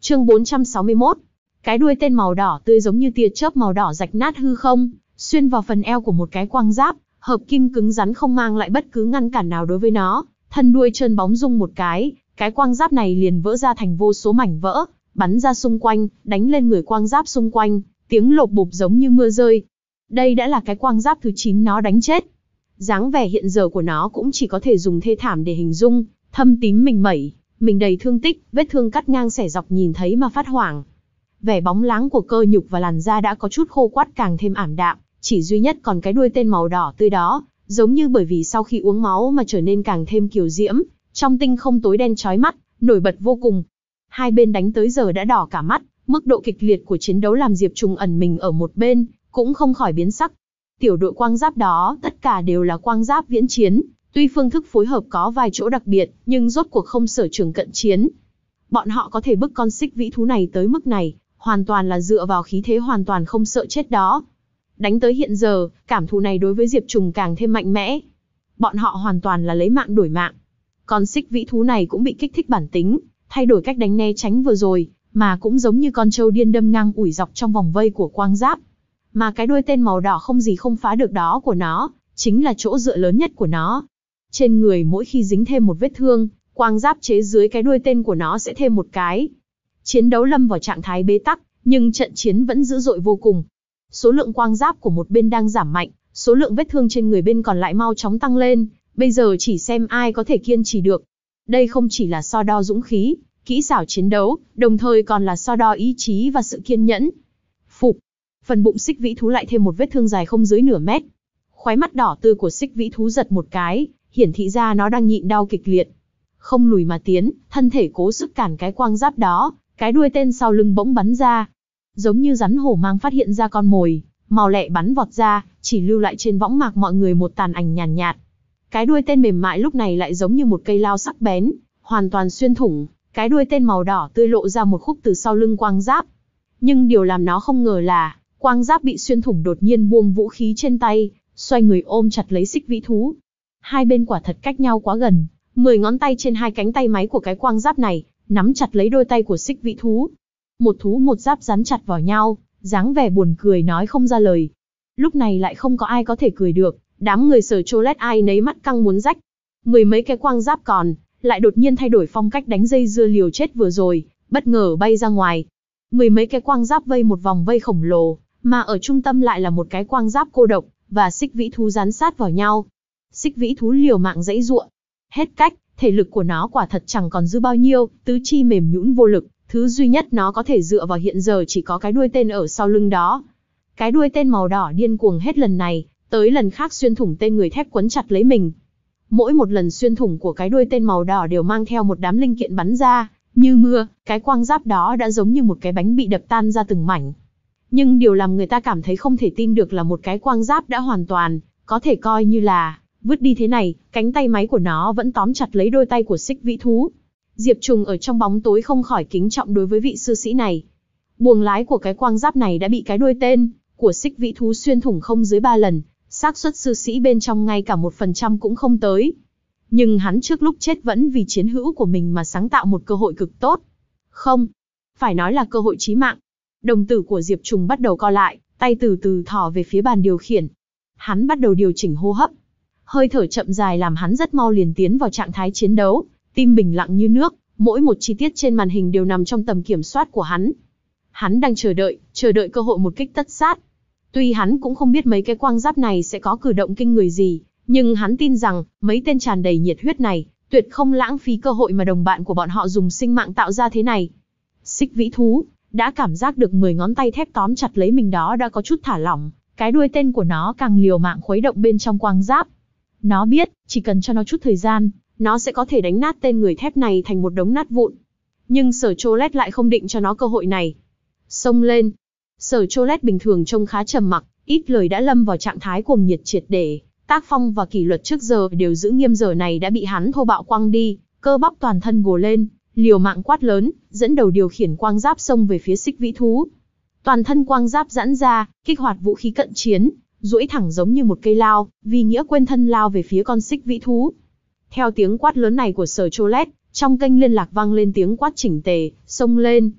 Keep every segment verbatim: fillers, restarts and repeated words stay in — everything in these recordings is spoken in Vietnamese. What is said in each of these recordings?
Chương bốn trăm sáu mươi mốt. Cái đuôi tên màu đỏ tươi giống như tia chớp màu đỏ rạch nát hư không, xuyên vào phần eo của một cái quang giáp, hợp kim cứng rắn không mang lại bất cứ ngăn cản nào đối với nó. Thân đuôi trơn bóng rung một cái, cái quang giáp này liền vỡ ra thành vô số mảnh vỡ, bắn ra xung quanh, đánh lên người quang giáp xung quanh, tiếng lộp bộp giống như mưa rơi. Đây đã là cái quang giáp thứ chín nó đánh chết. Dáng vẻ hiện giờ của nó cũng chỉ có thể dùng thê thảm để hình dung, thâm tím mình mẩy, mình đầy thương tích, vết thương cắt ngang xẻ dọc nhìn thấy mà phát hoảng. Vẻ bóng láng của cơ nhục và làn da đã có chút khô quắt càng thêm ảm đạm, chỉ duy nhất còn cái đuôi tên màu đỏ tươi đó, giống như bởi vì sau khi uống máu mà trở nên càng thêm kiều diễm, trong tinh không tối đen chói mắt, nổi bật vô cùng. Hai bên đánh tới giờ đã đỏ cả mắt, mức độ kịch liệt của chiến đấu làm Diệp Trùng ẩn mình ở một bên, cũng không khỏi biến sắc. Tiểu đội quang giáp đó, tất cả đều là quang giáp viễn chiến, tuy phương thức phối hợp có vài chỗ đặc biệt, nhưng rốt cuộc không sở trường cận chiến. Bọn họ có thể bức con xích vĩ thú này tới mức này, hoàn toàn là dựa vào khí thế hoàn toàn không sợ chết đó. Đánh tới hiện giờ, cảm thụ này đối với Diệp Trùng càng thêm mạnh mẽ. Bọn họ hoàn toàn là lấy mạng đổi mạng. Con xích vĩ thú này cũng bị kích thích bản tính, thay đổi cách đánh né tránh vừa rồi, mà cũng giống như con trâu điên đâm ngang ủi dọc trong vòng vây của quang giáp. Mà cái đuôi tên màu đỏ không gì không phá được đó của nó, chính là chỗ dựa lớn nhất của nó. Trên người mỗi khi dính thêm một vết thương, quang giáp chế dưới cái đuôi tên của nó sẽ thêm một cái. Chiến đấu lâm vào trạng thái bế tắc, nhưng trận chiến vẫn dữ dội vô cùng. Số lượng quang giáp của một bên đang giảm mạnh, số lượng vết thương trên người bên còn lại mau chóng tăng lên, bây giờ chỉ xem ai có thể kiên trì được. Đây không chỉ là so đo dũng khí, kỹ xảo chiến đấu, đồng thời còn là so đo ý chí và sự kiên nhẫn. Phục, phần bụng xích vĩ thú lại thêm một vết thương dài không dưới nửa mét. Khóe mắt đỏ tươi của xích vĩ thú giật một cái, hiển thị ra nó đang nhịn đau kịch liệt. Không lùi mà tiến, thân thể cố sức cản cái quang giáp đó, cái đuôi tên sau lưng bỗng bắn ra. Giống như rắn hổ mang phát hiện ra con mồi, mau lẹ bắn vọt ra, chỉ lưu lại trên võng mạc mọi người một tàn ảnh nhàn nhạt, nhạt. Cái đuôi tên mềm mại lúc này lại giống như một cây lao sắc bén, hoàn toàn xuyên thủng, cái đuôi tên màu đỏ tươi lộ ra một khúc từ sau lưng quang giáp. Nhưng điều làm nó không ngờ là, quang giáp bị xuyên thủng đột nhiên buông vũ khí trên tay, xoay người ôm chặt lấy xích vĩ thú. Hai bên quả thật cách nhau quá gần, mười ngón tay trên hai cánh tay máy của cái quang giáp này, nắm chặt lấy đôi tay của xích vĩ thú. Một thú một giáp dán chặt vào nhau, dáng vẻ buồn cười nói không ra lời. Lúc này lại không có ai có thể cười được, đám người Sở Cholet ai nấy mắt căng muốn rách. Mười mấy cái quang giáp còn, lại đột nhiên thay đổi phong cách đánh dây dưa liều chết vừa rồi, bất ngờ bay ra ngoài. Mười mấy cái quang giáp vây một vòng vây khổng lồ, mà ở trung tâm lại là một cái quang giáp cô độc, và xích vĩ thú dán sát vào nhau. Xích vĩ thú liều mạng giãy giụa. Hết cách, thể lực của nó quả thật chẳng còn dư bao nhiêu, tứ chi mềm nhũn vô lực. Thứ duy nhất nó có thể dựa vào hiện giờ chỉ có cái đuôi tên ở sau lưng đó. Cái đuôi tên màu đỏ điên cuồng hết lần này, tới lần khác xuyên thủng tên người thép quấn chặt lấy mình. Mỗi một lần xuyên thủng của cái đuôi tên màu đỏ đều mang theo một đám linh kiện bắn ra, như mưa, cái quang giáp đó đã giống như một cái bánh bị đập tan ra từng mảnh. Nhưng điều làm người ta cảm thấy không thể tin được là một cái quang giáp đã hoàn toàn, có thể coi như là, vứt đi thế này, cánh tay máy của nó vẫn tóm chặt lấy đôi tay của xích vĩ thú. Diệp Trùng ở trong bóng tối không khỏi kính trọng đối với vị sư sĩ này. Buồng lái của cái quang giáp này đã bị cái đuôi tên của xích vĩ thú xuyên thủng không dưới ba lần, xác suất sư sĩ bên trong ngay cả một phần trăm cũng không tới. Nhưng hắn trước lúc chết vẫn vì chiến hữu của mình mà sáng tạo một cơ hội cực tốt. Không, phải nói là cơ hội chí mạng. Đồng tử của Diệp Trùng bắt đầu co lại, tay từ từ thò về phía bàn điều khiển. Hắn bắt đầu điều chỉnh hô hấp. Hơi thở chậm dài làm hắn rất mau liền tiến vào trạng thái chiến đấu. Tim bình lặng như nước, mỗi một chi tiết trên màn hình đều nằm trong tầm kiểm soát của hắn. Hắn đang chờ đợi, chờ đợi cơ hội một kích tất sát. Tuy hắn cũng không biết mấy cái quang giáp này sẽ có cử động kinh người gì, nhưng hắn tin rằng, mấy tên tràn đầy nhiệt huyết này, tuyệt không lãng phí cơ hội mà đồng bạn của bọn họ dùng sinh mạng tạo ra thế này. Xích vĩ thú, đã cảm giác được mười ngón tay thép tóm chặt lấy mình đó đã có chút thả lỏng, cái đuôi tên của nó càng liều mạng khuấy động bên trong quang giáp. Nó biết, chỉ cần cho nó chút thời gian, nó sẽ có thể đánh nát tên người thép này thành một đống nát vụn. Nhưng Sở Cholet lại không định cho nó cơ hội này. Xông lên. Sở Cholet bình thường trông khá trầm mặc, ít lời đã lâm vào trạng thái cuồng nhiệt triệt để. Tác phong và kỷ luật trước giờ đều giữ nghiêm, giờ này đã bị hắn thô bạo quăng đi, cơ bắp toàn thân gồ lên, liều mạng quát lớn, dẫn đầu điều khiển quang giáp xông về phía xích vĩ thú. Toàn thân quang giáp giãn ra, kích hoạt vũ khí cận chiến, duỗi thẳng giống như một cây lao, vì nghĩa quên thân lao về phía con xích vĩ thú. Theo tiếng quát lớn này của Sở Cholet, trong kênh liên lạc vang lên tiếng quát chỉnh tề, xông lên.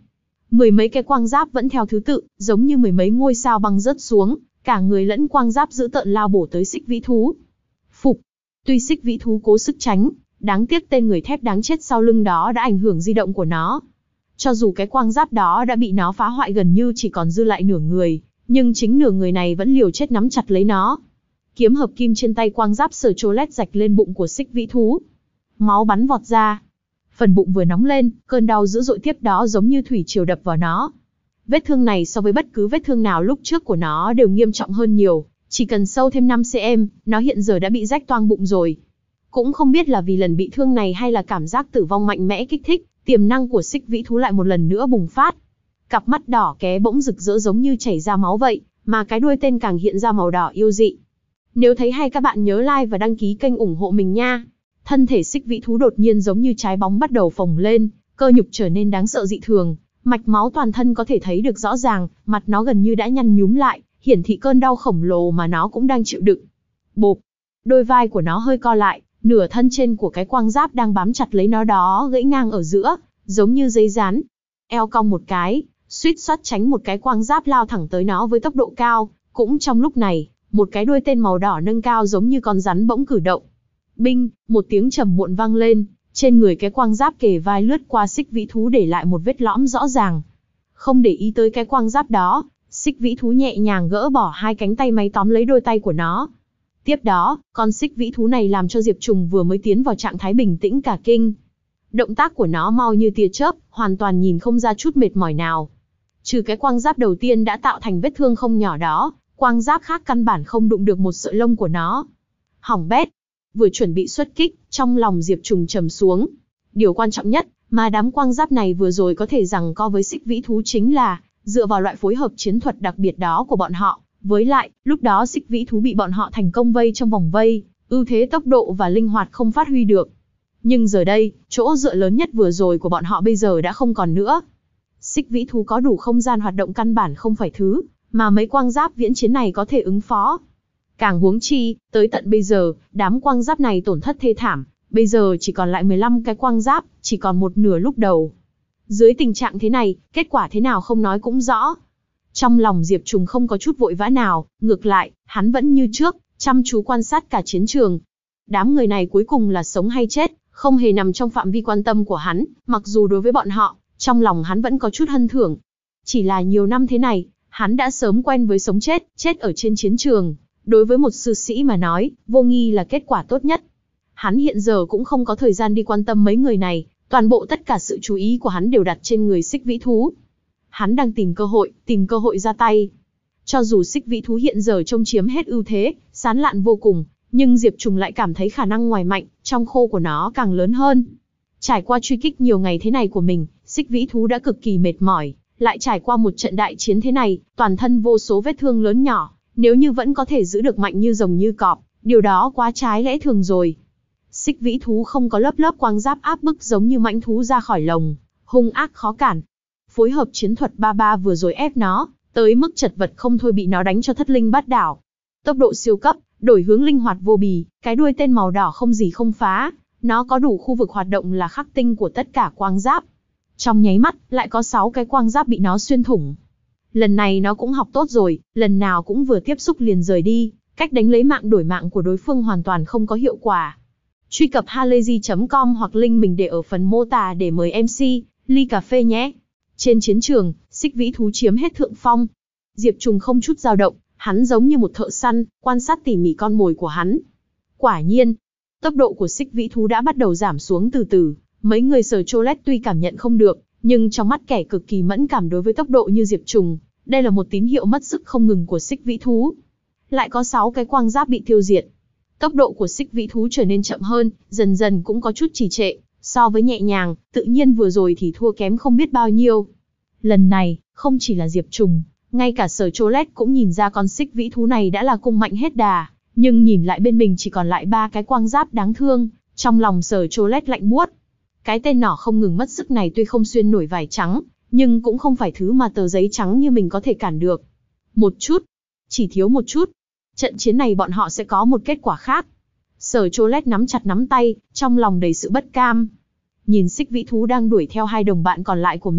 Mười mấy cái quang giáp vẫn theo thứ tự, giống như mười mấy ngôi sao băng rớt xuống, cả người lẫn quang giáp dữ tợn lao bổ tới xích vĩ thú. Phục. Tuy xích vĩ thú cố sức tránh, đáng tiếc tên người thép đáng chết sau lưng đó đã ảnh hưởng di động của nó. Cho dù cái quang giáp đó đã bị nó phá hoại gần như chỉ còn dư lại nửa người, nhưng chính nửa người này vẫn liều chết nắm chặt lấy nó. Kiếm hợp kim trên tay quang giáp sờ trô lét rạch lên bụng của xích vĩ thú. Máu bắn vọt ra. Phần bụng vừa nóng lên, cơn đau dữ dội tiếp đó giống như thủy triều đập vào nó. Vết thương này so với bất cứ vết thương nào lúc trước của nó đều nghiêm trọng hơn nhiều, chỉ cần sâu thêm năm xăng-ti-mét, nó hiện giờ đã bị rách toang bụng rồi. Cũng không biết là vì lần bị thương này hay là cảm giác tử vong mạnh mẽ kích thích, tiềm năng của xích vĩ thú lại một lần nữa bùng phát. Cặp mắt đỏ ké bỗng rực rỡ giống như chảy ra máu vậy, mà cái đuôi tên càng hiện ra màu đỏ yêu dị. Nếu thấy hay các bạn nhớ like và đăng ký kênh ủng hộ mình nha. Thân thể xích vĩ thú đột nhiên giống như trái bóng bắt đầu phồng lên, cơ nhục trở nên đáng sợ dị thường, mạch máu toàn thân có thể thấy được rõ ràng, mặt nó gần như đã nhăn nhúm lại, hiển thị cơn đau khổng lồ mà nó cũng đang chịu đựng. Bộp, đôi vai của nó hơi co lại, nửa thân trên của cái quang giáp đang bám chặt lấy nó đó gãy ngang ở giữa, giống như giấy dán. Eo cong một cái, suýt soát tránh một cái quang giáp lao thẳng tới nó với tốc độ cao. Cũng trong lúc này, một cái đuôi tên màu đỏ nâng cao giống như con rắn bỗng cử động. Binh, một tiếng trầm muộn vang lên, trên người cái quang giáp kề vai lướt qua xích vĩ thú để lại một vết lõm rõ ràng. Không để ý tới cái quang giáp đó, xích vĩ thú nhẹ nhàng gỡ bỏ hai cánh tay máy tóm lấy đôi tay của nó. Tiếp đó, con xích vĩ thú này làm cho Diệp Trùng vừa mới tiến vào trạng thái bình tĩnh cả kinh. Động tác của nó mau như tia chớp, hoàn toàn nhìn không ra chút mệt mỏi nào. Trừ cái quang giáp đầu tiên đã tạo thành vết thương không nhỏ đó, quang giáp khác căn bản không đụng được một sợi lông của nó. Hỏng bét. Vừa chuẩn bị xuất kích, trong lòng Diệp Trùng trầm xuống. Điều quan trọng nhất mà đám quang giáp này vừa rồi có thể giằng co với xích vĩ thú chính là dựa vào loại phối hợp chiến thuật đặc biệt đó của bọn họ. Với lại, lúc đó xích vĩ thú bị bọn họ thành công vây trong vòng vây, ưu thế tốc độ và linh hoạt không phát huy được. Nhưng giờ đây, chỗ dựa lớn nhất vừa rồi của bọn họ bây giờ đã không còn nữa. Xích vĩ thú có đủ không gian hoạt động căn bản không phải thứ mà mấy quang giáp viễn chiến này có thể ứng phó. Càng huống chi, tới tận bây giờ, đám quang giáp này tổn thất thê thảm, bây giờ chỉ còn lại mười lăm cái quang giáp, chỉ còn một nửa lúc đầu. Dưới tình trạng thế này, kết quả thế nào không nói cũng rõ. Trong lòng Diệp Trùng không có chút vội vã nào, ngược lại, hắn vẫn như trước, chăm chú quan sát cả chiến trường. Đám người này cuối cùng là sống hay chết, không hề nằm trong phạm vi quan tâm của hắn, mặc dù đối với bọn họ, trong lòng hắn vẫn có chút hân thưởng. Chỉ là nhiều năm thế này, hắn đã sớm quen với sống chết, chết ở trên chiến trường. Đối với một sư sĩ mà nói, vô nghi là kết quả tốt nhất. Hắn hiện giờ cũng không có thời gian đi quan tâm mấy người này, toàn bộ tất cả sự chú ý của hắn đều đặt trên người xích vĩ thú. Hắn đang tìm cơ hội, tìm cơ hội ra tay. Cho dù xích vĩ thú hiện giờ trông chiếm hết ưu thế, sán lạn vô cùng, nhưng Diệp Trùng lại cảm thấy khả năng ngoài mạnh, trong khô của nó càng lớn hơn. Trải qua truy kích nhiều ngày thế này của mình, xích vĩ thú đã cực kỳ mệt mỏi, lại trải qua một trận đại chiến thế này, toàn thân vô số vết thương lớn nhỏ. Nếu như vẫn có thể giữ được mạnh như rồng như cọp, điều đó quá trái lẽ thường rồi. Xích vĩ thú không có lớp lớp quang giáp áp bức giống như mãnh thú ra khỏi lồng, hung ác khó cản. Phối hợp chiến thuật ba ba vừa rồi ép nó, tới mức chật vật không thôi bị nó đánh cho thất linh bát đảo. Tốc độ siêu cấp, đổi hướng linh hoạt vô bì, cái đuôi tên màu đỏ không gì không phá, nó có đủ khu vực hoạt động là khắc tinh của tất cả quang giáp. Trong nháy mắt, lại có sáu cái quang giáp bị nó xuyên thủng. Lần này nó cũng học tốt rồi, lần nào cũng vừa tiếp xúc liền rời đi, cách đánh lấy mạng đổi mạng của đối phương hoàn toàn không có hiệu quả. Truy cập halayzi chấm com hoặc link mình để ở phần mô tả để mời em xê, ly cà phê nhé. Trên chiến trường, xích vĩ thú chiếm hết thượng phong. Diệp Trùng không chút dao động, hắn giống như một thợ săn, quan sát tỉ mỉ con mồi của hắn. Quả nhiên, tốc độ của xích vĩ thú đã bắt đầu giảm xuống từ từ, mấy người sờ trô lét tuy cảm nhận không được, nhưng trong mắt kẻ cực kỳ mẫn cảm đối với tốc độ như Diệp Trùng, đây là một tín hiệu mất sức không ngừng của xích vĩ thú. Lại có sáu cái quang giáp bị tiêu diệt. Tốc độ của xích vĩ thú trở nên chậm hơn, dần dần cũng có chút trì trệ, so với nhẹ nhàng, tự nhiên vừa rồi thì thua kém không biết bao nhiêu. Lần này, không chỉ là Diệp Trùng, ngay cả Sở Trô Lét cũng nhìn ra con xích vĩ thú này đã là cung mạnh hết đà, nhưng nhìn lại bên mình chỉ còn lại ba cái quang giáp đáng thương, trong lòng Sở Trô Lét lạnh buốt. Cái tên nỏ không ngừng mất sức này tuy không xuyên nổi vải trắng, nhưng cũng không phải thứ mà tờ giấy trắng như mình có thể cản được. Một chút, chỉ thiếu một chút, trận chiến này bọn họ sẽ có một kết quả khác. Sở Trô Lét nắm chặt nắm tay, trong lòng đầy sự bất cam. Nhìn xích vĩ thú đang đuổi theo hai đồng bạn còn lại của mình,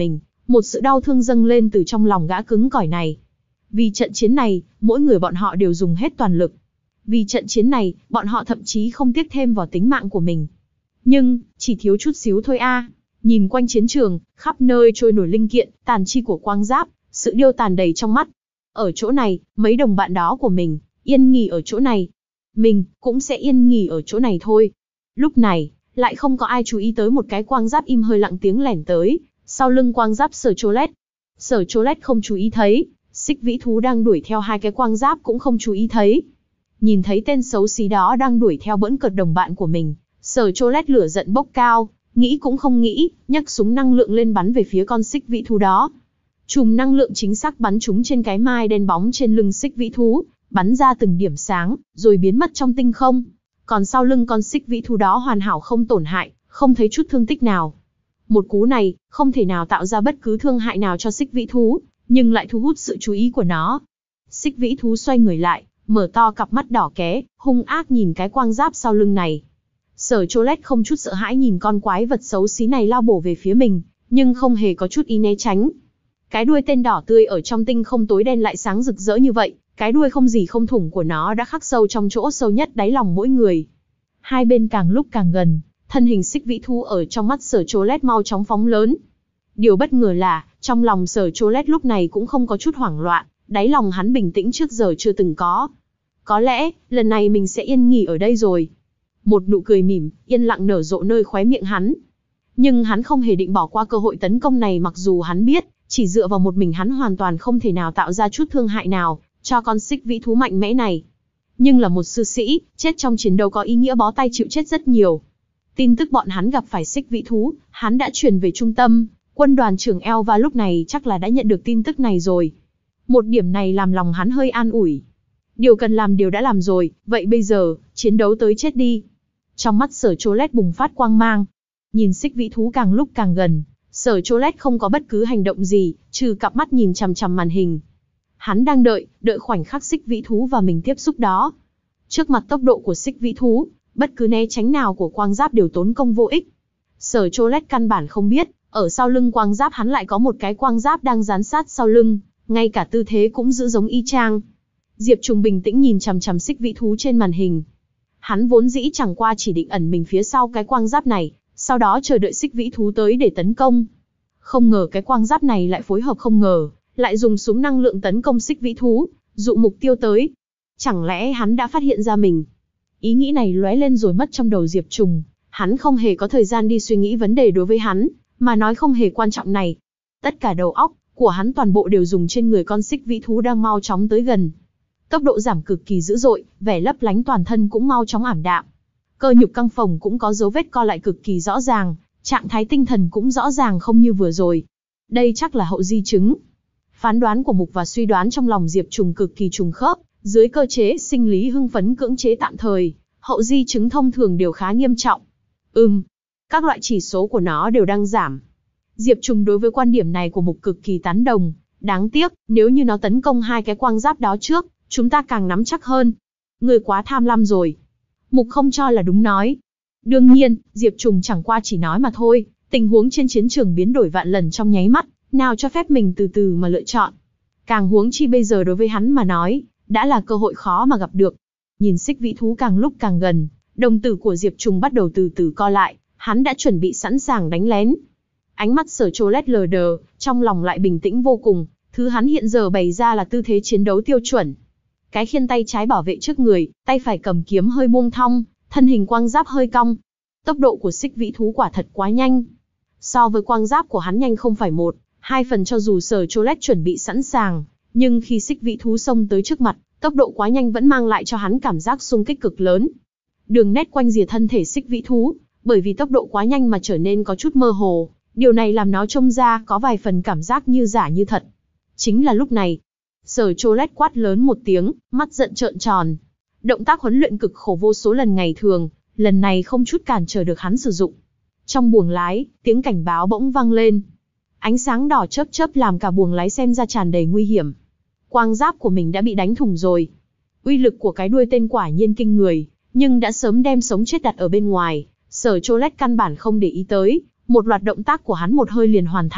Một sự đau thương dâng lên từ trong lòng gã cứng cỏi này. Vì trận chiến này, mỗi người bọn họ đều dùng hết toàn lực. Vì trận chiến này, bọn họ thậm chí không tiếc thêm vào tính mạng của mình. Nhưng, chỉ thiếu chút xíu thôi a. Nhìn quanh chiến trường, khắp nơi trôi nổi linh kiện, tàn chi của quang giáp, sự điêu tàn đầy trong mắt. Ở chỗ này, mấy đồng bạn đó của mình, yên nghỉ ở chỗ này. Mình, cũng sẽ yên nghỉ ở chỗ này thôi. Lúc này, lại không có ai chú ý tới một cái quang giáp im hơi lặng tiếng lẻn tới, sau lưng quang giáp Sở Cholet. Sở Cholet không chú ý thấy, xích vĩ thú đang đuổi theo hai cái quang giáp cũng không chú ý thấy. Nhìn thấy tên xấu xí đó đang đuổi theo bỡn cợt đồng bạn của mình, Sở Cholet lửa giận bốc cao, nghĩ cũng không nghĩ, nhấc súng năng lượng lên bắn về phía con xích vĩ thú đó. Chùm năng lượng chính xác bắn trúng trên cái mai đen bóng trên lưng xích vĩ thú, bắn ra từng điểm sáng, rồi biến mất trong tinh không. Còn sau lưng con xích vĩ thú đó hoàn hảo không tổn hại, không thấy chút thương tích nào. Một cú này, không thể nào tạo ra bất cứ thương hại nào cho xích vĩ thú, nhưng lại thu hút sự chú ý của nó. Xích vĩ thú xoay người lại, mở to cặp mắt đỏ ké, hung ác nhìn cái quang giáp sau lưng này. Sở Cholet không chút sợ hãi nhìn con quái vật xấu xí này lao bổ về phía mình, nhưng không hề có chút ý né tránh. Cái đuôi tên đỏ tươi ở trong tinh không tối đen lại sáng rực rỡ như vậy, cái đuôi không gì không thủng của nó đã khắc sâu trong chỗ sâu nhất đáy lòng mỗi người. Hai bên càng lúc càng gần, thân hình xích vĩ thú ở trong mắt Sở Cholet mau chóng phóng lớn. Điều bất ngờ là, trong lòng Sở Cholet lúc này cũng không có chút hoảng loạn, đáy lòng hắn bình tĩnh trước giờ chưa từng có. Có lẽ, lần này mình sẽ yên nghỉ ở đây rồi. Một nụ cười mỉm, yên lặng nở rộ nơi khóe miệng hắn. Nhưng hắn không hề định bỏ qua cơ hội tấn công này, mặc dù hắn biết, chỉ dựa vào một mình hắn hoàn toàn không thể nào tạo ra chút thương hại nào cho con xích vĩ thú mạnh mẽ này. Nhưng là một sư sĩ, chết trong chiến đấu có ý nghĩa bó tay chịu chết rất nhiều. Tin tức bọn hắn gặp phải xích vĩ thú, hắn đã truyền về trung tâm, quân đoàn trưởng Elva lúc này chắc là đã nhận được tin tức này rồi. Một điểm này làm lòng hắn hơi an ủi. Điều cần làm đều đã làm rồi, vậy bây giờ, chiến đấu tới chết đi. Trong mắt Sở Cholet bùng phát quang mang. Nhìn xích vĩ thú càng lúc càng gần, Sở Cholet không có bất cứ hành động gì, trừ cặp mắt nhìn chằm chằm màn hình. Hắn đang đợi, đợi khoảnh khắc xích vĩ thú và mình tiếp xúc đó. Trước mặt tốc độ của xích vĩ thú, bất cứ né tránh nào của quang giáp đều tốn công vô ích. Sở Cholet căn bản không biết, ở sau lưng quang giáp hắn lại có một cái quang giáp đang dán sát sau lưng, ngay cả tư thế cũng giữ giống y chang. Diệp Trùng bình tĩnh nhìn chằm chằm xích vĩ thú trên màn hình. Hắn vốn dĩ chẳng qua chỉ định ẩn mình phía sau cái quang giáp này, sau đó chờ đợi xích vĩ thú tới để tấn công. Không ngờ cái quang giáp này lại phối hợp không ngờ, lại dùng súng năng lượng tấn công xích vĩ thú, dụ mục tiêu tới. Chẳng lẽ hắn đã phát hiện ra mình? Ý nghĩ này lóe lên rồi mất trong đầu Diệp Trùng. Hắn không hề có thời gian đi suy nghĩ vấn đề đối với hắn, mà nói không hề quan trọng này. Tất cả đầu óc của hắn toàn bộ đều dùng trên người con xích vĩ thú đang mau chóng tới gần. Tốc độ giảm cực kỳ dữ dội, vẻ lấp lánh toàn thân cũng mau chóng ảm đạm. Cơ nhục căng phồng cũng có dấu vết co lại cực kỳ rõ ràng, trạng thái tinh thần cũng rõ ràng không như vừa rồi. Đây chắc là hậu di chứng. Phán đoán của Mục và suy đoán trong lòng Diệp Trùng cực kỳ trùng khớp, dưới cơ chế sinh lý hưng phấn cưỡng chế tạm thời, hậu di chứng thông thường đều khá nghiêm trọng. Ừm, các loại chỉ số của nó đều đang giảm. Diệp Trùng đối với quan điểm này của Mục cực kỳ tán đồng. Đáng tiếc, nếu như nó tấn công hai cái quang giáp đó trước, chúng ta càng nắm chắc hơn. Người quá tham lam rồi. Mục không cho là đúng nói. Đương nhiên, Diệp Trùng chẳng qua chỉ nói mà thôi. Tình huống trên chiến trường biến đổi vạn lần trong nháy mắt, nào cho phép mình từ từ mà lựa chọn. Càng huống chi bây giờ đối với hắn mà nói, đã là cơ hội khó mà gặp được. Nhìn xích vĩ thú càng lúc càng gần, đồng tử của Diệp Trùng bắt đầu từ từ co lại, hắn đã chuẩn bị sẵn sàng đánh lén. Ánh mắt Sở Cholet lờ đờ, trong lòng lại bình tĩnh vô cùng, thứ hắn hiện giờ bày ra là tư thế chiến đấu tiêu chuẩn. Cái khiên tay trái bảo vệ trước người, tay phải cầm kiếm hơi buông thong, thân hình quang giáp hơi cong. Tốc độ của xích vĩ thú quả thật quá nhanh. So với quang giáp của hắn nhanh không phải một, hai phần cho dù Sở Cholet chuẩn bị sẵn sàng, nhưng khi xích vĩ thú xông tới trước mặt, tốc độ quá nhanh vẫn mang lại cho hắn cảm giác xung kích cực lớn. Đường nét quanh rìa thân thể xích vĩ thú, bởi vì tốc độ quá nhanh mà trở nên có chút mơ hồ, điều này làm nó trông ra có vài phần cảm giác như giả như thật. Chính là lúc này, Sở Cholet quát lớn một tiếng, mắt giận trợn tròn. Động tác huấn luyện cực khổ vô số lần ngày thường, lần này không chút cản trở được hắn sử dụng. Trong buồng lái, tiếng cảnh báo bỗng vang lên. Ánh sáng đỏ chớp chớp làm cả buồng lái xem ra tràn đầy nguy hiểm. Quang giáp của mình đã bị đánh thủng rồi. Uy lực của cái đuôi tên quả nhiên kinh người, nhưng đã sớm đem sống chết đặt ở bên ngoài. Sở Cholet căn bản không để ý tới, một loạt động tác của hắn một hơi liền hoàn thành,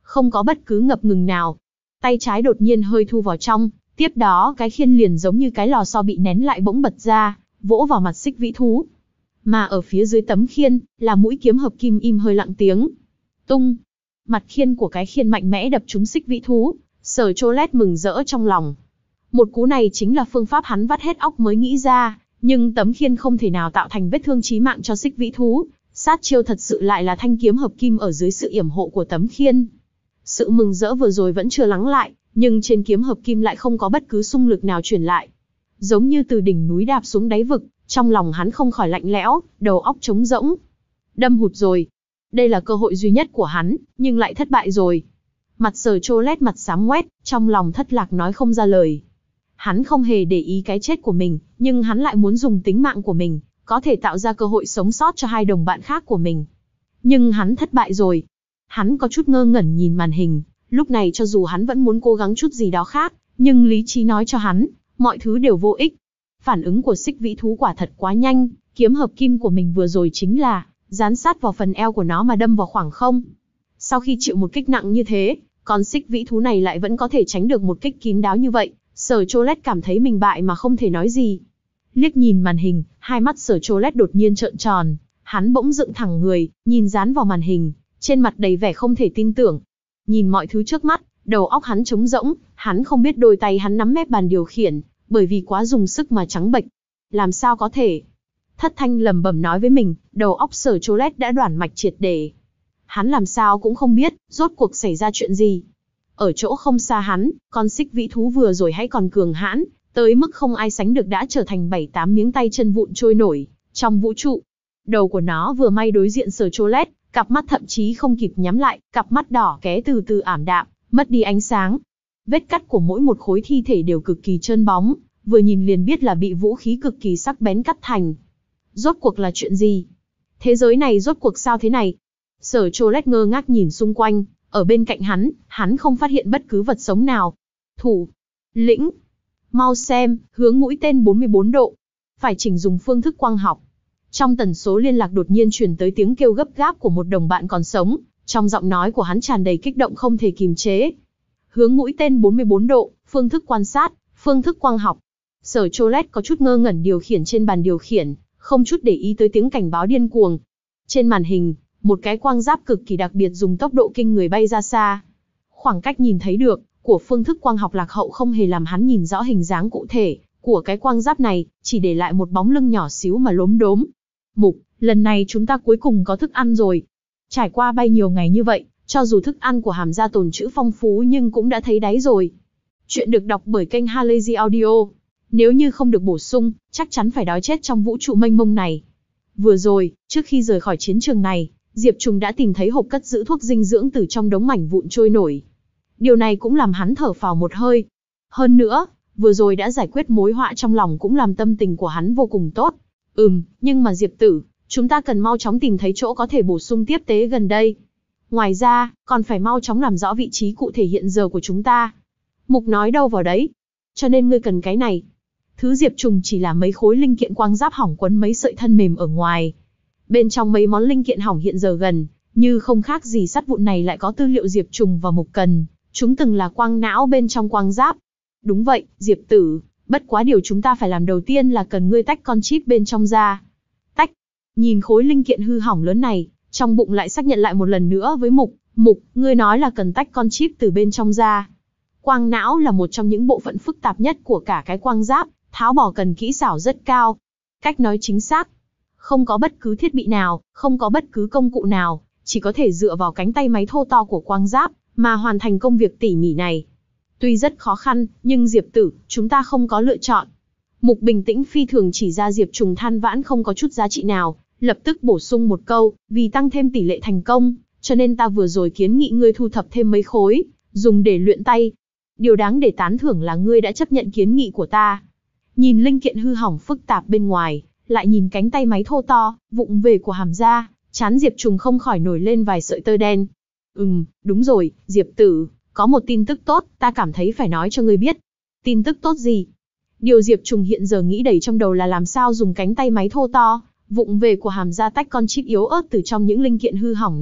không có bất cứ ngập ngừng nào. Tay trái đột nhiên hơi thu vào trong, tiếp đó cái khiên liền giống như cái lò xo bị nén lại bỗng bật ra, vỗ vào mặt xích vĩ thú. Mà ở phía dưới tấm khiên, là mũi kiếm hợp kim im hơi lặng tiếng. Tung! Mặt khiên của cái khiên mạnh mẽ đập trúng xích vĩ thú, Sở Cholet mừng rỡ trong lòng. Một cú này chính là phương pháp hắn vắt hết óc mới nghĩ ra, nhưng tấm khiên không thể nào tạo thành vết thương chí mạng cho xích vĩ thú. Sát chiêu thật sự lại là thanh kiếm hợp kim ở dưới sự yểm hộ của tấm khiên. Sự mừng rỡ vừa rồi vẫn chưa lắng lại, nhưng trên kiếm hợp kim lại không có bất cứ xung lực nào truyền lại. Giống như từ đỉnh núi đạp xuống đáy vực, trong lòng hắn không khỏi lạnh lẽo, đầu óc trống rỗng. Đâm hụt rồi. Đây là cơ hội duy nhất của hắn, nhưng lại thất bại rồi. Mặt Sở Cholet mặt xám ngoét, trong lòng thất lạc nói không ra lời. Hắn không hề để ý cái chết của mình, nhưng hắn lại muốn dùng tính mạng của mình, có thể tạo ra cơ hội sống sót cho hai đồng bạn khác của mình. Nhưng hắn thất bại rồi. Hắn có chút ngơ ngẩn nhìn màn hình, lúc này cho dù hắn vẫn muốn cố gắng chút gì đó khác, nhưng lý trí nói cho hắn, mọi thứ đều vô ích. Phản ứng của xích vĩ thú quả thật quá nhanh, kiếm hợp kim của mình vừa rồi chính là dán sát vào phần eo của nó mà đâm vào khoảng không. Sau khi chịu một kích nặng như thế, con xích vĩ thú này lại vẫn có thể tránh được một kích kín đáo như vậy, Sở Cholet cảm thấy mình bại mà không thể nói gì. Liếc nhìn màn hình, hai mắt Sở Cholet đột nhiên trợn tròn, hắn bỗng dựng thẳng người, nhìn dán vào màn hình, trên mặt đầy vẻ không thể tin tưởng. Nhìn mọi thứ trước mắt, đầu óc hắn trống rỗng, hắn không biết đôi tay hắn nắm mép bàn điều khiển, bởi vì quá dùng sức mà trắng bệch. Làm sao có thể? Thất thanh lẩm bẩm nói với mình, đầu óc Sở Cholet đã đoản mạch triệt để. Hắn làm sao cũng không biết, rốt cuộc xảy ra chuyện gì. Ở chỗ không xa hắn, con xích vĩ thú vừa rồi hãy còn cường hãn, tới mức không ai sánh được đã trở thành bảy tám miếng tay chân vụn trôi nổi trong vũ trụ. Đầu của nó vừa may đối diện Sở Cholet, cặp mắt thậm chí không kịp nhắm lại, cặp mắt đỏ ké từ từ ảm đạm, mất đi ánh sáng. Vết cắt của mỗi một khối thi thể đều cực kỳ trơn bóng, vừa nhìn liền biết là bị vũ khí cực kỳ sắc bén cắt thành. Rốt cuộc là chuyện gì? Thế giới này rốt cuộc sao thế này? Sở Cholet ngơ ngác nhìn xung quanh, ở bên cạnh hắn, hắn không phát hiện bất cứ vật sống nào. Thủ lĩnh, mau xem, hướng mũi tên bốn mươi bốn độ. Phải chỉnh dùng phương thức quang học. Trong tần số liên lạc đột nhiên truyền tới tiếng kêu gấp gáp của một đồng bạn còn sống, trong giọng nói của hắn tràn đầy kích động không thể kìm chế. Hướng mũi tên bốn mươi bốn độ, phương thức quan sát, phương thức quang học. Sở Cholet có chút ngơ ngẩn điều khiển trên bàn điều khiển, không chút để ý tới tiếng cảnh báo điên cuồng. Trên màn hình, một cái quang giáp cực kỳ đặc biệt dùng tốc độ kinh người bay ra xa. Khoảng cách nhìn thấy được, của phương thức quang học lạc hậu không hề làm hắn nhìn rõ hình dáng cụ thể của cái quang giáp này, chỉ để lại một bóng lưng nhỏ xíu mà lốm đốm. Mục, lần này chúng ta cuối cùng có thức ăn rồi. Trải qua bay nhiều ngày như vậy, cho dù thức ăn của Hàm gia tồn trữ phong phú nhưng cũng đã thấy đáy rồi. Chuyện được đọc bởi kênh Halazy Audio. Nếu như không được bổ sung, chắc chắn phải đói chết trong vũ trụ mênh mông này. Vừa rồi, trước khi rời khỏi chiến trường này, Diệp Trùng đã tìm thấy hộp cất giữ thuốc dinh dưỡng từ trong đống mảnh vụn trôi nổi. Điều này cũng làm hắn thở phào một hơi. Hơn nữa, vừa rồi đã giải quyết mối họa trong lòng cũng làm tâm tình của hắn vô cùng tốt. Ừm, nhưng mà Diệp tử, chúng ta cần mau chóng tìm thấy chỗ có thể bổ sung tiếp tế gần đây. Ngoài ra, còn phải mau chóng làm rõ vị trí cụ thể hiện giờ của chúng ta. Mục nói đâu vào đấy. Cho nên ngươi cần cái này. Thứ Diệp Trùng chỉ là mấy khối linh kiện quang giáp hỏng quấn mấy sợi thân mềm ở ngoài. Bên trong mấy món linh kiện hỏng hiện giờ gần, như không khác gì sắt vụn này lại có tư liệu Diệp Trùng và Mục cần. Chúng từng là quang não bên trong quang giáp. Đúng vậy, Diệp tử, bất quá điều chúng ta phải làm đầu tiên là cần ngươi tách con chip bên trong ra. Tách. Nhìn khối linh kiện hư hỏng lớn này, trong bụng lại xác nhận lại một lần nữa với Mục. Mục, ngươi nói là cần tách con chip từ bên trong ra. Quang não là một trong những bộ phận phức tạp nhất của cả cái quang giáp, tháo bỏ cần kỹ xảo rất cao. Cách nói chính xác, không có bất cứ thiết bị nào, không có bất cứ công cụ nào, chỉ có thể dựa vào cánh tay máy thô to của quang giáp, mà hoàn thành công việc tỉ mỉ này. Tuy rất khó khăn, nhưng Diệp tử, chúng ta không có lựa chọn. Mục bình tĩnh phi thường chỉ ra Diệp Trùng than vãn không có chút giá trị nào, lập tức bổ sung một câu, vì tăng thêm tỷ lệ thành công, cho nên ta vừa rồi kiến nghị ngươi thu thập thêm mấy khối, dùng để luyện tay. Điều đáng để tán thưởng là ngươi đã chấp nhận kiến nghị của ta. Nhìn linh kiện hư hỏng phức tạp bên ngoài, lại nhìn cánh tay máy thô to, vụng về của Hàm gia, trán Diệp Trùng không khỏi nổi lên vài sợi tơ đen. Ừm, đúng rồi, Diệp tử, có một tin tức tốt, ta cảm thấy phải nói cho ngươi biết. Tin tức tốt gì? Điều Diệp Trùng hiện giờ nghĩ đầy trong đầu là làm sao dùng cánh tay máy thô to, vụng về của Hàm gia tách con chip yếu ớt từ trong những linh kiện hư hỏng này,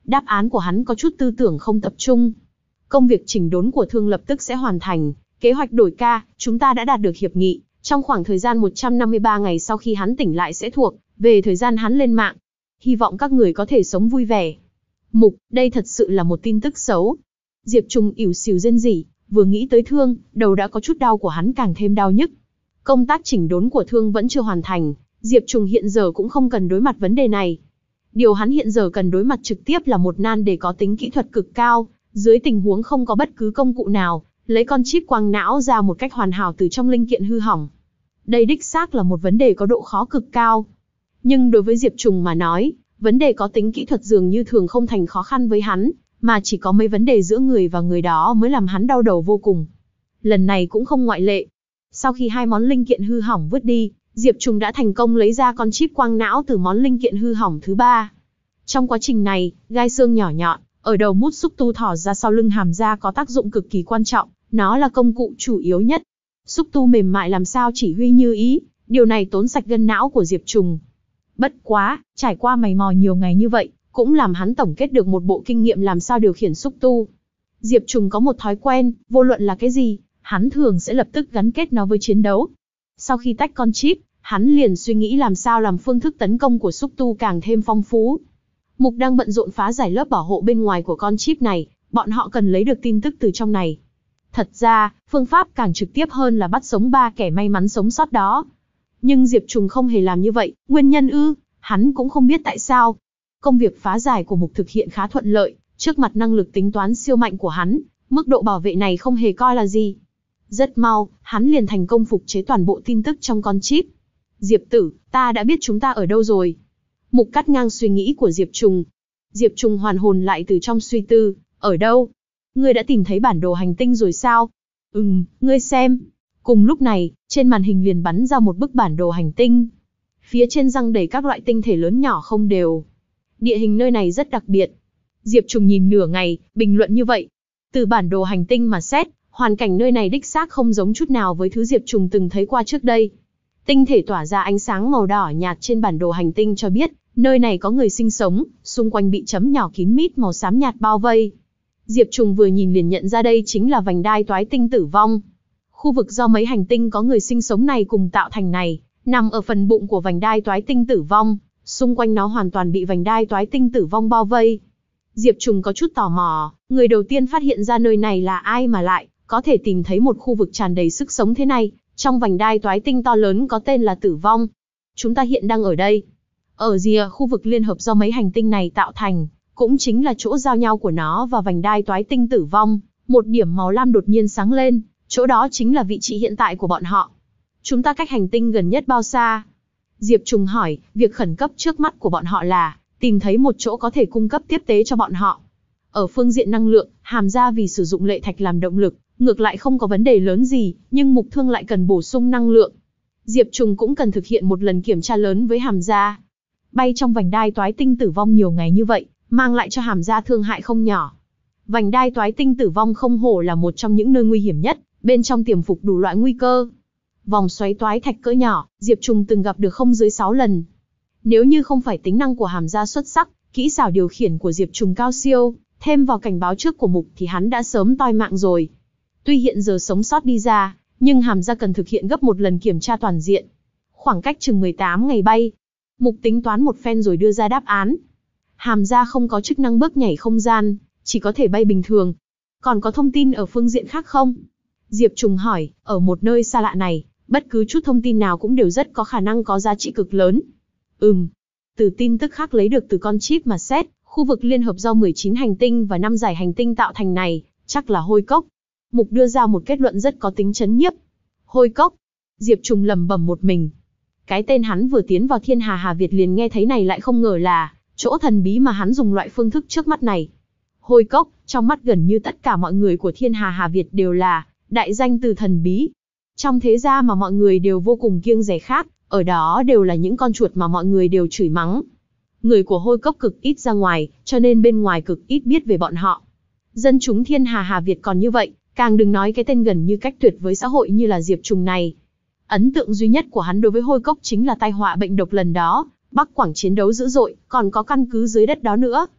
Đáp án của hắn có chút tư tưởng không tập trung. Công việc chỉnh đốn của Thương lập tức sẽ hoàn thành, kế hoạch đổi ca, chúng ta đã đạt được hiệp nghị, trong khoảng thời gian một trăm năm mươi ba ngày sau khi hắn tỉnh lại sẽ thuộc về thời gian hắn lên mạng. Hy vọng các người có thể sống vui vẻ. Mục, đây thật sự là một tin tức xấu. Diệp Trùng ỉu xìu rên rỉ, vừa nghĩ tới Thương, đầu đã có chút đau của hắn càng thêm đau nhức. Công tác chỉnh đốn của Thương vẫn chưa hoàn thành, Diệp Trùng hiện giờ cũng không cần đối mặt vấn đề này. Điều hắn hiện giờ cần đối mặt trực tiếp là một nan đề có tính kỹ thuật cực cao, dưới tình huống không có bất cứ công cụ nào, lấy con chip quang não ra một cách hoàn hảo từ trong linh kiện hư hỏng. Đây đích xác là một vấn đề có độ khó cực cao. Nhưng đối với Diệp Trùng mà nói, vấn đề có tính kỹ thuật dường như thường không thành khó khăn với hắn, mà chỉ có mấy vấn đề giữa người và người đó mới làm hắn đau đầu vô cùng. Lần này cũng không ngoại lệ. Sau khi hai món linh kiện hư hỏng vứt đi, Diệp Trùng đã thành công lấy ra con chip quang não từ món linh kiện hư hỏng thứ ba. Trong quá trình này, gai xương nhỏ nhọn ở đầu mút xúc tu thỏ ra sau lưng hàm ra có tác dụng cực kỳ quan trọng, nó là công cụ chủ yếu nhất. Xúc tu mềm mại làm sao chỉ huy như ý, điều này tốn sạch gân não của Diệp Trùng. Bất quá, trải qua mày mò nhiều ngày như vậy, cũng làm hắn tổng kết được một bộ kinh nghiệm làm sao điều khiển xúc tu. Diệp Trùng có một thói quen, vô luận là cái gì, hắn thường sẽ lập tức gắn kết nó với chiến đấu. Sau khi tách con chip, hắn liền suy nghĩ làm sao làm phương thức tấn công của xúc tu càng thêm phong phú. Mục đang bận rộn phá giải lớp bảo hộ bên ngoài của con chip này, bọn họ cần lấy được tin tức từ trong này. Thật ra, phương pháp càng trực tiếp hơn là bắt sống ba kẻ may mắn sống sót đó. Nhưng Diệp Trùng không hề làm như vậy, nguyên nhân ư, hắn cũng không biết tại sao. Công việc phá giải của Mục thực hiện khá thuận lợi, trước mặt năng lực tính toán siêu mạnh của hắn, mức độ bảo vệ này không hề coi là gì. Rất mau, hắn liền thành công phục chế toàn bộ tin tức trong con chip. Diệp tử, ta đã biết chúng ta ở đâu rồi. Mục cắt ngang suy nghĩ của Diệp Trùng. Diệp Trùng hoàn hồn lại từ trong suy tư, ở đâu? Ngươi đã tìm thấy bản đồ hành tinh rồi sao? Ừm, ngươi xem. Cùng lúc này, trên màn hình liền bắn ra một bức bản đồ hành tinh. Phía trên răng đầy các loại tinh thể lớn nhỏ không đều. Địa hình nơi này rất đặc biệt. Diệp Trùng nhìn nửa ngày, bình luận như vậy. Từ bản đồ hành tinh mà xét, hoàn cảnh nơi này đích xác không giống chút nào với thứ Diệp Trùng từng thấy qua trước đây. Tinh thể tỏa ra ánh sáng màu đỏ nhạt trên bản đồ hành tinh cho biết, nơi này có người sinh sống, xung quanh bị chấm nhỏ kín mít màu xám nhạt bao vây. Diệp Trùng vừa nhìn liền nhận ra đây chính là vành đai toái tinh tử vong. Khu vực do mấy hành tinh có người sinh sống này cùng tạo thành này, nằm ở phần bụng của vành đai toái tinh tử vong, xung quanh nó hoàn toàn bị vành đai toái tinh tử vong bao vây. Diệp Trùng có chút tò mò, người đầu tiên phát hiện ra nơi này là ai mà lại có thể tìm thấy một khu vực tràn đầy sức sống thế này, trong vành đai toái tinh to lớn có tên là tử vong. Chúng ta hiện đang ở đây. Ở rìa khu vực liên hợp do mấy hành tinh này tạo thành, cũng chính là chỗ giao nhau của nó và vành đai toái tinh tử vong, một điểm màu lam đột nhiên sáng lên, chỗ đó chính là vị trí hiện tại của bọn họ. Chúng ta cách hành tinh gần nhất bao xa? Diệp Trùng hỏi, việc khẩn cấp trước mắt của bọn họ là tìm thấy một chỗ có thể cung cấp tiếp tế cho bọn họ. Ở phương diện năng lượng, Hàm Gia vì sử dụng lệ thạch làm động lực, ngược lại không có vấn đề lớn gì, nhưng Mục Thương lại cần bổ sung năng lượng. Diệp Trùng cũng cần thực hiện một lần kiểm tra lớn với Hàm Gia. Bay trong vành đai toái tinh tử vong nhiều ngày như vậy, mang lại cho Hàm Gia thương hại không nhỏ. Vành đai toái tinh tử vong không hổ là một trong những nơi nguy hiểm nhất, bên trong tiềm phục đủ loại nguy cơ. Vòng xoáy toái thạch cỡ nhỏ, Diệp Trùng từng gặp được không dưới sáu lần. Nếu như không phải tính năng của Hàm Gia xuất sắc, kỹ xảo điều khiển của Diệp Trùng cao siêu, thêm vào cảnh báo trước của Mục thì hắn đã sớm toi mạng rồi. Tuy hiện giờ sống sót đi ra, nhưng Hàm Gia cần thực hiện gấp một lần kiểm tra toàn diện. Khoảng cách chừng mười tám ngày bay. Mục tính toán một phen rồi đưa ra đáp án. Hàm Gia không có chức năng bước nhảy không gian, chỉ có thể bay bình thường. Còn có thông tin ở phương diện khác không? Diệp Trùng hỏi, ở một nơi xa lạ này, bất cứ chút thông tin nào cũng đều rất có khả năng có giá trị cực lớn. Ừm. Từ tin tức khác lấy được từ con chip mà xét, khu vực liên hợp do mười chín hành tinh và năm dải hành tinh tạo thành này, chắc là Hôi Cốc. Mục đưa ra một kết luận rất có tính chấn nhiếp. Hôi Cốc. Diệp Trùng lẩm bẩm một mình. Cái tên hắn vừa tiến vào Thiên Hà Hà Việt liền nghe thấy này lại không ngờ là chỗ thần bí mà hắn dùng loại phương thức trước mắt này. Hôi Cốc, trong mắt gần như tất cả mọi người của Thiên Hà Hà Việt đều là đại danh từ thần bí. Trong thế gia mà mọi người đều vô cùng kiêng dè khác, ở đó đều là những con chuột mà mọi người đều chửi mắng. Người của Hôi Cốc cực ít ra ngoài, cho nên bên ngoài cực ít biết về bọn họ. Dân chúng Thiên Hà Hà Việt còn như vậy, càng đừng nói cái tên gần như cách tuyệt với xã hội như là Diệp Trùng này. Ấn tượng duy nhất của hắn đối với Hôi Cốc chính là tai họa bệnh độc lần đó, Bắc Quảng chiến đấu dữ dội, còn có căn cứ dưới đất đó nữa.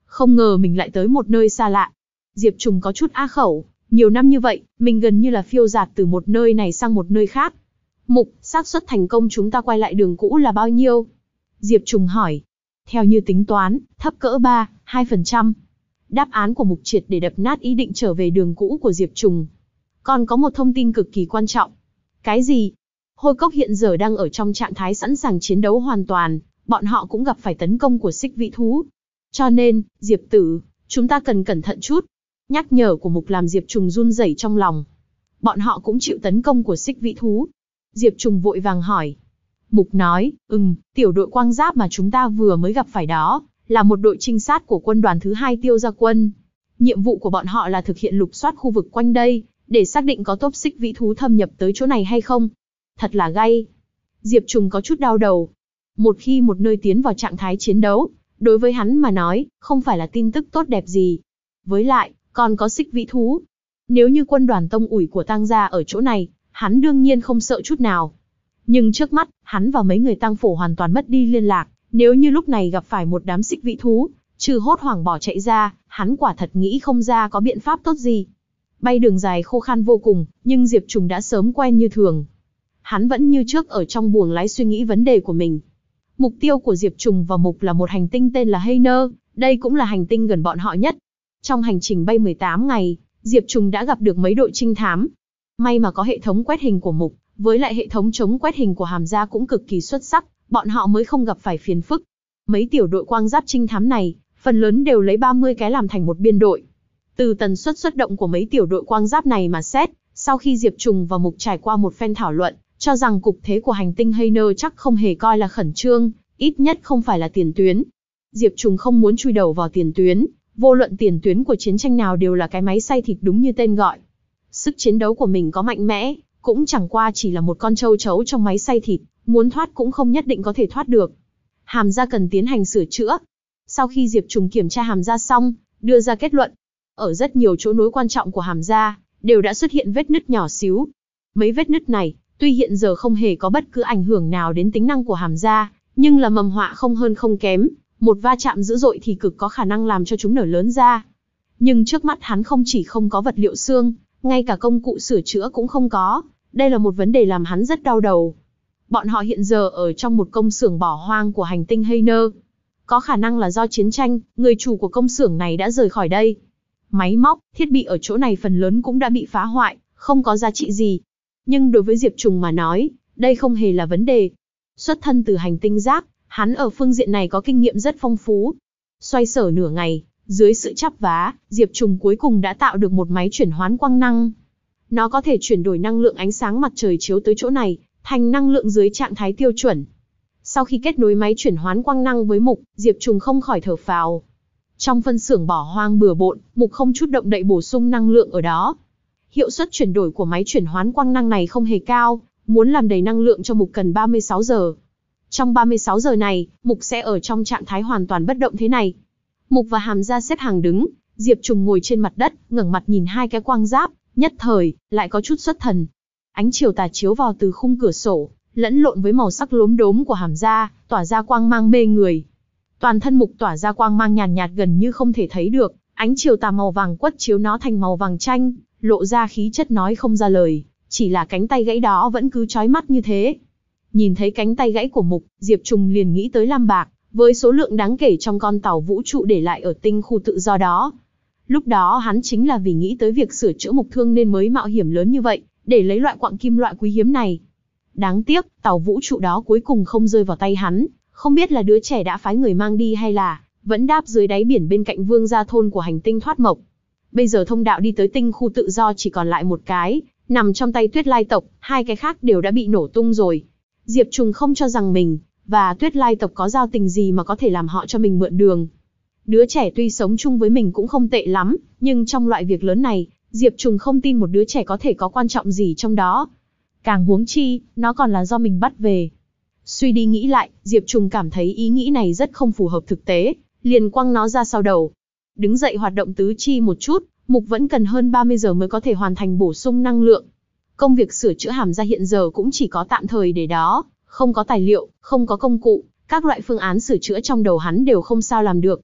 không ngờ mình lại tới một nơi xa lạ. Diệp Trùng có chút á khẩu, nhiều năm như vậy, mình gần như là phiêu dạt từ một nơi này sang một nơi khác. Mục, xác suất thành công chúng ta quay lại đường cũ là bao nhiêu? Diệp Trùng hỏi. Theo như tính toán, thấp cỡ ba, hai phần trăm. Đáp án của Mục triệt để đập nát ý định trở về đường cũ của Diệp Trùng. Còn có một thông tin cực kỳ quan trọng. Cái gì? Hôi Cốc hiện giờ đang ở trong trạng thái sẵn sàng chiến đấu hoàn toàn, bọn họ cũng gặp phải tấn công của xích vĩ thú. Cho nên, Diệp tử, chúng ta cần cẩn thận chút. Nhắc nhở của Mục làm Diệp Trùng run rẩy trong lòng. Bọn họ cũng chịu tấn công của xích vĩ thú. Diệp Trùng vội vàng hỏi. Mục nói, ừm, tiểu đội quang giáp mà chúng ta vừa mới gặp phải đó, là một đội trinh sát của quân đoàn thứ hai Tiêu Gia Quân. Nhiệm vụ của bọn họ là thực hiện lục soát khu vực quanh đây, để xác định có tốp xích vĩ thú thâm nhập tới chỗ này hay không. Thật là gay. Diệp Trùng có chút đau đầu. Một khi một nơi tiến vào trạng thái chiến đấu, đối với hắn mà nói, không phải là tin tức tốt đẹp gì. Với lại, còn có xích vĩ thú. Nếu như quân đoàn tông ủi của Tang gia ở chỗ này, hắn đương nhiên không sợ chút nào. Nhưng trước mắt, hắn và mấy người Tang phổ hoàn toàn mất đi liên lạc. Nếu như lúc này gặp phải một đám xích vĩ thú, trừ hốt hoảng bỏ chạy ra, hắn quả thật nghĩ không ra có biện pháp tốt gì. Bay đường dài khô khan vô cùng, nhưng Diệp Trùng đã sớm quen như thường. Hắn vẫn như trước ở trong buồng lái suy nghĩ vấn đề của mình. Mục tiêu của Diệp Trùng và Mục là một hành tinh tên là Hayner, đây cũng là hành tinh gần bọn họ nhất. Trong hành trình bay mười tám ngày, Diệp Trùng đã gặp được mấy đội trinh thám. May mà có hệ thống quét hình của Mục, với lại hệ thống chống quét hình của Hàm Gia cũng cực kỳ xuất sắc, bọn họ mới không gặp phải phiền phức. Mấy tiểu đội quang giáp trinh thám này, phần lớn đều lấy ba mươi cái làm thành một biên đội. Từ tần suất xuất động của mấy tiểu đội quang giáp này mà xét, sau khi Diệp Trùng và Mục trải qua một phen thảo luận, cho rằng cục thế của hành tinh Hayner chắc không hề coi là khẩn trương, ít nhất không phải là tiền tuyến. Diệp Trùng không muốn chui đầu vào tiền tuyến, vô luận tiền tuyến của chiến tranh nào đều là cái máy xay thịt đúng như tên gọi. Sức chiến đấu của mình có mạnh mẽ, cũng chẳng qua chỉ là một con trâu trấu trong máy xay thịt, muốn thoát cũng không nhất định có thể thoát được. Hàm Gia cần tiến hành sửa chữa. Sau khi Diệp Trùng kiểm tra Hàm Gia xong, đưa ra kết luận, ở rất nhiều chỗ nối quan trọng của Hàm Gia, đều đã xuất hiện vết nứt nhỏ xíu. Mấy vết nứt này, tuy hiện giờ không hề có bất cứ ảnh hưởng nào đến tính năng của Hàm Gia, nhưng là mầm họa không hơn không kém, một va chạm dữ dội thì cực có khả năng làm cho chúng nở lớn ra. Nhưng trước mắt hắn không chỉ không có vật liệu xương, ngay cả công cụ sửa chữa cũng không có, đây là một vấn đề làm hắn rất đau đầu. Bọn họ hiện giờ ở trong một công xưởng bỏ hoang của hành tinh Hayner. Có khả năng là do chiến tranh, người chủ của công xưởng này đã rời khỏi đây. Máy móc, thiết bị ở chỗ này phần lớn cũng đã bị phá hoại, không có giá trị gì. Nhưng đối với Diệp Trùng mà nói, đây không hề là vấn đề. Xuất thân từ hành tinh Giáp, hắn ở phương diện này có kinh nghiệm rất phong phú. Xoay sở nửa ngày, dưới sự chắp vá, Diệp Trùng cuối cùng đã tạo được một máy chuyển hoán quang năng. Nó có thể chuyển đổi năng lượng ánh sáng mặt trời chiếu tới chỗ này, thành năng lượng dưới trạng thái tiêu chuẩn. Sau khi kết nối máy chuyển hoán quang năng với Mục, Diệp Trùng không khỏi thở phào. Trong phân xưởng bỏ hoang bừa bộn, Mục không chút động đậy bổ sung năng lượng ở đó. Hiệu suất chuyển đổi của máy chuyển hoán quang năng này không hề cao, muốn làm đầy năng lượng cho Mục cần ba mươi sáu giờ. Trong ba mươi sáu giờ này, Mục sẽ ở trong trạng thái hoàn toàn bất động thế này. Mục và Hàm Gia xếp hàng đứng, Diệp Trùng ngồi trên mặt đất, ngẩng mặt nhìn hai cái quang giáp, nhất thời, lại có chút xuất thần. Ánh chiều tà chiếu vào từ khung cửa sổ, lẫn lộn với màu sắc lốm đốm của Hàm Gia, tỏa ra quang mang mê người. Toàn thân Mục tỏa ra quang mang nhàn nhạt, nhạt gần như không thể thấy được, ánh chiều tà màu vàng quất chiếu nó thành màu vàng chanh, lộ ra khí chất nói không ra lời, chỉ là cánh tay gãy đó vẫn cứ chói mắt như thế. Nhìn thấy cánh tay gãy của Mục, Diệp Trùng liền nghĩ tới Lam Bạc, với số lượng đáng kể trong con tàu vũ trụ để lại ở tinh khu tự do đó. Lúc đó hắn chính là vì nghĩ tới việc sửa chữa Mục thương nên mới mạo hiểm lớn như vậy, để lấy loại quặng kim loại quý hiếm này. Đáng tiếc, tàu vũ trụ đó cuối cùng không rơi vào tay hắn, không biết là đứa trẻ đã phái người mang đi hay là vẫn đáp dưới đáy biển bên cạnh vương gia thôn của hành tinh Thoát Mộc. Bây giờ thông đạo đi tới tinh khu tự do chỉ còn lại một cái, nằm trong tay Tuyết Lai tộc, hai cái khác đều đã bị nổ tung rồi. Diệp Trùng không cho rằng mình và Tuyết Lai tộc có giao tình gì mà có thể làm họ cho mình mượn đường. Đứa trẻ tuy sống chung với mình cũng không tệ lắm, nhưng trong loại việc lớn này, Diệp Trùng không tin một đứa trẻ có thể có quan trọng gì trong đó. Càng huống chi, nó còn là do mình bắt về. Suy đi nghĩ lại, Diệp Trùng cảm thấy ý nghĩ này rất không phù hợp thực tế, liền quăng nó ra sau đầu. Đứng dậy hoạt động tứ chi một chút, Mục vẫn cần hơn ba mươi giờ mới có thể hoàn thành bổ sung năng lượng. Công việc sửa chữa Hàm Gia hiện giờ cũng chỉ có tạm thời để đó, không có tài liệu, không có công cụ, các loại phương án sửa chữa trong đầu hắn đều không sao làm được.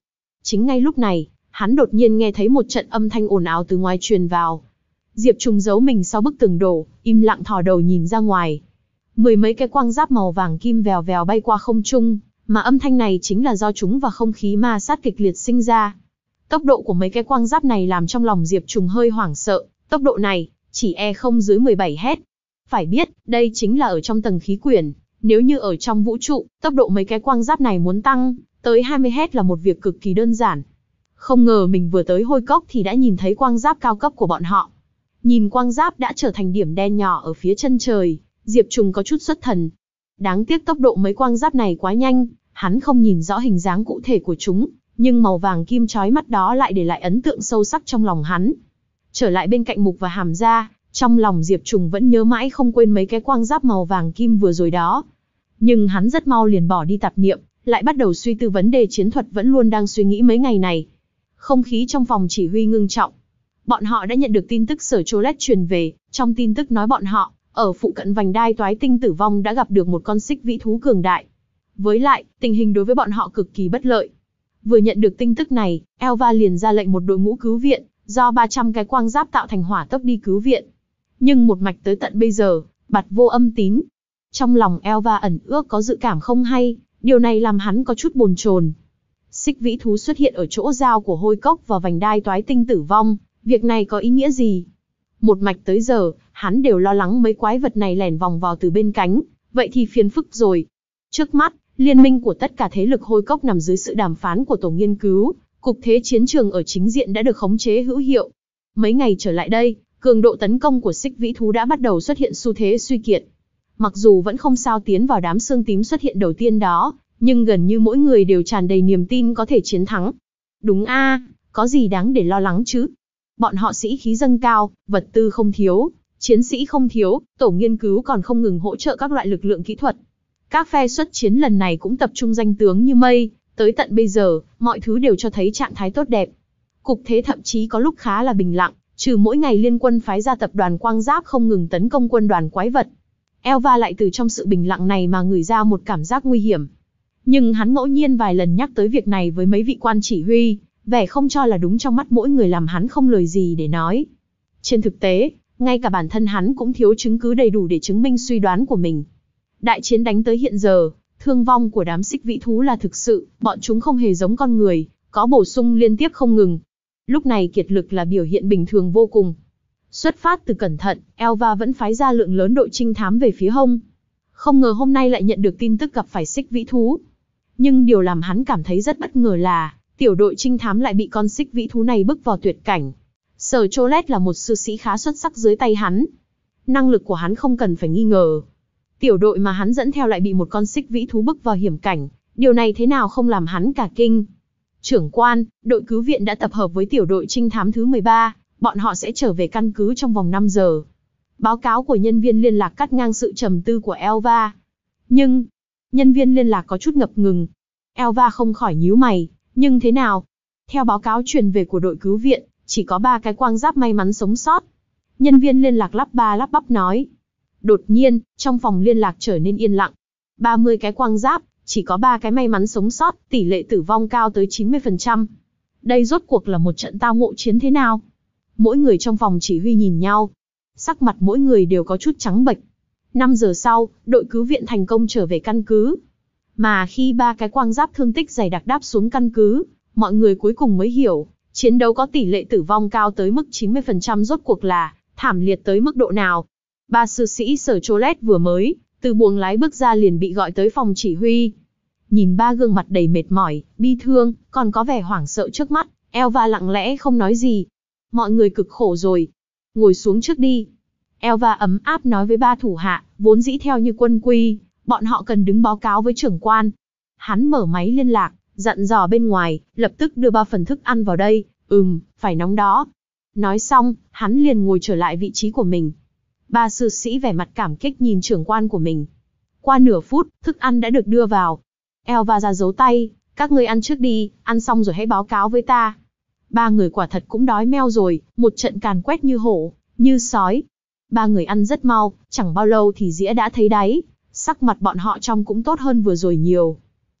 Chính ngay lúc này, hắn đột nhiên nghe thấy một trận âm thanh ồn ào từ ngoài truyền vào. Diệp Trùng giấu mình sau bức tường đổ, im lặng thò đầu nhìn ra ngoài. Mười mấy cái quang giáp màu vàng kim vèo vèo bay qua không trung, mà âm thanh này chính là do chúng và không khí ma sát kịch liệt sinh ra. Tốc độ của mấy cái quang giáp này làm trong lòng Diệp Trùng hơi hoảng sợ, tốc độ này, chỉ e không dưới mười bảy héc. Phải biết, đây chính là ở trong tầng khí quyển, nếu như ở trong vũ trụ, tốc độ mấy cái quang giáp này muốn tăng tới hai mươi héc là một việc cực kỳ đơn giản. Không ngờ mình vừa tới hôi cốc thì đã nhìn thấy quang giáp cao cấp của bọn họ. Nhìn quang giáp đã trở thành điểm đen nhỏ ở phía chân trời, Diệp Trùng có chút xuất thần. Đáng tiếc tốc độ mấy quang giáp này quá nhanh, hắn không nhìn rõ hình dáng cụ thể của chúng, nhưng màu vàng kim chói mắt đó lại để lại ấn tượng sâu sắc trong lòng hắn. Trở lại bên cạnh Mục và Hàm Gia, trong lòng Diệp Trùng vẫn nhớ mãi không quên mấy cái quang giáp màu vàng kim vừa rồi đó. Nhưng hắn rất mau liền bỏ đi tạp niệm, lại bắt đầu suy tư vấn đề chiến thuật vẫn luôn đang suy nghĩ mấy ngày này. Không khí trong phòng chỉ huy ngưng trọng. Bọn họ đã nhận được tin tức Sở Cholet truyền về, trong tin tức nói bọn họ, ở phụ cận vành đai toái tinh tử vong đã gặp được một con xích vĩ thú cường đại. Với lại, tình hình đối với bọn họ cực kỳ bất lợi. Vừa nhận được tin tức này, Elva liền ra lệnh một đội ngũ cứu viện, do ba trăm cái quang giáp tạo thành hỏa tốc đi cứu viện. Nhưng một mạch tới tận bây giờ, bặt vô âm tín. Trong lòng Elva ẩn ước có dự cảm không hay, điều này làm hắn có chút bồn chồn. Xích vĩ thú xuất hiện ở chỗ giao của hôi cốc và vành đai toái tinh tử vong, việc này có ý nghĩa gì? Một mạch tới giờ, hắn đều lo lắng mấy quái vật này lẻn vòng vào từ bên cánh, vậy thì phiền phức rồi. Trước mắt, liên minh của tất cả thế lực hôi cốc nằm dưới sự đàm phán của tổ nghiên cứu, cục thế chiến trường ở chính diện đã được khống chế hữu hiệu. Mấy ngày trở lại đây, cường độ tấn công của xích vĩ thú đã bắt đầu xuất hiện xu thế suy kiệt. Mặc dù vẫn không sao tiến vào đám xương tím xuất hiện đầu tiên đó, nhưng gần như mỗi người đều tràn đầy niềm tin có thể chiến thắng. Đúng a, có gì đáng để lo lắng chứ? Bọn họ sĩ khí dâng cao, vật tư không thiếu, chiến sĩ không thiếu, tổ nghiên cứu còn không ngừng hỗ trợ các loại lực lượng kỹ thuật. Các phe xuất chiến lần này cũng tập trung danh tướng như mây, tới tận bây giờ, mọi thứ đều cho thấy trạng thái tốt đẹp. Cục thế thậm chí có lúc khá là bình lặng, trừ mỗi ngày liên quân phái ra tập đoàn quang giáp không ngừng tấn công quân đoàn quái vật. Elva lại từ trong sự bình lặng này mà ngửi ra một cảm giác nguy hiểm. Nhưng hắn ngẫu nhiên vài lần nhắc tới việc này với mấy vị quan chỉ huy, vẻ không cho là đúng trong mắt mỗi người làm hắn không lời gì để nói. Trên thực tế, ngay cả bản thân hắn cũng thiếu chứng cứ đầy đủ để chứng minh suy đoán của mình. Đại chiến đánh tới hiện giờ, thương vong của đám xích vĩ thú là thực sự, bọn chúng không hề giống con người, có bổ sung liên tiếp không ngừng. Lúc này kiệt lực là biểu hiện bình thường vô cùng. Xuất phát từ cẩn thận, Elva vẫn phái ra lượng lớn đội trinh thám về phía hông. Không ngờ hôm nay lại nhận được tin tức gặp phải xích vĩ thú. Nhưng điều làm hắn cảm thấy rất bất ngờ là, tiểu đội trinh thám lại bị con xích vĩ thú này bức vào tuyệt cảnh. Sở Cholet là một sư sĩ khá xuất sắc dưới tay hắn. Năng lực của hắn không cần phải nghi ngờ. Tiểu đội mà hắn dẫn theo lại bị một con xích vĩ thú bức vào hiểm cảnh, điều này thế nào không làm hắn cả kinh. Trưởng quan, đội cứu viện đã tập hợp với tiểu đội trinh thám thứ mười ba, bọn họ sẽ trở về căn cứ trong vòng năm giờ. Báo cáo của nhân viên liên lạc cắt ngang sự trầm tư của Elva. Nhưng, nhân viên liên lạc có chút ngập ngừng. Elva không khỏi nhíu mày, nhưng thế nào? Theo báo cáo truyền về của đội cứu viện, chỉ có ba cái quang giáp may mắn sống sót. Nhân viên liên lạc lắp ba lắp bắp nói. Đột nhiên, trong phòng liên lạc trở nên yên lặng. ba mươi cái quang giáp, chỉ có ba cái may mắn sống sót, tỷ lệ tử vong cao tới chín mươi phần trăm. Đây rốt cuộc là một trận tao ngộ chiến thế nào? Mỗi người trong phòng chỉ huy nhìn nhau. Sắc mặt mỗi người đều có chút trắng bệch. năm giờ sau, đội cứu viện thành công trở về căn cứ. Mà khi ba cái quang giáp thương tích dày đặc đáp xuống căn cứ, mọi người cuối cùng mới hiểu, chiến đấu có tỷ lệ tử vong cao tới mức chín mươi phần trăm rốt cuộc là thảm liệt tới mức độ nào. Ba sư sĩ Sở Cholet vừa mới từ buồng lái bước ra liền bị gọi tới phòng chỉ huy. Nhìn ba gương mặt đầy mệt mỏi, bi thương, còn có vẻ hoảng sợ trước mắt, Elva lặng lẽ không nói gì. Mọi người cực khổ rồi. Ngồi xuống trước đi. Elva ấm áp nói với ba thủ hạ, vốn dĩ theo như quân quy, bọn họ cần đứng báo cáo với trưởng quan. Hắn mở máy liên lạc, dặn dò bên ngoài, lập tức đưa ba phần thức ăn vào đây, ừm, phải nóng đó. Nói xong, hắn liền ngồi trở lại vị trí của mình. Ba sư sĩ vẻ mặt cảm kích nhìn trưởng quan của mình. Qua nửa phút, thức ăn đã được đưa vào. Elva ra dấu tay, các ngươi ăn trước đi, ăn xong rồi hãy báo cáo với ta. Ba người quả thật cũng đói meo rồi, một trận càn quét như hổ, như sói. Ba người ăn rất mau, chẳng bao lâu thì dĩa đã thấy đáy, sắc mặt bọn họ trông cũng tốt hơn vừa rồi nhiều.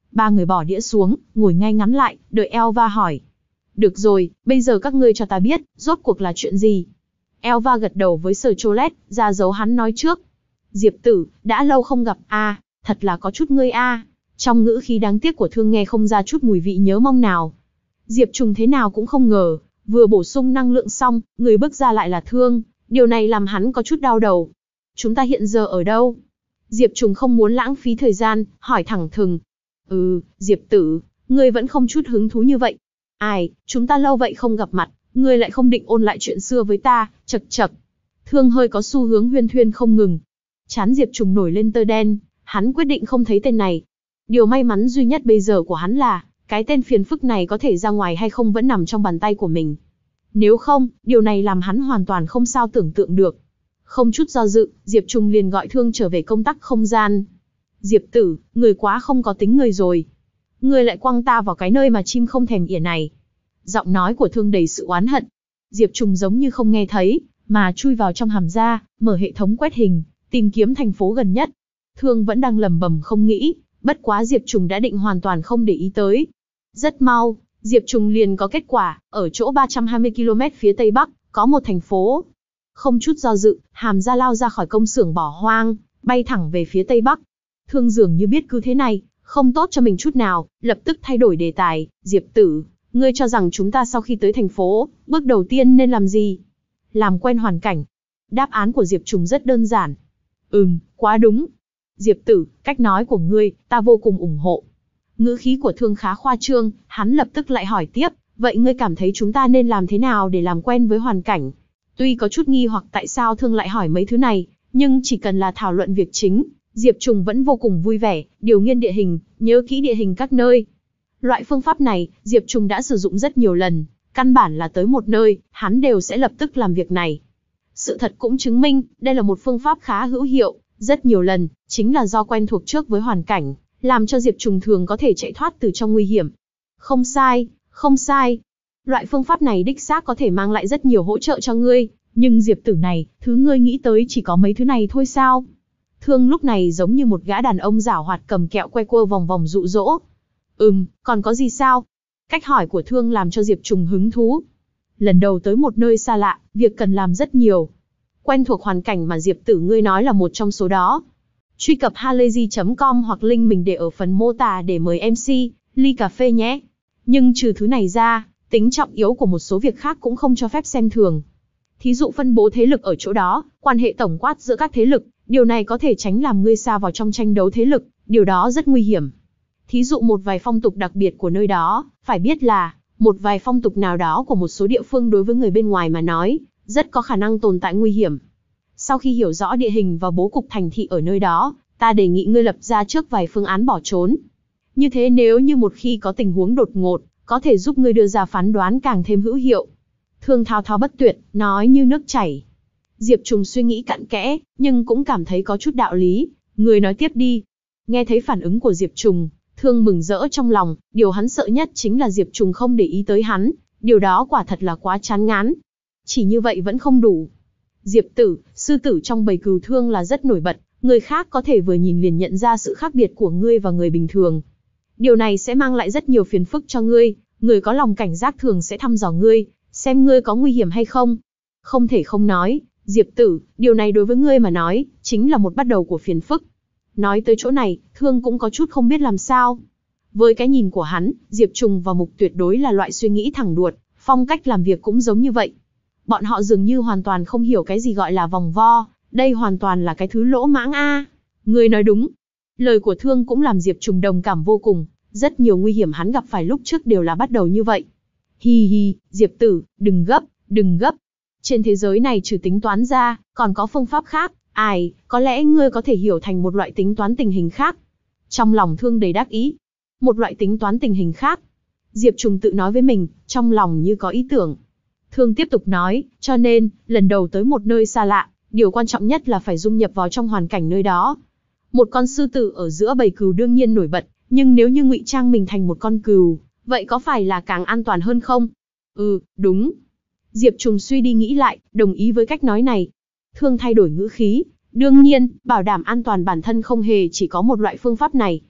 Ba người bỏ đĩa xuống, ngồi ngay ngắn lại, đợi Elva hỏi. Được rồi, bây giờ các ngươi cho ta biết, rốt cuộc là chuyện gì? Elva gật đầu với Sir Cholet, ra dấu hắn nói trước. Diệp Tử, đã lâu không gặp a, à, thật là có chút ngươi a. À. Trong ngữ khí đáng tiếc của Thương nghe không ra chút mùi vị nhớ mong nào. Diệp Trùng thế nào cũng không ngờ, vừa bổ sung năng lượng xong, người bước ra lại là Thương, điều này làm hắn có chút đau đầu. Chúng ta hiện giờ ở đâu? Diệp Trùng không muốn lãng phí thời gian, hỏi thẳng thừng. Ừ, Diệp Tử, ngươi vẫn không chút hứng thú như vậy. Ai, chúng ta lâu vậy không gặp mặt, ngươi lại không định ôn lại chuyện xưa với ta, chật chật. Thương hơi có xu hướng huyên thuyên không ngừng. Trán Diệp Trùng nổi lên tơ đen, hắn quyết định không thấy tên này. Điều may mắn duy nhất bây giờ của hắn là, cái tên phiền phức này có thể ra ngoài hay không vẫn nằm trong bàn tay của mình. Nếu không, điều này làm hắn hoàn toàn không sao tưởng tượng được. Không chút do dự, Diệp Trùng liền gọi Thương trở về công tắc không gian. Diệp Tử, người quá không có tính người rồi. Người lại quăng ta vào cái nơi mà chim không thèm ỉa này. Giọng nói của Thương đầy sự oán hận. Diệp Trùng giống như không nghe thấy, mà chui vào trong hàm ra, mở hệ thống quét hình, tìm kiếm thành phố gần nhất. Thương vẫn đang lầm bầm không nghĩ, bất quá Diệp Trùng đã định hoàn toàn không để ý tới. Rất mau, Diệp Trùng liền có kết quả, ở chỗ ba trăm hai mươi ki lô mét phía tây bắc, có một thành phố. Không chút do dự, hàm ra lao ra khỏi công xưởng bỏ hoang, bay thẳng về phía tây bắc. Thương dường như biết cứ thế này, không tốt cho mình chút nào, lập tức thay đổi đề tài. Diệp Tử, ngươi cho rằng chúng ta sau khi tới thành phố, bước đầu tiên nên làm gì? Làm quen hoàn cảnh. Đáp án của Diệp Trùng rất đơn giản. Ừm, quá đúng. Diệp Tử, cách nói của ngươi, ta vô cùng ủng hộ. Ngữ khí của Thương khá khoa trương, hắn lập tức lại hỏi tiếp, vậy ngươi cảm thấy chúng ta nên làm thế nào để làm quen với hoàn cảnh? Tuy có chút nghi hoặc tại sao Thương lại hỏi mấy thứ này, nhưng chỉ cần là thảo luận việc chính, Diệp Trùng vẫn vô cùng vui vẻ, điều nghiên địa hình, nhớ kỹ địa hình các nơi. Loại phương pháp này, Diệp Trùng đã sử dụng rất nhiều lần, căn bản là tới một nơi, hắn đều sẽ lập tức làm việc này. Sự thật cũng chứng minh, đây là một phương pháp khá hữu hiệu, rất nhiều lần, chính là do quen thuộc trước với hoàn cảnh, làm cho Diệp Trùng thường có thể chạy thoát từ trong nguy hiểm. Không sai, không sai. Loại phương pháp này đích xác có thể mang lại rất nhiều hỗ trợ cho ngươi, nhưng Diệp Tử này, thứ ngươi nghĩ tới chỉ có mấy thứ này thôi sao? Thương lúc này giống như một gã đàn ông giảo hoạt cầm kẹo quay quơ vòng vòng dụ dỗ. Ừm, còn có gì sao? Cách hỏi của Thương làm cho Diệp Trùng hứng thú. Lần đầu tới một nơi xa lạ, việc cần làm rất nhiều. Quen thuộc hoàn cảnh mà Diệp Tử ngươi nói là một trong số đó. Truy cập halayzi chấm com hoặc link mình để ở phần mô tả để mời em xê, ly cà phê nhé. Nhưng trừ thứ này ra, tính trọng yếu của một số việc khác cũng không cho phép xem thường. Thí dụ phân bố thế lực ở chỗ đó, quan hệ tổng quát giữa các thế lực, điều này có thể tránh làm ngươi sa vào trong tranh đấu thế lực, điều đó rất nguy hiểm. Thí dụ một vài phong tục đặc biệt của nơi đó, phải biết là, một vài phong tục nào đó của một số địa phương đối với người bên ngoài mà nói, rất có khả năng tồn tại nguy hiểm. Sau khi hiểu rõ địa hình và bố cục thành thị ở nơi đó, ta đề nghị ngươi lập ra trước vài phương án bỏ trốn. Như thế nếu như một khi có tình huống đột ngột, có thể giúp ngươi đưa ra phán đoán càng thêm hữu hiệu. Thương thao thao bất tuyệt, nói như nước chảy. Diệp Trùng suy nghĩ cặn kẽ, nhưng cũng cảm thấy có chút đạo lý. Người nói tiếp đi. Nghe thấy phản ứng của Diệp Trùng, Thương mừng rỡ trong lòng, điều hắn sợ nhất chính là Diệp Trùng không để ý tới hắn, điều đó quả thật là quá chán ngán. Chỉ như vậy vẫn không đủ. Diệp Tử, sư tử trong bầy cừu Thương là rất nổi bật, người khác có thể vừa nhìn liền nhận ra sự khác biệt của ngươi và người bình thường. Điều này sẽ mang lại rất nhiều phiền phức cho ngươi, người có lòng cảnh giác thường sẽ thăm dò ngươi, xem ngươi có nguy hiểm hay không. Không thể không nói, Diệp Tử, điều này đối với ngươi mà nói, chính là một bắt đầu của phiền phức. Nói tới chỗ này, Thương cũng có chút không biết làm sao. Với cái nhìn của hắn, Diệp Trùng và Mục tuyệt đối là loại suy nghĩ thẳng đuột, phong cách làm việc cũng giống như vậy. Bọn họ dường như hoàn toàn không hiểu cái gì gọi là vòng vo, đây hoàn toàn là cái thứ lỗ mãng a. Ngươi nói đúng. Lời của Thương cũng làm Diệp Trùng đồng cảm vô cùng, rất nhiều nguy hiểm hắn gặp phải lúc trước đều là bắt đầu như vậy. Hi hi, Diệp Tử, đừng gấp, đừng gấp. Trên thế giới này trừ tính toán ra, còn có phương pháp khác, ai, có lẽ ngươi có thể hiểu thành một loại tính toán tình hình khác. Trong lòng Thương đầy đắc ý. Một loại tính toán tình hình khác. Diệp Trùng tự nói với mình, trong lòng như có ý tưởng. Thương tiếp tục nói, cho nên, lần đầu tới một nơi xa lạ, điều quan trọng nhất là phải dung nhập vào trong hoàn cảnh nơi đó. Một con sư tử ở giữa bầy cừu đương nhiên nổi bật, nhưng nếu như ngụy trang mình thành một con cừu, vậy có phải là càng an toàn hơn không? Ừ, đúng. Diệp Trùng suy đi nghĩ lại, đồng ý với cách nói này. Thương thay đổi ngữ khí, đương nhiên, bảo đảm an toàn bản thân không hề chỉ có một loại phương pháp này.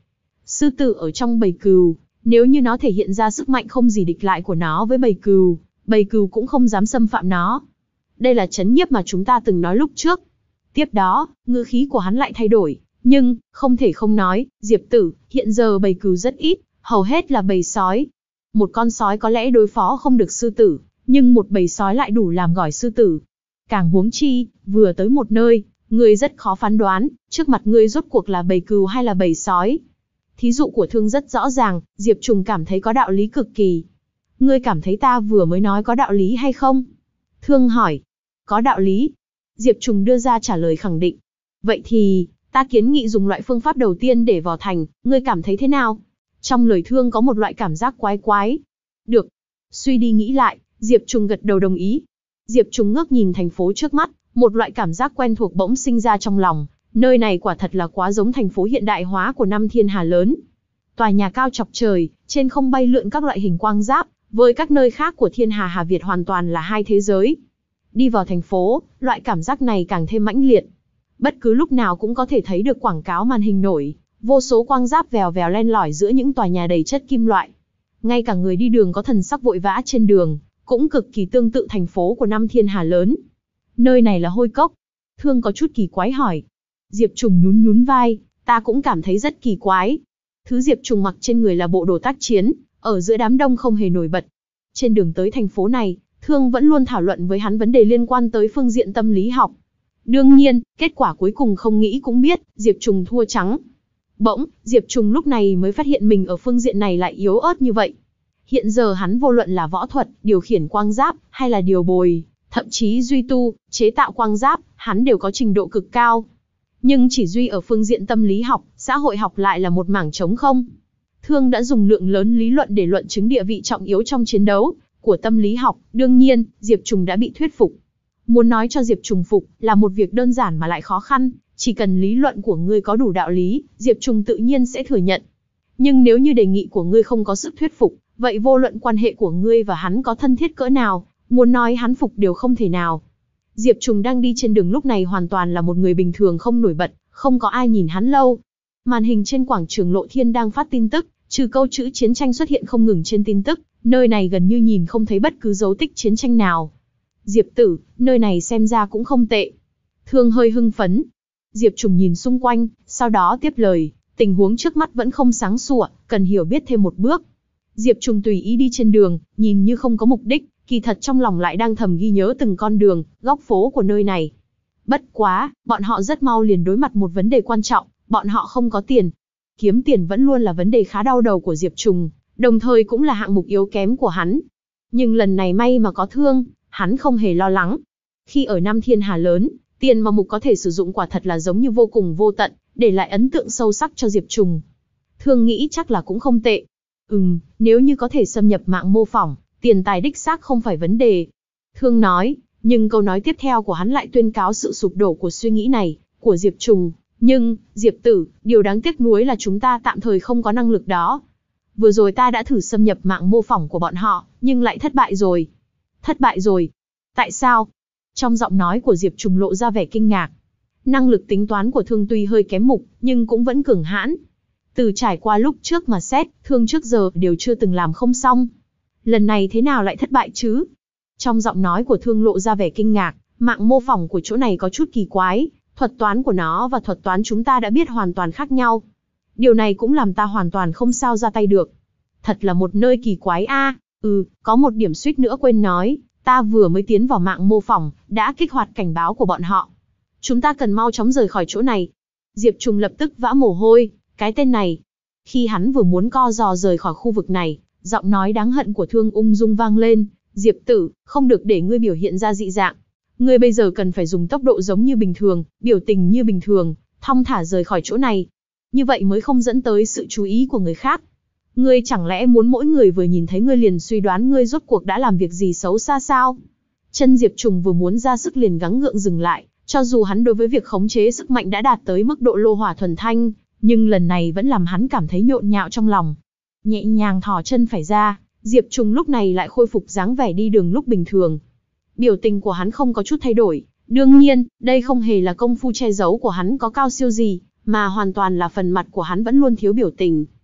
Sư tử ở trong bầy cừu, nếu như nó thể hiện ra sức mạnh không gì địch lại của nó với bầy cừu, bầy cừu cũng không dám xâm phạm nó. Đây là trấn nhiếp mà chúng ta từng nói lúc trước. Tiếp đó, ngữ khí của hắn lại thay đổi, nhưng, không thể không nói, Diệp Tử, hiện giờ bầy cừu rất ít, hầu hết là bầy sói. Một con sói có lẽ đối phó không được sư tử, nhưng một bầy sói lại đủ làm gỏi sư tử. Càng huống chi, vừa tới một nơi, ngươi rất khó phán đoán, trước mặt ngươi rốt cuộc là bầy cừu hay là bầy sói. Thí dụ của Thương rất rõ ràng, Diệp Trùng cảm thấy có đạo lý cực kỳ. Ngươi cảm thấy ta vừa mới nói có đạo lý hay không? Thương hỏi. Có đạo lý. Diệp Trùng đưa ra trả lời khẳng định. Vậy thì, ta kiến nghị dùng loại phương pháp đầu tiên để vào thành, ngươi cảm thấy thế nào? Trong lời Thương có một loại cảm giác quái quái. Được. Suy đi nghĩ lại, Diệp Trùng gật đầu đồng ý. Diệp Trùng ngước nhìn thành phố trước mắt, một loại cảm giác quen thuộc bỗng sinh ra trong lòng. Nơi này quả thật là quá giống thành phố hiện đại hóa của năm thiên hà lớn. Tòa nhà cao chọc trời, trên không bay lượn các loại hình quang giáp, với các nơi khác của thiên hà Hà Việt hoàn toàn là hai thế giới. Đi vào thành phố, loại cảm giác này càng thêm mãnh liệt. Bất cứ lúc nào cũng có thể thấy được quảng cáo màn hình nổi, vô số quang giáp vèo vèo len lỏi giữa những tòa nhà đầy chất kim loại. Ngay cả người đi đường có thần sắc vội vã trên đường, cũng cực kỳ tương tự thành phố của năm thiên hà lớn. Nơi này là Hôi Cốc. Thương có chút kỳ quái hỏi. Diệp Trùng nhún nhún vai, ta cũng cảm thấy rất kỳ quái. Thứ Diệp Trùng mặc trên người là bộ đồ tác chiến, ở giữa đám đông không hề nổi bật. Trên đường tới thành phố này, Thương vẫn luôn thảo luận với hắn vấn đề liên quan tới phương diện tâm lý học. Đương nhiên, kết quả cuối cùng không nghĩ cũng biết, Diệp Trùng thua trắng. Bỗng, Diệp Trùng lúc này mới phát hiện mình ở phương diện này lại yếu ớt như vậy. Hiện giờ hắn vô luận là võ thuật, điều khiển quang giáp, hay là điều bồi, thậm chí duy tu, chế tạo quang giáp, hắn đều có trình độ cực cao. Nhưng chỉ duy ở phương diện tâm lý học, xã hội học lại là một mảng trống không. Thương đã dùng lượng lớn lý luận để luận chứng địa vị trọng yếu trong chiến đấu của tâm lý học, đương nhiên, Diệp Trùng đã bị thuyết phục. Muốn nói cho Diệp Trùng phục là một việc đơn giản mà lại khó khăn, chỉ cần lý luận của ngươi có đủ đạo lý, Diệp Trùng tự nhiên sẽ thừa nhận. Nhưng nếu như đề nghị của ngươi không có sức thuyết phục, vậy vô luận quan hệ của ngươi và hắn có thân thiết cỡ nào, muốn nói hắn phục đều không thể nào. Diệp Trùng đang đi trên đường lúc này hoàn toàn là một người bình thường không nổi bật, không có ai nhìn hắn lâu. Màn hình trên quảng trường Lộ Thiên đang phát tin tức, trừ câu chữ chiến tranh xuất hiện không ngừng trên tin tức, nơi này gần như nhìn không thấy bất cứ dấu tích chiến tranh nào. Diệp Tử, nơi này xem ra cũng không tệ. Thương hơi hưng phấn. Diệp Trùng nhìn xung quanh, sau đó tiếp lời, tình huống trước mắt vẫn không sáng sủa, cần hiểu biết thêm một bước. Diệp Trùng tùy ý đi trên đường, nhìn như không có mục đích, kỳ thật trong lòng lại đang thầm ghi nhớ từng con đường, góc phố của nơi này. Bất quá, bọn họ rất mau liền đối mặt một vấn đề quan trọng, bọn họ không có tiền. Kiếm tiền vẫn luôn là vấn đề khá đau đầu của Diệp Trùng, đồng thời cũng là hạng mục yếu kém của hắn. Nhưng lần này may mà có Thương, hắn không hề lo lắng. Khi ở Nam Thiên Hà lớn, tiền mà mục có thể sử dụng quả thật là giống như vô cùng vô tận, để lại ấn tượng sâu sắc cho Diệp Trùng. Thương nghĩ chắc là cũng không tệ. Ừm, nếu như có thể xâm nhập mạng mô phỏng, tiền tài đích xác không phải vấn đề. Thương nói, nhưng câu nói tiếp theo của hắn lại tuyên cáo sự sụp đổ của suy nghĩ này, của Diệp Trùng. Nhưng, Diệp Tử, điều đáng tiếc nuối là chúng ta tạm thời không có năng lực đó. Vừa rồi ta đã thử xâm nhập mạng mô phỏng của bọn họ, nhưng lại thất bại rồi. Thất bại rồi? Tại sao? Trong giọng nói của Diệp Trùng lộ ra vẻ kinh ngạc. Năng lực tính toán của Thương tuy hơi kém mục, nhưng cũng vẫn cường hãn. Từ trải qua lúc trước mà xét, Thương trước giờ đều chưa từng làm không xong. Lần này thế nào lại thất bại chứ? Trong giọng nói của Thương lộ ra vẻ kinh ngạc, mạng mô phỏng của chỗ này có chút kỳ quái, thuật toán của nó và thuật toán chúng ta đã biết hoàn toàn khác nhau. Điều này cũng làm ta hoàn toàn không sao ra tay được. Thật là một nơi kỳ quái a. À. Ừ, có một điểm suýt nữa quên nói, ta vừa mới tiến vào mạng mô phỏng, đã kích hoạt cảnh báo của bọn họ. Chúng ta cần mau chóng rời khỏi chỗ này. Diệp Trùng lập tức vã mồ hôi, cái tên này. Khi hắn vừa muốn co giò rời khỏi khu vực này, giọng nói đáng hận của Thương ung dung vang lên, Diệp Tử, không được để ngươi biểu hiện ra dị dạng. Ngươi bây giờ cần phải dùng tốc độ giống như bình thường, biểu tình như bình thường, thong thả rời khỏi chỗ này. Như vậy mới không dẫn tới sự chú ý của người khác. Ngươi chẳng lẽ muốn mỗi người vừa nhìn thấy ngươi liền suy đoán ngươi rốt cuộc đã làm việc gì xấu xa sao? Chân Diệp Trùng vừa muốn ra sức liền gắng gượng dừng lại, cho dù hắn đối với việc khống chế sức mạnh đã đạt tới mức độ lô hỏa thuần thanh, nhưng lần này vẫn làm hắn cảm thấy nhộn nhạo trong lòng. Nhẹ nhàng thò chân phải ra, Diệp Trùng lúc này lại khôi phục dáng vẻ đi đường lúc bình thường. Biểu tình của hắn không có chút thay đổi, đương nhiên, đây không hề là công phu che giấu của hắn có cao siêu gì, mà hoàn toàn là phần mặt của hắn vẫn luôn thiếu biểu tình.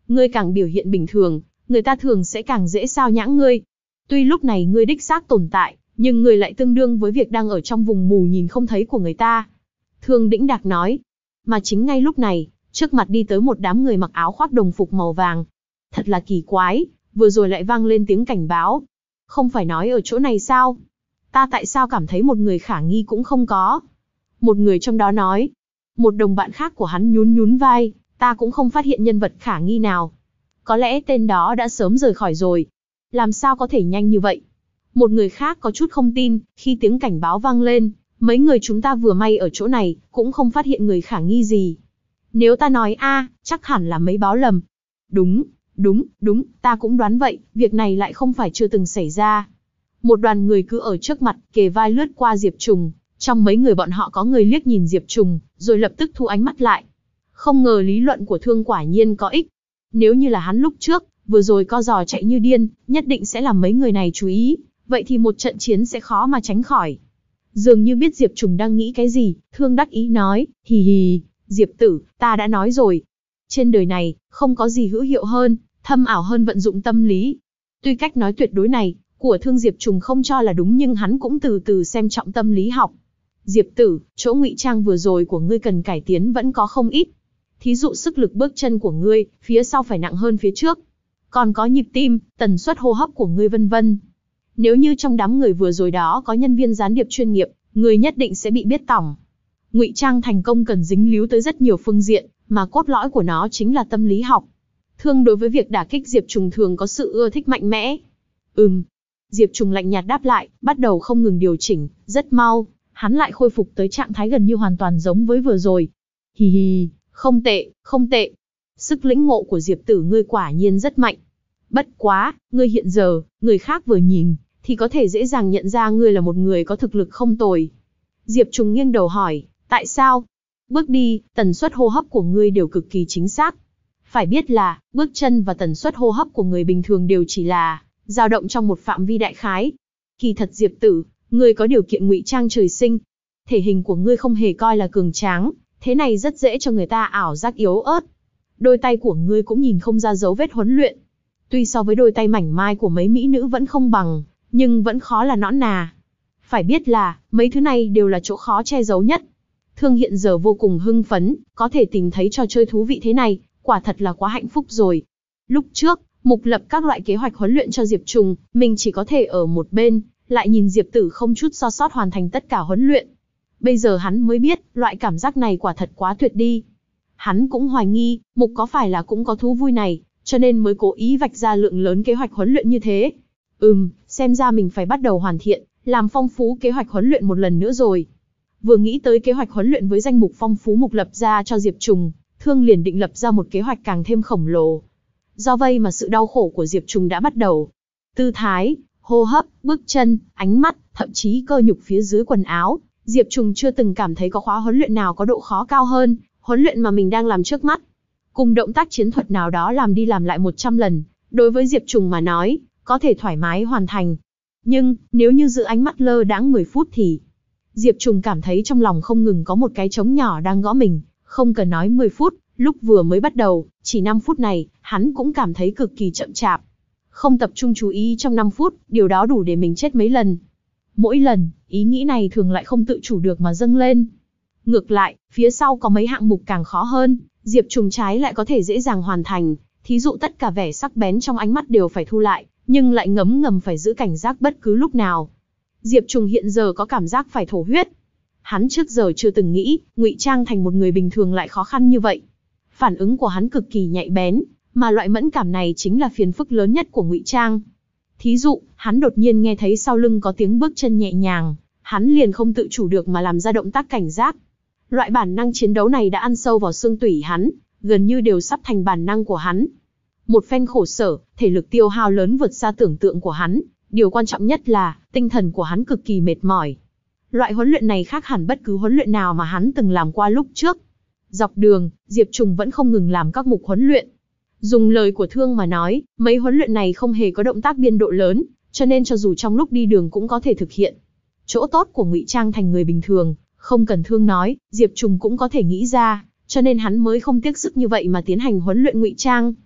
ngươi càng biểu hiện bình thường, người ta thường sẽ càng dễ sao nhãng ngươi. Tuy lúc này ngươi đích xác tồn tại, nhưng ngươi lại tương đương với việc đang ở trong vùng mù nhìn không thấy của người ta. Thương Đĩnh Đạc nói. Mà chính ngay lúc này, trước mặt đi tới một đám người mặc áo khoác đồng phục màu vàng. Thật là kỳ quái, vừa rồi lại vang lên tiếng cảnh báo. Không phải nói ở chỗ này sao? Ta tại sao cảm thấy một người khả nghi cũng không có? Một người trong đó nói. Một đồng bạn khác của hắn nhún nhún vai, ta cũng không phát hiện nhân vật khả nghi nào. Có lẽ tên đó đã sớm rời khỏi rồi. Làm sao có thể nhanh như vậy? Một người khác có chút không tin, khi tiếng cảnh báo vang lên, mấy người chúng ta vừa may ở chỗ này, cũng không phát hiện người khả nghi gì. Nếu ta nói a, chắc hẳn là mấy báo lầm. Đúng, đúng, đúng, ta cũng đoán vậy, việc này lại không phải chưa từng xảy ra. Một đoàn người cứ ở trước mặt, kề vai lướt qua Diệp Trùng, trong mấy người bọn họ có người liếc nhìn Diệp Trùng, rồi lập tức thu ánh mắt lại. Không ngờ lý luận của Thương quả nhiên có ích. Nếu như là hắn lúc trước, vừa rồi co giò chạy như điên, nhất định sẽ làm mấy người này chú ý, vậy thì một trận chiến sẽ khó mà tránh khỏi. Dường như biết Diệp Trùng đang nghĩ cái gì, Thương đắc ý nói, hì hì, Diệp tử, ta đã nói rồi. Trên đời này, không có gì hữu hiệu hơn, thâm ảo hơn vận dụng tâm lý. Tuy cách nói tuyệt đối này, của Thương Diệp Trùng không cho là đúng nhưng hắn cũng từ từ xem trọng tâm lý học. Diệp tử, chỗ ngụy trang vừa rồi của ngươi cần cải tiến vẫn có không ít. Thí dụ sức lực bước chân của ngươi, phía sau phải nặng hơn phía trước. Còn có nhịp tim, tần suất hô hấp của ngươi vân vân. Nếu như trong đám người vừa rồi đó có nhân viên gián điệp chuyên nghiệp, ngươi nhất định sẽ bị biết tỏng. Ngụy trang thành công cần dính líu tới rất nhiều phương diện, mà cốt lõi của nó chính là tâm lý học. Thương đối với việc đả kích Diệp Trùng thường có sự ưa thích mạnh mẽ. Ừm. Diệp Trùng lạnh nhạt đáp lại, bắt đầu không ngừng điều chỉnh, rất mau, hắn lại khôi phục tới trạng thái gần như hoàn toàn giống với vừa rồi. Hì hì, không tệ, không tệ. Sức lĩnh ngộ của Diệp tử ngươi quả nhiên rất mạnh. Bất quá, ngươi hiện giờ, người khác vừa nhìn, thì có thể dễ dàng nhận ra ngươi là một người có thực lực không tồi. Diệp Trùng nghiêng đầu hỏi, tại sao? Bước đi, tần suất hô hấp của ngươi đều cực kỳ chính xác. Phải biết là, bước chân và tần suất hô hấp của người bình thường đều chỉ là dao động trong một phạm vi đại khái. Kỳ thật Diệp tử, ngươi có điều kiện ngụy trang trời sinh. Thể hình của ngươi không hề coi là cường tráng, thế này rất dễ cho người ta ảo giác yếu ớt. Đôi tay của ngươi cũng nhìn không ra dấu vết huấn luyện. Tuy so với đôi tay mảnh mai của mấy mỹ nữ vẫn không bằng, nhưng vẫn khó là nõn nà. Phải biết là, mấy thứ này đều là chỗ khó che giấu nhất. Thương hiện giờ vô cùng hưng phấn, có thể tìm thấy trò chơi thú vị thế này, quả thật là quá hạnh phúc rồi. Lúc trước, Mục lập các loại kế hoạch huấn luyện cho Diệp Trùng, mình chỉ có thể ở một bên, lại nhìn Diệp Tử không chút so sót hoàn thành tất cả huấn luyện. Bây giờ hắn mới biết, loại cảm giác này quả thật quá tuyệt đi. Hắn cũng hoài nghi, Mục có phải là cũng có thú vui này, cho nên mới cố ý vạch ra lượng lớn kế hoạch huấn luyện như thế. Ừm, xem ra mình phải bắt đầu hoàn thiện, làm phong phú kế hoạch huấn luyện một lần nữa rồi. Vừa nghĩ tới kế hoạch huấn luyện với danh mục phong phú Mục lập ra cho Diệp Trùng, Thương liền định lập ra một kế hoạch càng thêm khổng lồ. Do vậy mà sự đau khổ của Diệp Trùng đã bắt đầu. Tư thái, hô hấp, bước chân, ánh mắt, thậm chí cơ nhục phía dưới quần áo, Diệp Trùng chưa từng cảm thấy có khóa huấn luyện nào có độ khó cao hơn huấn luyện mà mình đang làm trước mắt. Cùng động tác chiến thuật nào đó làm đi làm lại một trăm lần, đối với Diệp Trùng mà nói, có thể thoải mái hoàn thành. Nhưng, nếu như giữ ánh mắt lơ đãng mười phút thì... Diệp Trùng cảm thấy trong lòng không ngừng có một cái trống nhỏ đang gõ mình, không cần nói mười phút, lúc vừa mới bắt đầu, chỉ năm phút này, hắn cũng cảm thấy cực kỳ chậm chạp. Không tập trung chú ý trong năm phút, điều đó đủ để mình chết mấy lần. Mỗi lần, ý nghĩ này thường lại không tự chủ được mà dâng lên. Ngược lại, phía sau có mấy hạng mục càng khó hơn, Diệp Trùng trái lại có thể dễ dàng hoàn thành, thí dụ tất cả vẻ sắc bén trong ánh mắt đều phải thu lại, nhưng lại ngấm ngầm phải giữ cảnh giác bất cứ lúc nào. Diệp Trùng hiện giờ có cảm giác phải thổ huyết. Hắn trước giờ chưa từng nghĩ, ngụy trang thành một người bình thường lại khó khăn như vậy. Phản ứng của hắn cực kỳ nhạy bén, mà loại mẫn cảm này chính là phiền phức lớn nhất của ngụy trang. Thí dụ, hắn đột nhiên nghe thấy sau lưng có tiếng bước chân nhẹ nhàng, hắn liền không tự chủ được mà làm ra động tác cảnh giác. Loại bản năng chiến đấu này đã ăn sâu vào xương tủy hắn, gần như đều sắp thành bản năng của hắn. Một phen khổ sở, thể lực tiêu hao lớn vượt xa tưởng tượng của hắn, điều quan trọng nhất là, tinh thần của hắn cực kỳ mệt mỏi. Loại huấn luyện này khác hẳn bất cứ huấn luyện nào mà hắn từng làm qua lúc trước. Dọc đường, Diệp Trùng vẫn không ngừng làm các mục huấn luyện. Dùng lời của Thương mà nói, mấy huấn luyện này không hề có động tác biên độ lớn, cho nên cho dù trong lúc đi đường cũng có thể thực hiện. Chỗ tốt của ngụy trang thành người bình thường, không cần Thương nói, Diệp Trùng cũng có thể nghĩ ra, cho nên hắn mới không tiếc sức như vậy mà tiến hành huấn luyện ngụy trang.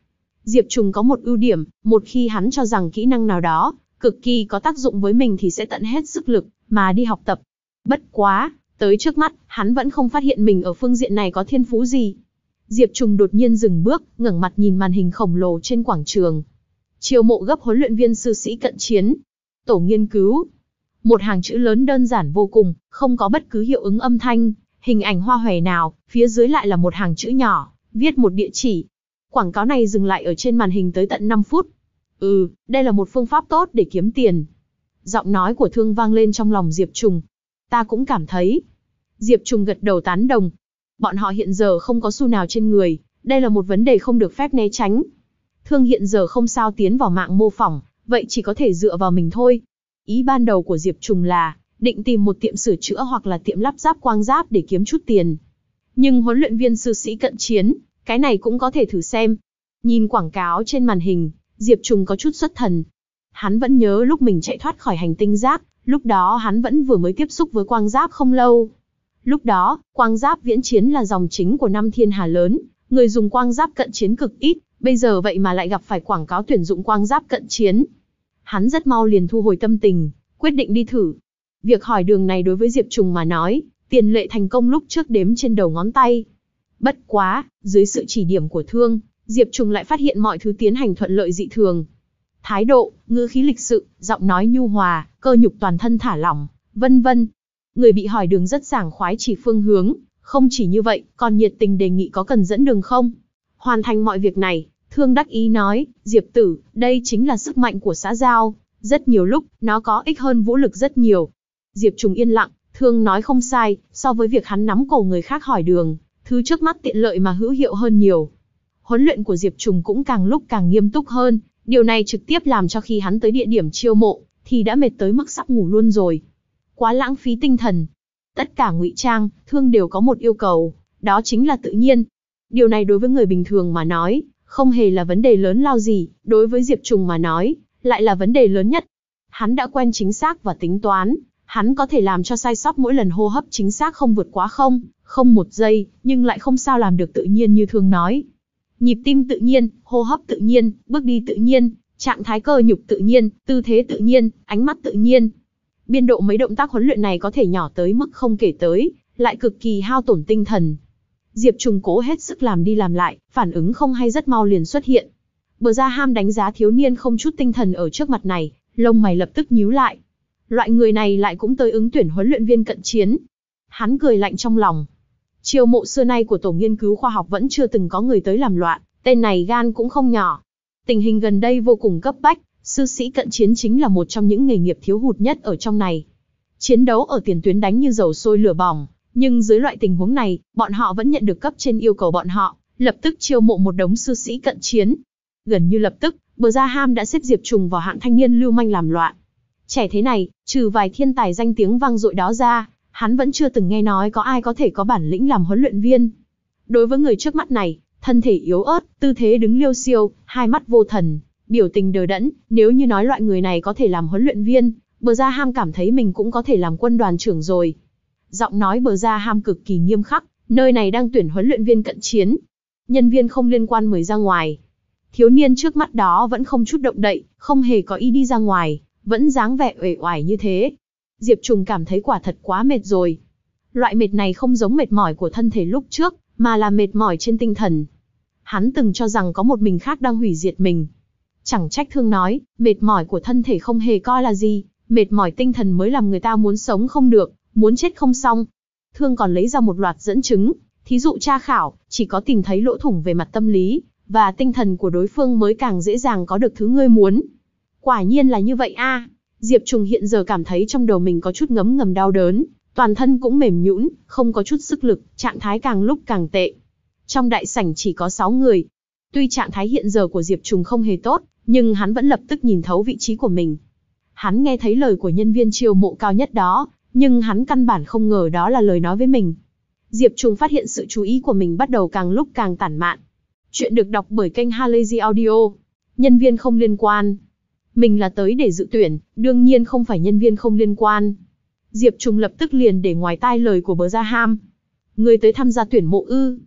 Diệp Trùng có một ưu điểm, một khi hắn cho rằng kỹ năng nào đó cực kỳ có tác dụng với mình thì sẽ tận hết sức lực mà đi học tập. Bất quá, tới trước mắt, hắn vẫn không phát hiện mình ở phương diện này có thiên phú gì. Diệp Trùng đột nhiên dừng bước, ngẩng mặt nhìn màn hình khổng lồ trên quảng trường. Chiêu mộ gấp huấn luyện viên sư sĩ cận chiến. Tổ nghiên cứu. Một hàng chữ lớn đơn giản vô cùng, không có bất cứ hiệu ứng âm thanh, hình ảnh hoa hòe nào, phía dưới lại là một hàng chữ nhỏ, viết một địa chỉ. Quảng cáo này dừng lại ở trên màn hình tới tận năm phút. Ừ, đây là một phương pháp tốt để kiếm tiền. Giọng nói của Thương vang lên trong lòng Diệp Trùng. Ta cũng cảm thấy. Diệp Trùng gật đầu tán đồng. Bọn họ hiện giờ không có xu nào trên người, đây là một vấn đề không được phép né tránh. Thương hiện giờ không sao tiến vào mạng mô phỏng, vậy chỉ có thể dựa vào mình thôi. Ý ban đầu của Diệp Trùng là định tìm một tiệm sửa chữa hoặc là tiệm lắp ráp quang giáp để kiếm chút tiền. Nhưng huấn luyện viên sư sĩ cận chiến, cái này cũng có thể thử xem. Nhìn quảng cáo trên màn hình, Diệp Trùng có chút xuất thần. Hắn vẫn nhớ lúc mình chạy thoát khỏi hành tinh giáp, lúc đó hắn vẫn vừa mới tiếp xúc với quang giáp không lâu. Lúc đó, quang giáp viễn chiến là dòng chính của năm thiên hà lớn, người dùng quang giáp cận chiến cực ít, bây giờ vậy mà lại gặp phải quảng cáo tuyển dụng quang giáp cận chiến. Hắn rất mau liền thu hồi tâm tình, quyết định đi thử. Việc hỏi đường này đối với Diệp Trùng mà nói, tiền lệ thành công lúc trước đếm trên đầu ngón tay. Bất quá, dưới sự chỉ điểm của Thương, Diệp Trùng lại phát hiện mọi thứ tiến hành thuận lợi dị thường. Thái độ, ngữ khí lịch sự, giọng nói nhu hòa, cơ nhục toàn thân thả lỏng, vân vân. Người bị hỏi đường rất sảng khoái chỉ phương hướng, không chỉ như vậy, còn nhiệt tình đề nghị có cần dẫn đường không. Hoàn thành mọi việc này, Thương đắc ý nói, Diệp tử, đây chính là sức mạnh của xã giao, rất nhiều lúc, nó có ích hơn vũ lực rất nhiều. Diệp Trùng yên lặng, Thương nói không sai, so với việc hắn nắm cổ người khác hỏi đường, thứ trước mắt tiện lợi mà hữu hiệu hơn nhiều. Huấn luyện của Diệp Trùng cũng càng lúc càng nghiêm túc hơn, điều này trực tiếp làm cho khi hắn tới địa điểm chiêu mộ, thì đã mệt tới mức sắp ngủ luôn rồi. Quá lãng phí tinh thần. Tất cả ngụy trang, Thương đều có một yêu cầu, đó chính là tự nhiên. Điều này đối với người bình thường mà nói, không hề là vấn đề lớn lao gì, đối với Diệp Trùng mà nói, lại là vấn đề lớn nhất. Hắn đã quen chính xác và tính toán, hắn có thể làm cho sai sót mỗi lần hô hấp chính xác không vượt quá không, không một giây, nhưng lại không sao làm được tự nhiên như Thương nói. Nhịp tim tự nhiên, hô hấp tự nhiên, bước đi tự nhiên, trạng thái cơ nhục tự nhiên, tư thế tự nhiên, ánh mắt tự nhiên. Biên độ mấy động tác huấn luyện này có thể nhỏ tới mức không kể tới, lại cực kỳ hao tổn tinh thần. Diệp Trùng cố hết sức làm đi làm lại, phản ứng không hay rất mau liền xuất hiện. Bờ Gia Ham đánh giá thiếu niên không chút tinh thần ở trước mặt này, lông mày lập tức nhíu lại. Loại người này lại cũng tới ứng tuyển huấn luyện viên cận chiến. Hắn cười lạnh trong lòng. Chiêu mộ xưa nay của tổ nghiên cứu khoa học vẫn chưa từng có người tới làm loạn, tên này gan cũng không nhỏ. Tình hình gần đây vô cùng cấp bách, sư sĩ cận chiến chính là một trong những nghề nghiệp thiếu hụt nhất ở trong này. Chiến đấu ở tiền tuyến đánh như dầu sôi lửa bỏng, nhưng dưới loại tình huống này, bọn họ vẫn nhận được cấp trên yêu cầu bọn họ, lập tức chiêu mộ một đống sư sĩ cận chiến. Gần như lập tức, Bờ Gia Ham đã xếp Diệp Trùng vào hạng thanh niên lưu manh làm loạn. Trẻ thế này, trừ vài thiên tài danh tiếng vang dội đó ra, hắn vẫn chưa từng nghe nói có ai có thể có bản lĩnh làm huấn luyện viên. Đối với người trước mắt này, thân thể yếu ớt, tư thế đứng liêu xiêu, hai mắt vô thần, biểu tình đờ đẫn, nếu như nói loại người này có thể làm huấn luyện viên, Bờ Gia Ham cảm thấy mình cũng có thể làm quân đoàn trưởng rồi. Giọng nói Bờ Gia Ham cực kỳ nghiêm khắc, nơi này đang tuyển huấn luyện viên cận chiến. Nhân viên không liên quan mời ra ngoài. Thiếu niên trước mắt đó vẫn không chút động đậy, không hề có ý đi ra ngoài, vẫn dáng vẻ uể oải như thế. Diệp Trùng cảm thấy quả thật quá mệt rồi. Loại mệt này không giống mệt mỏi của thân thể lúc trước, mà là mệt mỏi trên tinh thần. Hắn từng cho rằng có một mình khác đang hủy diệt mình. Chẳng trách Thương nói, mệt mỏi của thân thể không hề coi là gì, mệt mỏi tinh thần mới làm người ta muốn sống không được, muốn chết không xong. Thương còn lấy ra một loạt dẫn chứng, thí dụ tra khảo, chỉ có tìm thấy lỗ thủng về mặt tâm lý và tinh thần của đối phương mới càng dễ dàng có được thứ ngươi muốn. Quả nhiên là như vậy a. Diệp Trùng hiện giờ cảm thấy trong đầu mình có chút ngấm ngầm đau đớn, toàn thân cũng mềm nhũn, không có chút sức lực, trạng thái càng lúc càng tệ. Trong đại sảnh chỉ có sáu người. Tuy trạng thái hiện giờ của Diệp Trùng không hề tốt, nhưng hắn vẫn lập tức nhìn thấu vị trí của mình. Hắn nghe thấy lời của nhân viên chiêu mộ cao nhất đó, nhưng hắn căn bản không ngờ đó là lời nói với mình. Diệp Trùng phát hiện sự chú ý của mình bắt đầu càng lúc càng tản mạn. Chuyện được đọc bởi kênh Halazy Audio. Nhân viên không liên quan. Mình là tới để dự tuyển, đương nhiên không phải nhân viên không liên quan. Diệp Trùng lập tức liền để ngoài tai lời của Bờ Gia Ham. Người tới tham gia tuyển mộ ư?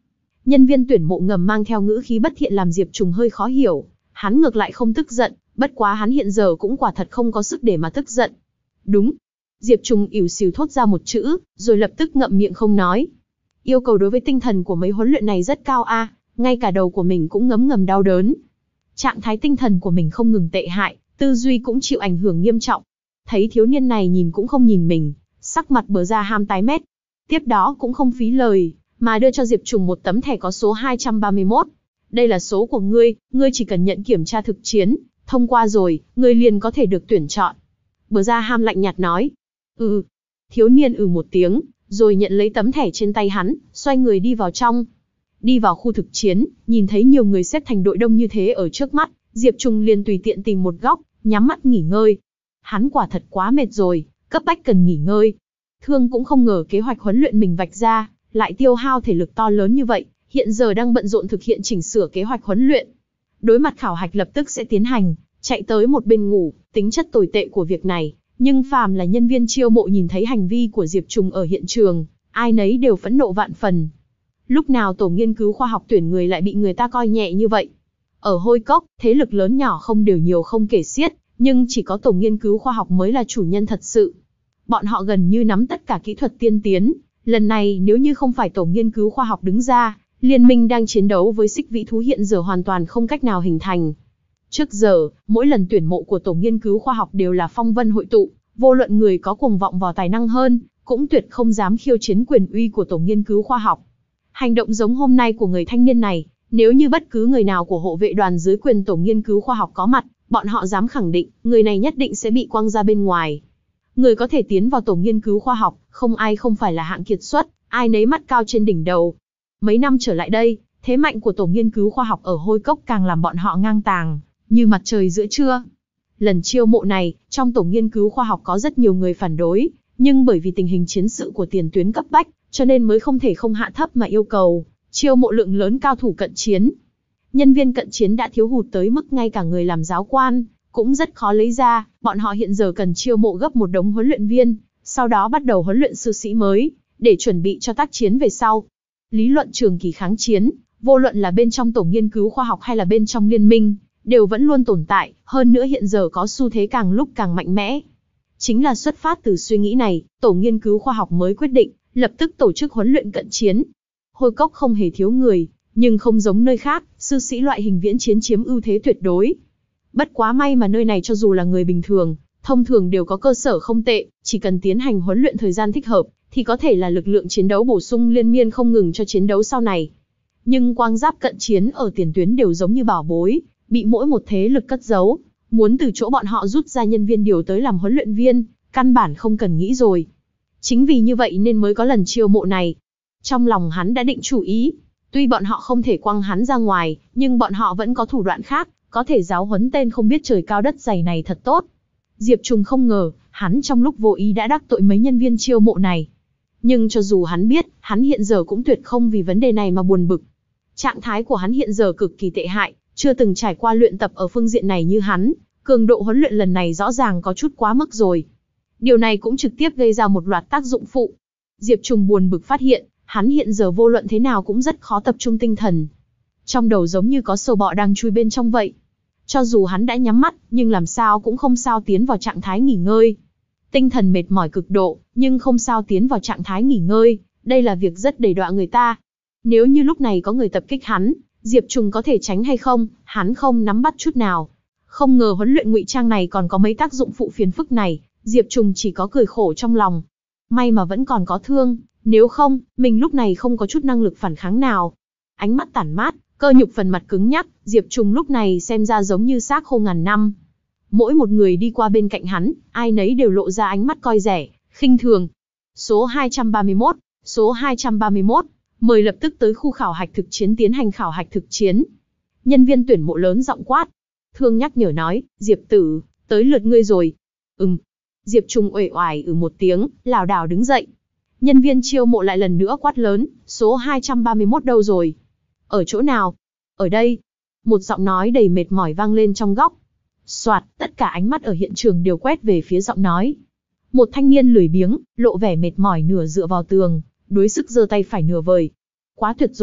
Nhân viên tuyển mộ ngầm mang theo ngữ khí bất thiện làm Diệp Trùng hơi khó hiểu. Hắn ngược lại không tức giận, bất quá hắn hiện giờ cũng quả thật không có sức để mà tức giận. Đúng. Diệp Trùng ỉu xìu thốt ra một chữ, rồi lập tức ngậm miệng không nói. Yêu cầu đối với tinh thần của mấy huấn luyện này rất cao a, à, ngay cả đầu của mình cũng ngấm ngầm đau đớn. Trạng thái tinh thần của mình không ngừng tệ hại, tư duy cũng chịu ảnh hưởng nghiêm trọng. Thấy thiếu niên này nhìn cũng không nhìn mình, sắc mặt Bờ Gia Ham tái mét. Tiếp đó cũng không phí lời, mà đưa cho Diệp Trùng một tấm thẻ có số hai trăm ba mươi mốt. Đây là số của ngươi, ngươi chỉ cần nhận kiểm tra thực chiến, thông qua rồi, ngươi liền có thể được tuyển chọn. Bờ Gia Ham lạnh nhạt nói. Ừ. Thiếu niên ừ một tiếng, rồi nhận lấy tấm thẻ trên tay hắn, xoay người đi vào trong. Đi vào khu thực chiến, nhìn thấy nhiều người xếp thành đội đông như thế ở trước mắt, Diệp Trùng liền tùy tiện tìm một góc, nhắm mắt nghỉ ngơi. Hắn quả thật quá mệt rồi, cấp bách cần nghỉ ngơi. Thương cũng không ngờ kế hoạch huấn luyện mình vạch ra, lại tiêu hao thể lực to lớn như vậy, hiện giờ đang bận rộn thực hiện chỉnh sửa kế hoạch huấn luyện. Đối mặt khảo hạch lập tức sẽ tiến hành, chạy tới một bên ngủ, tính chất tồi tệ của việc này, nhưng phàm là nhân viên chiêu mộ nhìn thấy hành vi của Diệp Trùng ở hiện trường, ai nấy đều phẫn nộ vạn phần. Lúc nào tổ nghiên cứu khoa học tuyển người lại bị người ta coi nhẹ như vậy? Ở Hôi Cốc, thế lực lớn nhỏ không đều nhiều không kể xiết, nhưng chỉ có tổ nghiên cứu khoa học mới là chủ nhân thật sự. Bọn họ gần như nắm tất cả kỹ thuật tiên tiến, lần này nếu như không phải tổ nghiên cứu khoa học đứng ra, liên minh đang chiến đấu với Xích Vĩ Thú hiện giờ hoàn toàn không cách nào hình thành. Trước giờ, mỗi lần tuyển mộ của tổ nghiên cứu khoa học đều là phong vân hội tụ, vô luận người có cuồng vọng vào tài năng hơn, cũng tuyệt không dám khiêu chiến quyền uy của tổ nghiên cứu khoa học. Hành động giống hôm nay của người thanh niên này, nếu như bất cứ người nào của hộ vệ đoàn dưới quyền tổ nghiên cứu khoa học có mặt, bọn họ dám khẳng định, người này nhất định sẽ bị quăng ra bên ngoài. Người có thể tiến vào tổ nghiên cứu khoa học, không ai không phải là hạng kiệt xuất, ai nấy mắt cao trên đỉnh đầu. Mấy năm trở lại đây, thế mạnh của tổ nghiên cứu khoa học ở Hôi Cốc càng làm bọn họ ngang tàng, như mặt trời giữa trưa. Lần chiêu mộ này, trong tổ nghiên cứu khoa học có rất nhiều người phản đối, nhưng bởi vì tình hình chiến sự của tiền tuyến cấp bách, cho nên mới không thể không hạ thấp mà yêu cầu chiêu mộ lượng lớn cao thủ cận chiến. Nhân viên cận chiến đã thiếu hụt tới mức ngay cả người làm giáo quan cũng rất khó lấy ra, bọn họ hiện giờ cần chiêu mộ gấp một đống huấn luyện viên, sau đó bắt đầu huấn luyện sư sĩ mới, để chuẩn bị cho tác chiến về sau. Lý luận trường kỳ kháng chiến, vô luận là bên trong tổ nghiên cứu khoa học hay là bên trong liên minh, đều vẫn luôn tồn tại, hơn nữa hiện giờ có xu thế càng lúc càng mạnh mẽ. Chính là xuất phát từ suy nghĩ này, tổ nghiên cứu khoa học mới quyết định, lập tức tổ chức huấn luyện cận chiến. Hôi Cốc không hề thiếu người, nhưng không giống nơi khác, sư sĩ loại hình viễn chiến chiếm ưu thế tuyệt đối. Bất quá may mà nơi này cho dù là người bình thường, thông thường đều có cơ sở không tệ, chỉ cần tiến hành huấn luyện thời gian thích hợp, thì có thể là lực lượng chiến đấu bổ sung liên miên không ngừng cho chiến đấu sau này. Nhưng quang giáp cận chiến ở tiền tuyến đều giống như bảo bối, bị mỗi một thế lực cất giấu, muốn từ chỗ bọn họ rút ra nhân viên điều tới làm huấn luyện viên, căn bản không cần nghĩ rồi. Chính vì như vậy nên mới có lần chiêu mộ này. Trong lòng hắn đã định chủ ý, tuy bọn họ không thể quăng hắn ra ngoài, nhưng bọn họ vẫn có thủ đoạn khác, có thể giáo huấn tên không biết trời cao đất dày này thật tốt. Diệp Trùng không ngờ, hắn trong lúc vô ý đã đắc tội mấy nhân viên chiêu mộ này. Nhưng cho dù hắn biết, hắn hiện giờ cũng tuyệt không vì vấn đề này mà buồn bực. Trạng thái của hắn hiện giờ cực kỳ tệ hại, chưa từng trải qua luyện tập ở phương diện này như hắn, cường độ huấn luyện lần này rõ ràng có chút quá mức rồi. Điều này cũng trực tiếp gây ra một loạt tác dụng phụ. Diệp Trùng buồn bực phát hiện, hắn hiện giờ vô luận thế nào cũng rất khó tập trung tinh thần. Trong đầu giống như có sâu bọ đang chui bên trong vậy. Cho dù hắn đã nhắm mắt, nhưng làm sao cũng không sao tiến vào trạng thái nghỉ ngơi. Tinh thần mệt mỏi cực độ, nhưng không sao tiến vào trạng thái nghỉ ngơi, đây là việc rất đầy đọa người ta. Nếu như lúc này có người tập kích hắn, Diệp Trùng có thể tránh hay không, hắn không nắm bắt chút nào. Không ngờ huấn luyện ngụy trang này còn có mấy tác dụng phụ phiền phức này, Diệp Trùng chỉ có cười khổ trong lòng. May mà vẫn còn có thương, nếu không, mình lúc này không có chút năng lực phản kháng nào. Ánh mắt tản mát, cơ nhục phần mặt cứng nhắc, Diệp Trùng lúc này xem ra giống như xác khô ngàn năm. Mỗi một người đi qua bên cạnh hắn, ai nấy đều lộ ra ánh mắt coi rẻ, khinh thường. Số hai trăm ba mươi mốt, số hai trăm ba mươi mốt, mời lập tức tới khu khảo hạch thực chiến tiến hành khảo hạch thực chiến. Nhân viên tuyển mộ lớn giọng quát. Thương nhắc nhở nói, Diệp tử, tới lượt ngươi rồi. Ừm. Diệp Trùng uể oải ừ một tiếng, lảo đảo đứng dậy. Nhân viên chiêu mộ lại lần nữa quát lớn, số hai trăm ba mươi mốt đâu rồi? Ở chỗ nào? Ở đây. Một giọng nói đầy mệt mỏi vang lên trong góc. Soạt, tất cả ánh mắt ở hiện trường đều quét về phía giọng nói. Một thanh niên lười biếng, lộ vẻ mệt mỏi nửa dựa vào tường, đuối sức giơ tay phải nửa vời. Quá tuyệt rồi,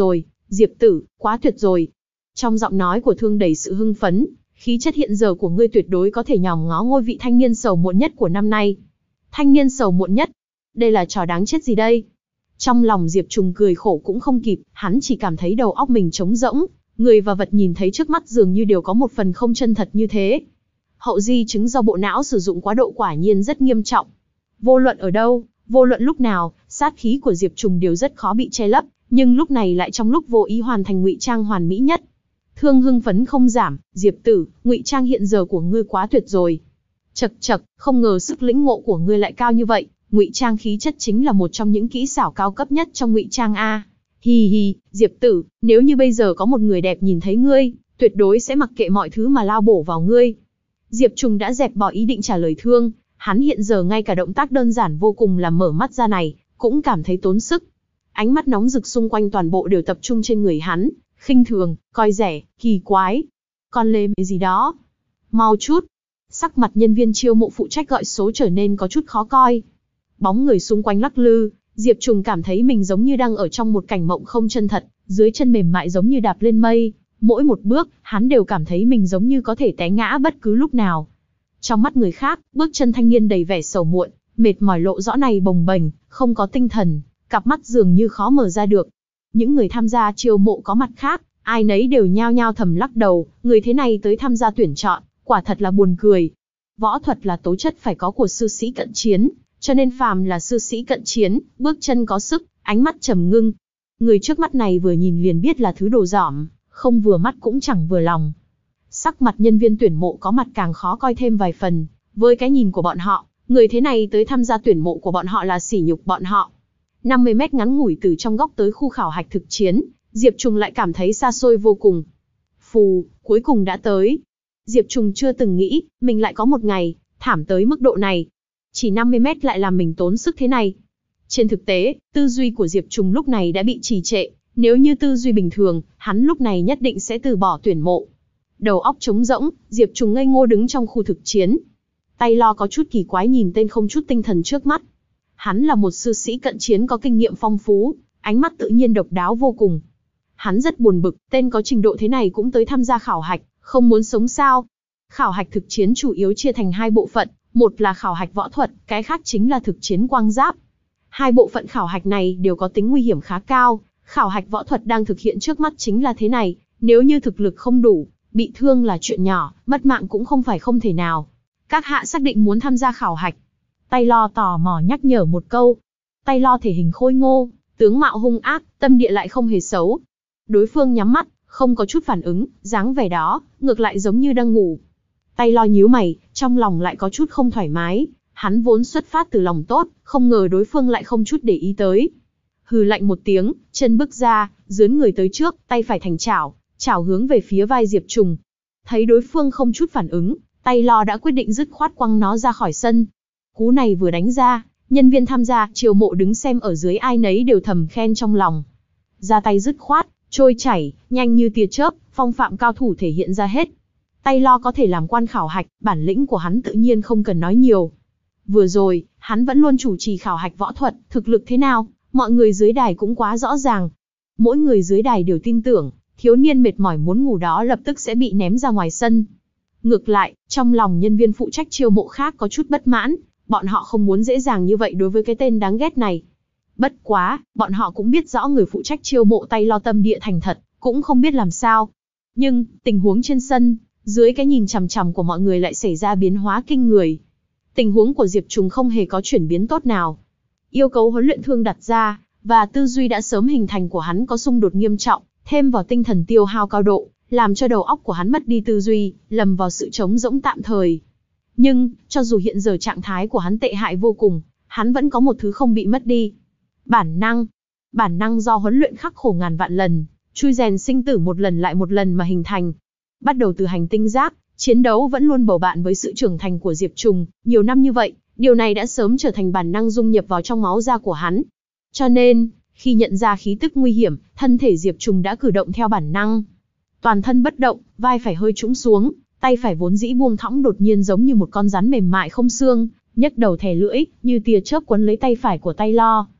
Diệp tử, quá tuyệt rồi. Trong giọng nói của Thương đầy sự hưng phấn, khí chất hiện giờ của ngươi tuyệt đối có thể nhòm ngó ngôi vị thanh niên sầu muộn nhất của năm nay. Thanh niên sầu muộn nhất? Đây là trò đáng chết gì đây? Trong lòng Diệp Trùng cười khổ cũng không kịp, hắn chỉ cảm thấy đầu óc mình trống rỗng, người và vật nhìn thấy trước mắt dường như đều có một phần không chân thật như thế. Hậu di chứng do bộ não sử dụng quá độ quả nhiên rất nghiêm trọng. Vô luận ở đâu, vô luận lúc nào, sát khí của Diệp Trùng đều rất khó bị che lấp, nhưng lúc này lại trong lúc vô ý hoàn thành ngụy trang hoàn mỹ nhất. Thương hưng phấn không giảm, Diệp tử, ngụy trang hiện giờ của ngươi quá tuyệt rồi. Chậc chậc, không ngờ sức lĩnh ngộ của ngươi lại cao như vậy, ngụy trang khí chất chính là một trong những kỹ xảo cao cấp nhất trong ngụy trang a. Hi hi, Diệp tử, nếu như bây giờ có một người đẹp nhìn thấy ngươi, tuyệt đối sẽ mặc kệ mọi thứ mà lao bổ vào ngươi. Diệp Trùng đã dẹp bỏ ý định trả lời Thương, hắn hiện giờ ngay cả động tác đơn giản vô cùng là mở mắt ra này, cũng cảm thấy tốn sức. Ánh mắt nóng rực xung quanh toàn bộ đều tập trung trên người hắn, khinh thường, coi rẻ, kỳ quái. Con lê mê gì đó? Mau chút. Sắc mặt nhân viên chiêu mộ phụ trách gọi số trở nên có chút khó coi. Bóng người xung quanh lắc lư, Diệp Trùng cảm thấy mình giống như đang ở trong một cảnh mộng không chân thật, dưới chân mềm mại giống như đạp lên mây. Mỗi một bước, hắn đều cảm thấy mình giống như có thể té ngã bất cứ lúc nào. Trong mắt người khác, bước chân thanh niên đầy vẻ sầu muộn, mệt mỏi lộ rõ này bồng bềnh, không có tinh thần, cặp mắt dường như khó mở ra được. Những người tham gia chiêu mộ có mặt khác, ai nấy đều nhao nhao thầm lắc đầu, người thế này tới tham gia tuyển chọn, quả thật là buồn cười. Võ thuật là tố chất phải có của sư sĩ cận chiến, cho nên phàm là sư sĩ cận chiến, bước chân có sức, ánh mắt trầm ngưng. Người trước mắt này vừa nhìn liền biết là thứ đồ dỏm, không vừa mắt cũng chẳng vừa lòng. Sắc mặt nhân viên tuyển mộ có mặt càng khó coi thêm vài phần, với cái nhìn của bọn họ, người thế này tới tham gia tuyển mộ của bọn họ là sỉ nhục bọn họ. năm mươi mét ngắn ngủi từ trong góc tới khu khảo hạch thực chiến, Diệp Trùng lại cảm thấy xa xôi vô cùng. Phù, cuối cùng đã tới. Diệp Trùng chưa từng nghĩ, mình lại có một ngày, thảm tới mức độ này. Chỉ năm mươi mét lại làm mình tốn sức thế này. Trên thực tế, tư duy của Diệp Trùng lúc này đã bị trì trệ, nếu như tư duy bình thường, hắn lúc này nhất định sẽ từ bỏ tuyển mộ. Đầu óc trống rỗng, Diệp Trùng ngây ngô đứng trong khu thực chiến. Tay lo có chút kỳ quái nhìn tên không chút tinh thần trước mắt. Hắn là một sư sĩ cận chiến có kinh nghiệm phong phú, ánh mắt tự nhiên độc đáo vô cùng. Hắn rất buồn bực, tên có trình độ thế này cũng tới tham gia khảo hạch, không muốn sống sao. Khảo hạch thực chiến chủ yếu chia thành hai bộ phận, một là khảo hạch võ thuật, cái khác chính là thực chiến quang giáp. Hai bộ phận khảo hạch này đều có tính nguy hiểm khá cao, khảo hạch võ thuật đang thực hiện trước mắt chính là thế này, nếu như thực lực không đủ, bị thương là chuyện nhỏ, mất mạng cũng không phải không thể nào. Các hạ xác định muốn tham gia khảo hạch. Tay lo tò mò nhắc nhở một câu. Tay lo thể hình khôi ngô, tướng mạo hung ác, tâm địa lại không hề xấu. Đối phương nhắm mắt, không có chút phản ứng, dáng vẻ đó, ngược lại giống như đang ngủ. Tay lo nhíu mày, trong lòng lại có chút không thoải mái, hắn vốn xuất phát từ lòng tốt, không ngờ đối phương lại không chút để ý tới. Hừ lạnh một tiếng, chân bước ra, dướn người tới trước, tay phải thành chảo, chảo hướng về phía vai Diệp Trùng. Thấy đối phương không chút phản ứng, tay lo đã quyết định dứt khoát quăng nó ra khỏi sân. Cú này vừa đánh ra, nhân viên tham gia chiêu mộ đứng xem ở dưới ai nấy đều thầm khen trong lòng. Ra tay dứt khoát, trôi chảy, nhanh như tia chớp, phong phạm cao thủ thể hiện ra hết. Tay lo có thể làm quan khảo hạch, bản lĩnh của hắn tự nhiên không cần nói nhiều. Vừa rồi, hắn vẫn luôn chủ trì khảo hạch võ thuật, thực lực thế nào, mọi người dưới đài cũng quá rõ ràng. Mỗi người dưới đài đều tin tưởng, thiếu niên mệt mỏi muốn ngủ đó lập tức sẽ bị ném ra ngoài sân. Ngược lại, trong lòng nhân viên phụ trách chiêu mộ khác có chút bất mãn, bọn họ không muốn dễ dàng như vậy đối với cái tên đáng ghét này. Bất quá, bọn họ cũng biết rõ người phụ trách chiêu mộ tay lo tâm địa thành thật, cũng không biết làm sao. Nhưng, tình huống trên sân, dưới cái nhìn chằm chằm của mọi người lại xảy ra biến hóa kinh người. Tình huống của Diệp Trùng không hề có chuyển biến tốt nào. Yêu cầu huấn luyện Thương đặt ra, và tư duy đã sớm hình thành của hắn có xung đột nghiêm trọng, thêm vào tinh thần tiêu hao cao độ, làm cho đầu óc của hắn mất đi tư duy, lầm vào sự trống rỗng tạm thời. Nhưng, cho dù hiện giờ trạng thái của hắn tệ hại vô cùng, hắn vẫn có một thứ không bị mất đi. Bản năng. Bản năng do huấn luyện khắc khổ ngàn vạn lần, chui rèn sinh tử một lần lại một lần mà hình thành. Bắt đầu từ hành tinh giáp, chiến đấu vẫn luôn bầu bạn với sự trưởng thành của Diệp Trùng, nhiều năm như vậy, điều này đã sớm trở thành bản năng dung nhập vào trong máu da của hắn. Cho nên, khi nhận ra khí tức nguy hiểm, thân thể Diệp Trùng đã cử động theo bản năng. Toàn thân bất động, vai phải hơi trũng xuống, tay phải vốn dĩ buông thõng đột nhiên giống như một con rắn mềm mại không xương, nhấc đầu thè lưỡi, như tia chớp quấn lấy tay phải của tay lo.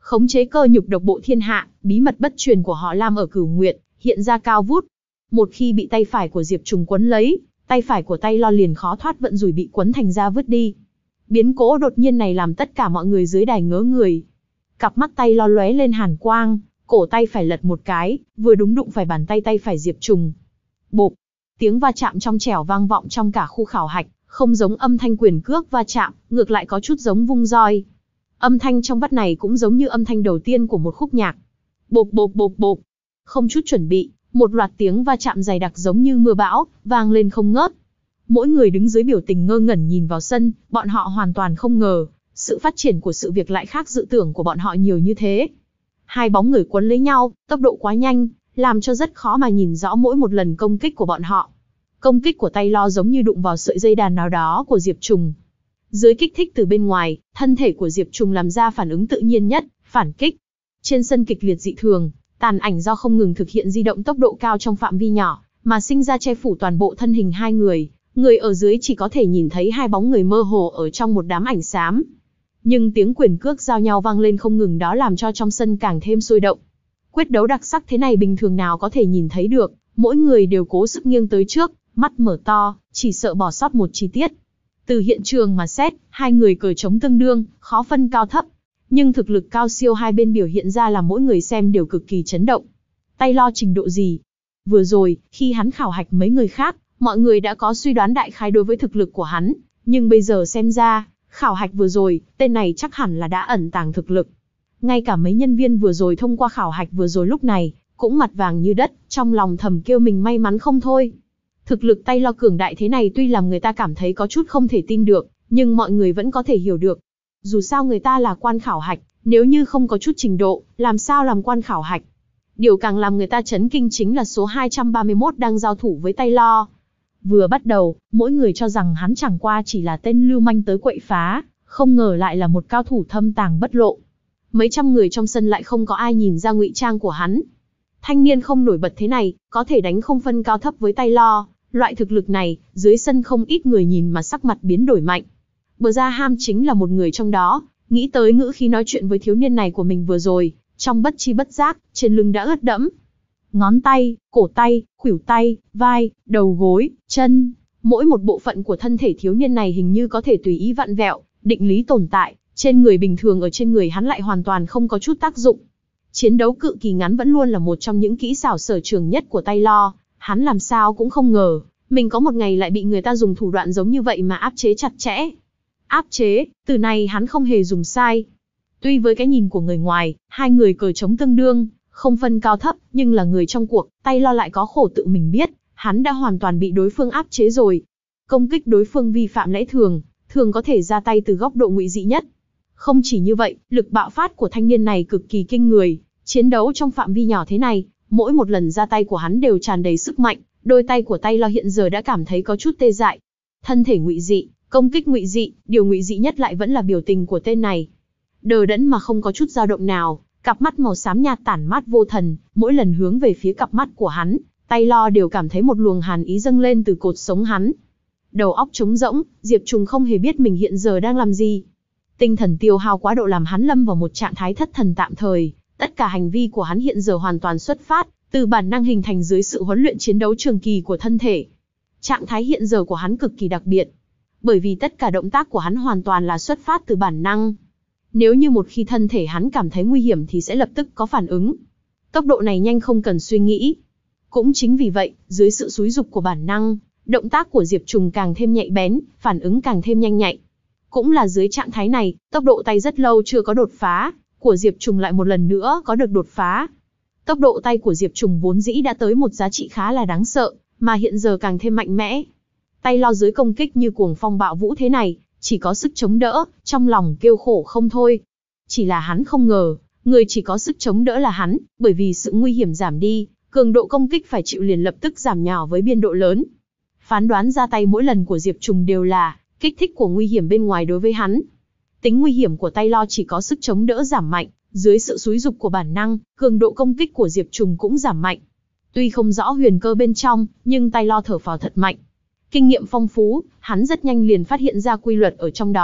khống chế cơ nhục độc bộ thiên hạ, bí mật bất truyền của họ Lam ở Cửu Nguyệt, hiện ra cao vút. Một khi bị tay phải của Diệp Trùng quấn lấy, tay phải của tay lo liền khó thoát vận rủi bị quấn thành ra vứt đi. Biến cố đột nhiên này làm tất cả mọi người dưới đài ngớ người. Cặp mắt tay lo lóe lên hàn quang, cổ tay phải lật một cái, vừa đúng đụng phải bàn tay tay phải Diệp Trùng. Bộp, tiếng va chạm trong trẻo vang vọng trong cả khu khảo hạch, không giống âm thanh quyền cước va chạm, ngược lại có chút giống vung roi. Âm thanh trong vắt này cũng giống như âm thanh đầu tiên của một khúc nhạc. Bộp bộp bộp bộp, không chút chuẩn bị, một loạt tiếng va chạm dày đặc giống như mưa bão, vang lên không ngớt. Mỗi người đứng dưới biểu tình ngơ ngẩn nhìn vào sân, bọn họ hoàn toàn không ngờ, sự phát triển của sự việc lại khác dự tưởng của bọn họ nhiều như thế. Hai bóng người quấn lấy nhau, tốc độ quá nhanh, làm cho rất khó mà nhìn rõ mỗi một lần công kích của bọn họ. Công kích của tay lo giống như đụng vào sợi dây đàn nào đó của Diệp Trùng. Dưới kích thích từ bên ngoài, thân thể của Diệp Trùng làm ra phản ứng tự nhiên nhất, phản kích. Trên sân kịch liệt dị thường, tàn ảnh do không ngừng thực hiện di động tốc độ cao trong phạm vi nhỏ, mà sinh ra che phủ toàn bộ thân hình hai người. Người ở dưới chỉ có thể nhìn thấy hai bóng người mơ hồ ở trong một đám ảnh xám. Nhưng tiếng quyền cước giao nhau vang lên không ngừng đó làm cho trong sân càng thêm sôi động. Quyết đấu đặc sắc thế này bình thường nào có thể nhìn thấy được, mỗi người đều cố sức nghiêng tới trước, mắt mở to, chỉ sợ bỏ sót một chi tiết. Từ hiện trường mà xét, hai người cờ trống tương đương, khó phân cao thấp. Nhưng thực lực cao siêu hai bên biểu hiện ra là mỗi người xem đều cực kỳ chấn động. Tay lo trình độ gì? Vừa rồi, khi hắn khảo hạch mấy người khác, mọi người đã có suy đoán đại khái đối với thực lực của hắn. Nhưng bây giờ xem ra, khảo hạch vừa rồi, tên này chắc hẳn là đã ẩn tàng thực lực. Ngay cả mấy nhân viên vừa rồi thông qua khảo hạch vừa rồi lúc này, cũng mặt vàng như đất, trong lòng thầm kêu mình may mắn không thôi. Thực lực tay lo cường đại thế này tuy làm người ta cảm thấy có chút không thể tin được, nhưng mọi người vẫn có thể hiểu được. Dù sao người ta là quan khảo hạch, nếu như không có chút trình độ, làm sao làm quan khảo hạch. Điều càng làm người ta chấn kinh chính là số hai trăm ba mươi mốt đang giao thủ với tay lo. Vừa bắt đầu, mỗi người cho rằng hắn chẳng qua chỉ là tên lưu manh tới quậy phá, không ngờ lại là một cao thủ thâm tàng bất lộ. Mấy trăm người trong sân lại không có ai nhìn ra ngụy trang của hắn. Thanh niên không nổi bật thế này, có thể đánh không phân cao thấp với tay lo. Loại thực lực này, dưới sân không ít người nhìn mà sắc mặt biến đổi mạnh. Bờ Gia Ham chính là một người trong đó, nghĩ tới ngữ khí nói chuyện với thiếu niên này của mình vừa rồi, trong bất chi bất giác, trên lưng đã ướt đẫm. Ngón tay, cổ tay, khuỷu tay, vai, đầu gối, chân, mỗi một bộ phận của thân thể thiếu niên này hình như có thể tùy ý vặn vẹo, định lý tồn tại, trên người bình thường ở trên người hắn lại hoàn toàn không có chút tác dụng. Chiến đấu cự kỳ ngắn vẫn luôn là một trong những kỹ xảo sở trường nhất của tay lo, hắn làm sao cũng không ngờ, mình có một ngày lại bị người ta dùng thủ đoạn giống như vậy mà áp chế chặt chẽ. Áp chế, từ này hắn không hề dùng sai. Tuy với cái nhìn của người ngoài, hai người cờ trống tương đương, không phân cao thấp, nhưng là người trong cuộc, tay lo lại có khổ tự mình biết, hắn đã hoàn toàn bị đối phương áp chế rồi. Công kích đối phương vi phạm lẽ thường, thường có thể ra tay từ góc độ ngụy dị nhất. Không chỉ như vậy, lực bạo phát của thanh niên này cực kỳ kinh người, chiến đấu trong phạm vi nhỏ thế này, mỗi một lần ra tay của hắn đều tràn đầy sức mạnh, đôi tay của tay lo hiện giờ đã cảm thấy có chút tê dại. Thân thể ngụy dị, công kích ngụy dị, điều ngụy dị nhất lại vẫn là biểu tình của tên này. Đờ đẫn mà không có chút dao động nào, cặp mắt màu xám nhạt tản mát vô thần, mỗi lần hướng về phía cặp mắt của hắn, tay lo đều cảm thấy một luồng hàn ý dâng lên từ cột sống hắn. Đầu óc trống rỗng, Diệp Trùng không hề biết mình hiện giờ đang làm gì. Tinh thần tiêu hao quá độ làm hắn lâm vào một trạng thái thất thần tạm thời, tất cả hành vi của hắn hiện giờ hoàn toàn xuất phát từ bản năng hình thành dưới sự huấn luyện chiến đấu trường kỳ của thân thể. Trạng thái hiện giờ của hắn cực kỳ đặc biệt, bởi vì tất cả động tác của hắn hoàn toàn là xuất phát từ bản năng. Nếu như một khi thân thể hắn cảm thấy nguy hiểm thì sẽ lập tức có phản ứng. Tốc độ này nhanh không cần suy nghĩ. Cũng chính vì vậy, dưới sự xúi dục của bản năng, động tác của Diệp Trùng càng thêm nhạy bén, phản ứng càng thêm nhanh nhạy. Cũng là dưới trạng thái này, tốc độ tay rất lâu chưa có đột phá, của Diệp Trùng lại một lần nữa có được đột phá. Tốc độ tay của Diệp Trùng vốn dĩ đã tới một giá trị khá là đáng sợ, mà hiện giờ càng thêm mạnh mẽ. Tay lo dưới công kích như cuồng phong bạo vũ thế này, chỉ có sức chống đỡ, trong lòng kêu khổ không thôi. Chỉ là hắn không ngờ, người chỉ có sức chống đỡ là hắn, bởi vì sự nguy hiểm giảm đi, cường độ công kích phải chịu liền lập tức giảm nhỏ với biên độ lớn. Phán đoán ra tay mỗi lần của Diệp Trùng đều là kích thích của nguy hiểm bên ngoài đối với hắn. Tính nguy hiểm của tay lo chỉ có sức chống đỡ giảm mạnh, dưới sự xúi dục của bản năng, cường độ công kích của Diệp Trùng cũng giảm mạnh. Tuy không rõ huyền cơ bên trong, nhưng tay lo thở phào thật mạnh. Kinh nghiệm phong phú, hắn rất nhanh liền phát hiện ra quy luật ở trong đó,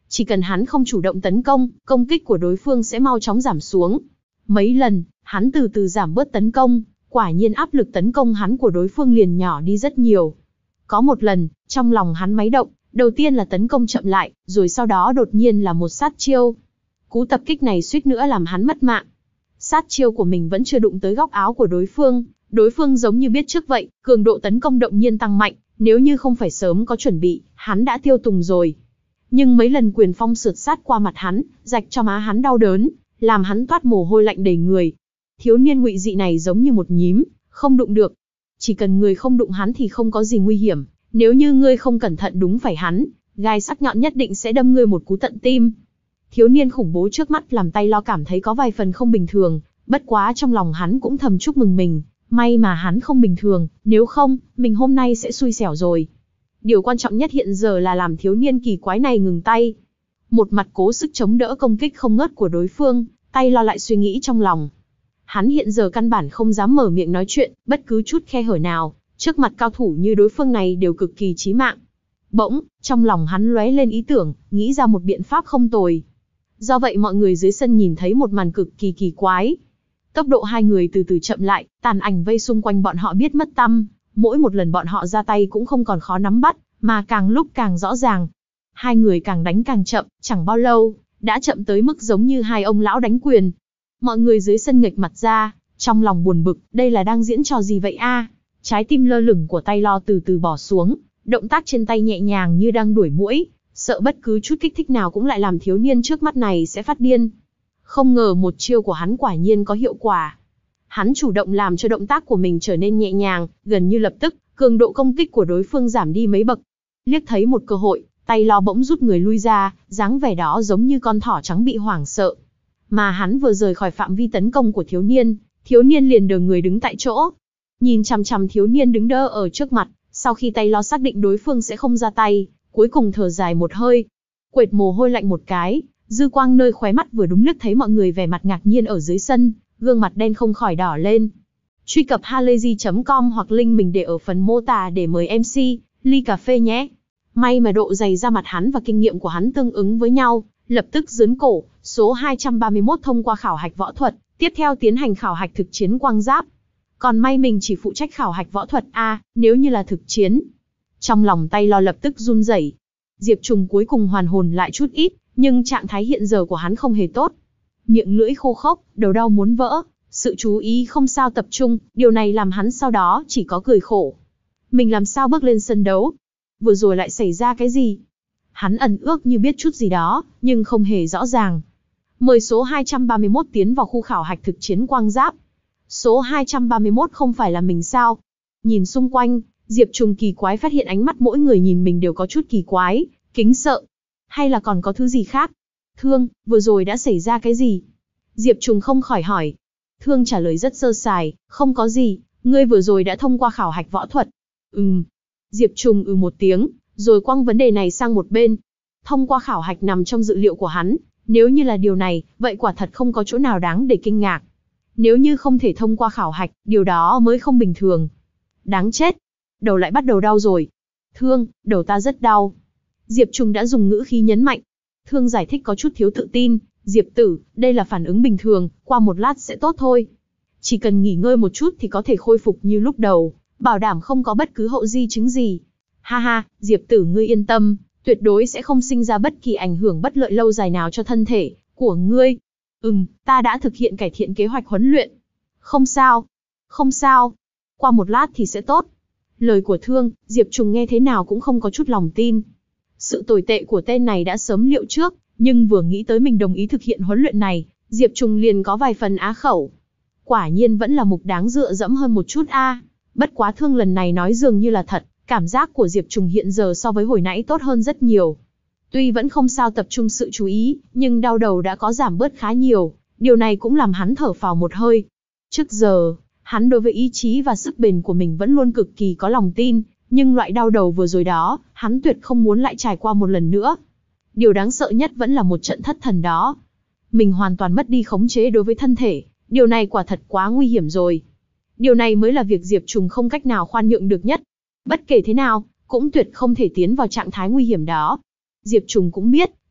Chỉ cần hắn không chủ động tấn công, công kích của đối phương sẽ mau chóng giảm xuống. Mấy lần, hắn từ từ giảm bớt tấn công, quả nhiên áp lực tấn công hắn của đối phương liền nhỏ đi rất nhiều. Có một lần, trong lòng hắn máy động, đầu tiên là tấn công chậm lại, rồi sau đó đột nhiên là một sát chiêu. Cú tập kích này suýt nữa làm hắn mất mạng. Sát chiêu của mình vẫn chưa đụng tới góc áo của đối phương, đối phương giống như biết trước vậy, cường độ tấn công động nhiên tăng mạnh, nếu như không phải sớm có chuẩn bị, hắn đã tiêu tùng rồi. Nhưng mấy lần quyền phong sượt sát qua mặt hắn, rạch cho má hắn đau đớn, làm hắn toát mồ hôi lạnh đầy người. Thiếu niên ngụy dị này giống như một nhím, không đụng được. Chỉ cần người không đụng hắn thì không có gì nguy hiểm, nếu như ngươi không cẩn thận đúng phải hắn, gai sắc nhọn nhất định sẽ đâm ngươi một cú tận tim. Thiếu niên khủng bố trước mắt làm Tay Lo cảm thấy có vài phần không bình thường, bất quá trong lòng hắn cũng thầm chúc mừng mình, may mà hắn không bình thường, nếu không, mình hôm nay sẽ xui xẻo rồi. Điều quan trọng nhất hiện giờ là làm thiếu niên kỳ quái này ngừng tay. Một mặt cố sức chống đỡ công kích không ngớt của đối phương, Tay Lo lại suy nghĩ trong lòng. Hắn hiện giờ căn bản không dám mở miệng nói chuyện, bất cứ chút khe hở nào, trước mặt cao thủ như đối phương này đều cực kỳ chí mạng. Bỗng, trong lòng hắn lóe lên ý tưởng, nghĩ ra một biện pháp không tồi. Do vậy mọi người dưới sân nhìn thấy một màn cực kỳ kỳ quái. Tốc độ hai người từ từ chậm lại, tàn ảnh vây xung quanh bọn họ biết mất tăm, mỗi một lần bọn họ ra tay cũng không còn khó nắm bắt, mà càng lúc càng rõ ràng. Hai người càng đánh càng chậm, chẳng bao lâu, đã chậm tới mức giống như hai ông lão đánh quyền. Mọi người dưới sân nghệch mặt ra, trong lòng buồn bực, đây là đang diễn trò gì vậy a? Trái tim lơ lửng của Tay Lo từ từ bỏ xuống, động tác trên tay nhẹ nhàng như đang đuổi muỗi, sợ bất cứ chút kích thích nào cũng lại làm thiếu niên trước mắt này sẽ phát điên. Không ngờ một chiêu của hắn quả nhiên có hiệu quả. Hắn chủ động làm cho động tác của mình trở nên nhẹ nhàng, gần như lập tức, cường độ công kích của đối phương giảm đi mấy bậc. Liếc thấy một cơ hội, Tay Lo bỗng rút người lui ra, dáng vẻ đó giống như con thỏ trắng bị hoảng sợ. Mà hắn vừa rời khỏi phạm vi tấn công của thiếu niên, thiếu niên liền đờ người đứng tại chỗ. Nhìn chằm chằm thiếu niên đứng đơ ở trước mặt, sau khi Tay Lo xác định đối phương sẽ không ra tay, cuối cùng thở dài một hơi, quệt mồ hôi lạnh một cái, dư quang nơi khóe mắt vừa đúng liếc thấy mọi người vẻ mặt ngạc nhiên ở dưới sân, gương mặt đen không khỏi đỏ lên. Truy cập halayzi chấm com hoặc link mình để ở phần mô tả để mời em xê, ly cà phê nhé. May mà độ dày da mặt hắn và kinh nghiệm của hắn tương ứng với nhau, lập tức dướn cổ, số hai trăm ba mươi mốt thông qua khảo hạch võ thuật, tiếp theo tiến hành khảo hạch thực chiến quang giáp. Còn may mình chỉ phụ trách khảo hạch võ thuật a, nếu như là thực chiến. Trong lòng Tay Lo lập tức run rẩy. Diệp Trùng cuối cùng hoàn hồn lại chút ít, nhưng trạng thái hiện giờ của hắn không hề tốt. Miệng lưỡi khô khốc, đầu đau muốn vỡ, sự chú ý không sao tập trung, điều này làm hắn sau đó chỉ có cười khổ. Mình làm sao bước lên sân đấu? Vừa rồi lại xảy ra cái gì? Hắn ẩn ước như biết chút gì đó, nhưng không hề rõ ràng. Mời số hai trăm ba mươi mốt tiến vào khu khảo hạch thực chiến quang giáp. Số hai trăm ba mươi mốt không phải là mình sao? Nhìn xung quanh, Diệp Trùng kỳ quái phát hiện ánh mắt mỗi người nhìn mình đều có chút kỳ quái, kính sợ. Hay là còn có thứ gì khác? Thương, vừa rồi đã xảy ra cái gì? Diệp Trùng không khỏi hỏi. Thương trả lời rất sơ sài, không có gì, ngươi vừa rồi đã thông qua khảo hạch võ thuật. Ừm. Diệp Trùng ừ một tiếng, rồi quăng vấn đề này sang một bên. Thông qua khảo hạch nằm trong dự liệu của hắn, nếu như là điều này, vậy quả thật không có chỗ nào đáng để kinh ngạc. Nếu như không thể thông qua khảo hạch, điều đó mới không bình thường. Đáng chết. Đầu lại bắt đầu đau rồi. Thương, đầu ta rất đau. Diệp Trùng đã dùng ngữ khí nhấn mạnh. Thương giải thích có chút thiếu tự tin. Diệp tử, đây là phản ứng bình thường, qua một lát sẽ tốt thôi. Chỉ cần nghỉ ngơi một chút thì có thể khôi phục như lúc đầu, bảo đảm không có bất cứ hậu di chứng gì. Ha ha, Diệp tử ngươi yên tâm, tuyệt đối sẽ không sinh ra bất kỳ ảnh hưởng bất lợi lâu dài nào cho thân thể của ngươi. Ừm, ta đã thực hiện cải thiện kế hoạch huấn luyện. Không sao, không sao, qua một lát thì sẽ tốt. Lời của Thương, Diệp Trùng nghe thế nào cũng không có chút lòng tin. Sự tồi tệ của tên này đã sớm liệu trước, nhưng vừa nghĩ tới mình đồng ý thực hiện huấn luyện này, Diệp Trùng liền có vài phần á khẩu. Quả nhiên vẫn là mục đáng dựa dẫm hơn một chút a. À. Bất quá Thương lần này nói dường như là thật, cảm giác của Diệp Trùng hiện giờ so với hồi nãy tốt hơn rất nhiều. Tuy vẫn không sao tập trung sự chú ý, nhưng đau đầu đã có giảm bớt khá nhiều, điều này cũng làm hắn thở phào một hơi. Trước giờ, hắn đối với ý chí và sức bền của mình vẫn luôn cực kỳ có lòng tin, nhưng loại đau đầu vừa rồi đó, hắn tuyệt không muốn lại trải qua một lần nữa. Điều đáng sợ nhất vẫn là một trận thất thần đó. Mình hoàn toàn mất đi khống chế đối với thân thể, điều này quả thật quá nguy hiểm rồi. Điều này mới là việc Diệp Trùng không cách nào khoan nhượng được nhất. Bất kể thế nào, cũng tuyệt không thể tiến vào trạng thái nguy hiểm đó. Diệp Trùng cũng biết,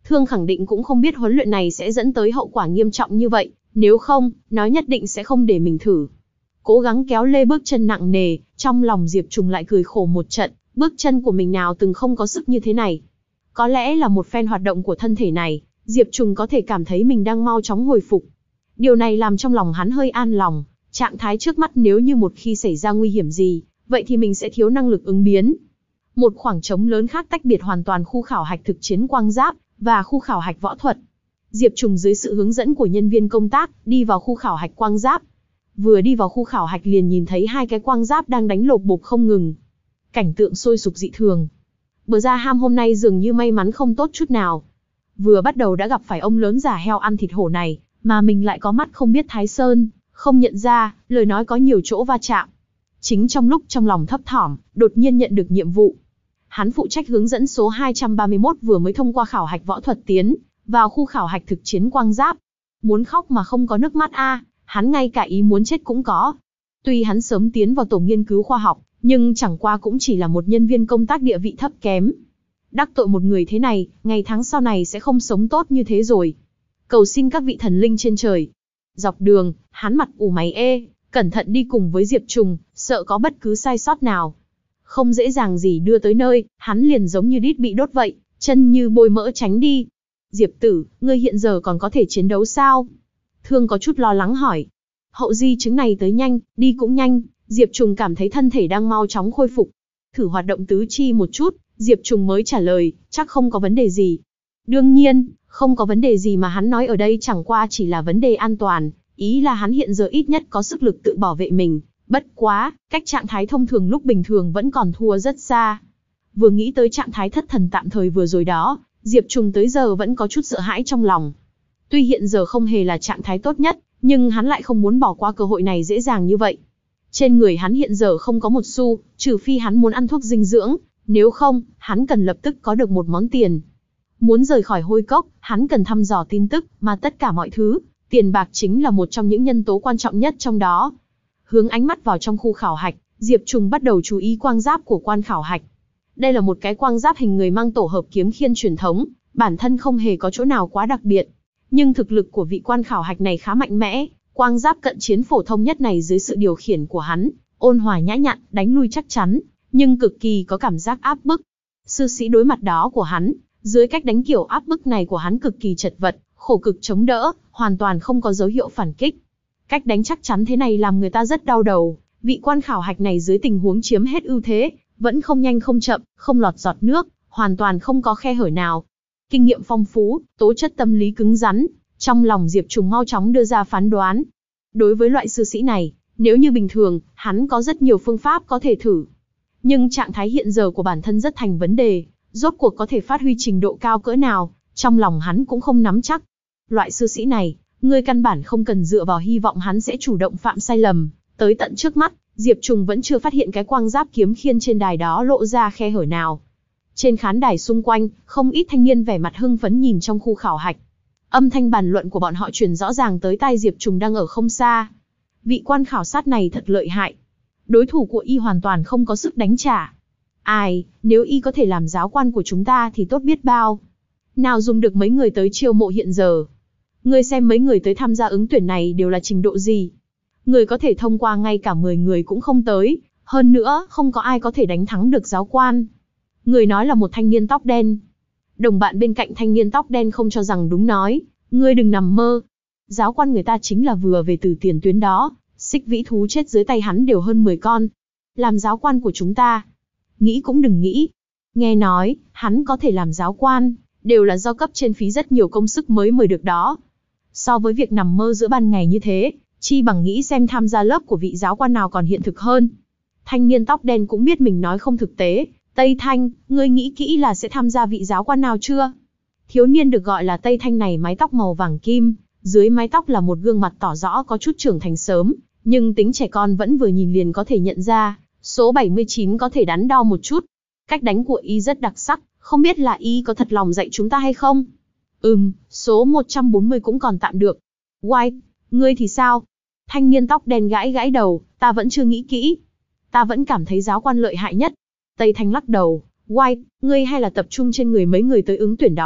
Thương khẳng định cũng không biết huấn luyện này sẽ dẫn tới hậu quả nghiêm trọng như vậy, nếu không, nó nhất định sẽ không để mình thử. Cố gắng kéo lê bước chân nặng nề, trong lòng Diệp Trùng lại cười khổ một trận, bước chân của mình nào từng không có sức như thế này. Có lẽ là một phen hoạt động của thân thể này, Diệp Trùng có thể cảm thấy mình đang mau chóng hồi phục. Điều này làm trong lòng hắn hơi an lòng, trạng thái trước mắt nếu như một khi xảy ra nguy hiểm gì, vậy thì mình sẽ thiếu năng lực ứng biến. Một khoảng trống lớn khác tách biệt hoàn toàn khu khảo hạch thực chiến quang giáp và khu khảo hạch võ thuật. Diệp Trùng dưới sự hướng dẫn của nhân viên công tác, đi vào khu khảo hạch quang giáp. Vừa đi vào khu khảo hạch liền nhìn thấy hai cái quang giáp đang đánh lộp bộp không ngừng. Cảnh tượng sôi sục dị thường. Bờ Gia Ham hôm nay dường như may mắn không tốt chút nào. Vừa bắt đầu đã gặp phải ông lớn giả heo ăn thịt hổ này, mà mình lại có mắt không biết Thái Sơn, không nhận ra, lời nói có nhiều chỗ va chạm. Chính trong lúc trong lòng thấp thỏm, đột nhiên nhận được nhiệm vụ. Hắn phụ trách hướng dẫn số hai trăm ba mươi mốt vừa mới thông qua khảo hạch võ thuật tiến vào khu khảo hạch thực chiến quang giáp. Muốn khóc mà không có nước mắt a, hắn ngay cả ý muốn chết cũng có. Tuy hắn sớm tiến vào tổ nghiên cứu khoa học, nhưng chẳng qua cũng chỉ là một nhân viên công tác địa vị thấp kém. Đắc tội một người thế này, ngày tháng sau này sẽ không sống tốt như thế rồi. Cầu xin các vị thần linh trên trời. Dọc đường, hắn mặt ủ mày ê, cẩn thận đi cùng với Diệp Trùng, sợ có bất cứ sai sót nào. Không dễ dàng gì đưa tới nơi, hắn liền giống như đít bị đốt vậy, chân như bôi mỡ tránh đi. Diệp tử, ngươi hiện giờ còn có thể chiến đấu sao? Thương có chút lo lắng hỏi. Hậu di chứng này tới nhanh, đi cũng nhanh, Diệp Trùng cảm thấy thân thể đang mau chóng khôi phục. Thử hoạt động tứ chi một chút, Diệp Trùng mới trả lời, chắc không có vấn đề gì. Đương nhiên, không có vấn đề gì mà hắn nói ở đây chẳng qua chỉ là vấn đề an toàn, ý là hắn hiện giờ ít nhất có sức lực tự bảo vệ mình. Bất quá, cách trạng thái thông thường lúc bình thường vẫn còn thua rất xa. Vừa nghĩ tới trạng thái thất thần tạm thời vừa rồi đó, Diệp Trùng tới giờ vẫn có chút sợ hãi trong lòng. Tuy hiện giờ không hề là trạng thái tốt nhất, nhưng hắn lại không muốn bỏ qua cơ hội này dễ dàng như vậy. Trên người hắn hiện giờ không có một xu, trừ phi hắn muốn ăn thuốc dinh dưỡng, nếu không, hắn cần lập tức có được một món tiền. Muốn rời khỏi hôi cốc, hắn cần thăm dò tin tức, mà tất cả mọi thứ, tiền bạc chính là một trong những nhân tố quan trọng nhất trong đó. Hướng ánh mắt vào trong khu khảo hạch, Diệp Trùng bắt đầu chú ý quang giáp của quan khảo hạch. Đây là một cái quang giáp hình người mang tổ hợp kiếm khiên truyền thống, bản thân không hề có chỗ nào quá đặc biệt. Nhưng thực lực của vị quan khảo hạch này khá mạnh mẽ, quang giáp cận chiến phổ thông nhất này dưới sự điều khiển của hắn, ôn hòa nhã nhặn, đánh lui chắc chắn, nhưng cực kỳ có cảm giác áp bức. Sư sĩ đối mặt đó của hắn, dưới cách đánh kiểu áp bức này của hắn cực kỳ chật vật, khổ cực chống đỡ, hoàn toàn không có dấu hiệu phản kích. Cách đánh chắc chắn thế này làm người ta rất đau đầu, vị quan khảo hạch này dưới tình huống chiếm hết ưu thế, vẫn không nhanh không chậm, không lọt giọt nước, hoàn toàn không có khe hở nào. Kinh nghiệm phong phú, tố chất tâm lý cứng rắn, trong lòng Diệp Trùng mau chóng đưa ra phán đoán. Đối với loại sư sĩ này, nếu như bình thường, hắn có rất nhiều phương pháp có thể thử. Nhưng trạng thái hiện giờ của bản thân rất thành vấn đề, rốt cuộc có thể phát huy trình độ cao cỡ nào, trong lòng hắn cũng không nắm chắc. Loại sư sĩ này, ngươi căn bản không cần dựa vào hy vọng hắn sẽ chủ động phạm sai lầm, tới tận trước mắt, Diệp Trùng vẫn chưa phát hiện cái quang giáp kiếm khiên trên đài đó lộ ra khe hở nào. Trên khán đài xung quanh, không ít thanh niên vẻ mặt hưng phấn nhìn trong khu khảo hạch. Âm thanh bàn luận của bọn họ truyền rõ ràng tới tai Diệp Trùng đang ở không xa. Vị quan khảo sát này thật lợi hại. Đối thủ của y hoàn toàn không có sức đánh trả. Ai, nếu y có thể làm giáo quan của chúng ta thì tốt biết bao. Nào dùng được mấy người tới chiêu mộ hiện giờ. Ngươi xem mấy người tới tham gia ứng tuyển này đều là trình độ gì. Người có thể thông qua ngay cả mười người cũng không tới. Hơn nữa, không có ai có thể đánh thắng được giáo quan. Người nói là một thanh niên tóc đen. Đồng bạn bên cạnh thanh niên tóc đen không cho rằng đúng nói. Ngươi đừng nằm mơ. Giáo quan người ta chính là vừa về từ tiền tuyến đó. Xích vĩ thú chết dưới tay hắn đều hơn mười con. Làm giáo quan của chúng ta. Nghĩ cũng đừng nghĩ. Nghe nói, hắn có thể làm giáo quan, đều là do cấp trên phí rất nhiều công sức mới mời được đó. So với việc nằm mơ giữa ban ngày như thế, chi bằng nghĩ xem tham gia lớp của vị giáo quan nào còn hiện thực hơn. Thanh niên tóc đen cũng biết mình nói không thực tế. Tây Thanh, ngươi nghĩ kỹ là sẽ tham gia vị giáo quan nào chưa? Thiếu niên được gọi là Tây Thanh này mái tóc màu vàng kim, dưới mái tóc là một gương mặt tỏ rõ có chút trưởng thành sớm, nhưng tính trẻ con vẫn vừa nhìn liền có thể nhận ra. Số bảy mươi chín có thể đắn đo một chút. Cách đánh của y rất đặc sắc, không biết là y có thật lòng dạy chúng ta hay không? Ừm, số một trăm bốn mươi cũng còn tạm được. White, ngươi thì sao? Thanh niên tóc đen gãi gãi đầu, ta vẫn chưa nghĩ kỹ. Ta vẫn cảm thấy giáo quan lợi hại nhất. Tây Thanh lắc đầu, White, ngươi hay là tập trung trên người mấy người tới ứng tuyển đó đi,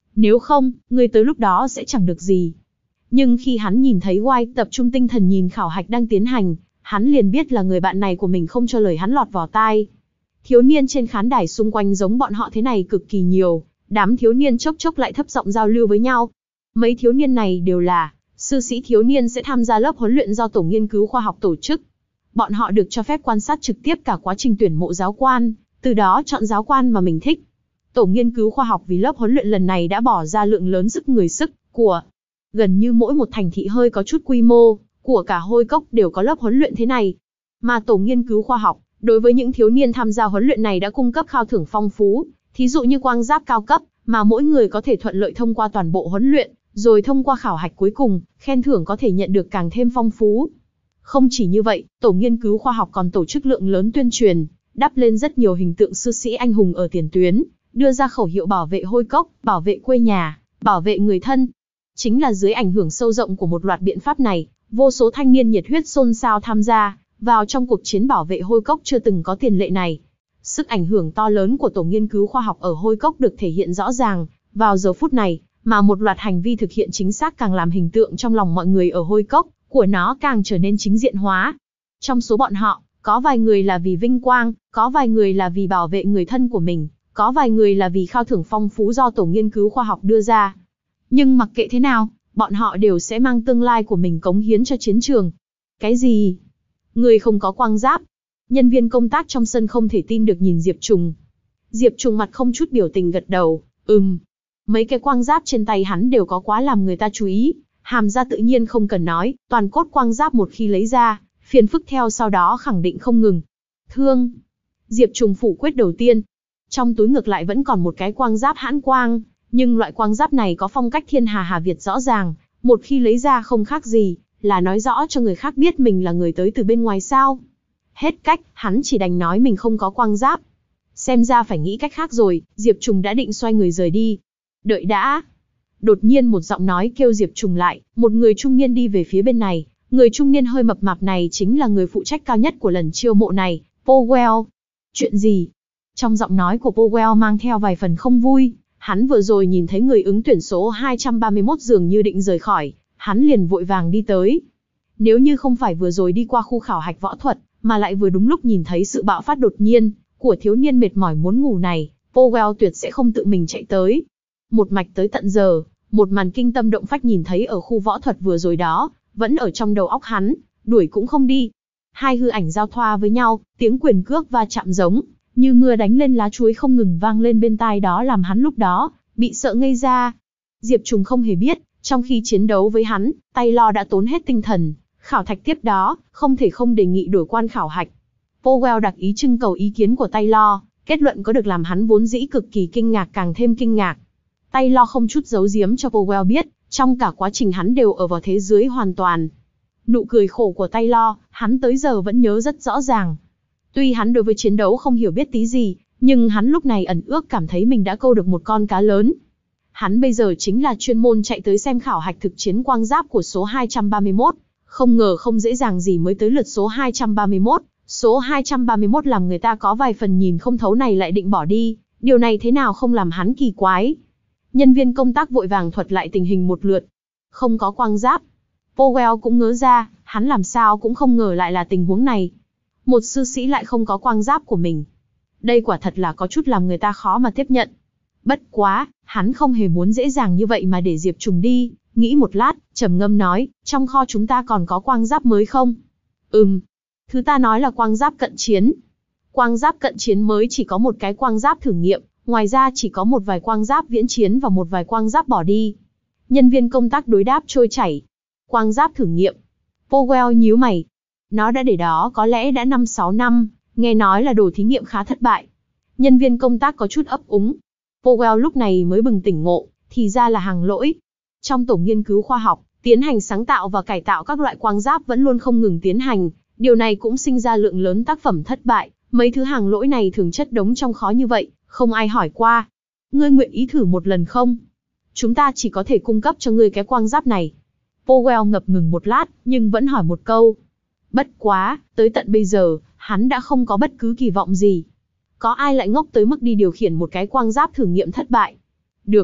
Nếu không, ngươi tới lúc đó sẽ chẳng được gì. Nhưng khi hắn nhìn thấy White tập trung tinh thần nhìn khảo hạch đang tiến hành, hắn liền biết là người bạn này của mình không cho lời hắn lọt vào tai. Thiếu niên trên khán đài xung quanh giống bọn họ thế này cực kỳ nhiều, đám thiếu niên chốc chốc lại thấp giọng giao lưu với nhau. Mấy thiếu niên này đều là sư sĩ thiếu niên sẽ tham gia lớp huấn luyện do tổ nghiên cứu khoa học tổ chức. Bọn họ được cho phép quan sát trực tiếp cả quá trình tuyển mộ giáo quan, từ đó chọn giáo quan mà mình thích. Tổ nghiên cứu khoa học vì lớp huấn luyện lần này đã bỏ ra lượng lớn sức người sức của. Gần như mỗi một thành thị hơi có chút quy mô, của cả Hôi Cốc đều có lớp huấn luyện thế này. Mà tổ nghiên cứu khoa học, đối với những thiếu niên tham gia huấn luyện này đã cung cấp khao thưởng phong phú, thí dụ như quang giáp cao cấp, mà mỗi người có thể thuận lợi thông qua toàn bộ huấn luyện, rồi thông qua khảo hạch cuối cùng, khen thưởng có thể nhận được càng thêm phong phú. Không chỉ như vậy, tổ nghiên cứu khoa học còn tổ chức lượng lớn tuyên truyền, đắp lên rất nhiều hình tượng sư sĩ anh hùng ở tiền tuyến, đưa ra khẩu hiệu bảo vệ Hôi Cốc, bảo vệ quê nhà, bảo vệ người thân. Chính là dưới ảnh hưởng sâu rộng của một loạt biện pháp này, vô số thanh niên nhiệt huyết xôn xao tham gia vào trong cuộc chiến bảo vệ Hôi Cốc chưa từng có tiền lệ này. Sức ảnh hưởng to lớn của tổ nghiên cứu khoa học ở Hôi Cốc được thể hiện rõ ràng vào giờ phút này, mà một loạt hành vi thực hiện chính xác càng làm hình tượng trong lòng mọi người ở Hôi Cốc của nó càng trở nên chính diện hóa. Trong số bọn họ, có vài người là vì vinh quang, có vài người là vì bảo vệ người thân của mình, có vài người là vì khao thưởng phong phú do tổ nghiên cứu khoa học đưa ra. Nhưng mặc kệ thế nào, bọn họ đều sẽ mang tương lai của mình cống hiến cho chiến trường. Cái gì? Người không có quang giáp? Nhân viên công tác trong sân không thể tin được nhìn Diệp Trùng. Diệp Trùng mặt không chút biểu tình gật đầu, ừm. Mấy cái quang giáp trên tay hắn đều có quá làm người ta chú ý, hàm ra tự nhiên không cần nói, toàn cốt quang giáp một khi lấy ra, phiền phức theo sau đó khẳng định không ngừng. Thương. Diệp Trùng phủ quyết đầu tiên. Trong túi ngược lại vẫn còn một cái quang giáp hãn quang, nhưng loại quang giáp này có phong cách thiên hà Hà Việt rõ ràng, một khi lấy ra không khác gì, là nói rõ cho người khác biết mình là người tới từ bên ngoài sao. Hết cách, hắn chỉ đành nói mình không có quang giáp. Xem ra phải nghĩ cách khác rồi, Diệp Trùng đã định xoay người rời đi. Đợi đã. Đột nhiên một giọng nói kêu Diệp Trùng lại, một người trung niên đi về phía bên này. Người trung niên hơi mập mạp này chính là người phụ trách cao nhất của lần chiêu mộ này, Powell. Chuyện gì? Trong giọng nói của Powell mang theo vài phần không vui. Hắn vừa rồi nhìn thấy người ứng tuyển số hai trăm ba mươi mốt dường như định rời khỏi, hắn liền vội vàng đi tới. Nếu như không phải vừa rồi đi qua khu khảo hạch võ thuật, mà lại vừa đúng lúc nhìn thấy sự bạo phát đột nhiên của thiếu niên mệt mỏi muốn ngủ này, Powell tuyệt sẽ không tự mình chạy tới. Một mạch tới tận giờ, một màn kinh tâm động phách nhìn thấy ở khu võ thuật vừa rồi đó, vẫn ở trong đầu óc hắn, đuổi cũng không đi. Hai hư ảnh giao thoa với nhau, tiếng quyền cước va chạm giống như mưa đánh lên lá chuối không ngừng vang lên bên tai, đó làm hắn lúc đó bị sợ ngây ra. Diệp Trùng không hề biết, trong khi chiến đấu với hắn, Taylor đã tốn hết tinh thần. Khảo thạch tiếp đó, không thể không đề nghị đổi quan khảo hạch. Powell đặc ý trưng cầu ý kiến của Taylor, kết luận có được làm hắn vốn dĩ cực kỳ kinh ngạc càng thêm kinh ngạc. Taylor không chút giấu giếm cho Powell biết, trong cả quá trình hắn đều ở vào thế dưới hoàn toàn. Nụ cười khổ của Taylor, hắn tới giờ vẫn nhớ rất rõ ràng. Tuy hắn đối với chiến đấu không hiểu biết tí gì, nhưng hắn lúc này ẩn ước cảm thấy mình đã câu được một con cá lớn. Hắn bây giờ chính là chuyên môn chạy tới xem khảo hạch thực chiến quang giáp của số hai trăm ba mươi mốt. Không ngờ không dễ dàng gì mới tới lượt số hai trăm ba mươi mốt. Số hai trăm ba mươi mốt làm người ta có vài phần nhìn không thấu này lại định bỏ đi. Điều này thế nào không làm hắn kỳ quái. Nhân viên công tác vội vàng thuật lại tình hình một lượt. Không có quang giáp. Powell cũng ngớ ra, hắn làm sao cũng không ngờ lại là tình huống này. Một sư sĩ lại không có quang giáp của mình. Đây quả thật là có chút làm người ta khó mà tiếp nhận. Bất quá, hắn không hề muốn dễ dàng như vậy mà để Diệp Trùng đi, nghĩ một lát, trầm ngâm nói, trong kho chúng ta còn có quang giáp mới không? Ừm, thứ ta nói là quang giáp cận chiến. Quang giáp cận chiến mới chỉ có một cái quang giáp thử nghiệm, ngoài ra chỉ có một vài quang giáp viễn chiến và một vài quang giáp bỏ đi. Nhân viên công tác đối đáp trôi chảy. Quang giáp thử nghiệm. Powell nhíu mày. Nó đã để đó có lẽ đã năm sáu năm, nghe nói là đồ thí nghiệm khá thất bại. Nhân viên công tác có chút ấp úng. Powell lúc này mới bừng tỉnh ngộ, thì ra là hàng lỗi. Trong tổ nghiên cứu khoa học, tiến hành sáng tạo và cải tạo các loại quang giáp vẫn luôn không ngừng tiến hành, điều này cũng sinh ra lượng lớn tác phẩm thất bại. Mấy thứ hàng lỗi này thường chất đống trong kho như vậy, không ai hỏi qua. Ngươi nguyện ý thử một lần không? Chúng ta chỉ có thể cung cấp cho ngươi cái quang giáp này. Powell ngập ngừng một lát, nhưng vẫn hỏi một câu. Bất quá, tới tận bây giờ, hắn đã không có bất cứ kỳ vọng gì. Có ai lại ngốc tới mức đi điều khiển một cái quang giáp thử nghiệm thất bại? Được.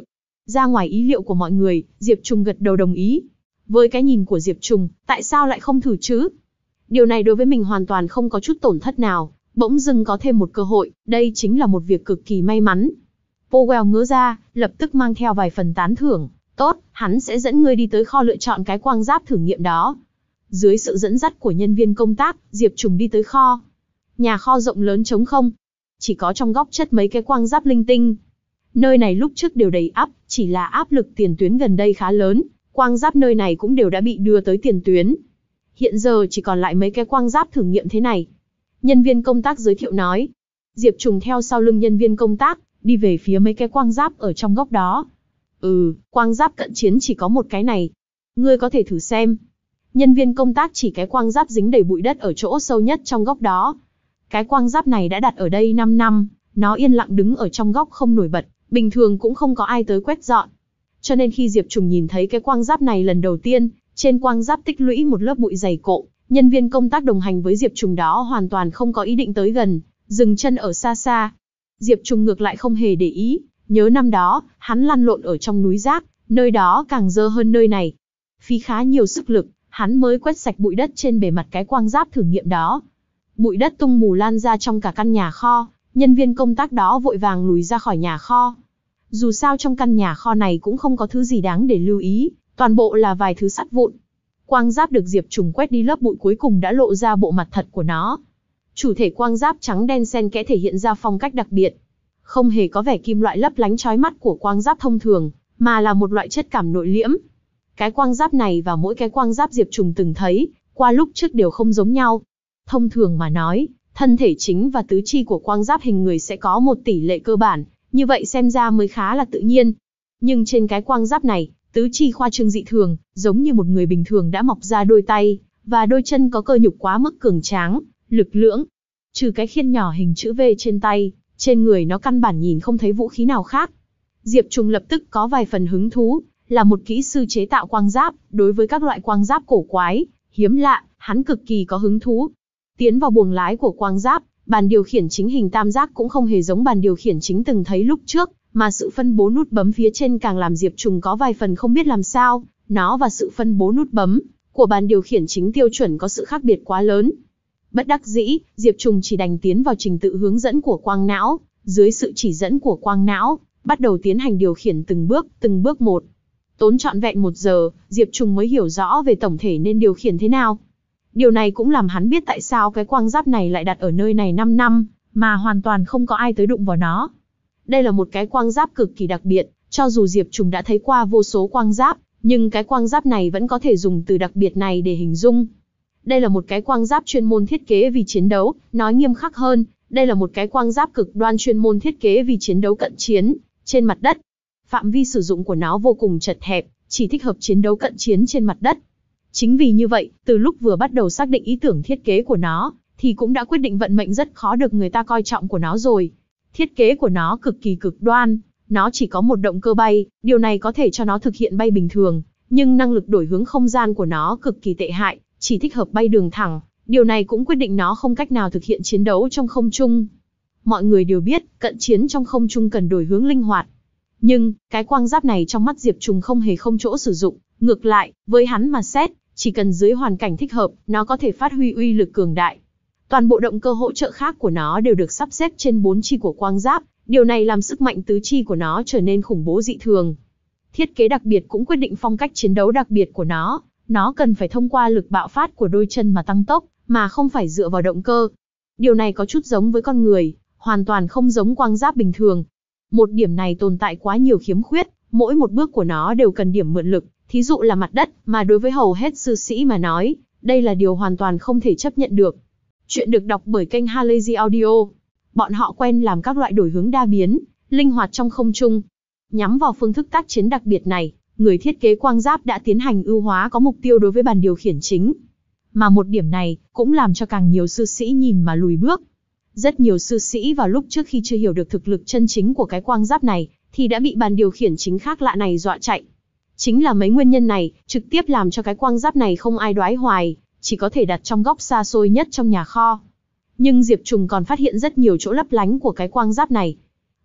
Ra ngoài ý liệu của mọi người, Diệp Trùng gật đầu đồng ý. Với cái nhìn của Diệp Trùng, tại sao lại không thử chứ? Điều này đối với mình hoàn toàn không có chút tổn thất nào, bỗng dưng có thêm một cơ hội, đây chính là một việc cực kỳ may mắn. Powell ngớ ra, lập tức mang theo vài phần tán thưởng. Tốt, hắn sẽ dẫn ngươi đi tới kho lựa chọn cái quang giáp thử nghiệm đó. Dưới sự dẫn dắt của nhân viên công tác, Diệp Trùng đi tới kho. Nhà kho rộng lớn trống không. Chỉ có trong góc chất mấy cái quang giáp linh tinh. Nơi này lúc trước đều đầy ắp, chỉ là áp lực tiền tuyến gần đây khá lớn. Quang giáp nơi này cũng đều đã bị đưa tới tiền tuyến. Hiện giờ chỉ còn lại mấy cái quang giáp thử nghiệm thế này. Nhân viên công tác giới thiệu nói. Diệp Trùng theo sau lưng nhân viên công tác, đi về phía mấy cái quang giáp ở trong góc đó. Ừ, quang giáp cận chiến chỉ có một cái này. Ngươi có thể thử xem. Nhân viên công tác chỉ cái quang giáp dính đầy bụi đất ở chỗ sâu nhất trong góc đó. Cái quang giáp này đã đặt ở đây năm năm, nó yên lặng đứng ở trong góc không nổi bật, bình thường cũng không có ai tới quét dọn. Cho nên khi Diệp Trùng nhìn thấy cái quang giáp này lần đầu tiên, trên quang giáp tích lũy một lớp bụi dày cộ, nhân viên công tác đồng hành với Diệp Trùng đó hoàn toàn không có ý định tới gần, dừng chân ở xa xa. Diệp Trùng ngược lại không hề để ý, nhớ năm đó, hắn lăn lộn ở trong núi rác, nơi đó càng dơ hơn nơi này. Phí khá nhiều sức lực, hắn mới quét sạch bụi đất trên bề mặt cái quang giáp thử nghiệm đó. Bụi đất tung mù lan ra trong cả căn nhà kho, nhân viên công tác đó vội vàng lùi ra khỏi nhà kho. Dù sao trong căn nhà kho này cũng không có thứ gì đáng để lưu ý, toàn bộ là vài thứ sắt vụn. Quang giáp được Diệp Trùng quét đi lớp bụi cuối cùng đã lộ ra bộ mặt thật của nó. Chủ thể quang giáp trắng đen xen kẽ thể hiện ra phong cách đặc biệt. Không hề có vẻ kim loại lấp lánh chói mắt của quang giáp thông thường, mà là một loại chất cảm nội liễm. Cái quang giáp này và mỗi cái quang giáp Diệp Trùng từng thấy, qua lúc trước đều không giống nhau. Thông thường mà nói, thân thể chính và tứ chi của quang giáp hình người sẽ có một tỷ lệ cơ bản, như vậy xem ra mới khá là tự nhiên. Nhưng trên cái quang giáp này, tứ chi khoa trương dị thường, giống như một người bình thường đã mọc ra đôi tay, và đôi chân có cơ nhục quá mức cường tráng, lực lưỡng. Trừ cái khiên nhỏ hình chữ V trên tay, trên người nó căn bản nhìn không thấy vũ khí nào khác. Diệp Trùng lập tức có vài phần hứng thú, là một kỹ sư chế tạo quang giáp, đối với các loại quang giáp cổ quái, hiếm lạ, hắn cực kỳ có hứng thú. Tiến vào buồng lái của quang giáp, bàn điều khiển chính hình tam giác cũng không hề giống bàn điều khiển chính từng thấy lúc trước, mà sự phân bố nút bấm phía trên càng làm Diệp Trùng có vài phần không biết làm sao, nó và sự phân bố nút bấm của bàn điều khiển chính tiêu chuẩn có sự khác biệt quá lớn. Bất đắc dĩ, Diệp Trùng chỉ đành tiến vào trình tự hướng dẫn của quang não, dưới sự chỉ dẫn của quang não, bắt đầu tiến hành điều khiển từng bước, từng bước một. Tốn trọn vẹn một giờ, Diệp Trùng mới hiểu rõ về tổng thể nên điều khiển thế nào. Điều này cũng làm hắn biết tại sao cái quang giáp này lại đặt ở nơi này năm năm, mà hoàn toàn không có ai tới đụng vào nó. Đây là một cái quang giáp cực kỳ đặc biệt, cho dù Diệp Trùng đã thấy qua vô số quang giáp, nhưng cái quang giáp này vẫn có thể dùng từ đặc biệt này để hình dung. Đây là một cái quang giáp chuyên môn thiết kế vì chiến đấu, nói nghiêm khắc hơn, đây là một cái quang giáp cực đoan chuyên môn thiết kế vì chiến đấu cận chiến, trên mặt đất. Phạm vi sử dụng của nó vô cùng chật hẹp, chỉ thích hợp chiến đấu cận chiến trên mặt đất. Chính vì như vậy, từ lúc vừa bắt đầu xác định ý tưởng thiết kế của nó, thì cũng đã quyết định vận mệnh rất khó được người ta coi trọng của nó rồi. Thiết kế của nó cực kỳ cực đoan, nó chỉ có một động cơ bay, điều này có thể cho nó thực hiện bay bình thường, nhưng năng lực đổi hướng không gian của nó cực kỳ tệ hại, chỉ thích hợp bay đường thẳng, điều này cũng quyết định nó không cách nào thực hiện chiến đấu trong không trung. Mọi người đều biết, cận chiến trong không trung cần đổi hướng linh hoạt. Nhưng, cái quang giáp này trong mắt Diệp Trùng không hề không chỗ sử dụng, ngược lại, với hắn mà xét, chỉ cần dưới hoàn cảnh thích hợp, nó có thể phát huy uy lực cường đại. Toàn bộ động cơ hỗ trợ khác của nó đều được sắp xếp trên bốn chi của quang giáp, điều này làm sức mạnh tứ chi của nó trở nên khủng bố dị thường. Thiết kế đặc biệt cũng quyết định phong cách chiến đấu đặc biệt của nó, nó cần phải thông qua lực bạo phát của đôi chân mà tăng tốc, mà không phải dựa vào động cơ. Điều này có chút giống với con người, hoàn toàn không giống quang giáp bình thường. Một điểm này tồn tại quá nhiều khiếm khuyết, mỗi một bước của nó đều cần điểm mượn lực, thí dụ là mặt đất, mà đối với hầu hết sư sĩ mà nói, đây là điều hoàn toàn không thể chấp nhận được. Chuyện được đọc bởi kênh Halazy Audio. Bọn họ quen làm các loại đổi hướng đa biến, linh hoạt trong không trung. Nhắm vào phương thức tác chiến đặc biệt này, người thiết kế quang giáp đã tiến hành ưu hóa có mục tiêu đối với bàn điều khiển chính. Mà một điểm này, cũng làm cho càng nhiều sư sĩ nhìn mà lùi bước. Rất nhiều sư sĩ vào lúc trước khi chưa hiểu được thực lực chân chính của cái quang giáp này, thì đã bị bàn điều khiển chính khác lạ này dọa chạy. Chính là mấy nguyên nhân này, trực tiếp làm cho cái quang giáp này không ai đoái hoài, chỉ có thể đặt trong góc xa xôi nhất trong nhà kho. Nhưng Diệp Trùng còn phát hiện rất nhiều chỗ lấp lánh của cái quang giáp này.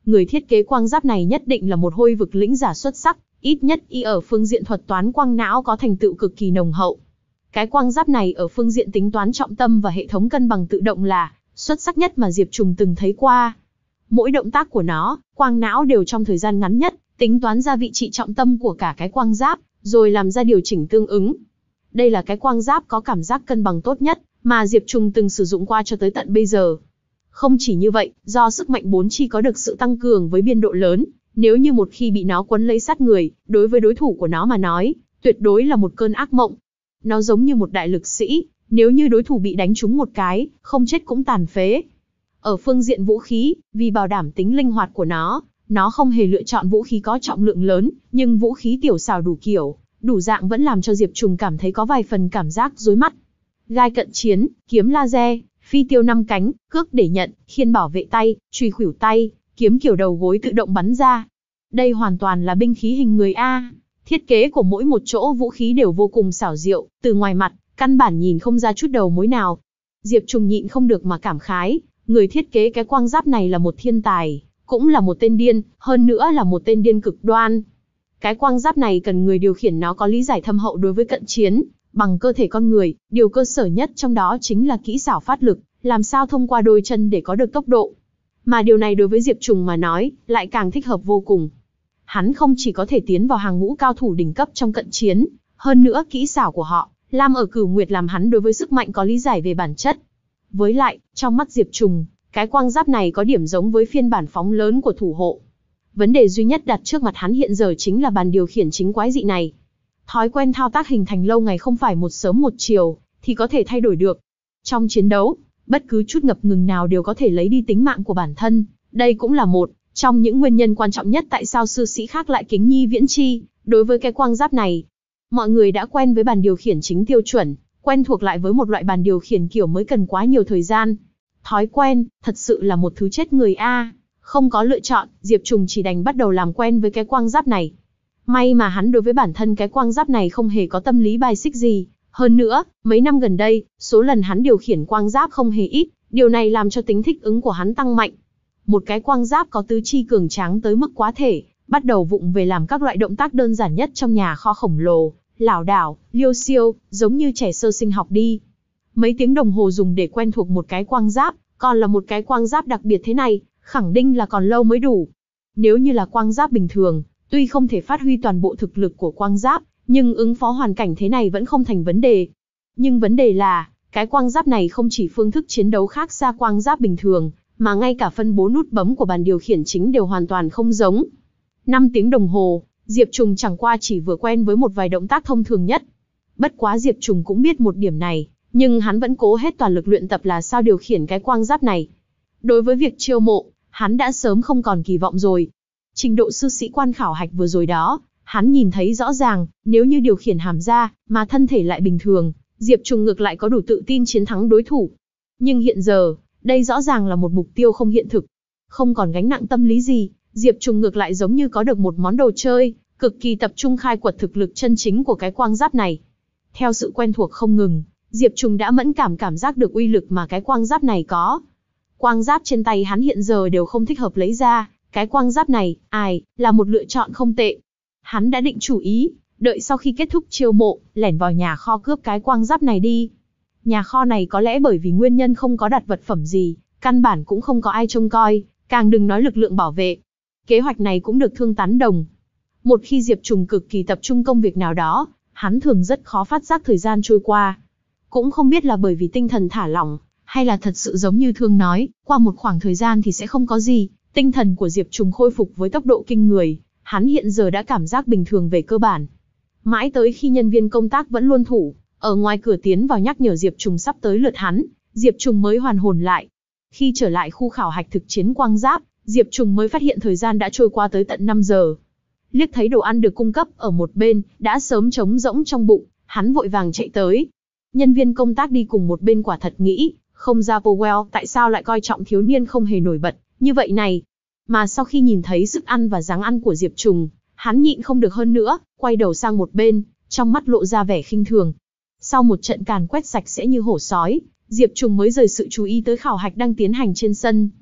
người thiết kế quang giáp này nhất định là một hôi vực lĩnh giả xuất sắc, ít nhất y ở phương diện thuật toán quang não có thành tựu cực kỳ nồng hậu. Cái quang giáp này ở phương diện tính toán trọng tâm và hệ thống cân bằng tự động là xuất sắc nhất mà Diệp Trùng từng thấy qua. Mỗi động tác của nó, quang não đều trong thời gian ngắn nhất, tính toán ra vị trí trọng tâm của cả cái quang giáp, rồi làm ra điều chỉnh tương ứng. Đây là cái quang giáp có cảm giác cân bằng tốt nhất mà Diệp Trùng từng sử dụng qua cho tới tận bây giờ. Không chỉ như vậy, do sức mạnh bốn chi có được sự tăng cường với biên độ lớn, nếu như một khi bị nó quấn lấy sát người, đối với đối thủ của nó mà nói, tuyệt đối là một cơn ác mộng. Nó giống như một đại lực sĩ, nếu như đối thủ bị đánh trúng một cái, không chết cũng tàn phế. Ở phương diện vũ khí, vì bảo đảm tính linh hoạt của nó, nó không hề lựa chọn vũ khí có trọng lượng lớn, nhưng vũ khí tiểu xảo đủ kiểu, đủ dạng vẫn làm cho Diệp Trùng cảm thấy có vài phần cảm giác rối mắt. Gai cận chiến, kiếm laser, phi tiêu năm cánh, cước để nhận, khiên bảo vệ tay, chùy khuỷu tay, kiếm kiểu đầu gối tự động bắn ra. Đây hoàn toàn là binh khí hình người A. Thiết kế của mỗi một chỗ vũ khí đều vô cùng xảo diệu, từ ngoài mặt, căn bản nhìn không ra chút đầu mối nào. Diệp Trùng nhịn không được mà cảm khái, người thiết kế cái quang giáp này là một thiên tài, cũng là một tên điên, hơn nữa là một tên điên cực đoan. Cái quang giáp này cần người điều khiển nó có lý giải thâm hậu đối với cận chiến, bằng cơ thể con người, điều cơ sở nhất trong đó chính là kỹ xảo phát lực, làm sao thông qua đôi chân để có được tốc độ. Mà điều này đối với Diệp Trùng mà nói, lại càng thích hợp vô cùng. Hắn không chỉ có thể tiến vào hàng ngũ cao thủ đỉnh cấp trong cận chiến, hơn nữa kỹ xảo của họ, Lam ở Cửu Nguyệt làm hắn đối với sức mạnh có lý giải về bản chất. Với lại, trong mắt Diệp Trùng, cái quang giáp này có điểm giống với phiên bản phóng lớn của thủ hộ. Vấn đề duy nhất đặt trước mặt hắn hiện giờ chính là bàn điều khiển chính quái dị này. Thói quen thao tác hình thành lâu ngày không phải một sớm một chiều, thì có thể thay đổi được. Trong chiến đấu, bất cứ chút ngập ngừng nào đều có thể lấy đi tính mạng của bản thân. Đây cũng là một trong những nguyên nhân quan trọng nhất tại sao sư sĩ khác lại kính nhi viễn chi đối với cái quang giáp này. Mọi người đã quen với bàn điều khiển chính tiêu chuẩn, quen thuộc lại với một loại bàn điều khiển kiểu mới cần quá nhiều thời gian. Thói quen, thật sự là một thứ chết người a. Không có lựa chọn, Diệp Trùng chỉ đành bắt đầu làm quen với cái quang giáp này. May mà hắn đối với bản thân cái quang giáp này không hề có tâm lý bài xích gì. Hơn nữa, mấy năm gần đây, số lần hắn điều khiển quang giáp không hề ít, điều này làm cho tính thích ứng của hắn tăng mạnh. Một cái quang giáp có tứ chi cường tráng tới mức quá thể, bắt đầu vụng về làm các loại động tác đơn giản nhất trong nhà kho khổng lồ, lảo đảo, liêu xiêu, giống như trẻ sơ sinh học đi. Mấy tiếng đồng hồ dùng để quen thuộc một cái quang giáp, còn là một cái quang giáp đặc biệt thế này, khẳng định là còn lâu mới đủ. Nếu như là quang giáp bình thường, tuy không thể phát huy toàn bộ thực lực của quang giáp, nhưng ứng phó hoàn cảnh thế này vẫn không thành vấn đề. Nhưng vấn đề là, cái quang giáp này không chỉ phương thức chiến đấu khác xa quang giáp bình thường, mà ngay cả phân bố nút bấm của bàn điều khiển chính đều hoàn toàn không giống. năm tiếng đồng hồ, Diệp Trùng chẳng qua chỉ vừa quen với một vài động tác thông thường nhất. Bất quá Diệp Trùng cũng biết một điểm này, nhưng hắn vẫn cố hết toàn lực luyện tập là sao điều khiển cái quang giáp này. Đối với việc chiêu mộ, hắn đã sớm không còn kỳ vọng rồi. Trình độ sư sĩ quan khảo hạch vừa rồi đó, hắn nhìn thấy rõ ràng, nếu như điều khiển hàm ra, mà thân thể lại bình thường, Diệp Trùng ngược lại có đủ tự tin chiến thắng đối thủ. Nhưng hiện giờ, đây rõ ràng là một mục tiêu không hiện thực. Không còn gánh nặng tâm lý gì, Diệp Trùng ngược lại giống như có được một món đồ chơi, cực kỳ tập trung khai quật thực lực chân chính của cái quang giáp này. Theo sự quen thuộc không ngừng, Diệp Trùng đã mẫn cảm cảm giác được uy lực mà cái quang giáp này có. Quang giáp trên tay hắn hiện giờ đều không thích hợp lấy ra, cái quang giáp này, ai, là một lựa chọn không tệ. Hắn đã định chủ ý, đợi sau khi kết thúc chiêu mộ, lẻn vào nhà kho cướp cái quang giáp này đi. Nhà kho này có lẽ bởi vì nguyên nhân không có đặt vật phẩm gì, căn bản cũng không có ai trông coi, càng đừng nói lực lượng bảo vệ. Kế hoạch này cũng được Thương tán đồng. Một khi Diệp Trùng cực kỳ tập trung công việc nào đó, hắn thường rất khó phát giác thời gian trôi qua. Cũng không biết là bởi vì tinh thần thả lỏng, hay là thật sự giống như Thương nói, qua một khoảng thời gian thì sẽ không có gì. Tinh thần của Diệp Trùng khôi phục với tốc độ kinh người, hắn hiện giờ đã cảm giác bình thường về cơ bản. Mãi tới khi nhân viên công tác vẫn luôn thủ ở ngoài cửa tiến vào nhắc nhở Diệp Trùng sắp tới lượt hắn, Diệp Trùng mới hoàn hồn lại. Khi trở lại khu khảo hạch thực chiến quang giáp, Diệp Trùng mới phát hiện thời gian đã trôi qua tới tận năm giờ. Liếc thấy đồ ăn được cung cấp ở một bên, đã sớm trống rỗng trong bụng, hắn vội vàng chạy tới. Nhân viên công tác đi cùng một bên quả thật nghĩ, không ra Powell tại sao lại coi trọng thiếu niên không hề nổi bật như vậy này. Mà sau khi nhìn thấy sức ăn và dáng ăn của Diệp Trùng, hắn nhịn không được hơn nữa, quay đầu sang một bên, trong mắt lộ ra vẻ khinh thường. Sau một trận càn quét sạch sẽ như hổ sói, Diệp Trùng mới rời sự chú ý tới khảo hạch đang tiến hành trên sân.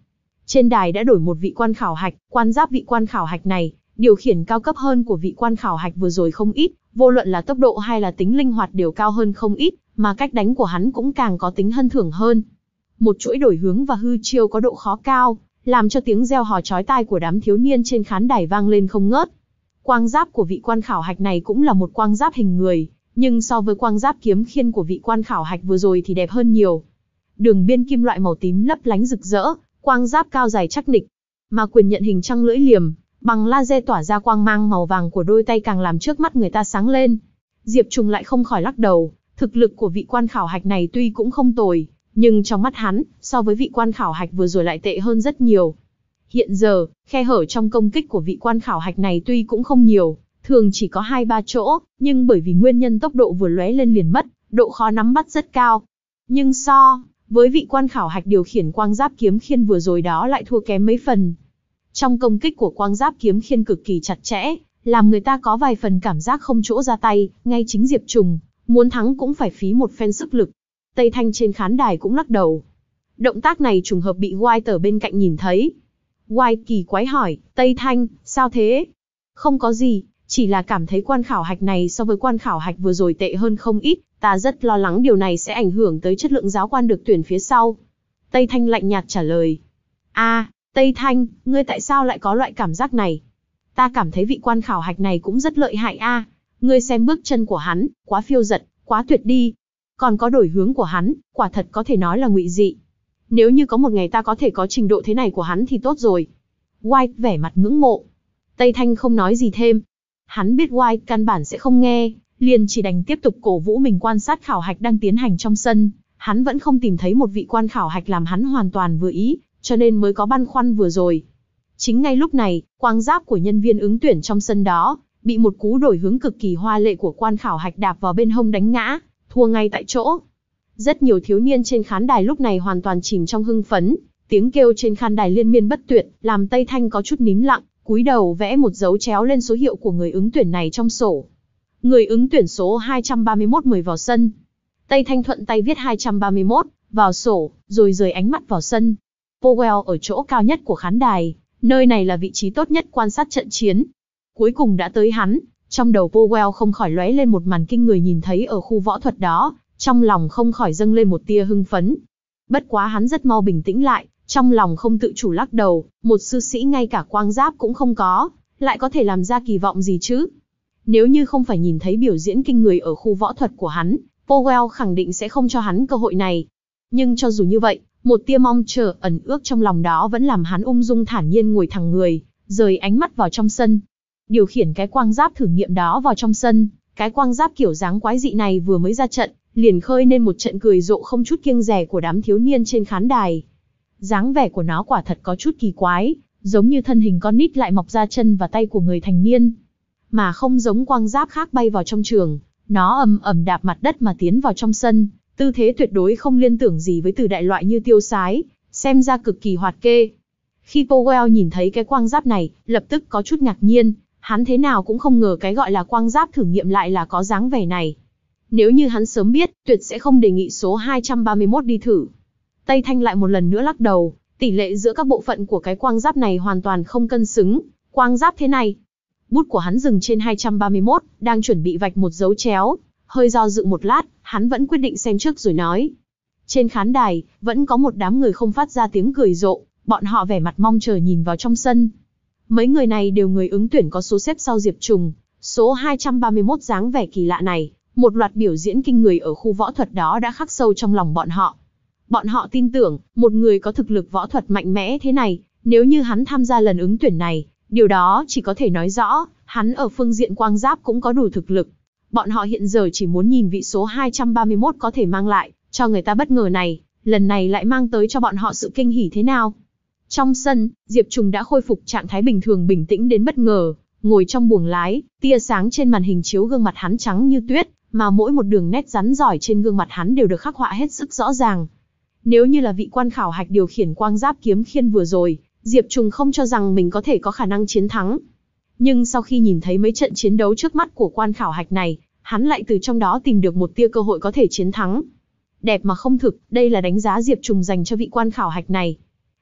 Trên đài đã đổi một vị quan khảo hạch, quan giáp vị quan khảo hạch này, điều khiển cao cấp hơn của vị quan khảo hạch vừa rồi không ít, vô luận là tốc độ hay là tính linh hoạt đều cao hơn không ít, mà cách đánh của hắn cũng càng có tính hân thưởng hơn. Một chuỗi đổi hướng và hư chiêu có độ khó cao, làm cho tiếng reo hò chói tai của đám thiếu niên trên khán đài vang lên không ngớt. Quang giáp của vị quan khảo hạch này cũng là một quang giáp hình người, nhưng so với quang giáp kiếm khiên của vị quan khảo hạch vừa rồi thì đẹp hơn nhiều. Đường biên kim loại màu tím lấp lánh rực rỡ, quang giáp cao dài chắc nịch, mà quyền nhận hình trăng lưỡi liềm, bằng laser tỏa ra quang mang màu vàng của đôi tay càng làm trước mắt người ta sáng lên. Diệp Trùng lại không khỏi lắc đầu, thực lực của vị quan khảo hạch này tuy cũng không tồi, nhưng trong mắt hắn, so với vị quan khảo hạch vừa rồi lại tệ hơn rất nhiều. Hiện giờ, khe hở trong công kích của vị quan khảo hạch này tuy cũng không nhiều, thường chỉ có hai ba chỗ, nhưng bởi vì nguyên nhân tốc độ vừa lóe lên liền mất, độ khó nắm bắt rất cao. Nhưng so với vị quan khảo hạch điều khiển quang giáp kiếm khiên vừa rồi đó lại thua kém mấy phần. Trong công kích của quang giáp kiếm khiên cực kỳ chặt chẽ, làm người ta có vài phần cảm giác không chỗ ra tay, ngay chính Diệp Trùng, muốn thắng cũng phải phí một phen sức lực. Tây Thanh trên khán đài cũng lắc đầu. Động tác này trùng hợp bị White ở bên cạnh nhìn thấy. White kỳ quái hỏi, Tây Thanh, sao thế? Không có gì, chỉ là cảm thấy quan khảo hạch này so với quan khảo hạch vừa rồi tệ hơn không ít, ta rất lo lắng điều này sẽ ảnh hưởng tới chất lượng giáo quan được tuyển phía sau. Tây Thanh lạnh nhạt trả lời. À, Tây Thanh, ngươi tại sao lại có loại cảm giác này? Ta cảm thấy vị quan khảo hạch này cũng rất lợi hại a. À. Ngươi xem bước chân của hắn, quá phiêu dật, quá tuyệt đi. Còn có đổi hướng của hắn, quả thật có thể nói là ngụy dị. Nếu như có một ngày ta có thể có trình độ thế này của hắn thì tốt rồi. White vẻ mặt ngưỡng mộ. Tây Thanh không nói gì thêm. Hắn biết White căn bản sẽ không nghe, liền chỉ đành tiếp tục cổ vũ mình quan sát khảo hạch đang tiến hành trong sân. Hắn vẫn không tìm thấy một vị quan khảo hạch làm hắn hoàn toàn vừa ý, cho nên mới có băn khoăn vừa rồi. Chính ngay lúc này, quang giáp của nhân viên ứng tuyển trong sân đó, bị một cú đổi hướng cực kỳ hoa lệ của quan khảo hạch đạp vào bên hông đánh ngã, thua ngay tại chỗ. Rất nhiều thiếu niên trên khán đài lúc này hoàn toàn chìm trong hưng phấn, tiếng kêu trên khán đài liên miên bất tuyệt, làm Tây Thanh có chút nín lặng, cúi đầu vẽ một dấu chéo lên số hiệu của người ứng tuyển này trong sổ. Người ứng tuyển số hai trăm ba mươi mốt mời vào sân. Tây Thanh thuận tay viết hai trăm ba mươi mốt vào sổ, rồi rời ánh mắt vào sân. Powell ở chỗ cao nhất của khán đài, nơi này là vị trí tốt nhất quan sát trận chiến. Cuối cùng đã tới hắn, trong đầu Powell không khỏi lóe lên một màn kinh người nhìn thấy ở khu võ thuật đó, trong lòng không khỏi dâng lên một tia hưng phấn. Bất quá hắn rất mau bình tĩnh lại, trong lòng không tự chủ lắc đầu, một sư sĩ ngay cả quang giáp cũng không có, lại có thể làm ra kỳ vọng gì chứ? Nếu như không phải nhìn thấy biểu diễn kinh người ở khu võ thuật của hắn, Powell khẳng định sẽ không cho hắn cơ hội này. Nhưng cho dù như vậy, một tia mong chờ ẩn ước trong lòng đó vẫn làm hắn ung dung thản nhiên ngồi thẳng người, rời ánh mắt vào trong sân. Điều khiển cái quang giáp thử nghiệm đó vào trong sân, cái quang giáp kiểu dáng quái dị này vừa mới ra trận, liền khơi nên một trận cười rộ không chút kiêng dè của đám thiếu niên trên khán đài. Dáng vẻ của nó quả thật có chút kỳ quái, giống như thân hình con nít lại mọc ra chân và tay của người thành niên. Mà không giống quang giáp khác bay vào trong trường, nó ầm ầm đạp mặt đất mà tiến vào trong sân, tư thế tuyệt đối không liên tưởng gì với từ đại loại như tiêu sái, xem ra cực kỳ hoạt kê. Khi Powell nhìn thấy cái quang giáp này, lập tức có chút ngạc nhiên, hắn thế nào cũng không ngờ cái gọi là quang giáp thử nghiệm lại là có dáng vẻ này. Nếu như hắn sớm biết, tuyệt sẽ không đề nghị số hai trăm ba mươi mốt đi thử. Tây Thanh lại một lần nữa lắc đầu, tỷ lệ giữa các bộ phận của cái quang giáp này hoàn toàn không cân xứng. Quang giáp thế này. Bút của hắn dừng trên hai trăm ba mươi mốt, đang chuẩn bị vạch một dấu chéo, hơi do dự một lát, hắn vẫn quyết định xem trước rồi nói. Trên khán đài, vẫn có một đám người không phát ra tiếng cười rộ, bọn họ vẻ mặt mong chờ nhìn vào trong sân. Mấy người này đều người ứng tuyển có số xếp sau Diệp Trùng, số hai trăm ba mươi mốt dáng vẻ kỳ lạ này, một loạt biểu diễn kinh người ở khu võ thuật đó đã khắc sâu trong lòng bọn họ. Bọn họ tin tưởng, một người có thực lực võ thuật mạnh mẽ thế này, nếu như hắn tham gia lần ứng tuyển này, điều đó chỉ có thể nói rõ, hắn ở phương diện quang giáp cũng có đủ thực lực. Bọn họ hiện giờ chỉ muốn nhìn vị số hai trăm ba mươi mốt có thể mang lại, cho người ta bất ngờ này, lần này lại mang tới cho bọn họ sự kinh hỉ thế nào. Trong sân, Diệp Trùng đã khôi phục trạng thái bình thường bình tĩnh đến bất ngờ, ngồi trong buồng lái, tia sáng trên màn hình chiếu gương mặt hắn trắng như tuyết, mà mỗi một đường nét rắn giỏi trên gương mặt hắn đều được khắc họa hết sức rõ ràng. Nếu như là vị quan khảo hạch điều khiển quang giáp kiếm khiên vừa rồi, Diệp Trùng không cho rằng mình có thể có khả năng chiến thắng. Nhưng sau khi nhìn thấy mấy trận chiến đấu trước mắt của quan khảo hạch này, hắn lại từ trong đó tìm được một tia cơ hội có thể chiến thắng. Đẹp mà không thực, đây là đánh giá Diệp Trùng dành cho vị quan khảo hạch này.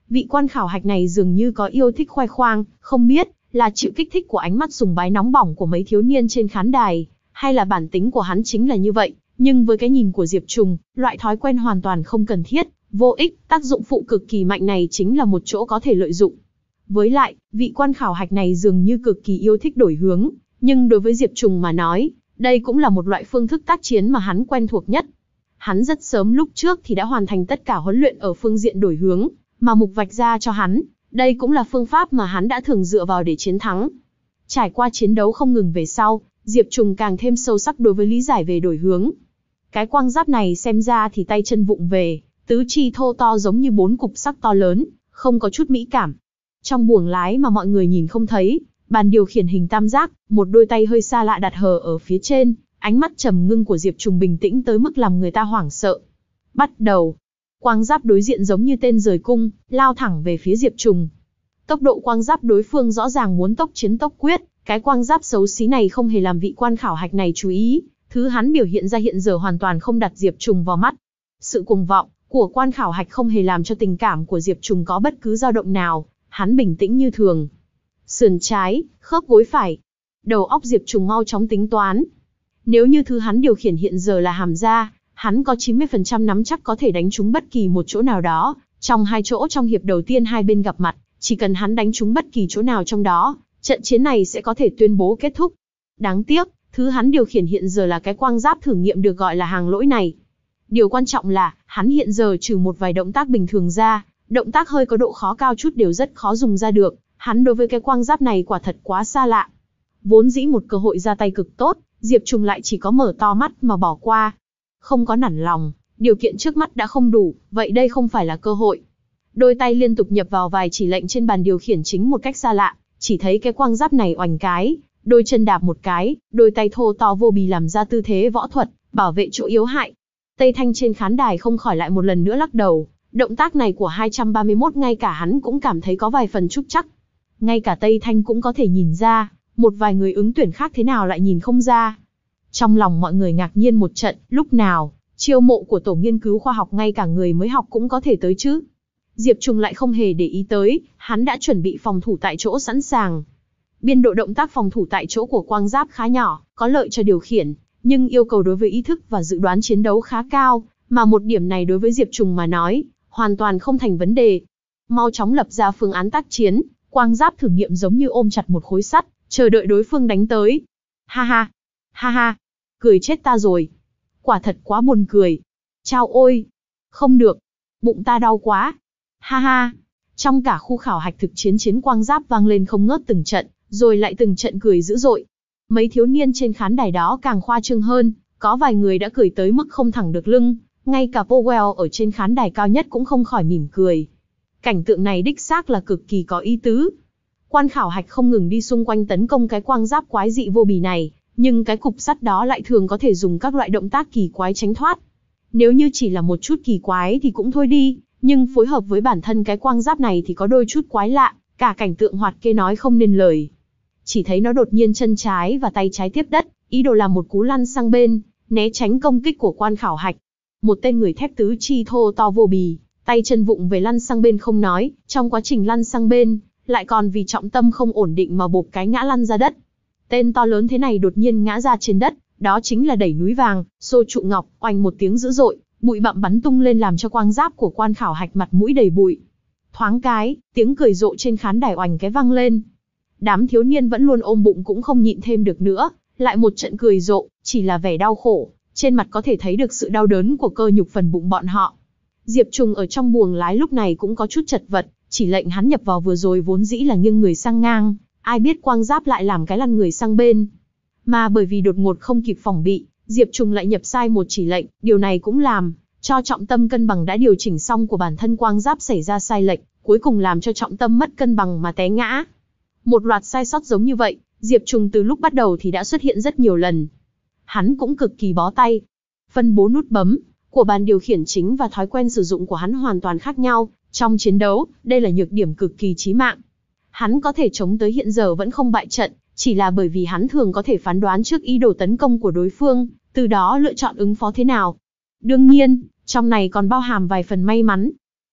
Vị quan khảo hạch này dường như có yêu thích khoe khoang, không biết là chịu kích thích của ánh mắt sùng bái nóng bỏng của mấy thiếu niên trên khán đài, hay là bản tính của hắn chính là như vậy. Nhưng với cái nhìn của Diệp Trùng, loại thói quen hoàn toàn không cần thiết, vô ích, tác dụng phụ cực kỳ mạnh này chính là một chỗ có thể lợi dụng. Với lại, vị quan khảo hạch này dường như cực kỳ yêu thích đổi hướng, nhưng đối với Diệp Trùng mà nói, đây cũng là một loại phương thức tác chiến mà hắn quen thuộc nhất. Hắn rất sớm lúc trước thì đã hoàn thành tất cả huấn luyện ở phương diện đổi hướng, mà Mục vạch ra cho hắn, đây cũng là phương pháp mà hắn đã thường dựa vào để chiến thắng. Trải qua chiến đấu không ngừng về sau, Diệp Trùng càng thêm sâu sắc đối với lý giải về đổi hướng. Cái quang giáp này xem ra thì tay chân vụng về, tứ chi thô to giống như bốn cục sắt to lớn, không có chút mỹ cảm. Trong buồng lái mà mọi người nhìn không thấy, bàn điều khiển hình tam giác, một đôi tay hơi xa lạ đặt hờ ở phía trên, ánh mắt trầm ngưng của Diệp Trùng bình tĩnh tới mức làm người ta hoảng sợ. Bắt đầu. Quang giáp đối diện giống như tên rời cung, lao thẳng về phía Diệp Trùng. Tốc độ quang giáp đối phương rõ ràng muốn tốc chiến tốc quyết, cái quang giáp xấu xí này không hề làm vị quan khảo hạch này chú ý, thứ hắn biểu hiện ra hiện giờ hoàn toàn không đặt Diệp Trùng vào mắt. Sự cuồng vọng của quan khảo hạch không hề làm cho tình cảm của Diệp Trùng có bất cứ dao động nào, hắn bình tĩnh như thường. Sườn trái, khớp gối phải. Đầu óc Diệp Trùng mau chóng tính toán. Nếu như thứ hắn điều khiển hiện giờ là hàm da, hắn có chín mươi phần trăm nắm chắc có thể đánh trúng bất kỳ một chỗ nào đó, trong hai chỗ trong hiệp đầu tiên hai bên gặp mặt, chỉ cần hắn đánh trúng bất kỳ chỗ nào trong đó, trận chiến này sẽ có thể tuyên bố kết thúc. Đáng tiếc, thứ hắn điều khiển hiện giờ là cái quang giáp thử nghiệm được gọi là hàng lỗi này. Điều quan trọng là, hắn hiện giờ trừ một vài động tác bình thường ra, động tác hơi có độ khó cao chút đều rất khó dùng ra được, hắn đối với cái quang giáp này quả thật quá xa lạ. Vốn dĩ một cơ hội ra tay cực tốt, Diệp Trùng lại chỉ có mở to mắt mà bỏ qua. Không có nản lòng, điều kiện trước mắt đã không đủ, vậy đây không phải là cơ hội. Đôi tay liên tục nhập vào vài chỉ lệnh trên bàn điều khiển chính một cách xa lạ, chỉ thấy cái quang giáp này oành cái, đôi chân đạp một cái, đôi tay thô to vô bì làm ra tư thế võ thuật, bảo vệ chỗ yếu hại. Tây Thanh trên khán đài không khỏi lại một lần nữa lắc đầu, động tác này của hai trăm ba mươi mốt ngay cả hắn cũng cảm thấy có vài phần trúc chắc. Ngay cả Tây Thanh cũng có thể nhìn ra, một vài người ứng tuyển khác thế nào lại nhìn không ra. Trong lòng mọi người ngạc nhiên một trận, lúc nào, chiêu mộ của tổ nghiên cứu khoa học ngay cả người mới học cũng có thể tới chứ. Diệp Trùng lại không hề để ý tới, hắn đã chuẩn bị phòng thủ tại chỗ sẵn sàng. Biên độ động tác phòng thủ tại chỗ của quang giáp khá nhỏ, có lợi cho điều khiển, nhưng yêu cầu đối với ý thức và dự đoán chiến đấu khá cao, mà một điểm này đối với Diệp Trùng mà nói, hoàn toàn không thành vấn đề. Mau chóng lập ra phương án tác chiến, quang giáp thử nghiệm giống như ôm chặt một khối sắt, chờ đợi đối phương đánh tới. Ha ha, ha ha, cười chết ta rồi. Quả thật quá buồn cười. Chao ôi, không được, bụng ta đau quá. Ha ha, trong cả khu khảo hạch thực chiến chiến quang giáp vang lên không ngớt từng trận, rồi lại từng trận cười dữ dội. Mấy thiếu niên trên khán đài đó càng khoa trương hơn, có vài người đã cười tới mức không thẳng được lưng, ngay cả Powell ở trên khán đài cao nhất cũng không khỏi mỉm cười. Cảnh tượng này đích xác là cực kỳ có ý tứ. Quan khảo hạch không ngừng đi xung quanh tấn công cái quang giáp quái dị vô bì này, nhưng cái cục sắt đó lại thường có thể dùng các loại động tác kỳ quái tránh thoát. Nếu như chỉ là một chút kỳ quái thì cũng thôi đi, nhưng phối hợp với bản thân cái quang giáp này thì có đôi chút quái lạ, cả cảnh tượng hoạt kê nói không nên lời. Chỉ thấy nó đột nhiên chân trái và tay trái tiếp đất, ý đồ làm một cú lăn sang bên, né tránh công kích của quan khảo hạch. Một tên người thép tứ chi thô to vô bì, tay chân vụng về lăn sang bên không nói, trong quá trình lăn sang bên, lại còn vì trọng tâm không ổn định mà bộp cái ngã lăn ra đất. Tên to lớn thế này đột nhiên ngã ra trên đất, đó chính là đẩy núi vàng, xô trụ ngọc, oanh một tiếng dữ dội, bụi bặm bắn tung lên làm cho quang giáp của quan khảo hạch mặt mũi đầy bụi. Thoáng cái, tiếng cười rộ trên khán đài oành cái vang lên. Đám thiếu niên vẫn luôn ôm bụng cũng không nhịn thêm được nữa, lại một trận cười rộ, chỉ là vẻ đau khổ, trên mặt có thể thấy được sự đau đớn của cơ nhục phần bụng bọn họ. Diệp Trùng ở trong buồng lái lúc này cũng có chút chật vật, chỉ lệnh hắn nhập vào vừa rồi vốn dĩ là nghiêng người sang ngang, ai biết quang giáp lại làm cái lăn người sang bên. Mà bởi vì đột ngột không kịp phòng bị, Diệp Trùng lại nhập sai một chỉ lệnh, điều này cũng làm cho trọng tâm cân bằng đã điều chỉnh xong của bản thân quang giáp xảy ra sai lệch, cuối cùng làm cho trọng tâm mất cân bằng mà té ngã. Một loạt sai sót giống như vậy, Diệp Trùng từ lúc bắt đầu thì đã xuất hiện rất nhiều lần. Hắn cũng cực kỳ bó tay. Phân bố nút bấm của bàn điều khiển chính và thói quen sử dụng của hắn hoàn toàn khác nhau. Trong chiến đấu, đây là nhược điểm cực kỳ chí mạng. Hắn có thể chống tới hiện giờ vẫn không bại trận, chỉ là bởi vì hắn thường có thể phán đoán trước ý đồ tấn công của đối phương, từ đó lựa chọn ứng phó thế nào. Đương nhiên, trong này còn bao hàm vài phần may mắn.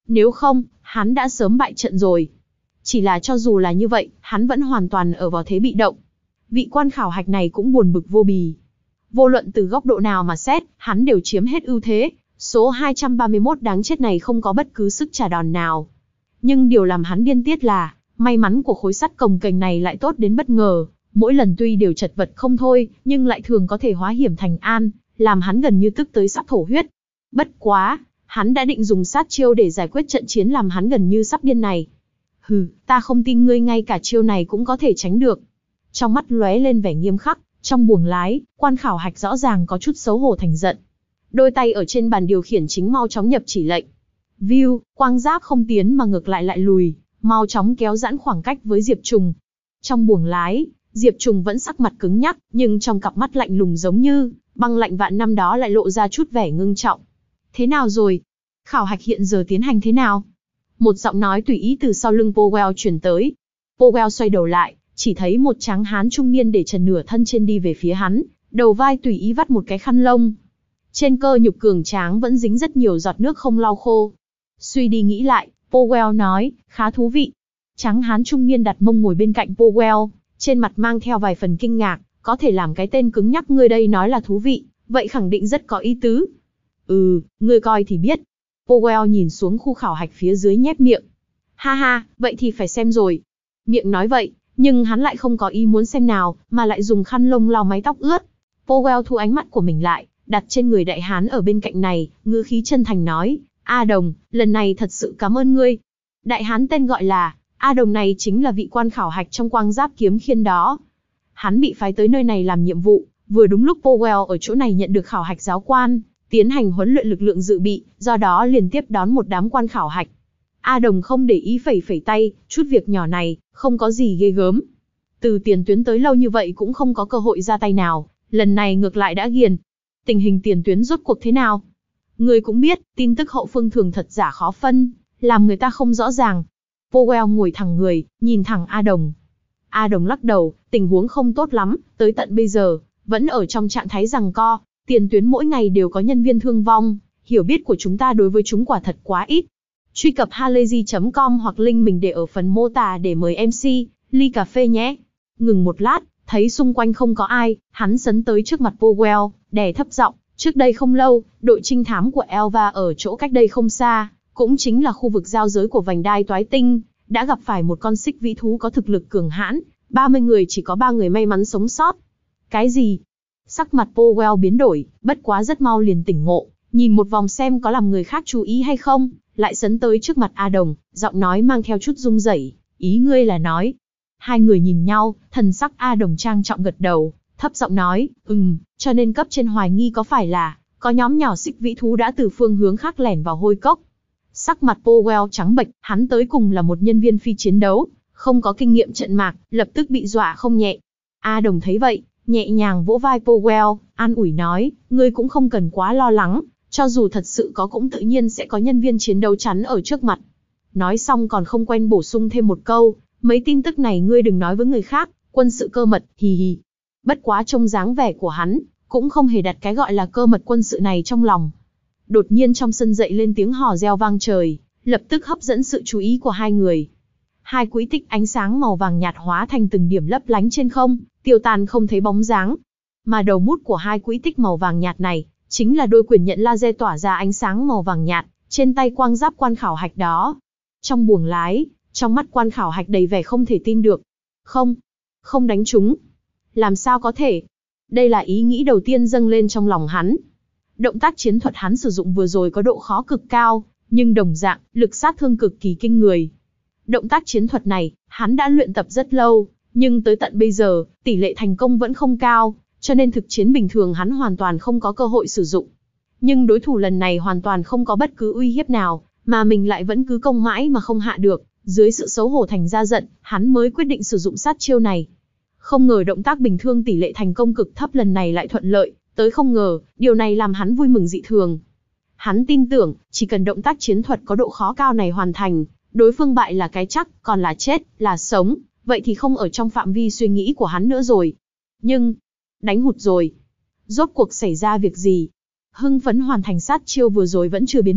nếu không, hắn đã sớm bại trận rồi. Chỉ là cho dù là như vậy, hắn vẫn hoàn toàn ở vào thế bị động. Vị quan khảo hạch này cũng buồn bực vô bì. Vô luận từ góc độ nào mà xét, hắn đều chiếm hết ưu thế. Số hai trăm ba mươi mốt đáng chết này không có bất cứ sức trả đòn nào. Nhưng điều làm hắn điên tiết là, may mắn của khối sắt cồng kềnh này lại tốt đến bất ngờ. Mỗi lần tuy đều chật vật không thôi, nhưng lại thường có thể hóa hiểm thành an, làm hắn gần như tức tới sắp thổ huyết. Bất quá, hắn đã định dùng sát chiêu để giải quyết trận chiến làm hắn gần như sắp điên này. Hừ, ta không tin ngươi ngay cả chiêu này cũng có thể tránh được. Trong mắt lóe lên vẻ nghiêm khắc, trong buồng lái, quan khảo hạch rõ ràng có chút xấu hổ thành giận. Đôi tay ở trên bàn điều khiển chính mau chóng nhập chỉ lệnh. View, quang giáp không tiến mà ngược lại lại lùi, mau chóng kéo giãn khoảng cách với Diệp Trùng. Trong buồng lái, Diệp Trùng vẫn sắc mặt cứng nhắc, nhưng trong cặp mắt lạnh lùng giống như băng lạnh vạn năm đó lại lộ ra chút vẻ ngưng trọng. Thế nào rồi? Khảo hạch hiện giờ tiến hành thế nào? Một giọng nói tùy ý từ sau lưng Powell truyền tới. Powell xoay đầu lại, chỉ thấy một tráng hán trung niên để trần nửa thân trên đi về phía hắn, đầu vai tùy ý vắt một cái khăn lông. Trên cơ nhục cường tráng vẫn dính rất nhiều giọt nước không lau khô. Suy đi nghĩ lại, Powell nói, khá thú vị. Tráng hán trung niên đặt mông ngồi bên cạnh Powell, trên mặt mang theo vài phần kinh ngạc, có thể làm cái tên cứng nhắc ngươi đây nói là thú vị, vậy khẳng định rất có ý tứ. Ừ, ngươi coi thì biết. Powell nhìn xuống khu khảo hạch phía dưới nhếch miệng. Ha ha, vậy thì phải xem rồi. Miệng nói vậy, nhưng hắn lại không có ý muốn xem nào, mà lại dùng khăn lông lau mái tóc ướt. Powell thu ánh mắt của mình lại, đặt trên người đại hán ở bên cạnh này, ngữ khí chân thành nói, A Đồng, lần này thật sự cảm ơn ngươi. Đại hán tên gọi là A Đồng này chính là vị quan khảo hạch trong quang giáp kiếm khiên đó. Hắn bị phái tới nơi này làm nhiệm vụ, vừa đúng lúc Powell ở chỗ này nhận được khảo hạch giáo quan, tiến hành huấn luyện lực lượng dự bị, do đó liền tiếp đón một đám quan khảo hạch. A Đồng không để ý phẩy phẩy tay, chút việc nhỏ này, không có gì ghê gớm. Từ tiền tuyến tới lâu như vậy cũng không có cơ hội ra tay nào, lần này ngược lại đã ghiền. Tình hình tiền tuyến rốt cuộc thế nào? Người cũng biết, tin tức hậu phương thường thật giả khó phân, làm người ta không rõ ràng. Powell ngồi thẳng người, nhìn thẳng A Đồng. A Đồng lắc đầu, tình huống không tốt lắm, tới tận bây giờ, vẫn ở trong trạng thái giằng co. Tiền tuyến mỗi ngày đều có nhân viên thương vong, hiểu biết của chúng ta đối với chúng quả thật quá ít. Truy cập halayzi chấm com hoặc link mình để ở phần mô tả để mời em xê, ly cà phê nhé. Ngừng một lát, thấy xung quanh không có ai, hắn sấn tới trước mặt Powell, đè thấp giọng, trước đây không lâu, đội trinh thám của Elva ở chỗ cách đây không xa, cũng chính là khu vực giao giới của vành đai toái tinh, đã gặp phải một con xích vĩ thú có thực lực cường hãn, ba mươi người chỉ có ba người may mắn sống sót. Cái gì? Sắc mặt Powell biến đổi, bất quá rất mau liền tỉnh ngộ, nhìn một vòng xem có làm người khác chú ý hay không, lại sấn tới trước mặt A Đồng, giọng nói mang theo chút run rẩy, ý ngươi là nói. Hai người nhìn nhau, thần sắc A Đồng trang trọng gật đầu, thấp giọng nói, ừm, cho nên cấp trên hoài nghi có phải là, có nhóm nhỏ xích vĩ thú đã từ phương hướng khác lẻn vào hôi cốc. Sắc mặt Powell trắng bệch, hắn tới cùng là một nhân viên phi chiến đấu, không có kinh nghiệm trận mạc, lập tức bị dọa không nhẹ. A Đồng thấy vậy, nhẹ nhàng vỗ vai Powell, an ủi nói, ngươi cũng không cần quá lo lắng, cho dù thật sự có cũng tự nhiên sẽ có nhân viên chiến đấu chắn ở trước mặt. Nói xong còn không quên bổ sung thêm một câu, mấy tin tức này ngươi đừng nói với người khác, quân sự cơ mật, hì hì. Bất quá trông dáng vẻ của hắn, cũng không hề đặt cái gọi là cơ mật quân sự này trong lòng. Đột nhiên trong sân dậy lên tiếng hò reo vang trời, lập tức hấp dẫn sự chú ý của hai người. Hai quỹ tích ánh sáng màu vàng nhạt hóa thành từng điểm lấp lánh trên không, tiêu tan không thấy bóng dáng. Mà đầu mút của hai quỹ tích màu vàng nhạt này, chính là đôi quyền nhận laser tỏa ra ánh sáng màu vàng nhạt, trên tay quang giáp quan khảo hạch đó. Trong buồng lái, trong mắt quan khảo hạch đầy vẻ không thể tin được. Không, không đánh trúng. Làm sao có thể? Đây là ý nghĩ đầu tiên dâng lên trong lòng hắn. Động tác chiến thuật hắn sử dụng vừa rồi có độ khó cực cao, nhưng đồng dạng, lực sát thương cực kỳ kinh người. Động tác chiến thuật này, hắn đã luyện tập rất lâu, nhưng tới tận bây giờ, tỷ lệ thành công vẫn không cao, cho nên thực chiến bình thường hắn hoàn toàn không có cơ hội sử dụng. Nhưng đối thủ lần này hoàn toàn không có bất cứ uy hiếp nào, mà mình lại vẫn cứ công mãi mà không hạ được, dưới sự xấu hổ thành ra giận, hắn mới quyết định sử dụng sát chiêu này. Không ngờ động tác bình thường tỷ lệ thành công cực thấp lần này lại thuận lợi, tới không ngờ, điều này làm hắn vui mừng dị thường. Hắn tin tưởng, chỉ cần động tác chiến thuật có độ khó cao này hoàn thành, đối phương bại là cái chắc, còn là chết, là sống, vậy thì không ở trong phạm vi suy nghĩ của hắn nữa rồi. Nhưng, đánh hụt rồi. Rốt cuộc xảy ra việc gì? Hưng phấn hoàn thành sát chiêu vừa rồi vẫn chưa biến mất,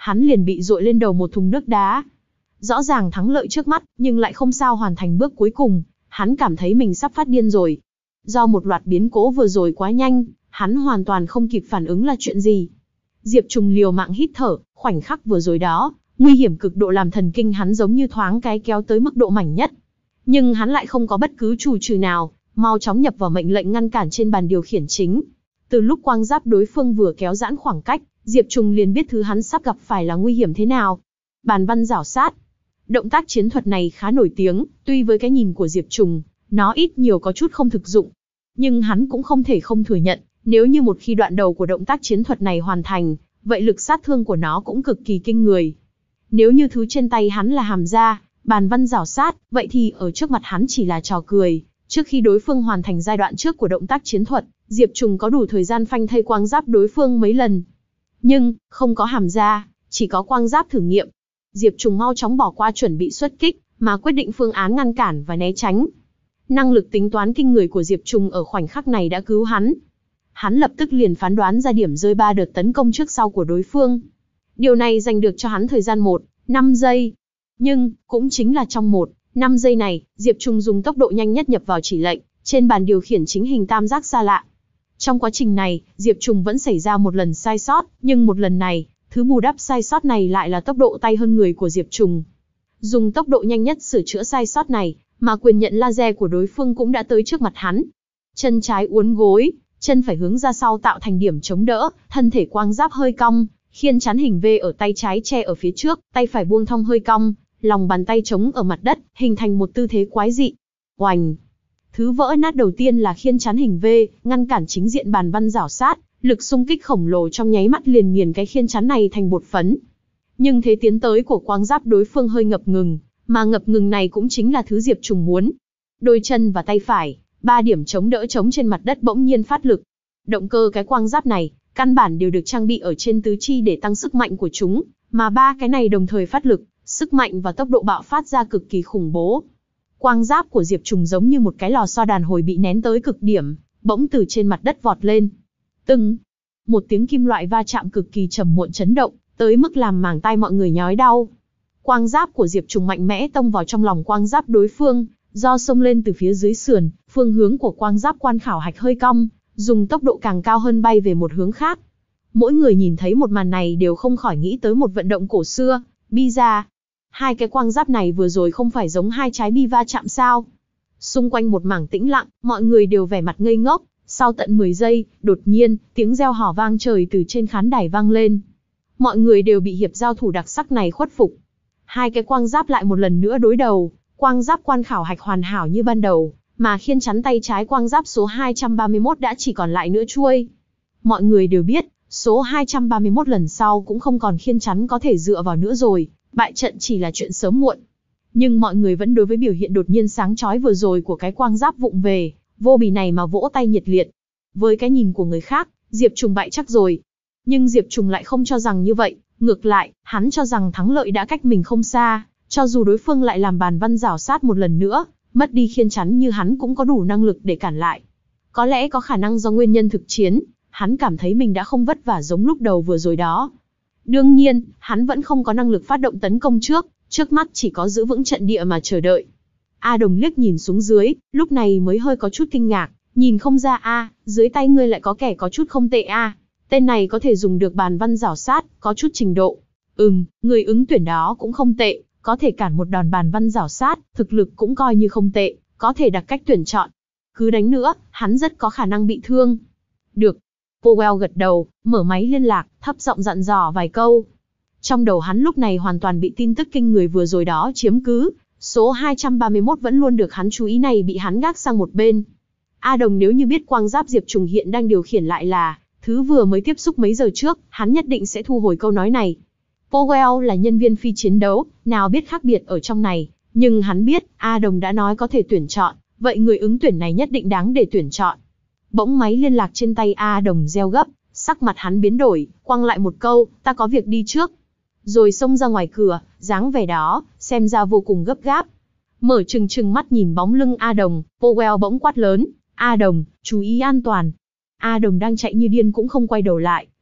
hắn liền bị dội lên đầu một thùng nước đá. Rõ ràng thắng lợi trước mắt, nhưng lại không sao hoàn thành bước cuối cùng, hắn cảm thấy mình sắp phát điên rồi. Do một loạt biến cố vừa rồi quá nhanh, hắn hoàn toàn không kịp phản ứng là chuyện gì. Diệp Trùng liều mạng hít thở, khoảnh khắc vừa rồi đó, nguy hiểm cực độ làm thần kinh hắn giống như thoáng cái kéo tới mức độ mảnh nhất. Nhưng hắn lại không có bất cứ chủ trừ nào, mau chóng nhập vào mệnh lệnh ngăn cản trên bàn điều khiển chính. Từ lúc quang giáp đối phương vừa kéo giãn khoảng cách, Diệp Trùng liền biết thứ hắn sắp gặp phải là nguy hiểm thế nào. Bàn văn rảo sát. Động tác chiến thuật này khá nổi tiếng, tuy với cái nhìn của Diệp Trùng, nó ít nhiều có chút không thực dụng. Nhưng hắn cũng không thể không thừa nhận, nếu như một khi đoạn đầu của động tác chiến thuật này hoàn thành, vậy lực sát thương của nó cũng cực kỳ kinh người. Nếu như thứ trên tay hắn là hàm ra, bàn văn rảo sát, vậy thì ở trước mặt hắn chỉ là trò cười. Trước khi đối phương hoàn thành giai đoạn trước của động tác chiến thuật, Diệp Trùng có đủ thời gian phanh thây quang giáp đối phương mấy lần. Nhưng, không có hàm ra, chỉ có quang giáp thử nghiệm. Diệp Trùng mau chóng bỏ qua chuẩn bị xuất kích, mà quyết định phương án ngăn cản và né tránh. Năng lực tính toán kinh người của Diệp Trùng ở khoảnh khắc này đã cứu hắn. Hắn lập tức liền phán đoán ra điểm rơi ba đợt tấn công trước sau của đối phương. Điều này dành được cho hắn thời gian một, năm giây. Nhưng, cũng chính là trong một, năm giây này, Diệp Trùng dùng tốc độ nhanh nhất nhập vào chỉ lệnh, trên bàn điều khiển chính hình tam giác xa lạ. Trong quá trình này, Diệp Trùng vẫn xảy ra một lần sai sót, nhưng một lần này, thứ bù đắp sai sót này lại là tốc độ tay hơn người của Diệp Trùng. Dùng tốc độ nhanh nhất sửa chữa sai sót này, mà quyền nhận laser của đối phương cũng đã tới trước mặt hắn. Chân trái uốn gối, chân phải hướng ra sau tạo thành điểm chống đỡ, thân thể quang giáp hơi cong, khiên chắn hình V ở tay trái che ở phía trước, tay phải buông thong hơi cong, lòng bàn tay chống ở mặt đất, hình thành một tư thế quái dị. Oành! Thứ vỡ nát đầu tiên là khiên chắn hình V, ngăn cản chính diện bàn văn rảo sát, lực xung kích khổng lồ trong nháy mắt liền nghiền cái khiên chắn này thành bột phấn. Nhưng thế tiến tới của quang giáp đối phương hơi ngập ngừng, mà ngập ngừng này cũng chính là thứ Diệp Trùng muốn. Đôi chân và tay phải, ba điểm chống đỡ chống trên mặt đất bỗng nhiên phát lực. Động cơ cái quang giáp này, căn bản đều được trang bị ở trên tứ chi để tăng sức mạnh của chúng, mà ba cái này đồng thời phát lực, sức mạnh và tốc độ bạo phát ra cực kỳ khủng bố. Quang giáp của Diệp Trùng giống như một cái lò xo đàn hồi bị nén tới cực điểm, bỗng từ trên mặt đất vọt lên. Tưng! Một tiếng kim loại va chạm cực kỳ trầm muộn chấn động, tới mức làm màng tai mọi người nhói đau. Quang giáp của Diệp Trùng mạnh mẽ tông vào trong lòng quang giáp đối phương, do xông lên từ phía dưới sườn, phương hướng của quang giáp quan khảo hạch hơi cong, dùng tốc độ càng cao hơn bay về một hướng khác. Mỗi người nhìn thấy một màn này đều không khỏi nghĩ tới một vận động cổ xưa, bi-ra. Hai cái quang giáp này vừa rồi không phải giống hai trái bi va chạm sao? Xung quanh một mảng tĩnh lặng, mọi người đều vẻ mặt ngây ngốc. Sau tận mười giây, đột nhiên, tiếng reo hò vang trời từ trên khán đài vang lên. Mọi người đều bị hiệp giao thủ đặc sắc này khuất phục. Hai cái quang giáp lại một lần nữa đối đầu, quang giáp quan khảo hạch hoàn hảo như ban đầu, mà khiên chắn tay trái quang giáp số hai trăm ba mươi mốt đã chỉ còn lại nửa chuôi. Mọi người đều biết, số hai trăm ba mươi mốt lần sau cũng không còn khiên chắn có thể dựa vào nữa rồi, bại trận chỉ là chuyện sớm muộn. Nhưng mọi người vẫn đối với biểu hiện đột nhiên sáng chói vừa rồi của cái quang giáp vụng về, vô bì này mà vỗ tay nhiệt liệt. Với cái nhìn của người khác, Diệp Trùng bại chắc rồi. Nhưng Diệp Trùng lại không cho rằng như vậy, ngược lại, hắn cho rằng thắng lợi đã cách mình không xa, cho dù đối phương lại làm bàn văn rảo sát một lần nữa, mất đi khiên chắn như hắn cũng có đủ năng lực để cản lại. Có lẽ có khả năng do nguyên nhân thực chiến, hắn cảm thấy mình đã không vất vả giống lúc đầu vừa rồi đó. Đương nhiên, hắn vẫn không có năng lực phát động tấn công trước, trước mắt chỉ có giữ vững trận địa mà chờ đợi. A Đồng liếc nhìn xuống dưới, lúc này mới hơi có chút kinh ngạc, nhìn không ra a, dưới tay ngươi lại có kẻ có chút không tệ a. Tên này có thể dùng được bàn văn rảo sát, có chút trình độ. Ừm, người ứng tuyển đó cũng không tệ, có thể cản một đòn bàn văn rảo sát, thực lực cũng coi như không tệ, có thể đặt cách tuyển chọn. Cứ đánh nữa, hắn rất có khả năng bị thương. Được. Powell gật đầu, mở máy liên lạc, thấp giọng dặn dò vài câu. Trong đầu hắn lúc này hoàn toàn bị tin tức kinh người vừa rồi đó chiếm cứ. Số hai trăm ba mươi mốt vẫn luôn được hắn chú ý này bị hắn gác sang một bên. A Đồng nếu như biết quang giáp Diệp Trùng hiện đang điều khiển lại là thứ vừa mới tiếp xúc mấy giờ trước, hắn nhất định sẽ thu hồi câu nói này. Powell là nhân viên phi chiến đấu, nào biết khác biệt ở trong này, nhưng hắn biết, A Đồng đã nói có thể tuyển chọn, vậy người ứng tuyển này nhất định đáng để tuyển chọn. Bỗng máy liên lạc trên tay A Đồng reo gấp, sắc mặt hắn biến đổi, quăng lại một câu, ta có việc đi trước. Rồi xông ra ngoài cửa, dáng vẻ đó, xem ra vô cùng gấp gáp. Mở trừng trừng mắt nhìn bóng lưng A Đồng, Powell bỗng quát lớn, A Đồng, chú ý an toàn. A Đồng đang chạy như điên cũng không quay đầu lại,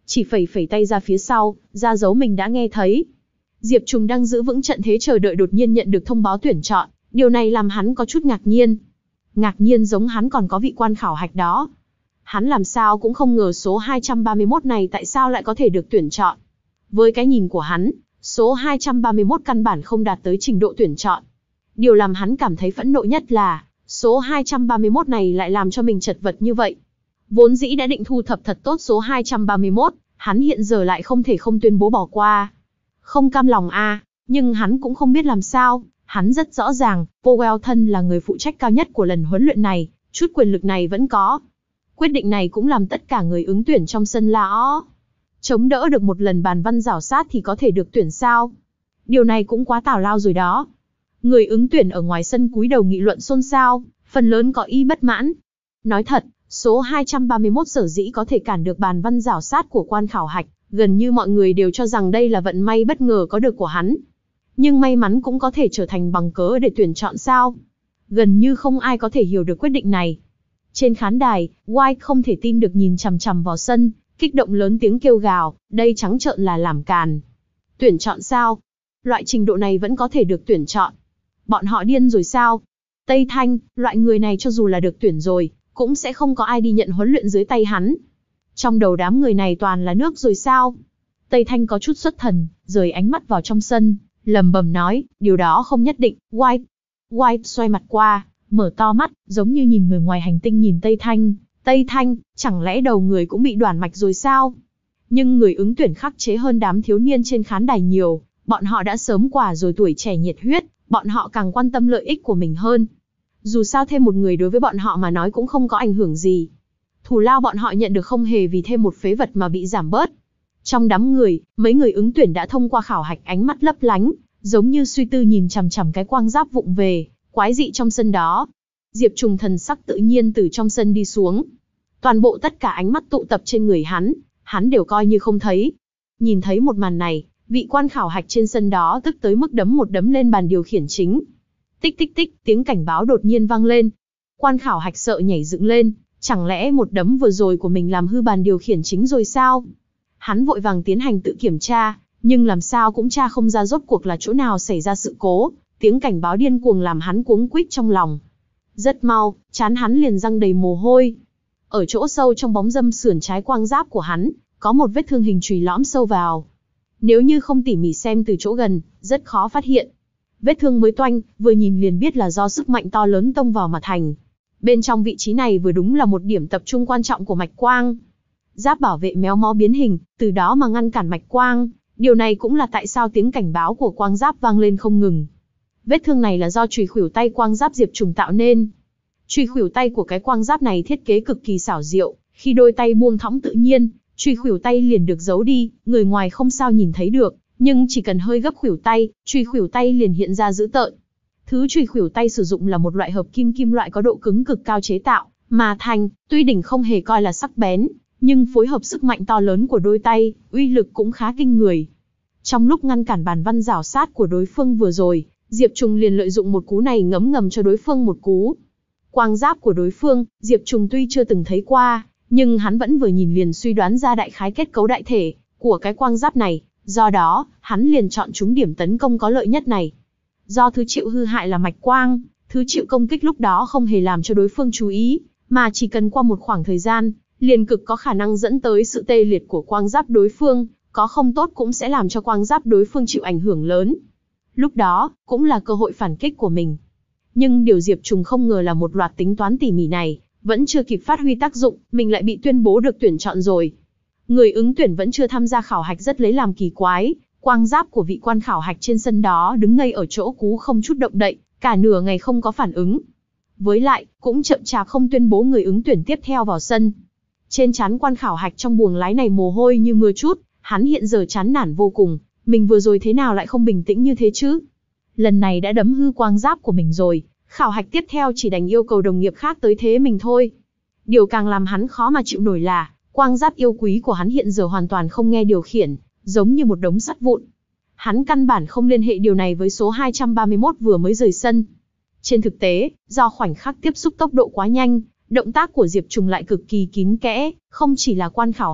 chỉ phẩy phẩy tay ra phía sau, ra dấu mình đã nghe thấy. Diệp Trùng đang giữ vững trận thế chờ đợi đột nhiên nhận được thông báo tuyển chọn, điều này làm hắn có chút ngạc nhiên. Ngạc nhiên giống hắn còn có vị quan khảo hạch đó. Hắn làm sao cũng không ngờ số hai trăm ba mươi mốt này tại sao lại có thể được tuyển chọn. Với cái nhìn của hắn, số hai trăm ba mươi mốt căn bản không đạt tới trình độ tuyển chọn. Điều làm hắn cảm thấy phẫn nộ nhất là, số hai trăm ba mươi mốt này lại làm cho mình chật vật như vậy. Vốn dĩ đã định thu thập thật tốt số hai trăm ba mươi mốt, hắn hiện giờ lại không thể không tuyên bố bỏ qua. Không cam lòng a, à, nhưng hắn cũng không biết làm sao, hắn rất rõ ràng, Powell thân là người phụ trách cao nhất của lần huấn luyện này, chút quyền lực này vẫn có. Quyết định này cũng làm tất cả người ứng tuyển trong sân la ó. Chống đỡ được một lần bàn văn rảo sát thì có thể được tuyển sao? Điều này cũng quá tào lao rồi đó. Người ứng tuyển ở ngoài sân cúi đầu nghị luận xôn xao, phần lớn có ý bất mãn. Nói thật, số hai trăm ba mươi mốt sở dĩ có thể cản được bàn văn rảo sát của quan khảo hạch, gần như mọi người đều cho rằng đây là vận may bất ngờ có được của hắn. Nhưng may mắn cũng có thể trở thành bằng cớ để tuyển chọn sao? Gần như không ai có thể hiểu được quyết định này. Trên khán đài, White không thể tin được nhìn chằm chằm vào sân, kích động lớn tiếng kêu gào, đây trắng trợn là làm càn. Tuyển chọn sao? Loại trình độ này vẫn có thể được tuyển chọn. Bọn họ điên rồi sao? Tây Thanh, loại người này cho dù là được tuyển rồi, cũng sẽ không có ai đi nhận huấn luyện dưới tay hắn. Trong đầu đám người này toàn là nước rồi sao? Tây Thanh có chút xuất thần, rời ánh mắt vào trong sân, lầm bầm nói, điều đó không nhất định, White. White xoay mặt qua, mở to mắt, giống như nhìn người ngoài hành tinh nhìn Tây Thanh. Tây Thanh, chẳng lẽ đầu người cũng bị đoản mạch rồi sao? Nhưng người ứng tuyển khắc chế hơn đám thiếu niên trên khán đài nhiều, bọn họ đã sớm qua rồi tuổi trẻ nhiệt huyết, bọn họ càng quan tâm lợi ích của mình hơn. Dù sao thêm một người đối với bọn họ mà nói cũng không có ảnh hưởng gì. Thù lao bọn họ nhận được không hề vì thêm một phế vật mà bị giảm bớt. Trong đám người, mấy người ứng tuyển đã thông qua khảo hạch ánh mắt lấp lánh, giống như suy tư nhìn chằm chằm cái quang giáp vụng về, quái dị trong sân đó. Diệp Trùng thần sắc tự nhiên từ trong sân đi xuống. Toàn bộ tất cả ánh mắt tụ tập trên người hắn, hắn đều coi như không thấy. Nhìn thấy một màn này, vị quan khảo hạch trên sân đó tức tới mức đấm một đấm lên bàn điều khiển chính. Tích tích tích, tiếng cảnh báo đột nhiên vang lên. Quan khảo hạch sợ nhảy dựng lên, chẳng lẽ một đấm vừa rồi của mình làm hư bàn điều khiển chính rồi sao? Hắn vội vàng tiến hành tự kiểm tra, nhưng làm sao cũng tra không ra rốt cuộc là chỗ nào xảy ra sự cố. Tiếng cảnh báo điên cuồng làm hắn cuống quýt trong lòng. Rất mau, trán hắn liền răng đầy mồ hôi. Ở chỗ sâu trong bóng râm sườn trái quang giáp của hắn, có một vết thương hình chùy lõm sâu vào. Nếu như không tỉ mỉ xem từ chỗ gần, rất khó phát hiện. Vết thương mới toanh, vừa nhìn liền biết là do sức mạnh to lớn tông vào mà thành. Bên trong vị trí này vừa đúng là một điểm tập trung quan trọng của mạch quang. Giáp bảo vệ méo mó biến hình, từ đó mà ngăn cản mạch quang. Điều này cũng là tại sao tiếng cảnh báo của quang giáp vang lên không ngừng. Vết thương này là do chùy khuỷu tay quang giáp Diệp Trùng tạo nên. Chùy khuỷu tay của cái quang giáp này thiết kế cực kỳ xảo diệu, khi đôi tay buông thõng tự nhiên, chùy khuỷu tay liền được giấu đi, người ngoài không sao nhìn thấy được, nhưng chỉ cần hơi gấp khuỷu tay, chùy khuỷu tay liền hiện ra dữ tợn. Thứ chùy khuỷu tay sử dụng là một loại hợp kim kim loại có độ cứng cực cao chế tạo, mà thành, tuy đỉnh không hề coi là sắc bén, nhưng phối hợp sức mạnh to lớn của đôi tay, uy lực cũng khá kinh người. Trong lúc ngăn cản bàn văn rảo sát của đối phương vừa rồi, Diệp Trùng liền lợi dụng một cú này ngấm ngầm cho đối phương một cú. Quang giáp của đối phương, Diệp Trùng tuy chưa từng thấy qua, nhưng hắn vẫn vừa nhìn liền suy đoán ra đại khái kết cấu đại thể của cái quang giáp này, do đó, hắn liền chọn trúng điểm tấn công có lợi nhất này. Do thứ chịu hư hại là mạch quang, thứ chịu công kích lúc đó không hề làm cho đối phương chú ý, mà chỉ cần qua một khoảng thời gian, liền cực có khả năng dẫn tới sự tê liệt của quang giáp đối phương, có không tốt cũng sẽ làm cho quang giáp đối phương chịu ảnh hưởng lớn. Lúc đó, cũng là cơ hội phản kích của mình. Nhưng điều Diệp Trùng không ngờ là một loạt tính toán tỉ mỉ này, vẫn chưa kịp phát huy tác dụng, mình lại bị tuyên bố được tuyển chọn rồi. Người ứng tuyển vẫn chưa tham gia khảo hạch rất lấy làm kỳ quái, quang giáp của vị quan khảo hạch trên sân đó đứng ngây ở chỗ cú không chút động đậy, cả nửa ngày không có phản ứng. Với lại, cũng chậm chạp không tuyên bố người ứng tuyển tiếp theo vào sân. Trên trán quan khảo hạch trong buồng lái này mồ hôi như mưa chút, hắn hiện giờ chán nản vô cùng, mình vừa rồi thế nào lại không bình tĩnh như thế chứ? Lần này đã đấm hư quang giáp của mình rồi, khảo hạch tiếp theo chỉ đành yêu cầu đồng nghiệp khác tới thế mình thôi. Điều càng làm hắn khó mà chịu nổi là, quang giáp yêu quý của hắn hiện giờ hoàn toàn không nghe điều khiển, giống như một đống sắt vụn. Hắn căn bản không liên hệ điều này với số hai trăm ba mươi mốt vừa mới rời sân. Trên thực tế, do khoảnh khắc tiếp xúc tốc độ quá nhanh, động tác của Diệp Trùng lại cực kỳ kín kẽ, không chỉ là quan khảo hạch,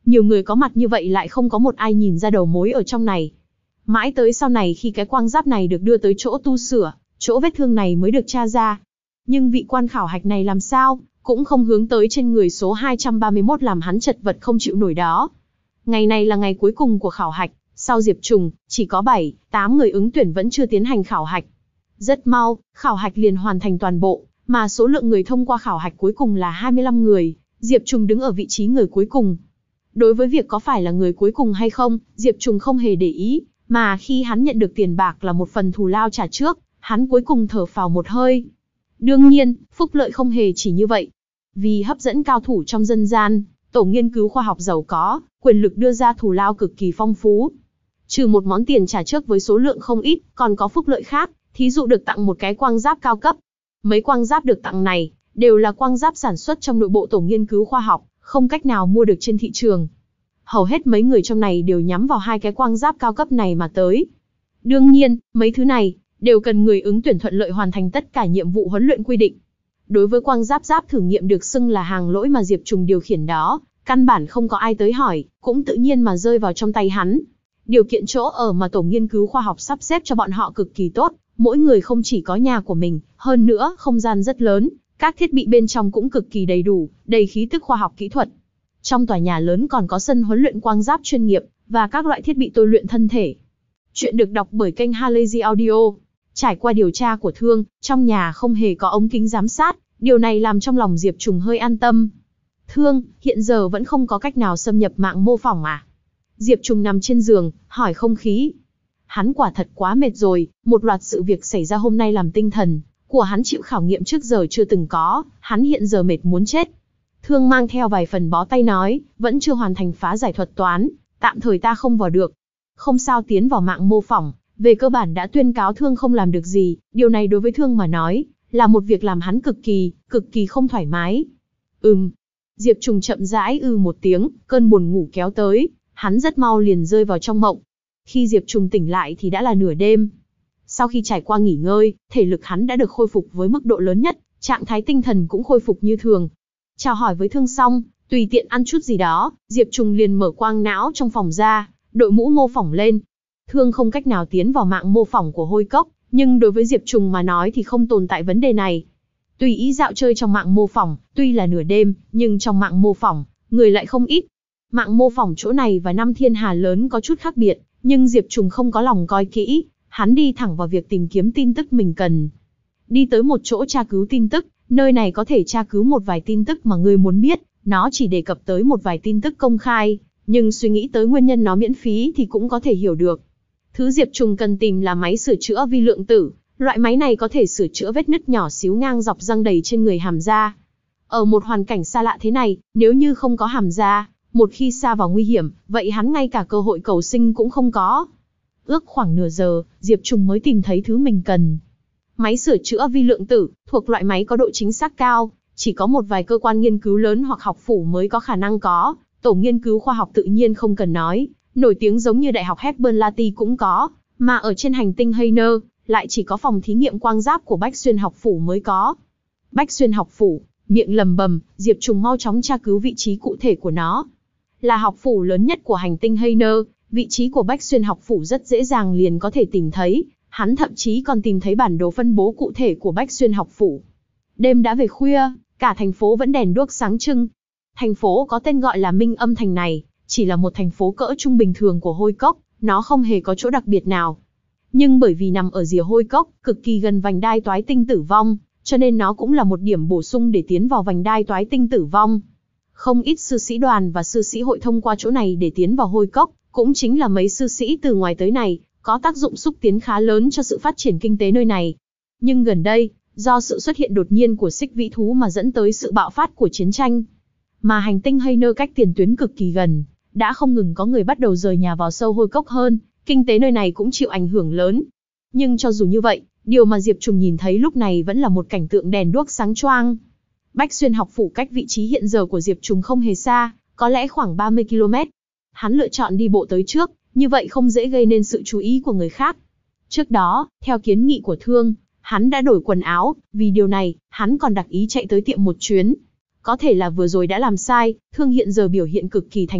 Nhiều người có mặt như vậy lại không có một ai nhìn ra đầu mối ở trong này. Mãi tới sau này khi cái quang giáp này được đưa tới chỗ tu sửa, chỗ vết thương này mới được tra ra. Nhưng vị quan khảo hạch này làm sao, cũng không hướng tới trên người số hai trăm ba mươi mốt làm hắn chật vật không chịu nổi đó. Ngày này là ngày cuối cùng của khảo hạch, sau Diệp Trùng, chỉ có bảy, tám người ứng tuyển vẫn chưa tiến hành khảo hạch. Rất mau, khảo hạch liền hoàn thành toàn bộ, mà số lượng người thông qua khảo hạch cuối cùng là hai mươi lăm người, Diệp Trùng đứng ở vị trí người cuối cùng. Đối với việc có phải là người cuối cùng hay không, Diệp Trùng không hề để ý, mà khi hắn nhận được tiền bạc là một phần thù lao trả trước, hắn cuối cùng thở phào một hơi. Đương nhiên, phúc lợi không hề chỉ như vậy. Vì hấp dẫn cao thủ trong dân gian, tổ nghiên cứu khoa học giàu có, quyền lực đưa ra thù lao cực kỳ phong phú. Trừ một món tiền trả trước với số lượng không ít, còn có phúc lợi khác, thí dụ được tặng một cái quang giáp cao cấp. Mấy quang giáp được tặng này, đều là quang giáp sản xuất trong nội bộ tổ nghiên cứu khoa học, không cách nào mua được trên thị trường. Hầu hết mấy người trong này đều nhắm vào hai cái quang giáp cao cấp này mà tới. Đương nhiên, mấy thứ này, đều cần người ứng tuyển thuận lợi hoàn thành tất cả nhiệm vụ huấn luyện quy định. Đối với quang giáp giáp thử nghiệm được xưng là hàng lỗi mà Diệp Trùng điều khiển đó, căn bản không có ai tới hỏi, cũng tự nhiên mà rơi vào trong tay hắn. Điều kiện chỗ ở mà tổ nghiên cứu khoa học sắp xếp cho bọn họ cực kỳ tốt, mỗi người không chỉ có nhà của mình, hơn nữa không gian rất lớn, các thiết bị bên trong cũng cực kỳ đầy đủ, đầy khí tức khoa học kỹ thuật. Trong tòa nhà lớn còn có sân huấn luyện quang giáp chuyên nghiệp, và các loại thiết bị tôi luyện thân thể. Chuyện được đọc bởi kênh Halazy Audio. Trải qua điều tra của Thương, trong nhà không hề có ống kính giám sát, điều này làm trong lòng Diệp Trùng hơi an tâm. Thương, hiện giờ vẫn không có cách nào xâm nhập mạng mô phỏng à? Diệp Trùng nằm trên giường, hỏi không khí. Hắn quả thật quá mệt rồi, một loạt sự việc xảy ra hôm nay làm tinh thần của hắn chịu khảo nghiệm trước giờ chưa từng có, hắn hiện giờ mệt muốn chết. Thương mang theo vài phần bó tay nói, vẫn chưa hoàn thành phá giải thuật toán, tạm thời ta không vào được. Không sao, tiến vào mạng mô phỏng, về cơ bản đã tuyên cáo Thương không làm được gì, điều này đối với Thương mà nói, là một việc làm hắn cực kỳ, cực kỳ không thoải mái. Ừm. Diệp Trùng chậm rãi ư một tiếng, cơn buồn ngủ kéo tới, hắn rất mau liền rơi vào trong mộng. Khi Diệp Trùng tỉnh lại thì đã là nửa đêm. Sau khi trải qua nghỉ ngơi, thể lực hắn đã được khôi phục với mức độ lớn nhất, trạng thái tinh thần cũng khôi phục như thường. Chào hỏi với Thương xong, tùy tiện ăn chút gì đó, Diệp Trùng liền mở quang não trong phòng ra, đội mũ mô phỏng lên. Thương không cách nào tiến vào mạng mô phỏng của Hôi Cốc, nhưng đối với Diệp Trùng mà nói thì không tồn tại vấn đề này. Tùy ý dạo chơi trong mạng mô phỏng, tuy là nửa đêm, nhưng trong mạng mô phỏng, người lại không ít. Mạng mô phỏng chỗ này và năm thiên hà lớn có chút khác biệt, nhưng Diệp Trùng không có lòng coi kỹ, hắn đi thẳng vào việc tìm kiếm tin tức mình cần. Đi tới một chỗ tra cứu tin tức, nơi này có thể tra cứu một vài tin tức mà ngươi muốn biết, nó chỉ đề cập tới một vài tin tức công khai, nhưng suy nghĩ tới nguyên nhân nó miễn phí thì cũng có thể hiểu được. Thứ Diệp Trùng cần tìm là máy sửa chữa vi lượng tử, loại máy này có thể sửa chữa vết nứt nhỏ xíu ngang dọc răng đầy trên người hàm da. Ở một hoàn cảnh xa lạ thế này, nếu như không có hàm da, một khi sa vào nguy hiểm, vậy hắn ngay cả cơ hội cầu sinh cũng không có. Ước khoảng nửa giờ, Diệp Trùng mới tìm thấy thứ mình cần. Máy sửa chữa vi lượng tử, thuộc loại máy có độ chính xác cao, chỉ có một vài cơ quan nghiên cứu lớn hoặc học phủ mới có khả năng có, tổ nghiên cứu khoa học tự nhiên không cần nói, nổi tiếng giống như Đại học Herbert cũng có, mà ở trên hành tinh Hayner, lại chỉ có phòng thí nghiệm quang giáp của Bách Xuyên học phủ mới có. Bách Xuyên học phủ, miệng lầm bầm, Diệp Trùng mau chóng tra cứu vị trí cụ thể của nó. Là học phủ lớn nhất của hành tinh Hayner, vị trí của Bách Xuyên học phủ rất dễ dàng liền có thể tìm thấy, hắn thậm chí còn tìm thấy bản đồ phân bố cụ thể của Bách Xuyên học phủ. Đêm đã về khuya, cả thành phố vẫn đèn đuốc sáng trưng. Thành phố có tên gọi là Minh Âm Thành này, chỉ là một thành phố cỡ trung bình thường của Hôi Cốc, nó không hề có chỗ đặc biệt nào. Nhưng bởi vì nằm ở rìa Hôi Cốc, cực kỳ gần vành đai toái tinh tử vong, cho nên nó cũng là một điểm bổ sung để tiến vào vành đai toái tinh tử vong. Không ít sư sĩ đoàn và sư sĩ hội thông qua chỗ này để tiến vào Hôi Cốc, cũng chính là mấy sư sĩ từ ngoài tới này, có tác dụng xúc tiến khá lớn cho sự phát triển kinh tế nơi này. Nhưng gần đây, do sự xuất hiện đột nhiên của xích vĩ thú mà dẫn tới sự bạo phát của chiến tranh, mà hành tinh Hayner cách tiền tuyến cực kỳ gần, đã không ngừng có người bắt đầu rời nhà vào sâu Hôi Cốc hơn, kinh tế nơi này cũng chịu ảnh hưởng lớn. Nhưng cho dù như vậy, điều mà Diệp Trùng nhìn thấy lúc này vẫn là một cảnh tượng đèn đuốc sáng choang. Bách Xuyên học phủ cách vị trí hiện giờ của Diệp Trùng không hề xa, có lẽ khoảng ba mươi ki lô mét. Hắn lựa chọn đi bộ tới trước, như vậy không dễ gây nên sự chú ý của người khác. Trước đó, theo kiến nghị của Thương, hắn đã đổi quần áo, vì điều này, hắn còn đặc ý chạy tới tiệm một chuyến. Có thể là vừa rồi đã làm sai, Thương hiện giờ biểu hiện cực kỳ thành thật,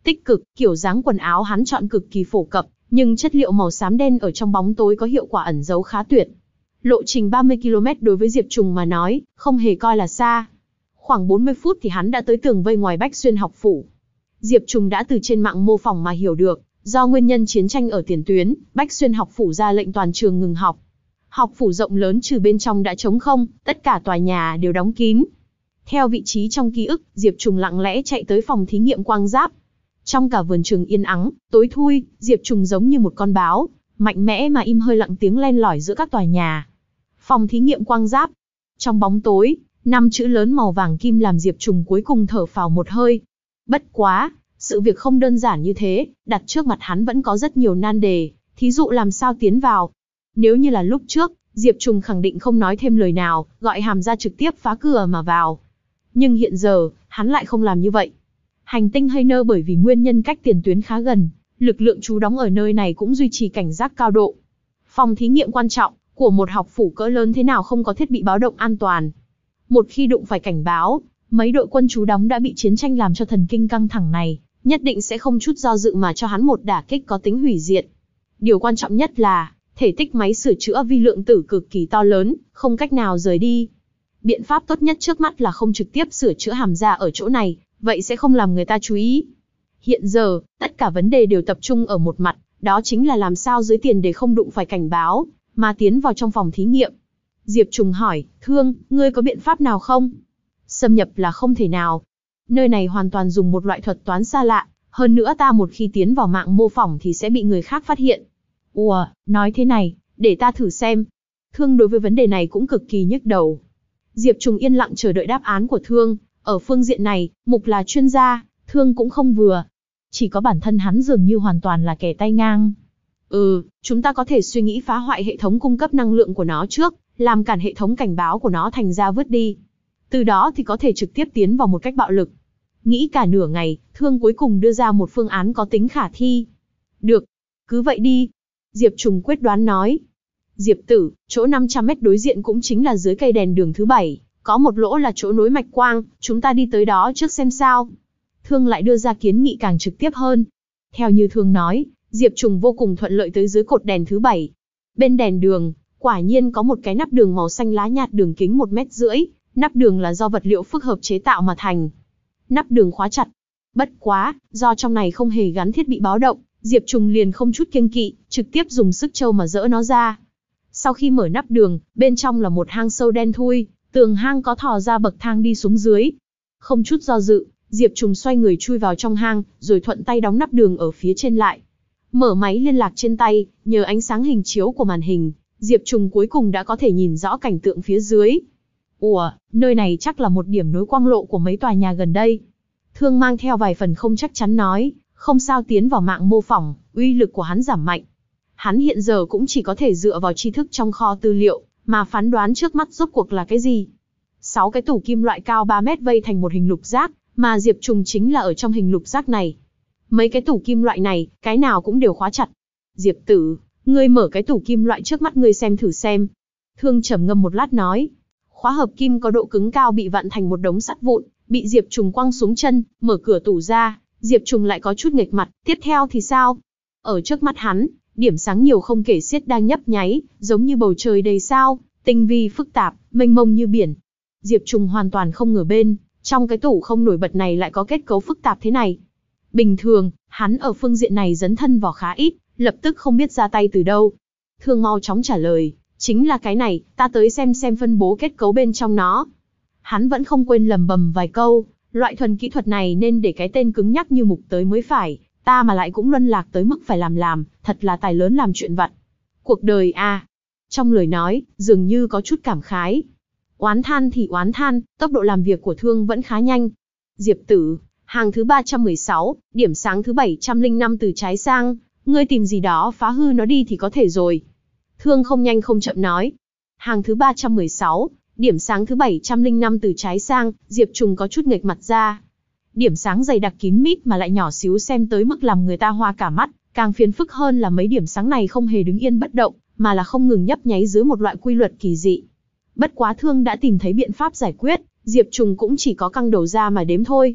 tích cực, kiểu dáng quần áo hắn chọn cực kỳ phổ cập, nhưng chất liệu màu xám đen ở trong bóng tối có hiệu quả ẩn giấu khá tuyệt. Lộ trình ba mươi ki lô mét đối với Diệp Trùng mà nói, không hề coi là xa. Khoảng bốn mươi phút thì hắn đã tới tường vây ngoài Bách Xuyên học phủ. Diệp Trùng đã từ trên mạng mô phỏng mà hiểu được, do nguyên nhân chiến tranh ở tiền tuyến, Bách Xuyên học phủ ra lệnh toàn trường ngừng học. Học phủ rộng lớn trừ bên trong đã trống không, tất cả tòa nhà đều đóng kín. Theo vị trí trong ký ức, Diệp Trùng lặng lẽ chạy tới phòng thí nghiệm quang giáp. Trong cả vườn trường yên ắng, tối thui, Diệp Trùng giống như một con báo, mạnh mẽ mà im hơi lặng tiếng len lỏi giữa các tòa nhà. Phòng thí nghiệm quang giáp. Trong bóng tối, năm chữ lớn màu vàng kim làm Diệp Trùng cuối cùng thở phào một hơi. Bất quá, sự việc không đơn giản như thế, đặt trước mặt hắn vẫn có rất nhiều nan đề, thí dụ làm sao tiến vào. Nếu như là lúc trước, Diệp Trùng khẳng định không nói thêm lời nào, gọi Hàm ra trực tiếp phá cửa mà vào. Nhưng hiện giờ, hắn lại không làm như vậy. Hành tinh Hayner bởi vì nguyên nhân cách tiền tuyến khá gần, lực lượng trú đóng ở nơi này cũng duy trì cảnh giác cao độ. Phòng thí nghiệm quan trọng của một học phủ cỡ lớn thế nào không có thiết bị báo động an toàn. Một khi đụng phải cảnh báo, mấy đội quân trú đóng đã bị chiến tranh làm cho thần kinh căng thẳng này, nhất định sẽ không chút do dự mà cho hắn một đả kích có tính hủy diệt. Điều quan trọng nhất là, thể tích máy sửa chữa vi lượng tử cực kỳ to lớn, không cách nào rời đi. Biện pháp tốt nhất trước mắt là không trực tiếp sửa chữa Hàm ra ở chỗ này, vậy sẽ không làm người ta chú ý. Hiện giờ, tất cả vấn đề đều tập trung ở một mặt, đó chính là làm sao dưới tiền để không đụng phải cảnh báo, mà tiến vào trong phòng thí nghiệm. Diệp Trùng hỏi, Thương, ngươi có biện pháp nào không? Xâm nhập là không thể nào. Nơi này hoàn toàn dùng một loại thuật toán xa lạ, hơn nữa ta một khi tiến vào mạng mô phỏng thì sẽ bị người khác phát hiện. Ủa, nói thế này, để ta thử xem. Thương đối với vấn đề này cũng cực kỳ nhức đầu. Diệp Trùng yên lặng chờ đợi đáp án của Thương. Ở phương diện này, Mục là chuyên gia, Thương cũng không vừa. Chỉ có bản thân hắn dường như hoàn toàn là kẻ tay ngang. Ừ, chúng ta có thể suy nghĩ phá hoại hệ thống cung cấp năng lượng của nó trước, làm cản hệ thống cảnh báo của nó thành ra vứt đi. Từ đó thì có thể trực tiếp tiến vào một cách bạo lực. Nghĩ cả nửa ngày, Thương cuối cùng đưa ra một phương án có tính khả thi. Được, cứ vậy đi. Diệp Trùng quyết đoán nói. Diệp tử, chỗ năm trăm mét đối diện cũng chính là dưới cây đèn đường thứ bảy. Có một lỗ là chỗ nối mạch quang, chúng ta đi tới đó trước xem sao. Thương lại đưa ra kiến nghị càng trực tiếp hơn. Theo như Thương nói, Diệp Trùng vô cùng thuận lợi tới dưới cột đèn thứ bảy. Bên đèn đường, quả nhiên có một cái nắp đường màu xanh lá nhạt đường kính một mét rưỡi. Nắp đường là do vật liệu phức hợp chế tạo mà thành. Nắp đường khóa chặt. Bất quá, do trong này không hề gắn thiết bị báo động, Diệp Trùng liền không chút kiêng kỵ, trực tiếp dùng sức trâu mà dỡ nó ra. Sau khi mở nắp đường, bên trong là một hang sâu đen thui. Tường hang có thò ra bậc thang đi xuống dưới. Không chút do dự, Diệp Trùng xoay người chui vào trong hang, rồi thuận tay đóng nắp đường ở phía trên lại. Mở máy liên lạc trên tay, nhờ ánh sáng hình chiếu của màn hình, Diệp Trùng cuối cùng đã có thể nhìn rõ cảnh tượng phía dưới. Ủa, nơi này chắc là một điểm nối quang lộ của mấy tòa nhà gần đây. Thương mang theo vài phần không chắc chắn nói, không sao tiến vào mạng mô phỏng, uy lực của hắn giảm mạnh. Hắn hiện giờ cũng chỉ có thể dựa vào tri thức trong kho tư liệu, mà phán đoán trước mắt rốt cuộc là cái gì. Sáu cái tủ kim loại cao ba mét vây thành một hình lục giác, mà Diệp Trùng chính là ở trong hình lục giác này. Mấy cái tủ kim loại này, cái nào cũng đều khóa chặt. Diệp tử, ngươi mở cái tủ kim loại trước mắt ngươi xem thử xem. Thương trầm ngâm một lát nói. Khóa hợp kim có độ cứng cao bị vặn thành một đống sắt vụn, bị Diệp Trùng quăng xuống chân, mở cửa tủ ra, Diệp Trùng lại có chút nghệch mặt, tiếp theo thì sao? Ở trước mắt hắn, điểm sáng nhiều không kể xiết đang nhấp nháy, giống như bầu trời đầy sao, tinh vi phức tạp, mênh mông như biển. Diệp Trùng hoàn toàn không ngờ bên, trong cái tủ không nổi bật này lại có kết cấu phức tạp thế này. Bình thường, hắn ở phương diện này dấn thân vào khá ít, lập tức không biết ra tay từ đâu. Thương mau chóng trả lời, chính là cái này, ta tới xem xem phân bố kết cấu bên trong nó. Hắn vẫn không quên lầm bầm vài câu, loại thuần kỹ thuật này nên để cái tên cứng nhắc như Mục tới mới phải, ta mà lại cũng luân lạc tới mức phải làm làm, thật là tài lớn làm chuyện vặt. Cuộc đời a. À. Trong lời nói, dường như có chút cảm khái. Oán than thì oán than, tốc độ làm việc của Thương vẫn khá nhanh. Diệp tử, hàng thứ ba trăm mười sáu, điểm sáng thứ bảy trăm lẻ năm từ trái sang, ngươi tìm gì đó phá hư nó đi thì có thể rồi. Thương không nhanh không chậm nói. Hàng thứ ba trăm mười sáu, điểm sáng thứ bảy trăm lẻ năm từ trái sang, Diệp Trùng có chút nghệch mặt ra. Điểm sáng dày đặc kín mít mà lại nhỏ xíu xem tới mức làm người ta hoa cả mắt, càng phiền phức hơn là mấy điểm sáng này không hề đứng yên bất động, mà là không ngừng nhấp nháy dưới một loại quy luật kỳ dị. Bất quá Thương đã tìm thấy biện pháp giải quyết, Diệp Trùng cũng chỉ có căng đầu ra mà đếm thôi.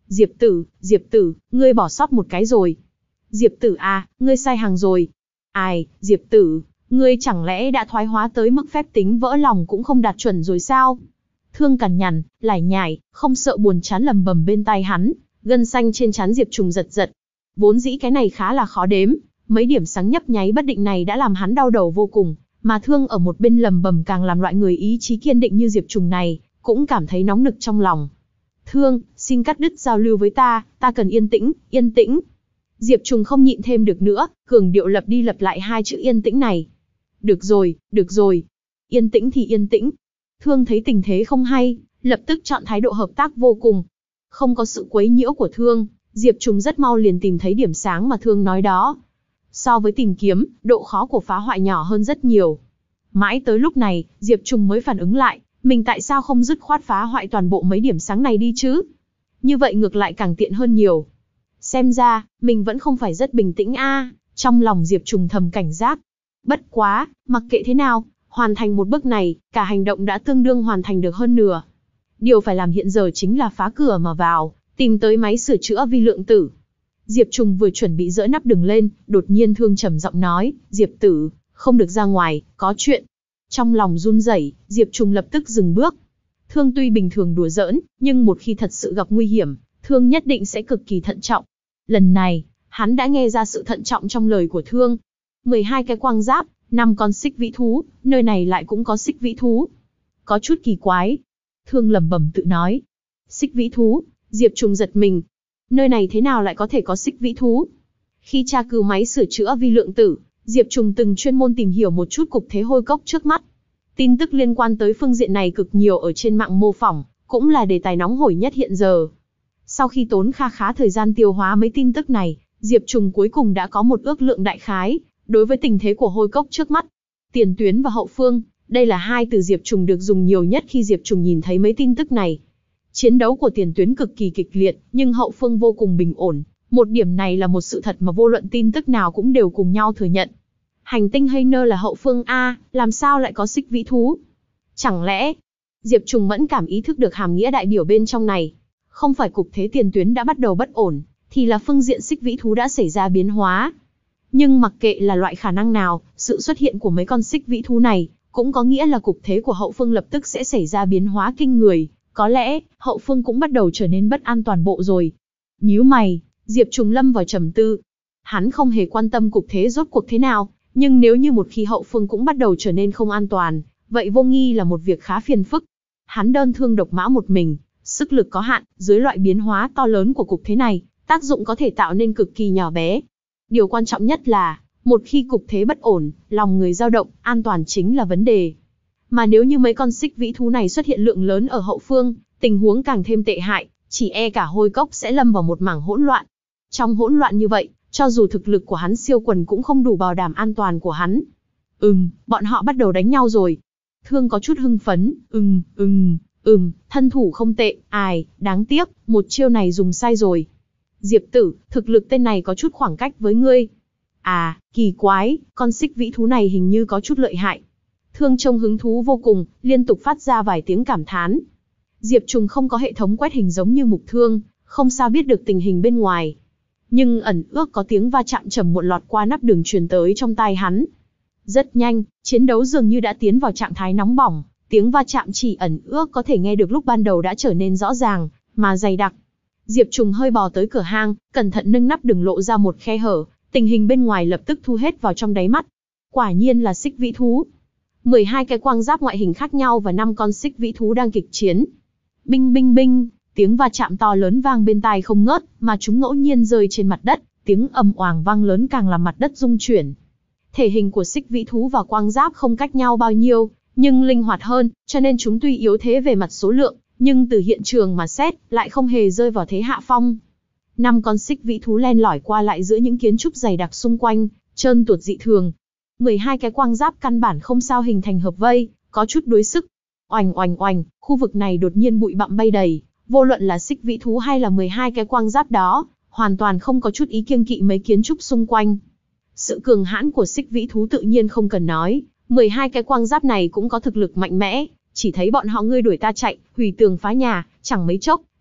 Diệp Tử, Diệp Tử, ngươi bỏ sót một cái rồi. Diệp Tử à, ngươi sai hàng rồi. Ai, Diệp Tử, ngươi chẳng lẽ đã thoái hóa tới mức phép tính vỡ lòng cũng không đạt chuẩn rồi sao? Thương cằn nhằn, lải nhải, không sợ buồn chán lầm bầm bên tai hắn, gân xanh trên trán Diệp Trùng giật giật. Vốn dĩ cái này khá là khó đếm, mấy điểm sáng nhấp nháy bất định này đã làm hắn đau đầu vô cùng, mà Thương ở một bên lầm bầm càng làm loại người ý chí kiên định như Diệp Trùng này, cũng cảm thấy nóng nực trong lòng. Thương, xin cắt đứt giao lưu với ta, ta cần yên tĩnh, yên tĩnh. Diệp Trùng không nhịn thêm được nữa, cường điệu lặp đi lặp lại hai chữ yên tĩnh này. Được rồi, được rồi. Yên tĩnh thì yên tĩnh. Thương thấy tình thế không hay, lập tức chọn thái độ hợp tác vô cùng. Không có sự quấy nhiễu của Thương, Diệp Trùng rất mau liền tìm thấy điểm sáng mà Thương nói đó. So với tìm kiếm, độ khó của phá hoại nhỏ hơn rất nhiều. Mãi tới lúc này, Diệp Trùng mới phản ứng lại, mình tại sao không dứt khoát phá hoại toàn bộ mấy điểm sáng này đi chứ? Như vậy ngược lại càng tiện hơn nhiều. Xem ra, mình vẫn không phải rất bình tĩnh a. Trong lòng Diệp Trùng thầm cảnh giác. Bất quá, mặc kệ thế nào, hoàn thành một bước này, cả hành động đã tương đương hoàn thành được hơn nửa. Điều phải làm hiện giờ chính là phá cửa mà vào, tìm tới máy sửa chữa vi lượng tử. Diệp Trùng vừa chuẩn bị dỡ nắp đường lên, đột nhiên Thương trầm giọng nói, Diệp Tử, không được ra ngoài, có chuyện. Trong lòng run rẩy, Diệp Trùng lập tức dừng bước. Thương tuy bình thường đùa giỡn, nhưng một khi thật sự gặp nguy hiểm, Thương nhất định sẽ cực kỳ thận trọng. Lần này, hắn đã nghe ra sự thận trọng trong lời của Thương. mười hai cái quang giáp, năm con xích vĩ thú, nơi này lại cũng có xích vĩ thú. Có chút kỳ quái. Thương lẩm bẩm tự nói. Xích vĩ thú, Diệp Trùng giật mình. Nơi này thế nào lại có thể có xích vĩ thú? Khi tra cứu máy sửa chữa vi lượng tử, Diệp Trùng từng chuyên môn tìm hiểu một chút cục thế hôi cốc trước mắt. Tin tức liên quan tới phương diện này cực nhiều ở trên mạng mô phỏng, cũng là đề tài nóng hổi nhất hiện giờ. Sau khi tốn kha khá thời gian tiêu hóa mấy tin tức này, Diệp Trùng cuối cùng đã có một ước lượng đại khái, đối với tình thế của hôi cốc trước mắt. Tiền tuyến và hậu phương, đây là hai từ Diệp Trùng được dùng nhiều nhất khi Diệp Trùng nhìn thấy mấy tin tức này. Chiến đấu của tiền tuyến cực kỳ kịch liệt, nhưng hậu phương vô cùng bình ổn. Một điểm này là một sự thật mà vô luận tin tức nào cũng đều cùng nhau thừa nhận. Hành tinh Hayner là hậu phương A, làm sao lại có xích vĩ thú? Chẳng lẽ, Diệp Trùng mẫn cảm ý thức được hàm nghĩa đại biểu bên trong này. Không phải cục thế tiền tuyến đã bắt đầu bất ổn, thì là phương diện xích vĩ thú đã xảy ra biến hóa. Nhưng mặc kệ là loại khả năng nào, sự xuất hiện của mấy con xích vĩ thú này, cũng có nghĩa là cục thế của hậu phương lập tức sẽ xảy ra biến hóa kinh người. Có lẽ, hậu phương cũng bắt đầu trở nên bất an toàn bộ rồi. Nhíu mày, Diệp Trùng lâm vào trầm tư. Hắn không hề quan tâm cục thế rốt cuộc thế nào, nhưng nếu như một khi hậu phương cũng bắt đầu trở nên không an toàn, vậy vô nghi là một việc khá phiền phức. Hắn đơn thương độc mã một mình, sức lực có hạn, dưới loại biến hóa to lớn của cục thế này, tác dụng có thể tạo nên cực kỳ nhỏ bé. Điều quan trọng nhất là, một khi cục thế bất ổn, lòng người dao động, an toàn chính là vấn đề. Mà nếu như mấy con xích vĩ thú này xuất hiện lượng lớn ở hậu phương, tình huống càng thêm tệ hại, chỉ e cả hôi cốc sẽ lâm vào một mảng hỗn loạn. Trong hỗn loạn như vậy, cho dù thực lực của hắn siêu quần cũng không đủ bảo đảm an toàn của hắn. Ừm, bọn họ bắt đầu đánh nhau rồi. Thương có chút hưng phấn, ừm, ừm, ừm, thân thủ không tệ, ai, đáng tiếc, một chiêu này dùng sai rồi. Diệp Tử, thực lực tên này có chút khoảng cách với ngươi. À, kỳ quái, con xích vĩ thú này hình như có chút lợi hại. Thương trông hứng thú vô cùng, liên tục phát ra vài tiếng cảm thán. Diệp Trùng không có hệ thống quét hình giống như Mục Thương, không sao biết được tình hình bên ngoài. Nhưng ẩn ước có tiếng va chạm trầm muộn lọt qua nắp đường truyền tới trong tai hắn. Rất nhanh, chiến đấu dường như đã tiến vào trạng thái nóng bỏng, tiếng va chạm chỉ ẩn ước có thể nghe được lúc ban đầu đã trở nên rõ ràng, mà dày đặc. Diệp Trùng hơi bò tới cửa hang, cẩn thận nâng nắp đường lộ ra một khe hở, tình hình bên ngoài lập tức thu hết vào trong đáy mắt. Quả nhiên là xích vĩ thú. mười hai cái quang giáp ngoại hình khác nhau và năm con xích vĩ thú đang kịch chiến. Binh binh binh, tiếng va chạm to lớn vang bên tai không ngớt, mà chúng ngẫu nhiên rơi trên mặt đất, tiếng ầm oàng vang lớn càng làm mặt đất rung chuyển. Thể hình của xích vĩ thú và quang giáp không cách nhau bao nhiêu, nhưng linh hoạt hơn, cho nên chúng tuy yếu thế về mặt số lượng, nhưng từ hiện trường mà xét, lại không hề rơi vào thế hạ phong. Năm con xích vĩ thú len lỏi qua lại giữa những kiến trúc dày đặc xung quanh, trơn tuột dị thường. mười hai cái quang giáp căn bản không sao hình thành hợp vây, có chút đối sức. Oành oành oành, khu vực này đột nhiên bụi bặm bay đầy, vô luận là xích vĩ thú hay là mười hai cái quang giáp đó, hoàn toàn không có chút ý kiêng kỵ mấy kiến trúc xung quanh. Sự cường hãn của xích vĩ thú tự nhiên không cần nói, mười hai cái quang giáp này cũng có thực lực mạnh mẽ, chỉ thấy bọn họ ngươi đuổi ta chạy, hủy tường phá nhà, chẳng mấy chốc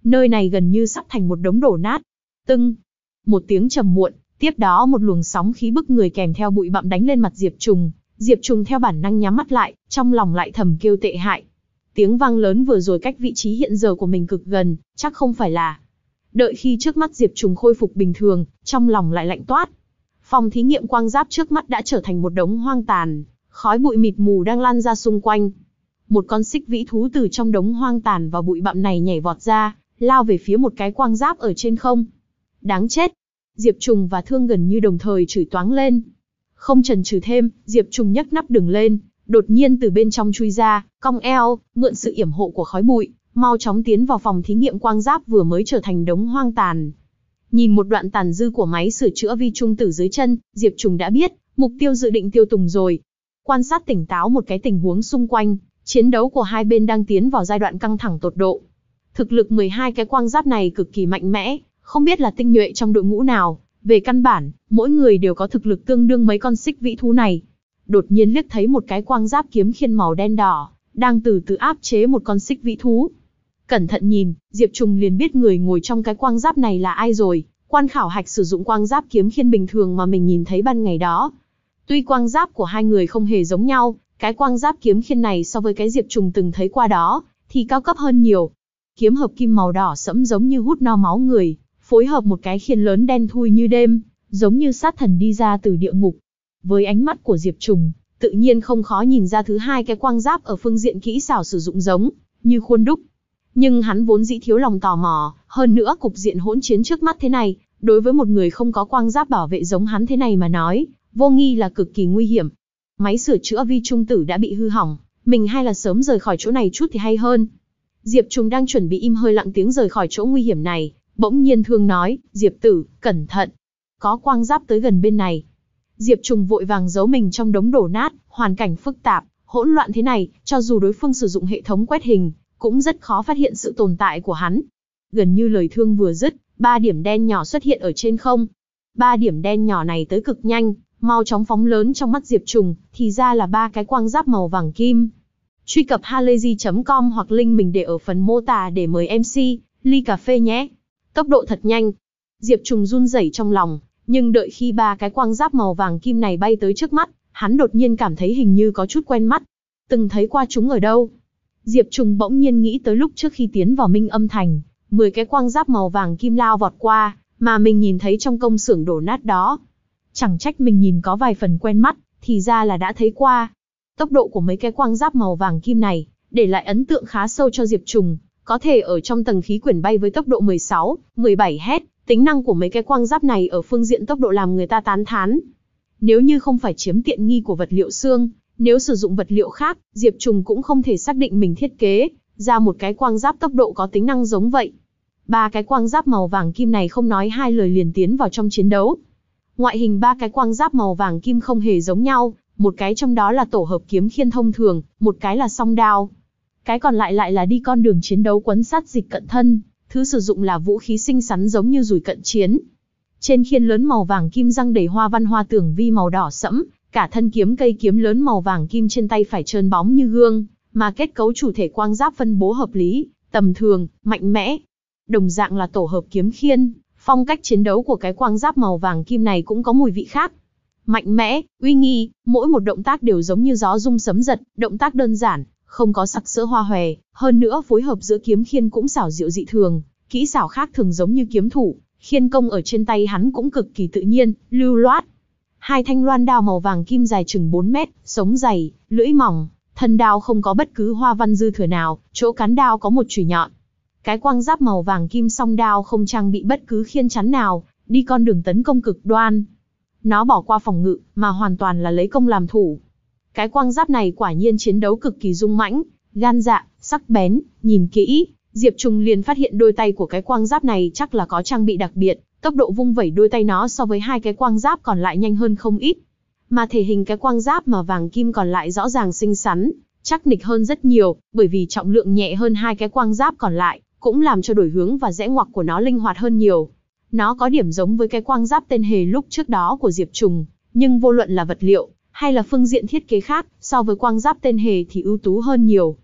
Nơi này gần như sắp thành một đống đổ nát. Tưng, một tiếng trầm muộn, tiếp đó một luồng sóng khí bức người kèm theo bụi bặm đánh lên mặt Diệp Trùng. Diệp Trùng theo bản năng nhắm mắt lại, trong lòng lại thầm kêu tệ hại. Tiếng vang lớn vừa rồi cách vị trí hiện giờ của mình cực gần, chắc không phải là. Đợi khi trước mắt Diệp Trùng khôi phục bình thường, trong lòng lại lạnh toát. Phòng thí nghiệm quang giáp trước mắt đã trở thành một đống hoang tàn, khói bụi mịt mù đang lan ra xung quanh. Một con xích vĩ thú từ trong đống hoang tàn và bụi bặm này nhảy vọt ra, lao về phía một cái quang giáp ở trên không. Đáng chết! Diệp Trùng và Thương gần như đồng thời chửi toáng lên. Không chần chừ thêm, Diệp Trùng nhấc nắp đường lên, đột nhiên từ bên trong chui ra, cong eo, mượn sự yểm hộ của khói bụi, mau chóng tiến vào phòng thí nghiệm quang giáp vừa mới trở thành đống hoang tàn. Nhìn một đoạn tàn dư của máy sửa chữa vi trung tử dưới chân, Diệp Trùng đã biết, mục tiêu dự định tiêu tùng rồi. Quan sát tỉnh táo một cái tình huống xung quanh, chiến đấu của hai bên đang tiến vào giai đoạn căng thẳng tột độ. Thực lực mười hai cái quang giáp này cực kỳ mạnh mẽ, không biết là tinh nhuệ trong đội ngũ nào, về căn bản, mỗi người đều có thực lực tương đương mấy con xích vĩ thú này. Đột nhiên liếc thấy một cái quang giáp kiếm khiên màu đen đỏ, đang từ từ áp chế một con xích vĩ thú. Cẩn thận nhìn, Diệp Trùng liền biết người ngồi trong cái quang giáp này là ai rồi. Quan khảo hạch sử dụng quang giáp kiếm khiên bình thường mà mình nhìn thấy ban ngày đó. Tuy quang giáp của hai người không hề giống nhau, cái quang giáp kiếm khiên này so với cái Diệp Trùng từng thấy qua đó, thì cao cấp hơn nhiều. Kiếm hợp kim màu đỏ sẫm giống như hút no máu người, phối hợp một cái khiên lớn đen thui như đêm, giống như sát thần đi ra từ địa ngục. Với ánh mắt của Diệp Trùng, tự nhiên không khó nhìn ra thứ hai cái quang giáp ở phương diện kỹ xảo sử dụng giống, như khuôn đúc. Nhưng hắn vốn dĩ thiếu lòng tò mò, hơn nữa cục diện hỗn chiến trước mắt thế này, đối với một người không có quang giáp bảo vệ giống hắn thế này mà nói, vô nghi là cực kỳ nguy hiểm. Máy sửa chữa vi trung tử đã bị hư hỏng, mình hay là sớm rời khỏi chỗ này chút thì hay hơn. Diệp Trùng đang chuẩn bị im hơi lặng tiếng rời khỏi chỗ nguy hiểm này, bỗng nhiên Thương nói, Diệp tử, cẩn thận. Có quang giáp tới gần bên này. Diệp Trùng vội vàng giấu mình trong đống đổ nát, hoàn cảnh phức tạp, hỗn loạn thế này, cho dù đối phương sử dụng hệ thống quét hình, cũng rất khó phát hiện sự tồn tại của hắn. Gần như lời Thương vừa dứt, ba điểm đen nhỏ xuất hiện ở trên không. Ba điểm đen nhỏ này tới cực nhanh, mau chóng phóng lớn trong mắt Diệp Trùng, thì ra là ba cái quang giáp màu vàng kim. Truy cập halayzi chấm com hoặc link mình để ở phần mô tả để mời em xê, ly cà phê nhé. Tốc độ thật nhanh. Diệp Trùng run rẩy trong lòng, nhưng đợi khi ba cái quang giáp màu vàng kim này bay tới trước mắt, hắn đột nhiên cảm thấy hình như có chút quen mắt. Từng thấy qua chúng ở đâu? Diệp Trùng bỗng nhiên nghĩ tới lúc trước khi tiến vào Minh Âm Thành, mười cái quang giáp màu vàng kim lao vọt qua, mà mình nhìn thấy trong công xưởng đổ nát đó. Chẳng trách mình nhìn có vài phần quen mắt, thì ra là đã thấy qua. Tốc độ của mấy cái quang giáp màu vàng kim này, để lại ấn tượng khá sâu cho Diệp Trùng, có thể ở trong tầng khí quyển bay với tốc độ mười sáu, mười bảy Hz, tính năng của mấy cái quang giáp này ở phương diện tốc độ làm người ta tán thán. Nếu như không phải chiếm tiện nghi của vật liệu xương, nếu sử dụng vật liệu khác, Diệp Trùng cũng không thể xác định mình thiết kế ra một cái quang giáp tốc độ có tính năng giống vậy. Ba cái quang giáp màu vàng kim này không nói hai lời liền tiến vào trong chiến đấu. Ngoại hình ba cái quang giáp màu vàng kim không hề giống nhau, một cái trong đó là tổ hợp kiếm khiên thông thường, một cái là song đao. Cái còn lại lại là đi con đường chiến đấu quấn sát dịch cận thân, thứ sử dụng là vũ khí xinh xắn giống như dùi cận chiến. Trên khiên lớn màu vàng kim răng đầy hoa văn hoa tường vi màu đỏ sẫm, cả thân kiếm cây kiếm lớn màu vàng kim trên tay phải trơn bóng như gương, mà kết cấu chủ thể quang giáp phân bố hợp lý, tầm thường, mạnh mẽ. Đồng dạng là tổ hợp kiếm khiên, phong cách chiến đấu của cái quang giáp màu vàng kim này cũng có mùi vị khác. Mạnh mẽ, uy nghi, mỗi một động tác đều giống như gió rung sấm giật, động tác đơn giản, không có sặc sỡ hoa hòe, hơn nữa phối hợp giữa kiếm khiên cũng xảo diệu dị thường, kỹ xảo khác thường giống như kiếm thủ, khiên công ở trên tay hắn cũng cực kỳ tự nhiên, lưu loát. Hai thanh loan đao màu vàng kim dài chừng bốn mét, sống dày, lưỡi mỏng, thân đao không có bất cứ hoa văn dư thừa nào, chỗ cán đao có một chùy nhọn. Cái quang giáp màu vàng kim song đao không trang bị bất cứ khiên chắn nào, đi con đường tấn công cực đoan. Nó bỏ qua phòng ngự, mà hoàn toàn là lấy công làm thủ. Cái quang giáp này quả nhiên chiến đấu cực kỳ dũng mãnh, gan dạ, sắc bén, nhìn kỹ, Diệp Trùng liền phát hiện đôi tay của cái quang giáp này chắc là có trang bị đặc biệt, tốc độ vung vẩy đôi tay nó so với hai cái quang giáp còn lại nhanh hơn không ít. Mà thể hình cái quang giáp mà vàng kim còn lại rõ ràng xinh xắn, chắc nịch hơn rất nhiều, bởi vì trọng lượng nhẹ hơn hai cái quang giáp còn lại, cũng làm cho đổi hướng và rẽ ngoặc của nó linh hoạt hơn nhiều. Nó có điểm giống với cái quang giáp tên hề lúc trước đó của Diệp Trùng, nhưng vô luận là vật liệu, hay là phương diện thiết kế khác, so với quang giáp tên hề thì ưu tú hơn nhiều.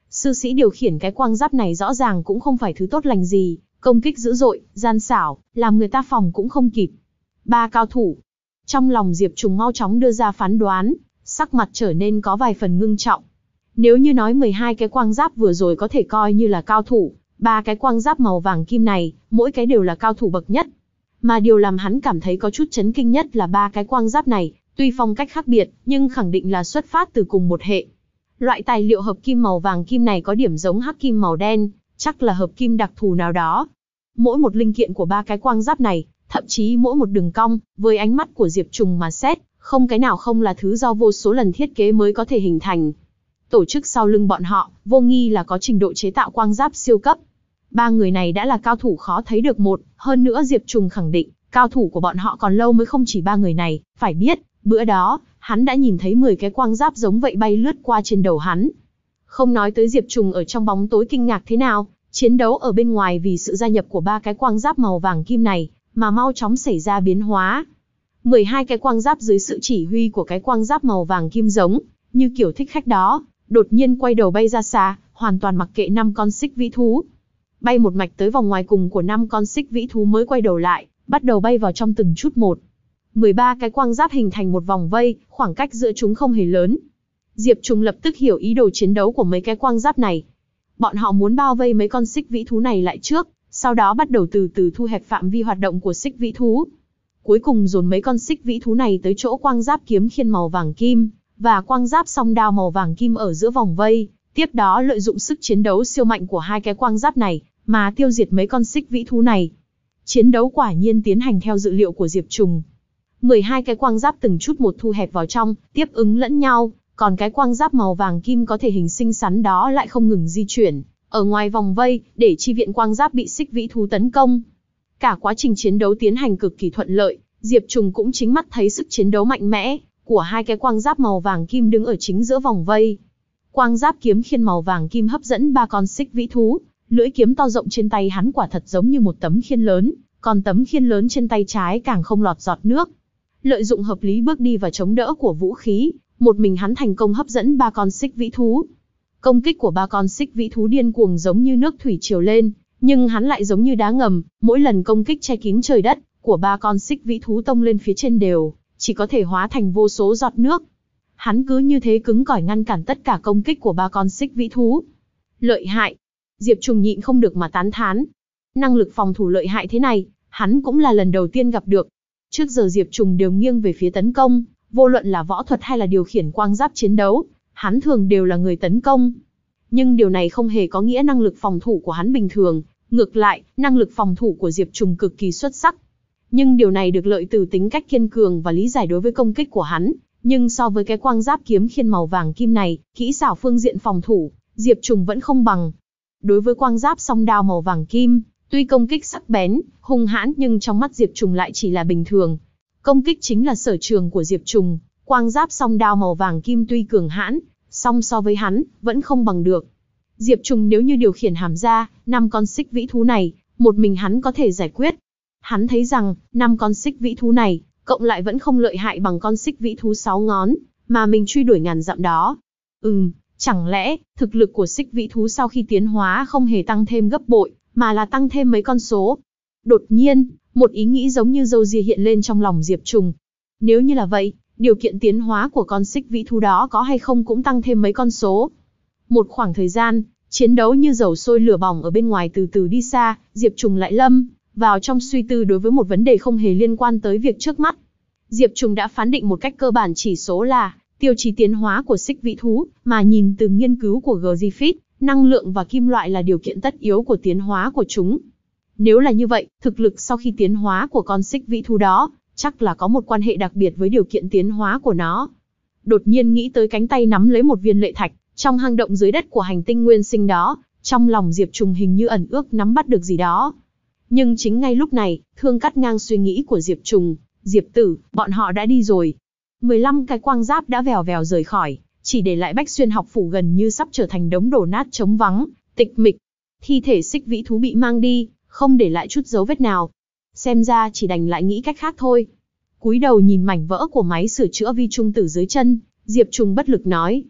sư sĩ điều khiển cái quang giáp này rõ ràng cũng không phải thứ tốt lành gì, công kích dữ dội, gian xảo, làm người ta phòng cũng không kịp. Ba cao thủ. Trong lòng Diệp Trùng mau chóng đưa ra phán đoán, sắc mặt trở nên có vài phần ngưng trọng. Nếu như nói mười hai cái quang giáp vừa rồi có thể coi như là cao thủ, ba cái quang giáp màu vàng kim này, mỗi cái đều là cao thủ bậc nhất. Mà điều làm hắn cảm thấy có chút chấn kinh nhất là ba cái quang giáp này, tuy phong cách khác biệt, nhưng khẳng định là xuất phát từ cùng một hệ. Loại tài liệu hợp kim màu vàng kim này có điểm giống hắc kim màu đen, chắc là hợp kim đặc thù nào đó. Mỗi một linh kiện của ba cái quang giáp này, thậm chí mỗi một đường cong, với ánh mắt của Diệp Trùng mà xét, không cái nào không là thứ do vô số lần thiết kế mới có thể hình thành. Tổ chức sau lưng bọn họ, vô nghi là có trình độ chế tạo quang giáp siêu cấp. Ba người này đã là cao thủ khó thấy được một, hơn nữa Diệp Trùng khẳng định, cao thủ của bọn họ còn lâu mới không chỉ ba người này, phải biết, bữa đó, hắn đã nhìn thấy mười cái quang giáp giống vậy bay lướt qua trên đầu hắn. Không nói tới Diệp Trùng ở trong bóng tối kinh ngạc thế nào, chiến đấu ở bên ngoài vì sự gia nhập của ba cái quang giáp màu vàng kim này, mà mau chóng xảy ra biến hóa. mười hai cái quang giáp dưới sự chỉ huy của cái quang giáp màu vàng kim giống, như kiểu thích khách đó, đột nhiên quay đầu bay ra xa, hoàn toàn mặc kệ năm con xích vĩ thú. Bay một mạch tới vòng ngoài cùng của năm con xích vĩ thú mới quay đầu lại, bắt đầu bay vào trong từng chút một. mười ba cái quang giáp hình thành một vòng vây, khoảng cách giữa chúng không hề lớn. Diệp Trùng lập tức hiểu ý đồ chiến đấu của mấy cái quang giáp này. Bọn họ muốn bao vây mấy con xích vĩ thú này lại trước, sau đó bắt đầu từ từ thu hẹp phạm vi hoạt động của xích vĩ thú. Cuối cùng dồn mấy con xích vĩ thú này tới chỗ quang giáp kiếm khiên màu vàng kim, và quang giáp song đao màu vàng kim ở giữa vòng vây. Tiếp đó lợi dụng sức chiến đấu siêu mạnh của hai cái quang giáp này, mà tiêu diệt mấy con xích vĩ thú này. Chiến đấu quả nhiên tiến hành theo dự liệu của Diệp Trùng. mười hai cái quang giáp từng chút một thu hẹp vào trong, tiếp ứng lẫn nhau, còn cái quang giáp màu vàng kim có thể hình xinh xắn đó lại không ngừng di chuyển ở ngoài vòng vây, để chi viện quang giáp bị xích vĩ thú tấn công. Cả quá trình chiến đấu tiến hành cực kỳ thuận lợi, Diệp Trùng cũng chính mắt thấy sức chiến đấu mạnh mẽ của hai cái quang giáp màu vàng kim đứng ở chính giữa vòng vây. Quang giáp kiếm khiên màu vàng kim hấp dẫn ba con xích vĩ thú, lưỡi kiếm to rộng trên tay hắn quả thật giống như một tấm khiên lớn, còn tấm khiên lớn trên tay trái càng không lọt giọt nước. Lợi dụng hợp lý bước đi và chống đỡ của vũ khí, một mình hắn thành công hấp dẫn ba con xích vĩ thú. Công kích của ba con xích vĩ thú điên cuồng giống như nước thủy triều lên, nhưng hắn lại giống như đá ngầm, mỗi lần công kích che kín trời đất của ba con xích vĩ thú tông lên phía trên đều chỉ có thể hóa thành vô số giọt nước. Hắn cứ như thế cứng cỏi ngăn cản tất cả công kích của ba con xích vĩ thú. Lợi hại. Diệp Trùng nhịn không được mà tán thán. Năng lực phòng thủ lợi hại thế này, hắn cũng là lần đầu tiên gặp được. Trước giờ Diệp Trùng đều nghiêng về phía tấn công, vô luận là võ thuật hay là điều khiển quang giáp chiến đấu, hắn thường đều là người tấn công. Nhưng điều này không hề có nghĩa năng lực phòng thủ của hắn bình thường, ngược lại, năng lực phòng thủ của Diệp Trùng cực kỳ xuất sắc. Nhưng điều này được lợi từ tính cách kiên cường và lý giải đối với công kích của hắn, nhưng so với cái quang giáp kiếm khiên màu vàng kim này, kỹ xảo phương diện phòng thủ, Diệp Trùng vẫn không bằng. Đối với quang giáp song đao màu vàng kim, tuy công kích sắc bén, hung hãn nhưng trong mắt Diệp Trùng lại chỉ là bình thường. Công kích chính là sở trường của Diệp Trùng, quang giáp song đao màu vàng kim tuy cường hãn, song so với hắn, vẫn không bằng được. Diệp Trùng nếu như điều khiển hàm ra, năm con xích vĩ thú này, một mình hắn có thể giải quyết. Hắn thấy rằng, năm con xích vĩ thú này, cộng lại vẫn không lợi hại bằng con xích vĩ thú sáu ngón, mà mình truy đuổi ngàn dặm đó. Ừm, chẳng lẽ, thực lực của xích vĩ thú sau khi tiến hóa không hề tăng thêm gấp bội, mà là tăng thêm mấy con số? Đột nhiên, một ý nghĩ giống như râu ria hiện lên trong lòng Diệp Trùng. Nếu như là vậy, điều kiện tiến hóa của con xích vĩ thú đó có hay không cũng tăng thêm mấy con số. Một khoảng thời gian, chiến đấu như dầu sôi lửa bỏng ở bên ngoài từ từ đi xa, Diệp Trùng lại lâm vào trong suy tư đối với một vấn đề không hề liên quan tới việc trước mắt. Diệp Trùng đã phán định một cách cơ bản chỉ số là tiêu chí tiến hóa của xích vĩ thú, mà nhìn từ nghiên cứu của Griffith, năng lượng và kim loại là điều kiện tất yếu của tiến hóa của chúng. Nếu là như vậy, thực lực sau khi tiến hóa của con xích vĩ thú đó, chắc là có một quan hệ đặc biệt với điều kiện tiến hóa của nó. Đột nhiên nghĩ tới cánh tay nắm lấy một viên lệ thạch, trong hang động dưới đất của hành tinh nguyên sinh đó, trong lòng Diệp Trùng hình như ẩn ước nắm bắt được gì đó. Nhưng chính ngay lúc này, thương cắt ngang suy nghĩ của Diệp Trùng, Diệp Tử, bọn họ đã đi rồi. mười lăm cái quang giáp đã vèo vèo rời khỏi, chỉ để lại Bách Xuyên học phủ gần như sắp trở thành đống đổ nát trống vắng, tịch mịch. Thi thể xích vĩ thú bị mang đi, không để lại chút dấu vết nào. Xem ra chỉ đành lại nghĩ cách khác thôi. Cúi đầu nhìn mảnh vỡ của máy sửa chữa vi trung tử dưới chân, Diệp Trùng bất lực nói.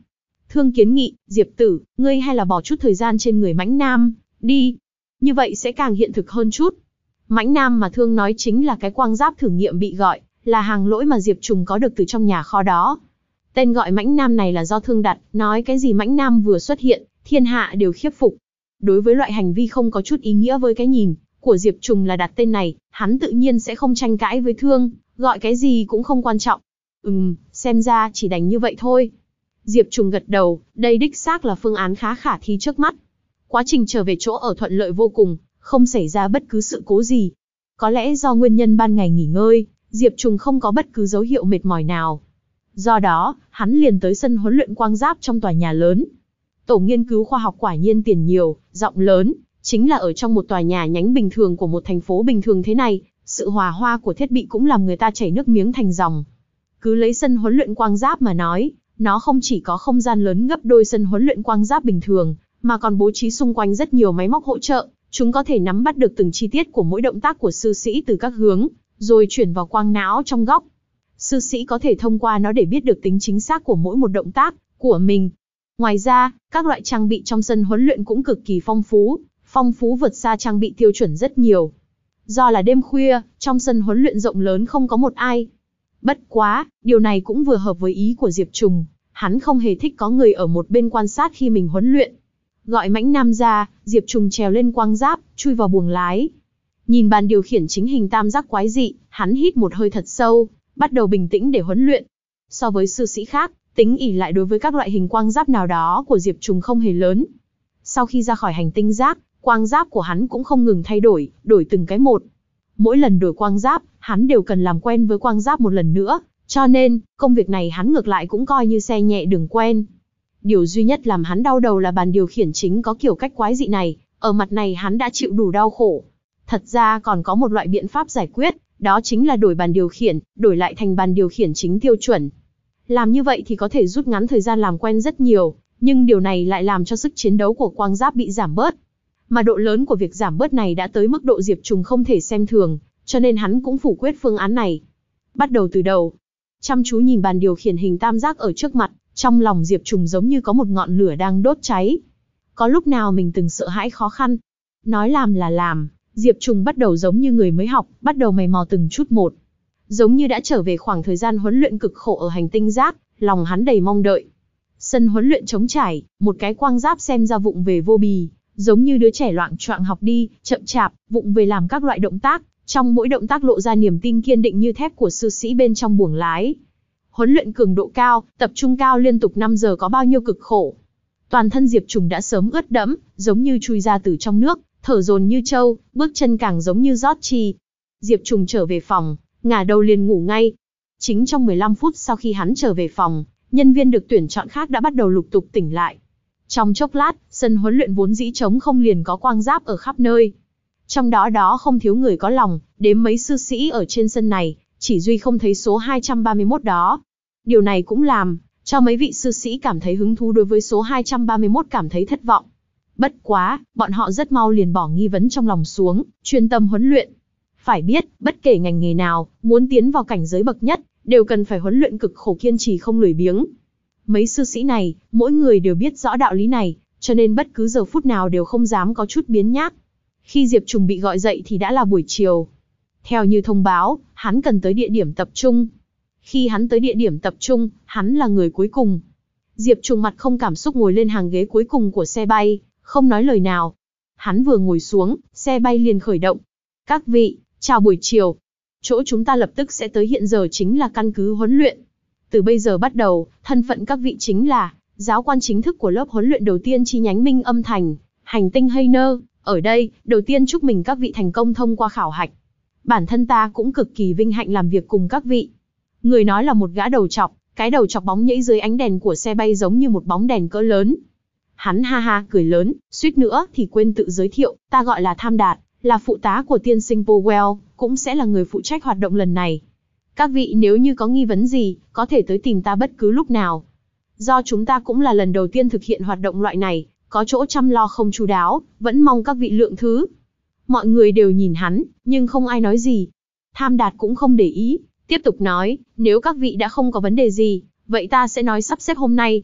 Thương kiến nghị, Diệp tử, ngươi hay là bỏ chút thời gian trên người Mãnh Nam, đi. Như vậy sẽ càng hiện thực hơn chút. Mãnh Nam mà Thương nói chính là cái quang giáp thử nghiệm bị gọi, là hàng lỗi mà Diệp Trùng có được từ trong nhà kho đó. Tên gọi Mãnh Nam này là do Thương đặt, nói cái gì Mãnh Nam vừa xuất hiện, thiên hạ đều khiếp phục. Đối với loại hành vi không có chút ý nghĩa với cái nhìn của Diệp Trùng là đặt tên này, hắn tự nhiên sẽ không tranh cãi với Thương, gọi cái gì cũng không quan trọng. Ừm, xem ra chỉ đành như vậy thôi. Diệp Trùng gật đầu, đây đích xác là phương án khá khả thi trước mắt. Quá trình trở về chỗ ở thuận lợi vô cùng, không xảy ra bất cứ sự cố gì. Có lẽ do nguyên nhân ban ngày nghỉ ngơi, Diệp Trùng không có bất cứ dấu hiệu mệt mỏi nào. Do đó, hắn liền tới sân huấn luyện quang giáp trong tòa nhà lớn. Tổ nghiên cứu khoa học quả nhiên tiền nhiều, rộng lớn, chính là ở trong một tòa nhà nhánh bình thường của một thành phố bình thường thế này, sự hòa hoa của thiết bị cũng làm người ta chảy nước miếng thành dòng. Cứ lấy sân huấn luyện quang giáp mà nói, nó không chỉ có không gian lớn gấp đôi sân huấn luyện quang giáp bình thường, mà còn bố trí xung quanh rất nhiều máy móc hỗ trợ, chúng có thể nắm bắt được từng chi tiết của mỗi động tác của sư sĩ từ các hướng, rồi chuyển vào quang não trong góc. Sư sĩ có thể thông qua nó để biết được tính chính xác của mỗi một động tác của mình. Ngoài ra, các loại trang bị trong sân huấn luyện cũng cực kỳ phong phú, phong phú vượt xa trang bị tiêu chuẩn rất nhiều. Do là đêm khuya, trong sân huấn luyện rộng lớn không có một ai. Bất quá, điều này cũng vừa hợp với ý của Diệp Trùng, hắn không hề thích có người ở một bên quan sát khi mình huấn luyện. Gọi Mãnh Nam ra, Diệp Trùng trèo lên quang giáp, chui vào buồng lái. Nhìn bàn điều khiển chính hình tam giác quái dị, hắn hít một hơi thật sâu, bắt đầu bình tĩnh để huấn luyện. So với sư sĩ khác, tính ỷ lại đối với các loại hình quang giáp nào đó của Diệp Trùng không hề lớn. Sau khi ra khỏi hành tinh giác, quang giáp của hắn cũng không ngừng thay đổi, đổi từng cái một. Mỗi lần đổi quang giáp, hắn đều cần làm quen với quang giáp một lần nữa, cho nên, công việc này hắn ngược lại cũng coi như xe nhẹ đường quen. Điều duy nhất làm hắn đau đầu là bàn điều khiển chính có kiểu cách quái dị này, ở mặt này hắn đã chịu đủ đau khổ. Thật ra còn có một loại biện pháp giải quyết, đó chính là đổi bàn điều khiển, đổi lại thành bàn điều khiển chính tiêu chuẩn. Làm như vậy thì có thể rút ngắn thời gian làm quen rất nhiều, nhưng điều này lại làm cho sức chiến đấu của quang giáp bị giảm bớt. Mà độ lớn của việc giảm bớt này đã tới mức độ Diệp Trùng không thể xem thường, cho nên hắn cũng phủ quyết phương án này. Bắt đầu từ đầu, chăm chú nhìn bàn điều khiển hình tam giác ở trước mặt, trong lòng Diệp Trùng giống như có một ngọn lửa đang đốt cháy. Có lúc nào mình từng sợ hãi khó khăn. Nói làm là làm, Diệp Trùng bắt đầu giống như người mới học, bắt đầu mày mò từng chút một. Giống như đã trở về khoảng thời gian huấn luyện cực khổ ở hành tinh giác, lòng hắn đầy mong đợi. Sân huấn luyện trống trải, một cái quang giáp xem ra vụng về vô bì, giống như đứa trẻ loạng choạng học đi, chậm chạp, vụng về làm các loại động tác, trong mỗi động tác lộ ra niềm tin kiên định như thép của sư sĩ bên trong buồng lái. Huấn luyện cường độ cao, tập trung cao liên tục năm giờ có bao nhiêu cực khổ. Toàn thân Diệp Trùng đã sớm ướt đẫm, giống như chui ra từ trong nước, thở dồn như trâu, bước chân càng giống như rót chi. Diệp Trùng trở về phòng, ngả đầu liền ngủ ngay. Chính trong mười lăm phút sau khi hắn trở về phòng, nhân viên được tuyển chọn khác đã bắt đầu lục tục tỉnh lại. Trong chốc lát, sân huấn luyện vốn dĩ trống không liền có quang giáp ở khắp nơi. Trong đó đó không thiếu người có lòng, đếm mấy sư sĩ ở trên sân này, chỉ duy không thấy số hai trăm ba mươi mốt đó. Điều này cũng làm cho mấy vị sư sĩ cảm thấy hứng thú đối với số hai trăm ba mươi mốt cảm thấy thất vọng. Bất quá, bọn họ rất mau liền bỏ nghi vấn trong lòng xuống, chuyên tâm huấn luyện. Phải biết, bất kể ngành nghề nào, muốn tiến vào cảnh giới bậc nhất, đều cần phải huấn luyện cực khổ kiên trì không lười biếng. Mấy sư sĩ này, mỗi người đều biết rõ đạo lý này, cho nên bất cứ giờ phút nào đều không dám có chút biến nhác. Khi Diệp Trùng bị gọi dậy thì đã là buổi chiều. Theo như thông báo, hắn cần tới địa điểm tập trung. Khi hắn tới địa điểm tập trung, hắn là người cuối cùng. Diệp Trùng mặt không cảm xúc ngồi lên hàng ghế cuối cùng của xe bay, không nói lời nào. Hắn vừa ngồi xuống, xe bay liền khởi động. Các vị, chào buổi chiều. Chỗ chúng ta lập tức sẽ tới hiện giờ chính là căn cứ huấn luyện. Từ bây giờ bắt đầu, thân phận các vị chính là giáo quan chính thức của lớp huấn luyện đầu tiên chi nhánh Minh Âm Thành, hành tinh Hayner. Ở đây, đầu tiên chúc mừng các vị thành công thông qua khảo hạch. Bản thân ta cũng cực kỳ vinh hạnh làm việc cùng các vị. Người nói là một gã đầu trọc, cái đầu trọc bóng nhảy dưới ánh đèn của xe bay giống như một bóng đèn cỡ lớn. Hắn ha ha cười lớn, suýt nữa thì quên tự giới thiệu, ta gọi là Tham Đạt, là phụ tá của tiên sinh Powell, cũng sẽ là người phụ trách hoạt động lần này. Các vị nếu như có nghi vấn gì, có thể tới tìm ta bất cứ lúc nào. Do chúng ta cũng là lần đầu tiên thực hiện hoạt động loại này, có chỗ chăm lo không chu đáo, vẫn mong các vị lượng thứ. Mọi người đều nhìn hắn, nhưng không ai nói gì. Tham Đạt cũng không để ý, tiếp tục nói, nếu các vị đã không có vấn đề gì, vậy ta sẽ nói sắp xếp hôm nay.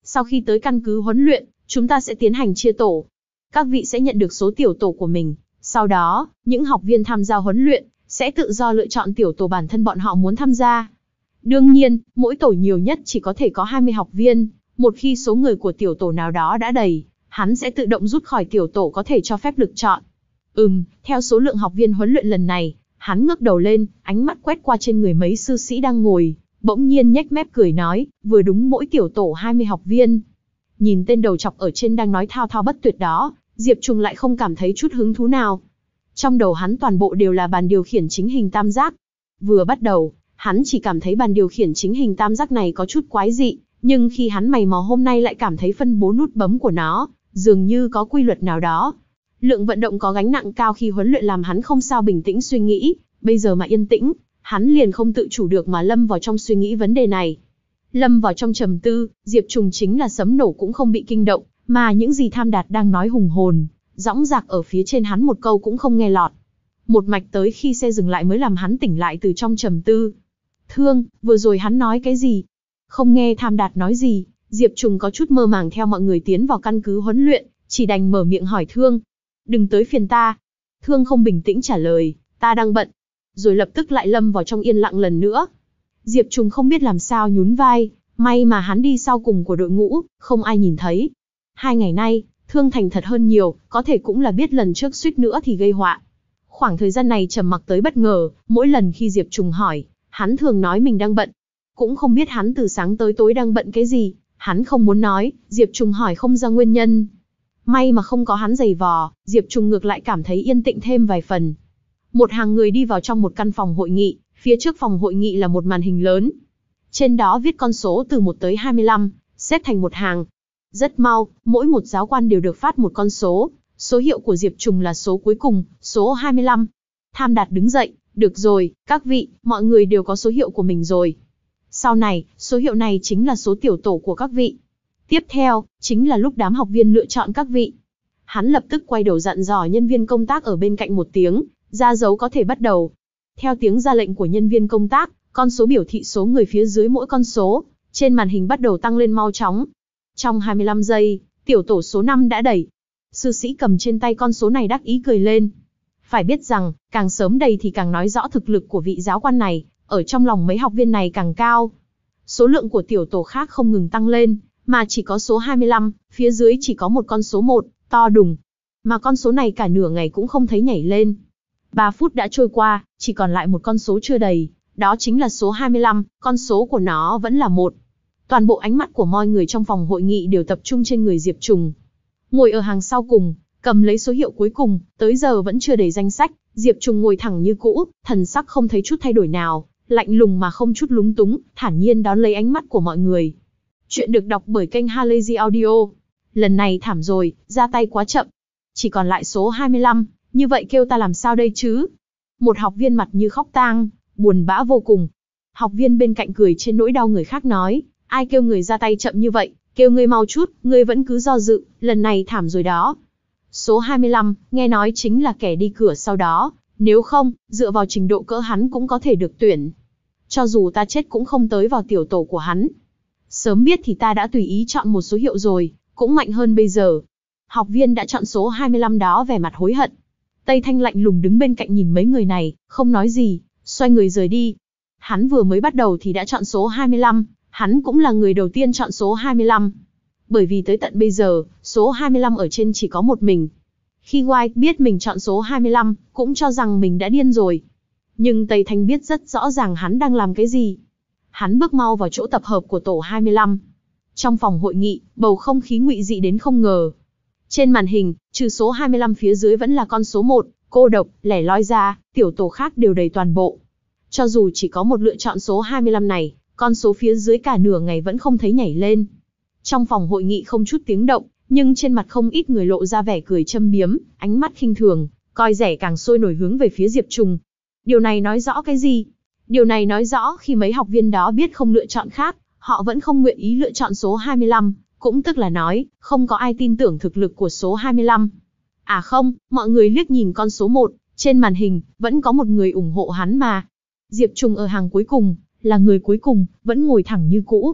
Sau khi tới căn cứ huấn luyện, chúng ta sẽ tiến hành chia tổ. Các vị sẽ nhận được số tiểu tổ của mình. Sau đó, những học viên tham gia huấn luyện sẽ tự do lựa chọn tiểu tổ bản thân bọn họ muốn tham gia. Đương nhiên, mỗi tổ nhiều nhất chỉ có thể có hai mươi học viên. Một khi số người của tiểu tổ nào đó đã đầy, hắn sẽ tự động rút khỏi tiểu tổ có thể cho phép lựa chọn. Ừm, theo số lượng học viên huấn luyện lần này, hắn ngước đầu lên, ánh mắt quét qua trên người mấy sư sĩ đang ngồi, bỗng nhiên nhếch mép cười nói, vừa đúng mỗi tiểu tổ hai mươi học viên. Nhìn tên đầu chọc ở trên đang nói thao thao bất tuyệt đó, Diệp Trùng lại không cảm thấy chút hứng thú nào. Trong đầu hắn toàn bộ đều là bàn điều khiển chính hình tam giác. Vừa bắt đầu, hắn chỉ cảm thấy bàn điều khiển chính hình tam giác này có chút quái dị, nhưng khi hắn mày mò hôm nay lại cảm thấy phân bố nút bấm của nó, dường như có quy luật nào đó. Lượng vận động có gánh nặng cao khi huấn luyện làm hắn không sao bình tĩnh suy nghĩ, bây giờ mà yên tĩnh, hắn liền không tự chủ được mà lâm vào trong suy nghĩ vấn đề này. Lâm vào trong trầm tư, Diệp Trùng chính là sấm nổ cũng không bị kinh động, mà những gì Tham Đạt đang nói hùng hồn, dõng dạc ở phía trên hắn một câu cũng không nghe lọt. Một mạch tới khi xe dừng lại mới làm hắn tỉnh lại từ trong trầm tư. Thương, vừa rồi hắn nói cái gì? Không nghe Tham Đạt nói gì, Diệp Trùng có chút mơ màng theo mọi người tiến vào căn cứ huấn luyện, chỉ đành mở miệng hỏi Thương. Đừng tới phiền ta. Thương không bình tĩnh trả lời, ta đang bận. Rồi lập tức lại lâm vào trong yên lặng lần nữa. Diệp Trùng không biết làm sao nhún vai, may mà hắn đi sau cùng của đội ngũ, không ai nhìn thấy. Hai ngày nay, Thương thành thật hơn nhiều, có thể cũng là biết lần trước suýt nữa thì gây họa. Khoảng thời gian này trầm mặc tới bất ngờ, mỗi lần khi Diệp Trùng hỏi, hắn thường nói mình đang bận. Cũng không biết hắn từ sáng tới tối đang bận cái gì, hắn không muốn nói, Diệp Trùng hỏi không ra nguyên nhân. May mà không có hắn giày vò, Diệp Trùng ngược lại cảm thấy yên tĩnh thêm vài phần. Một hàng người đi vào trong một căn phòng hội nghị, phía trước phòng hội nghị là một màn hình lớn. Trên đó viết con số từ một tới hai mươi lăm, xếp thành một hàng. Rất mau, mỗi một giáo quan đều được phát một con số, số hiệu của Diệp Trùng là số cuối cùng, số hai mươi lăm. Tham Đạt đứng dậy, được rồi, các vị, mọi người đều có số hiệu của mình rồi. Sau này, số hiệu này chính là số tiểu tổ của các vị. Tiếp theo, chính là lúc đám học viên lựa chọn các vị. Hắn lập tức quay đầu dặn dò nhân viên công tác ở bên cạnh một tiếng, ra dấu có thể bắt đầu. Theo tiếng ra lệnh của nhân viên công tác, con số biểu thị số người phía dưới mỗi con số, trên màn hình bắt đầu tăng lên mau chóng. Trong hai mươi lăm giây, tiểu tổ số năm đã đầy. Sư sĩ cầm trên tay con số này đắc ý cười lên. Phải biết rằng, càng sớm đầy thì càng nói rõ thực lực của vị giáo quan này, ở trong lòng mấy học viên này càng cao. Số lượng của tiểu tổ khác không ngừng tăng lên, mà chỉ có số hai mươi lăm, phía dưới chỉ có một con số một, to đùng. Mà con số này cả nửa ngày cũng không thấy nhảy lên. ba phút đã trôi qua, chỉ còn lại một con số chưa đầy, đó chính là số hai mươi lăm, con số của nó vẫn là một. Toàn bộ ánh mắt của mọi người trong phòng hội nghị đều tập trung trên người Diệp Trùng. Ngồi ở hàng sau cùng, cầm lấy số hiệu cuối cùng, tới giờ vẫn chưa đầy danh sách, Diệp Trùng ngồi thẳng như cũ, thần sắc không thấy chút thay đổi nào, lạnh lùng mà không chút lúng túng, thản nhiên đón lấy ánh mắt của mọi người. Chuyện được đọc bởi kênh Halazy Audio. Lần này thảm rồi, ra tay quá chậm. Chỉ còn lại số hai mươi lăm, như vậy kêu ta làm sao đây chứ? Một học viên mặt như khóc tang, buồn bã vô cùng. Học viên bên cạnh cười trên nỗi đau người khác nói, ai kêu người ra tay chậm như vậy, kêu ngươi mau chút, ngươi vẫn cứ do dự, lần này thảm rồi đó. Số hai mươi lăm, nghe nói chính là kẻ đi cửa sau đó, nếu không, dựa vào trình độ cỡ hắn cũng có thể được tuyển. Cho dù ta chết cũng không tới vào tiểu tổ của hắn. Sớm biết thì ta đã tùy ý chọn một số hiệu rồi, cũng mạnh hơn bây giờ. Học viên đã chọn số hai mươi lăm đó vẻ mặt hối hận. Tây Thanh lạnh lùng đứng bên cạnh nhìn mấy người này, không nói gì, xoay người rời đi. Hắn vừa mới bắt đầu thì đã chọn số hai mươi lăm, hắn cũng là người đầu tiên chọn số hai mươi lăm. Bởi vì tới tận bây giờ, số hai mươi lăm ở trên chỉ có một mình. Khi White biết mình chọn số hai mươi lăm, cũng cho rằng mình đã điên rồi. Nhưng Tây Thanh biết rất rõ ràng hắn đang làm cái gì. Hắn bước mau vào chỗ tập hợp của tổ hai mươi lăm. Trong phòng hội nghị, bầu không khí ngụy dị đến không ngờ. Trên màn hình, trừ số hai mươi lăm phía dưới vẫn là con số một, cô độc, lẻ loi ra, tiểu tổ khác đều đầy toàn bộ. Cho dù chỉ có một lựa chọn số hai mươi lăm này, con số phía dưới cả nửa ngày vẫn không thấy nhảy lên. Trong phòng hội nghị không chút tiếng động, nhưng trên mặt không ít người lộ ra vẻ cười châm biếm, ánh mắt khinh thường, coi rẻ càng sôi nổi hướng về phía Diệp Trùng. Điều này nói rõ cái gì? Điều này nói rõ khi mấy học viên đó biết không lựa chọn khác, họ vẫn không nguyện ý lựa chọn số hai mươi lăm, cũng tức là nói, không có ai tin tưởng thực lực của số hai mươi lăm. À không, mọi người liếc nhìn con số một, trên màn hình, vẫn có một người ủng hộ hắn mà. Diệp Trùng ở hàng cuối cùng, là người cuối cùng, vẫn ngồi thẳng như cũ.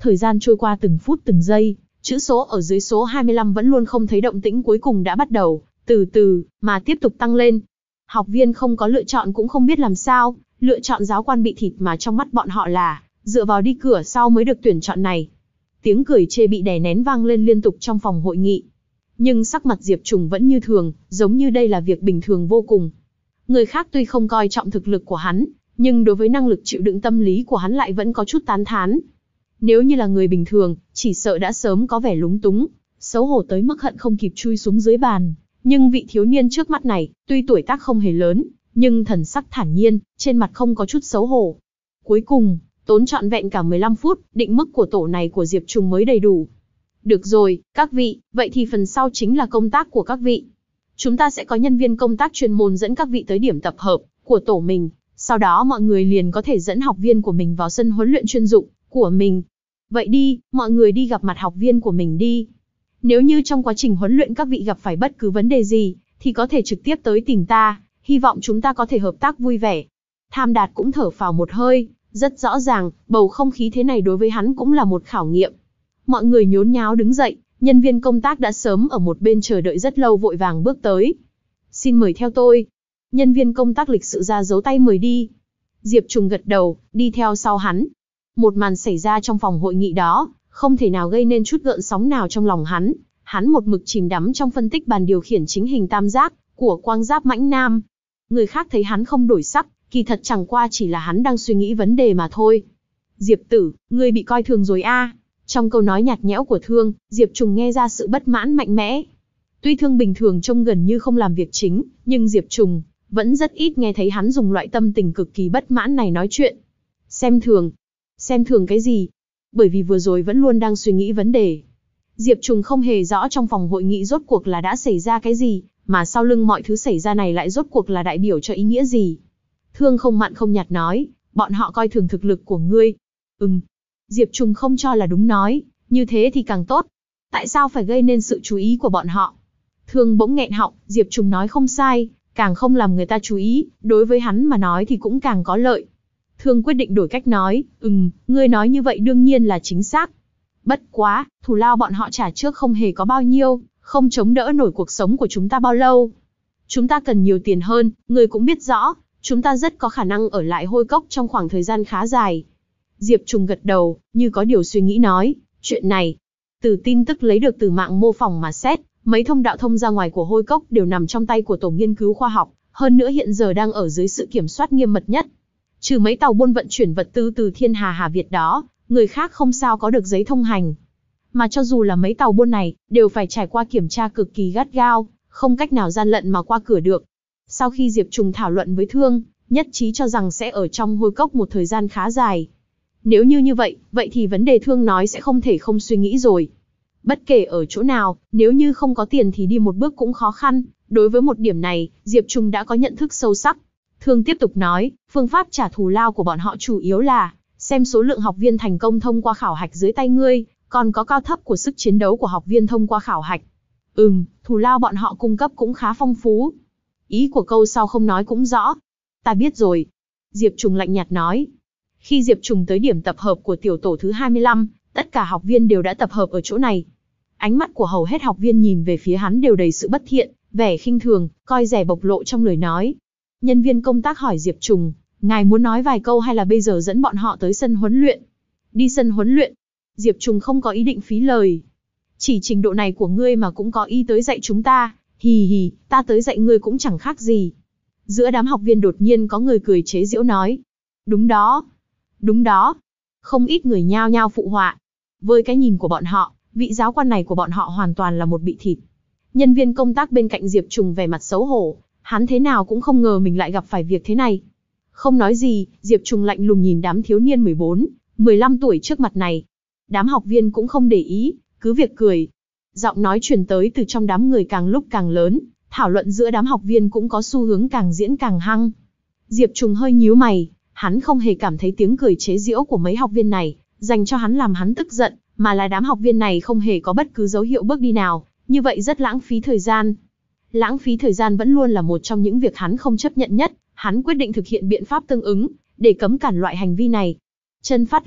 Thời gian trôi qua từng phút từng giây, chữ số ở dưới số hai mươi lăm vẫn luôn không thấy động tĩnh, cuối cùng đã bắt đầu, từ từ, mà tiếp tục tăng lên. Học viên không có lựa chọn cũng không biết làm sao, lựa chọn giáo quan bị thịt mà trong mắt bọn họ là, dựa vào đi cửa sau mới được tuyển chọn này. Tiếng cười chê bị đè nén vang lên liên tục trong phòng hội nghị. Nhưng sắc mặt Diệp Trùng vẫn như thường, giống như đây là việc bình thường vô cùng. Người khác tuy không coi trọng thực lực của hắn, nhưng đối với năng lực chịu đựng tâm lý của hắn lại vẫn có chút tán thán. Nếu như là người bình thường, chỉ sợ đã sớm có vẻ lúng túng, xấu hổ tới mức hận không kịp chui xuống dưới bàn. Nhưng vị thiếu niên trước mắt này, tuy tuổi tác không hề lớn, nhưng thần sắc thản nhiên, trên mặt không có chút xấu hổ. Cuối cùng, tốn trọn vẹn cả mười lăm phút, định mức của tổ này của Diệp Trùng mới đầy đủ. Được rồi, các vị, vậy thì phần sau chính là công tác của các vị. Chúng ta sẽ có nhân viên công tác chuyên môn dẫn các vị tới điểm tập hợp của tổ mình, sau đó mọi người liền có thể dẫn học viên của mình vào sân huấn luyện chuyên dụng của mình. Vậy đi, mọi người đi gặp mặt học viên của mình đi. Nếu như trong quá trình huấn luyện các vị gặp phải bất cứ vấn đề gì, thì có thể trực tiếp tới tìm ta, hy vọng chúng ta có thể hợp tác vui vẻ. Tham Đạt cũng thở phào một hơi, rất rõ ràng, bầu không khí thế này đối với hắn cũng là một khảo nghiệm. Mọi người nhốn nháo đứng dậy, nhân viên công tác đã sớm ở một bên chờ đợi rất lâu vội vàng bước tới. Xin mời theo tôi. Nhân viên công tác lịch sự ra dấu tay mời đi. Diệp Trùng gật đầu, đi theo sau hắn. Một màn xảy ra trong phòng hội nghị đó, không thể nào gây nên chút gợn sóng nào trong lòng hắn. Hắn một mực chìm đắm trong phân tích bàn điều khiển chính hình tam giác của quang giáp mãnh nam. Người khác thấy hắn không đổi sắc, kỳ thật chẳng qua chỉ là hắn đang suy nghĩ vấn đề mà thôi. Diệp tử, ngươi bị coi thường rồi a. Trong câu nói nhạt nhẽo của Thương, Diệp Trùng nghe ra sự bất mãn mạnh mẽ. Tuy Thương bình thường trông gần như không làm việc chính, nhưng Diệp Trùng vẫn rất ít nghe thấy hắn dùng loại tâm tình cực kỳ bất mãn này nói chuyện. Xem thường. Xem thường cái gì? Bởi vì vừa rồi vẫn luôn đang suy nghĩ vấn đề. Diệp Trùng không hề rõ trong phòng hội nghị rốt cuộc là đã xảy ra cái gì, mà sau lưng mọi thứ xảy ra này lại rốt cuộc là đại biểu cho ý nghĩa gì. Thương không mặn không nhạt nói, bọn họ coi thường thực lực của ngươi. Ừm. Diệp Trùng không cho là đúng nói, như thế thì càng tốt. Tại sao phải gây nên sự chú ý của bọn họ? Thương bỗng nghẹn họng, Diệp Trùng nói không sai, càng không làm người ta chú ý, đối với hắn mà nói thì cũng càng có lợi. Thương quyết định đổi cách nói, ừm, ngươi nói như vậy đương nhiên là chính xác. Bất quá, thù lao bọn họ trả trước không hề có bao nhiêu, không chống đỡ nổi cuộc sống của chúng ta bao lâu. Chúng ta cần nhiều tiền hơn, ngươi cũng biết rõ, chúng ta rất có khả năng ở lại Hôi Cốc trong khoảng thời gian khá dài. Diệp Trùng gật đầu, như có điều suy nghĩ nói, chuyện này, từ tin tức lấy được từ mạng mô phỏng mà xét, mấy thông đạo thông ra ngoài của Hôi Cốc đều nằm trong tay của tổ nghiên cứu khoa học, hơn nữa hiện giờ đang ở dưới sự kiểm soát nghiêm mật nhất. Trừ mấy tàu buôn vận chuyển vật tư từ Thiên Hà Hà Việt đó, người khác không sao có được giấy thông hành. Mà cho dù là mấy tàu buôn này, đều phải trải qua kiểm tra cực kỳ gắt gao, không cách nào gian lận mà qua cửa được. Sau khi Diệp Trùng thảo luận với Thương, nhất trí cho rằng sẽ ở trong Hôi Cốc một thời gian khá dài. Nếu như như vậy, vậy thì vấn đề Thương nói sẽ không thể không suy nghĩ rồi. Bất kể ở chỗ nào, nếu như không có tiền thì đi một bước cũng khó khăn. Đối với một điểm này, Diệp Trùng đã có nhận thức sâu sắc. Thương tiếp tục nói, phương pháp trả thù lao của bọn họ chủ yếu là xem số lượng học viên thành công thông qua khảo hạch dưới tay ngươi, còn có cao thấp của sức chiến đấu của học viên thông qua khảo hạch. Ừm, thù lao bọn họ cung cấp cũng khá phong phú. Ý của câu sau không nói cũng rõ. Ta biết rồi. Diệp Trùng lạnh nhạt nói. Khi Diệp Trùng tới điểm tập hợp của tiểu tổ thứ hai mươi lăm, tất cả học viên đều đã tập hợp ở chỗ này. Ánh mắt của hầu hết học viên nhìn về phía hắn đều đầy sự bất thiện, vẻ khinh thường, coi rẻ bộc lộ trong lời nói. Nhân viên công tác hỏi Diệp Trùng, ngài muốn nói vài câu hay là bây giờ dẫn bọn họ tới sân huấn luyện? Đi sân huấn luyện. Diệp Trùng không có ý định phí lời. Chỉ trình độ này của ngươi mà cũng có ý tới dạy chúng ta, hì hì, ta tới dạy ngươi cũng chẳng khác gì. Giữa đám học viên đột nhiên có người cười chế giễu nói. Đúng đó. Đúng đó. Không ít người nhao nhao phụ họa. Với cái nhìn của bọn họ, vị giáo quan này của bọn họ hoàn toàn là một bị thịt. Nhân viên công tác bên cạnh Diệp Trùng vẻ mặt xấu hổ, hắn thế nào cũng không ngờ mình lại gặp phải việc thế này. Không nói gì, Diệp Trùng lạnh lùng nhìn đám thiếu niên mười bốn, mười lăm tuổi trước mặt này. Đám học viên cũng không để ý, cứ việc cười. Giọng nói truyền tới từ trong đám người càng lúc càng lớn, thảo luận giữa đám học viên cũng có xu hướng càng diễn càng hăng. Diệp Trùng hơi nhíu mày, hắn không hề cảm thấy tiếng cười chế giễu của mấy học viên này dành cho hắn làm hắn tức giận, mà là đám học viên này không hề có bất cứ dấu hiệu bước đi nào, như vậy rất lãng phí thời gian. Lãng phí thời gian vẫn luôn là một trong những việc hắn không chấp nhận nhất, hắn quyết định thực hiện biện pháp tương ứng, để cấm cản loại hành vi này. Chân phát lực,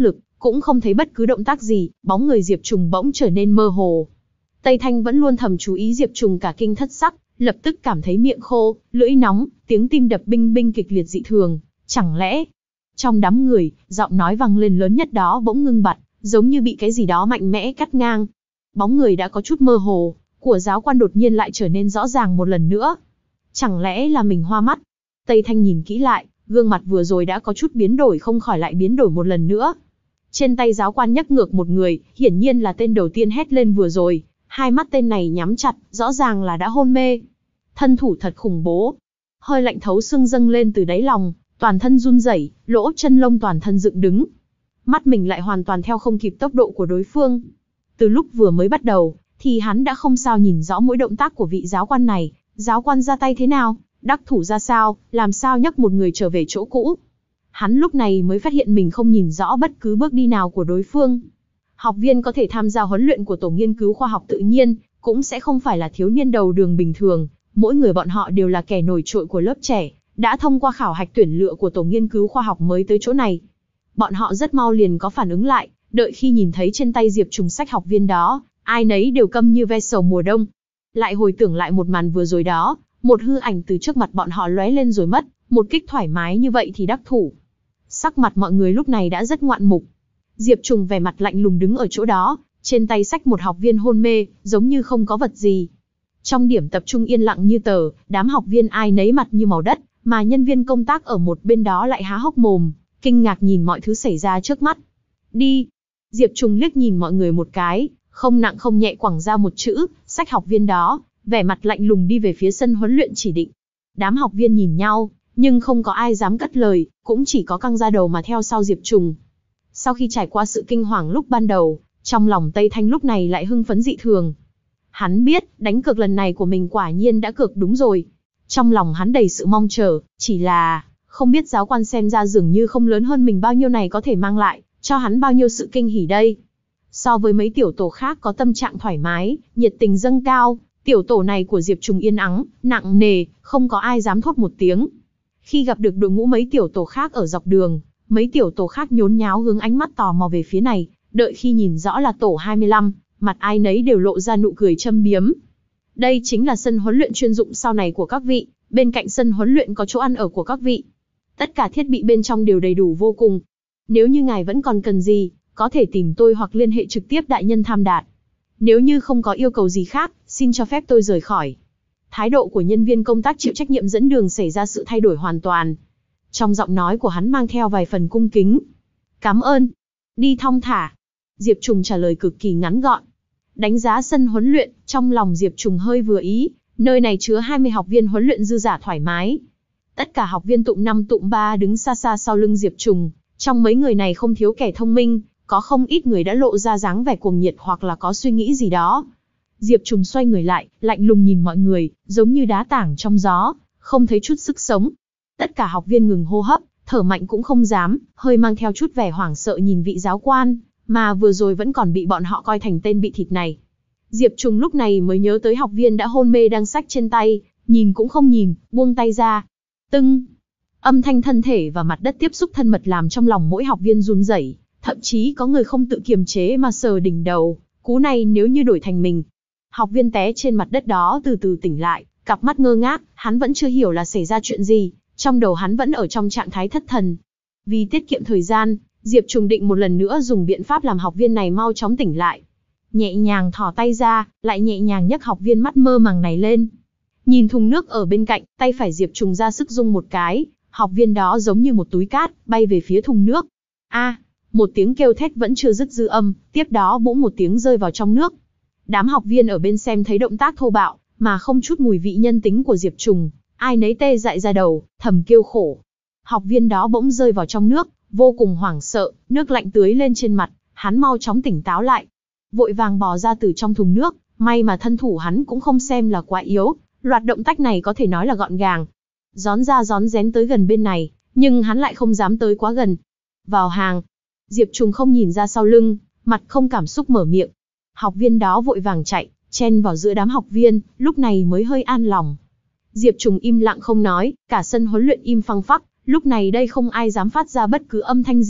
cũng không thấy bất cứ động tác gì, bóng người Diệp Trùng bỗng trở nên mơ hồ. Tây Thanh vẫn luôn thầm chú ý Diệp Trùng cả kinh thất sắc, lập tức cảm thấy miệng khô, lưỡi nóng, tiếng tim đập binh binh kịch liệt dị thường. Chẳng lẽ... Trong đám người, giọng nói vang lên lớn nhất đó bỗng ngưng bặt, giống như bị cái gì đó mạnh mẽ cắt ngang. Bóng người đã có chút mơ hồ, của giáo quan đột nhiên lại trở nên rõ ràng một lần nữa. Chẳng lẽ là mình hoa mắt? Tây Thanh nhìn kỹ lại, gương mặt vừa rồi đã có chút biến đổi không khỏi lại biến đổi một lần nữa. Trên tay giáo quan nhấc ngược một người, hiển nhiên là tên đầu tiên hét lên vừa rồi. Hai mắt tên này nhắm chặt, rõ ràng là đã hôn mê. Thân thủ thật khủng bố. Hơi lạnh thấu xương dâng lên từ đáy lòng, toàn thân run rẩy, lỗ chân lông toàn thân dựng đứng. Mắt mình lại hoàn toàn theo không kịp tốc độ của đối phương. Từ lúc vừa mới bắt đầu, thì hắn đã không sao nhìn rõ mỗi động tác của vị giáo quan này. Giáo quan ra tay thế nào, đắc thủ ra sao, làm sao nhấc một người trở về chỗ cũ. Hắn lúc này mới phát hiện mình không nhìn rõ bất cứ bước đi nào của đối phương. Học viên có thể tham gia huấn luyện của tổ nghiên cứu khoa học tự nhiên, cũng sẽ không phải là thiếu niên đầu đường bình thường. Mỗi người bọn họ đều là kẻ nổi trội của lớp trẻ, đã thông qua khảo hạch tuyển lựa của tổ nghiên cứu khoa học mới tới chỗ này. Bọn họ rất mau liền có phản ứng lại, đợi khi nhìn thấy trên tay Diệp Trùng sách học viên đó, ai nấy đều câm như ve sầu mùa đông. Lại hồi tưởng lại một màn vừa rồi đó, một hư ảnh từ trước mặt bọn họ lóe lên rồi mất, một kích thoải mái như vậy thì đắc thủ. Sắc mặt mọi người lúc này đã rất ngoạn mục. Diệp Trùng vẻ mặt lạnh lùng đứng ở chỗ đó, trên tay xách một học viên hôn mê, giống như không có vật gì. Trong điểm tập trung yên lặng như tờ, đám học viên ai nấy mặt như màu đất, mà nhân viên công tác ở một bên đó lại há hốc mồm, kinh ngạc nhìn mọi thứ xảy ra trước mắt. Đi! Diệp Trùng liếc nhìn mọi người một cái, không nặng không nhẹ quẳng ra một chữ, xách học viên đó, vẻ mặt lạnh lùng đi về phía sân huấn luyện chỉ định. Đám học viên nhìn nhau, nhưng không có ai dám cất lời, cũng chỉ có căng ra đầu mà theo sau Diệp Trùng. Sau khi trải qua sự kinh hoàng lúc ban đầu, trong lòng Tây Thanh lúc này lại hưng phấn dị thường. Hắn biết, đánh cược lần này của mình quả nhiên đã cược đúng rồi. Trong lòng hắn đầy sự mong chờ, chỉ là, không biết giáo quan xem ra dường như không lớn hơn mình bao nhiêu này có thể mang lại, cho hắn bao nhiêu sự kinh hỉ đây. So với mấy tiểu tổ khác có tâm trạng thoải mái, nhiệt tình dâng cao, tiểu tổ này của Diệp Trùng yên ắng, nặng nề, không có ai dám thốt một tiếng. Khi gặp được đội ngũ mấy tiểu tổ khác ở dọc đường, mấy tiểu tổ khác nhốn nháo hướng ánh mắt tò mò về phía này, đợi khi nhìn rõ là tổ hai mươi lăm, mặt ai nấy đều lộ ra nụ cười châm biếm. Đây chính là sân huấn luyện chuyên dụng sau này của các vị, bên cạnh sân huấn luyện có chỗ ăn ở của các vị. Tất cả thiết bị bên trong đều đầy đủ vô cùng. Nếu như ngài vẫn còn cần gì, có thể tìm tôi hoặc liên hệ trực tiếp đại nhân Tham Đạt. Nếu như không có yêu cầu gì khác, xin cho phép tôi rời khỏi. Thái độ của nhân viên công tác chịu trách nhiệm dẫn đường xảy ra sự thay đổi hoàn toàn. Trong giọng nói của hắn mang theo vài phần cung kính. Cảm ơn. Đi thong thả. Diệp Trùng trả lời cực kỳ ngắn gọn. Đánh giá sân huấn luyện, trong lòng Diệp Trùng hơi vừa ý, nơi này chứa hai mươi học viên huấn luyện dư dả thoải mái. Tất cả học viên tụm năm tụm ba đứng xa xa sau lưng Diệp Trùng, trong mấy người này không thiếu kẻ thông minh, có không ít người đã lộ ra dáng vẻ cuồng nhiệt hoặc là có suy nghĩ gì đó. Diệp Trùng xoay người lại, lạnh lùng nhìn mọi người, giống như đá tảng trong gió, không thấy chút sức sống. Tất cả học viên ngừng hô hấp, thở mạnh cũng không dám, hơi mang theo chút vẻ hoảng sợ nhìn vị giáo quan, mà vừa rồi vẫn còn bị bọn họ coi thành tên bị thịt này. Diệp Trùng lúc này mới nhớ tới học viên đã hôn mê đang xách trên tay, nhìn cũng không nhìn, buông tay ra. Tưng! Âm thanh thân thể và mặt đất tiếp xúc thân mật làm trong lòng mỗi học viên run rẩy, thậm chí có người không tự kiềm chế mà sờ đỉnh đầu, cú này nếu như đổi thành mình. Học viên té trên mặt đất đó từ từ tỉnh lại, cặp mắt ngơ ngác, hắn vẫn chưa hiểu là xảy ra chuyện gì, trong đầu hắn vẫn ở trong trạng thái thất thần. Vì tiết kiệm thời gian, Diệp Trùng định một lần nữa dùng biện pháp làm học viên này mau chóng tỉnh lại. Nhẹ nhàng thò tay ra, lại nhẹ nhàng nhấc học viên mắt mơ màng này lên. Nhìn thùng nước ở bên cạnh, tay phải Diệp Trùng ra sức rung một cái, học viên đó giống như một túi cát, bay về phía thùng nước. A, một tiếng kêu thét vẫn chưa dứt dư âm, tiếp đó bỗng một tiếng rơi vào trong nước. Đám học viên ở bên xem thấy động tác thô bạo, mà không chút mùi vị nhân tính của Diệp Trùng, ai nấy tê dại ra đầu, thầm kêu khổ. Học viên đó bỗng rơi vào trong nước, vô cùng hoảng sợ, nước lạnh tưới lên trên mặt, hắn mau chóng tỉnh táo lại. Vội vàng bò ra từ trong thùng nước, may mà thân thủ hắn cũng không xem là quá yếu, loạt động tác này có thể nói là gọn gàng. Rón ra rón rén tới gần bên này, nhưng hắn lại không dám tới quá gần. Vào hàng. Diệp Trùng không nhìn ra sau lưng, mặt không cảm xúc mở miệng. Học viên đó vội vàng chạy, chen vào giữa đám học viên, lúc này mới hơi an lòng. Diệp Trùng im lặng không nói, cả sân huấn luyện im phăng phắc, lúc này đây không ai dám phát ra bất cứ âm thanh gì,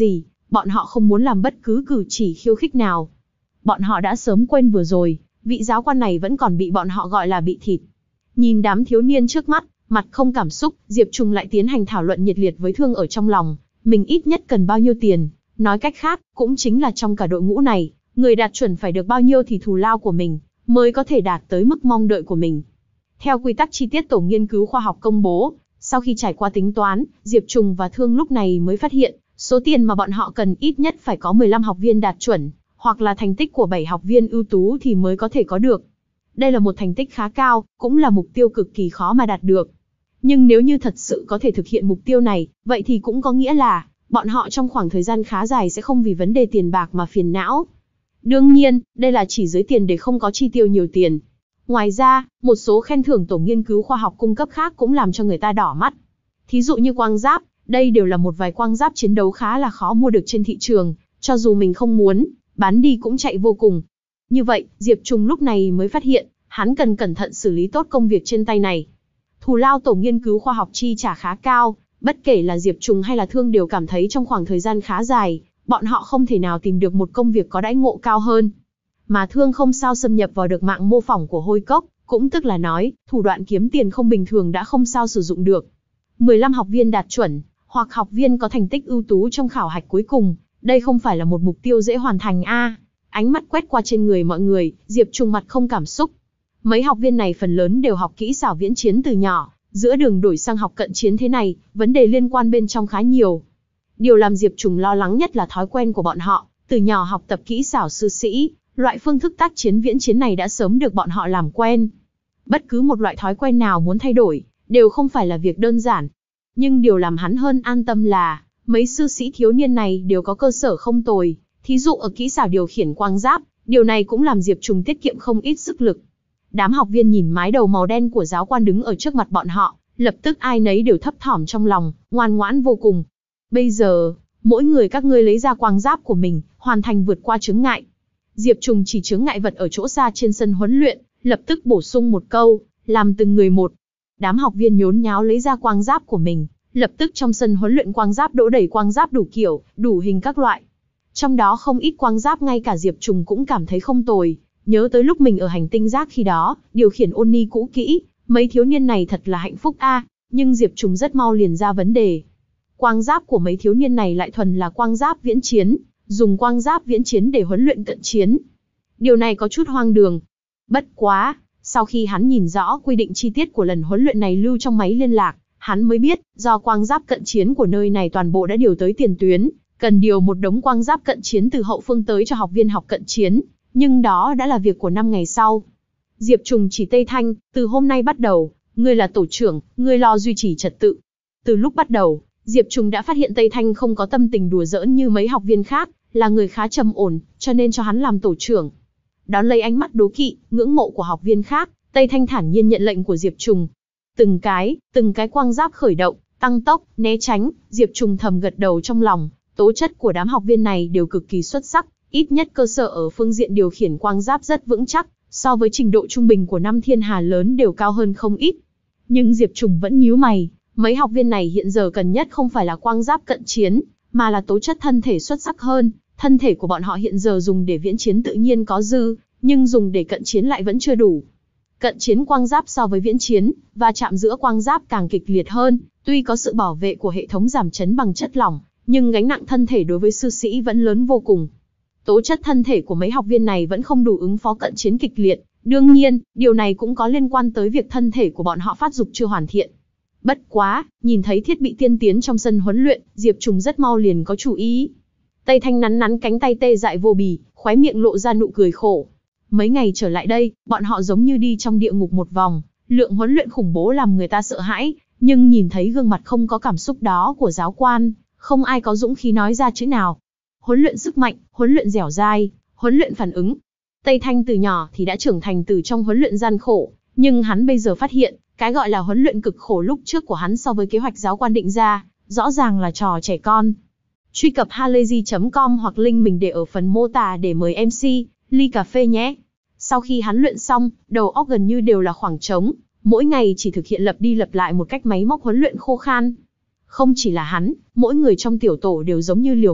bọn họ không muốn làm bất cứ cử chỉ khiêu khích nào. Bọn họ đã sớm quên vừa rồi, vị giáo quan này vẫn còn bị bọn họ gọi là bị thịt. Nhìn đám thiếu niên trước mắt, mặt không cảm xúc, Diệp Trùng lại tiến hành thảo luận nhiệt liệt với Thương ở trong lòng, mình ít nhất cần bao nhiêu tiền, nói cách khác, cũng chính là trong cả đội ngũ này, người đạt chuẩn phải được bao nhiêu thì thù lao của mình, mới có thể đạt tới mức mong đợi của mình. Theo quy tắc chi tiết tổ nghiên cứu khoa học công bố, sau khi trải qua tính toán, Diệp Trùng và Thương lúc này mới phát hiện, số tiền mà bọn họ cần ít nhất phải có mười lăm học viên đạt chuẩn, hoặc là thành tích của bảy học viên ưu tú thì mới có thể có được. Đây là một thành tích khá cao, cũng là mục tiêu cực kỳ khó mà đạt được. Nhưng nếu như thật sự có thể thực hiện mục tiêu này, vậy thì cũng có nghĩa là, bọn họ trong khoảng thời gian khá dài sẽ không vì vấn đề tiền bạc mà phiền não. Đương nhiên, đây là chỉ dưới tiền để không có chi tiêu nhiều tiền. Ngoài ra, một số khen thưởng tổ nghiên cứu khoa học cung cấp khác cũng làm cho người ta đỏ mắt. Thí dụ như quang giáp, đây đều là một vài quang giáp chiến đấu khá là khó mua được trên thị trường, cho dù mình không muốn, bán đi cũng chạy vô cùng. Như vậy, Diệp Trùng lúc này mới phát hiện, hắn cần cẩn thận xử lý tốt công việc trên tay này. Thù lao tổ nghiên cứu khoa học chi trả khá cao, bất kể là Diệp Trùng hay là Thương đều cảm thấy trong khoảng thời gian khá dài, bọn họ không thể nào tìm được một công việc có đãi ngộ cao hơn. Mà Thương không sao xâm nhập vào được mạng mô phỏng của Hôi Cốc, cũng tức là nói, thủ đoạn kiếm tiền không bình thường đã không sao sử dụng được. mười lăm học viên đạt chuẩn, hoặc học viên có thành tích ưu tú trong khảo hạch cuối cùng, đây không phải là một mục tiêu dễ hoàn thành a. À, ánh mắt quét qua trên người mọi người, Diệp Trùng mặt không cảm xúc. Mấy học viên này phần lớn đều học kỹ xảo viễn chiến từ nhỏ, giữa đường đổi sang học cận chiến thế này, vấn đề liên quan bên trong khá nhiều. Điều làm Diệp Trùng lo lắng nhất là thói quen của bọn họ, từ nhỏ học tập kỹ xảo sư sĩ, loại phương thức tác chiến viễn chiến này đã sớm được bọn họ làm quen. Bất cứ một loại thói quen nào muốn thay đổi, đều không phải là việc đơn giản. Nhưng điều làm hắn hơn an tâm là, mấy sư sĩ thiếu niên này đều có cơ sở không tồi, thí dụ ở kỹ xảo điều khiển quang giáp, điều này cũng làm Diệp Trùng tiết kiệm không ít sức lực. Đám học viên nhìn mái đầu màu đen của giáo quan đứng ở trước mặt bọn họ, lập tức ai nấy đều thấp thỏm trong lòng, ngoan ngoãn vô cùng. Bây giờ, mỗi người các ngươi lấy ra quang giáp của mình, hoàn thành vượt qua chướng ngại. Diệp Trùng chỉ chướng ngại vật ở chỗ xa trên sân huấn luyện, lập tức bổ sung một câu, làm từng người một. Đám học viên nhốn nháo lấy ra quang giáp của mình, lập tức trong sân huấn luyện quang giáp đỗ đầy quang giáp đủ kiểu, đủ hình các loại. Trong đó không ít quang giáp ngay cả Diệp Trùng cũng cảm thấy không tồi, nhớ tới lúc mình ở hành tinh rác khi đó, điều khiển ôn ni cũ kỹ, mấy thiếu niên này thật là hạnh phúc a. À, nhưng Diệp Trùng rất mau liền ra vấn đề. Quang giáp của mấy thiếu niên này lại thuần là quang giáp viễn chiến, dùng quang giáp viễn chiến để huấn luyện cận chiến. Điều này có chút hoang đường. Bất quá, sau khi hắn nhìn rõ quy định chi tiết của lần huấn luyện này lưu trong máy liên lạc, hắn mới biết, do quang giáp cận chiến của nơi này toàn bộ đã điều tới tiền tuyến, cần điều một đống quang giáp cận chiến từ hậu phương tới cho học viên học cận chiến, nhưng đó đã là việc của năm ngày sau. Diệp Trùng chỉ Tây Thanh, từ hôm nay bắt đầu, ngươi là tổ trưởng, ngươi lo duy trì trật tự. Từ lúc bắt đầu, Diệp Trùng đã phát hiện Tây Thanh không có tâm tình đùa giỡn như mấy học viên khác, là người khá trầm ổn, cho nên cho hắn làm tổ trưởng. Đón lấy ánh mắt đố kỵ, ngưỡng mộ của học viên khác, Tây Thanh thản nhiên nhận lệnh của Diệp Trùng. Từng cái, từng cái quang giáp khởi động, tăng tốc, né tránh, Diệp Trùng thầm gật đầu trong lòng, tố chất của đám học viên này đều cực kỳ xuất sắc, ít nhất cơ sở ở phương diện điều khiển quang giáp rất vững chắc, so với trình độ trung bình của năm thiên hà lớn đều cao hơn không ít. Nhưng Diệp Trùng vẫn nhíu mày, mấy học viên này hiện giờ cần nhất không phải là quang giáp cận chiến, mà là tố chất thân thể xuất sắc hơn. Thân thể của bọn họ hiện giờ dùng để viễn chiến tự nhiên có dư, nhưng dùng để cận chiến lại vẫn chưa đủ. Cận chiến quang giáp so với viễn chiến, va chạm giữa quang giáp càng kịch liệt hơn, tuy có sự bảo vệ của hệ thống giảm chấn bằng chất lỏng, nhưng gánh nặng thân thể đối với sư sĩ vẫn lớn vô cùng. Tố chất thân thể của mấy học viên này vẫn không đủ ứng phó cận chiến kịch liệt, đương nhiên, điều này cũng có liên quan tới việc thân thể của bọn họ phát dục chưa hoàn thiện. Bất quá, nhìn thấy thiết bị tiên tiến trong sân huấn luyện, Diệp Trùng rất mau liền có chủ ý. Tây Thanh nắn nắn cánh tay tê dại vô bì, khóe miệng lộ ra nụ cười khổ. Mấy ngày trở lại đây, bọn họ giống như đi trong địa ngục một vòng, lượng huấn luyện khủng bố làm người ta sợ hãi, nhưng nhìn thấy gương mặt không có cảm xúc đó của giáo quan, không ai có dũng khí nói ra chữ nào. Huấn luyện sức mạnh, huấn luyện dẻo dai, huấn luyện phản ứng. Tây Thanh từ nhỏ thì đã trưởng thành từ trong huấn luyện gian khổ, nhưng hắn bây giờ phát hiện, cái gọi là huấn luyện cực khổ lúc trước của hắn so với kế hoạch giáo quan định ra, rõ ràng là trò trẻ con. Truy cập halayzi chấm com hoặc link mình để ở phần mô tả để mời em xê, ly cà phê nhé. Sau khi hắn luyện xong, đầu óc gần như đều là khoảng trống, mỗi ngày chỉ thực hiện lặp đi lặp lại một cách máy móc huấn luyện khô khan. Không chỉ là hắn, mỗi người trong tiểu tổ đều giống như liều mạng,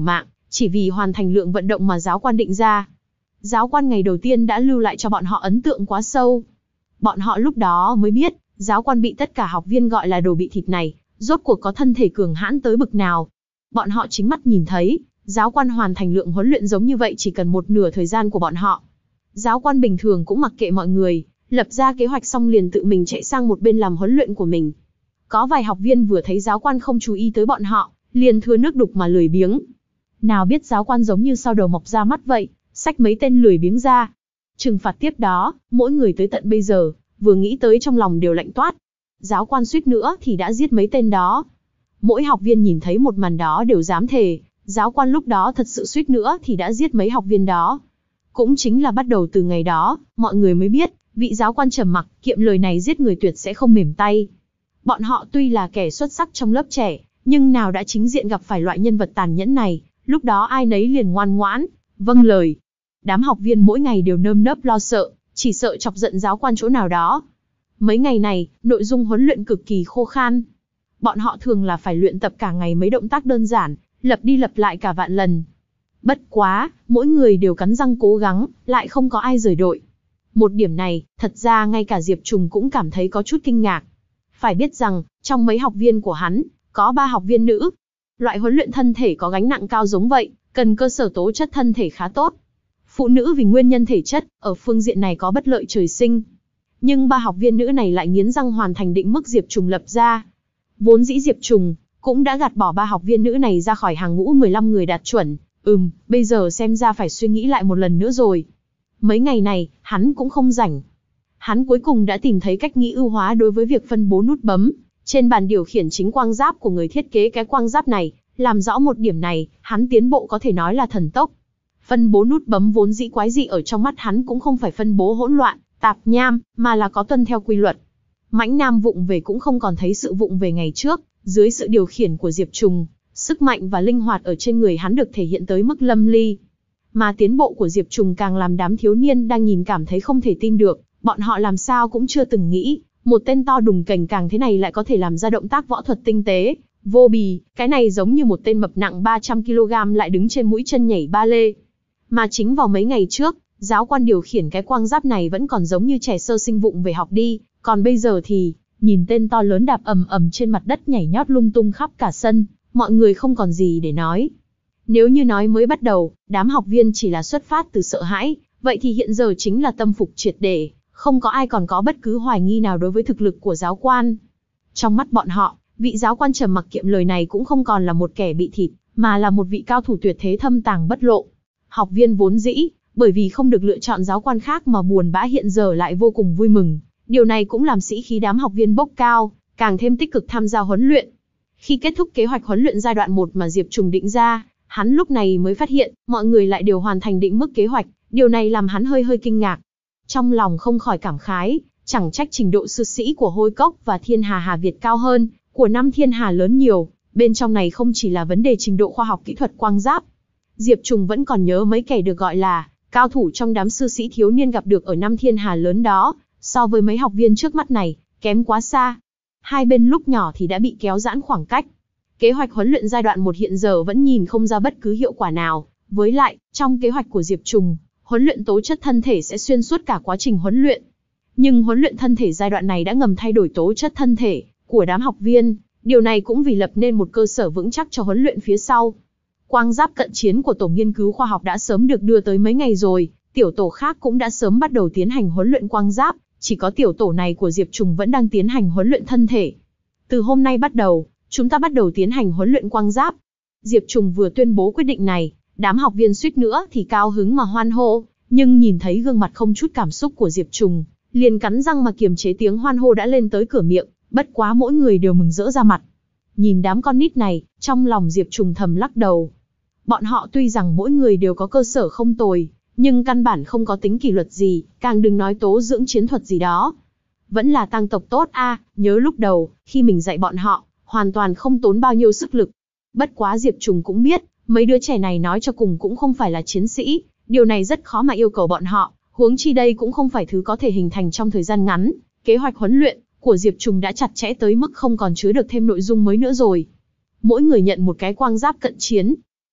chỉ vì hoàn thành lượng vận động mà giáo quan định ra. Giáo quan ngày đầu tiên đã lưu lại cho bọn họ ấn tượng quá sâu. Bọn họ lúc đó mới biết, giáo quan bị tất cả học viên gọi là đồ bị thịt này, rốt cuộc có thân thể cường hãn tới bực nào. Bọn họ chính mắt nhìn thấy, giáo quan hoàn thành lượng huấn luyện giống như vậy chỉ cần một nửa thời gian của bọn họ. Giáo quan bình thường cũng mặc kệ mọi người, lập ra kế hoạch xong liền tự mình chạy sang một bên làm huấn luyện của mình. Có vài học viên vừa thấy giáo quan không chú ý tới bọn họ, liền thừa nước đục mà lười biếng. Nào biết giáo quan giống như sau đầu mọc ra mắt vậy, xách mấy tên lười biếng ra. Trừng phạt tiếp đó, mỗi người tới tận bây giờ, vừa nghĩ tới trong lòng đều lạnh toát. Giáo quan suýt nữa thì đã giết mấy tên đó. Mỗi học viên nhìn thấy một màn đó đều dám thề, giáo quan lúc đó thật sự suýt nữa thì đã giết mấy học viên đó. Cũng chính là bắt đầu từ ngày đó, mọi người mới biết, vị giáo quan trầm mặc, kiệm lời này giết người tuyệt sẽ không mềm tay. Bọn họ tuy là kẻ xuất sắc trong lớp trẻ, nhưng nào đã chính diện gặp phải loại nhân vật tàn nhẫn này, lúc đó ai nấy liền ngoan ngoãn, vâng lời. Đám học viên mỗi ngày đều nơm nớp lo sợ, chỉ sợ chọc giận giáo quan chỗ nào đó. Mấy ngày này, nội dung huấn luyện cực kỳ khô khan. Bọn họ thường là phải luyện tập cả ngày mấy động tác đơn giản, lặp đi lặp lại cả vạn lần. Bất quá, mỗi người đều cắn răng cố gắng, lại không có ai rời đội. Một điểm này, thật ra ngay cả Diệp Trùng cũng cảm thấy có chút kinh ngạc. Phải biết rằng, trong mấy học viên của hắn, có ba học viên nữ. Loại huấn luyện thân thể có gánh nặng cao giống vậy, cần cơ sở tố chất thân thể khá tốt. Phụ nữ vì nguyên nhân thể chất, ở phương diện này có bất lợi trời sinh. Nhưng ba học viên nữ này lại nghiến răng hoàn thành định mức Diệp Trùng lập ra. Vốn dĩ Diệp Trùng cũng đã gạt bỏ ba học viên nữ này ra khỏi hàng ngũ mười lăm người đạt chuẩn. Ừm, bây giờ xem ra phải suy nghĩ lại một lần nữa rồi. Mấy ngày này, hắn cũng không rảnh. Hắn cuối cùng đã tìm thấy cách nghĩ ưu hóa đối với việc phân bố nút bấm trên bàn điều khiển chính quang giáp của người thiết kế cái quang giáp này. Làm rõ một điểm này, hắn tiến bộ có thể nói là thần tốc. Phân bố nút bấm vốn dĩ quái dị ở trong mắt hắn cũng không phải phân bố hỗn loạn, tạp nham, mà là có tuân theo quy luật. Mãnh Nam vụng về cũng không còn thấy sự vụng về ngày trước, dưới sự điều khiển của Diệp Trùng, sức mạnh và linh hoạt ở trên người hắn được thể hiện tới mức lâm ly. Mà tiến bộ của Diệp Trùng càng làm đám thiếu niên đang nhìn cảm thấy không thể tin được, bọn họ làm sao cũng chưa từng nghĩ, một tên to đùng cành càng thế này lại có thể làm ra động tác võ thuật tinh tế, vô bì, cái này giống như một tên mập nặng ba trăm ki lô gam lại đứng trên mũi chân nhảy ba lê. Mà chính vào mấy ngày trước, giáo quan điều khiển cái quang giáp này vẫn còn giống như trẻ sơ sinh vụng về học đi, còn bây giờ thì, nhìn tên to lớn đạp ầm ầm trên mặt đất nhảy nhót lung tung khắp cả sân, mọi người không còn gì để nói. Nếu như nói mới bắt đầu, đám học viên chỉ là xuất phát từ sợ hãi, vậy thì hiện giờ chính là tâm phục triệt để, không có ai còn có bất cứ hoài nghi nào đối với thực lực của giáo quan. Trong mắt bọn họ, vị giáo quan trầm mặc kiệm lời này cũng không còn là một kẻ bị thịt, mà là một vị cao thủ tuyệt thế thâm tàng bất lộ. Học viên vốn dĩ, bởi vì không được lựa chọn giáo quan khác mà buồn bã hiện giờ lại vô cùng vui mừng. Điều này cũng làm sĩ khí đám học viên bốc cao, càng thêm tích cực tham gia huấn luyện. Khi kết thúc kế hoạch huấn luyện giai đoạn một mà Diệp Trùng định ra, hắn lúc này mới phát hiện, mọi người lại đều hoàn thành định mức kế hoạch, điều này làm hắn hơi hơi kinh ngạc. Trong lòng không khỏi cảm khái, chẳng trách trình độ sư sĩ của Hôi Cốc và Thiên Hà Hà Việt cao hơn, của năm Thiên Hà lớn nhiều, bên trong này không chỉ là vấn đề trình độ khoa học kỹ thuật quang giáp. Diệp Trùng vẫn còn nhớ mấy kẻ được gọi là cao thủ trong đám sư sĩ thiếu niên gặp được ở năm Thiên Hà lớn đó, so với mấy học viên trước mắt này, kém quá xa. Hai bên lúc nhỏ thì đã bị kéo giãn khoảng cách. Kế hoạch huấn luyện giai đoạn một hiện giờ vẫn nhìn không ra bất cứ hiệu quả nào, với lại, trong kế hoạch của Diệp Trùng, huấn luyện tố chất thân thể sẽ xuyên suốt cả quá trình huấn luyện. Nhưng huấn luyện thân thể giai đoạn này đã ngầm thay đổi tố chất thân thể của đám học viên, điều này cũng vì lập nên một cơ sở vững chắc cho huấn luyện phía sau. Quang giáp cận chiến của tổ nghiên cứu khoa học đã sớm được đưa tới mấy ngày rồi, tiểu tổ khác cũng đã sớm bắt đầu tiến hành huấn luyện quang giáp, chỉ có tiểu tổ này của Diệp Trùng vẫn đang tiến hành huấn luyện thân thể. Từ hôm nay bắt đầu, chúng ta bắt đầu tiến hành huấn luyện quang giáp. Diệp Trùng vừa tuyên bố quyết định này, đám học viên suýt nữa thì cao hứng mà hoan hô, nhưng nhìn thấy gương mặt không chút cảm xúc của Diệp Trùng, liền cắn răng mà kiềm chế tiếng hoan hô đã lên tới cửa miệng, bất quá mỗi người đều mừng rỡ ra mặt. Nhìn đám con nít này, trong lòng Diệp Trùng thầm lắc đầu. Bọn họ tuy rằng mỗi người đều có cơ sở không tồi, nhưng căn bản không có tính kỷ luật gì, càng đừng nói tố dưỡng chiến thuật gì đó. Vẫn là tăng tộc tốt a, à, nhớ lúc đầu, khi mình dạy bọn họ, hoàn toàn không tốn bao nhiêu sức lực. Bất quá Diệp Trùng cũng biết, mấy đứa trẻ này nói cho cùng cũng không phải là chiến sĩ, điều này rất khó mà yêu cầu bọn họ, huống chi đây cũng không phải thứ có thể hình thành trong thời gian ngắn. Kế hoạch huấn luyện của Diệp Trùng đã chặt chẽ tới mức không còn chứa được thêm nội dung mới nữa rồi. Mỗi người nhận một cái quang giáp cận chiến.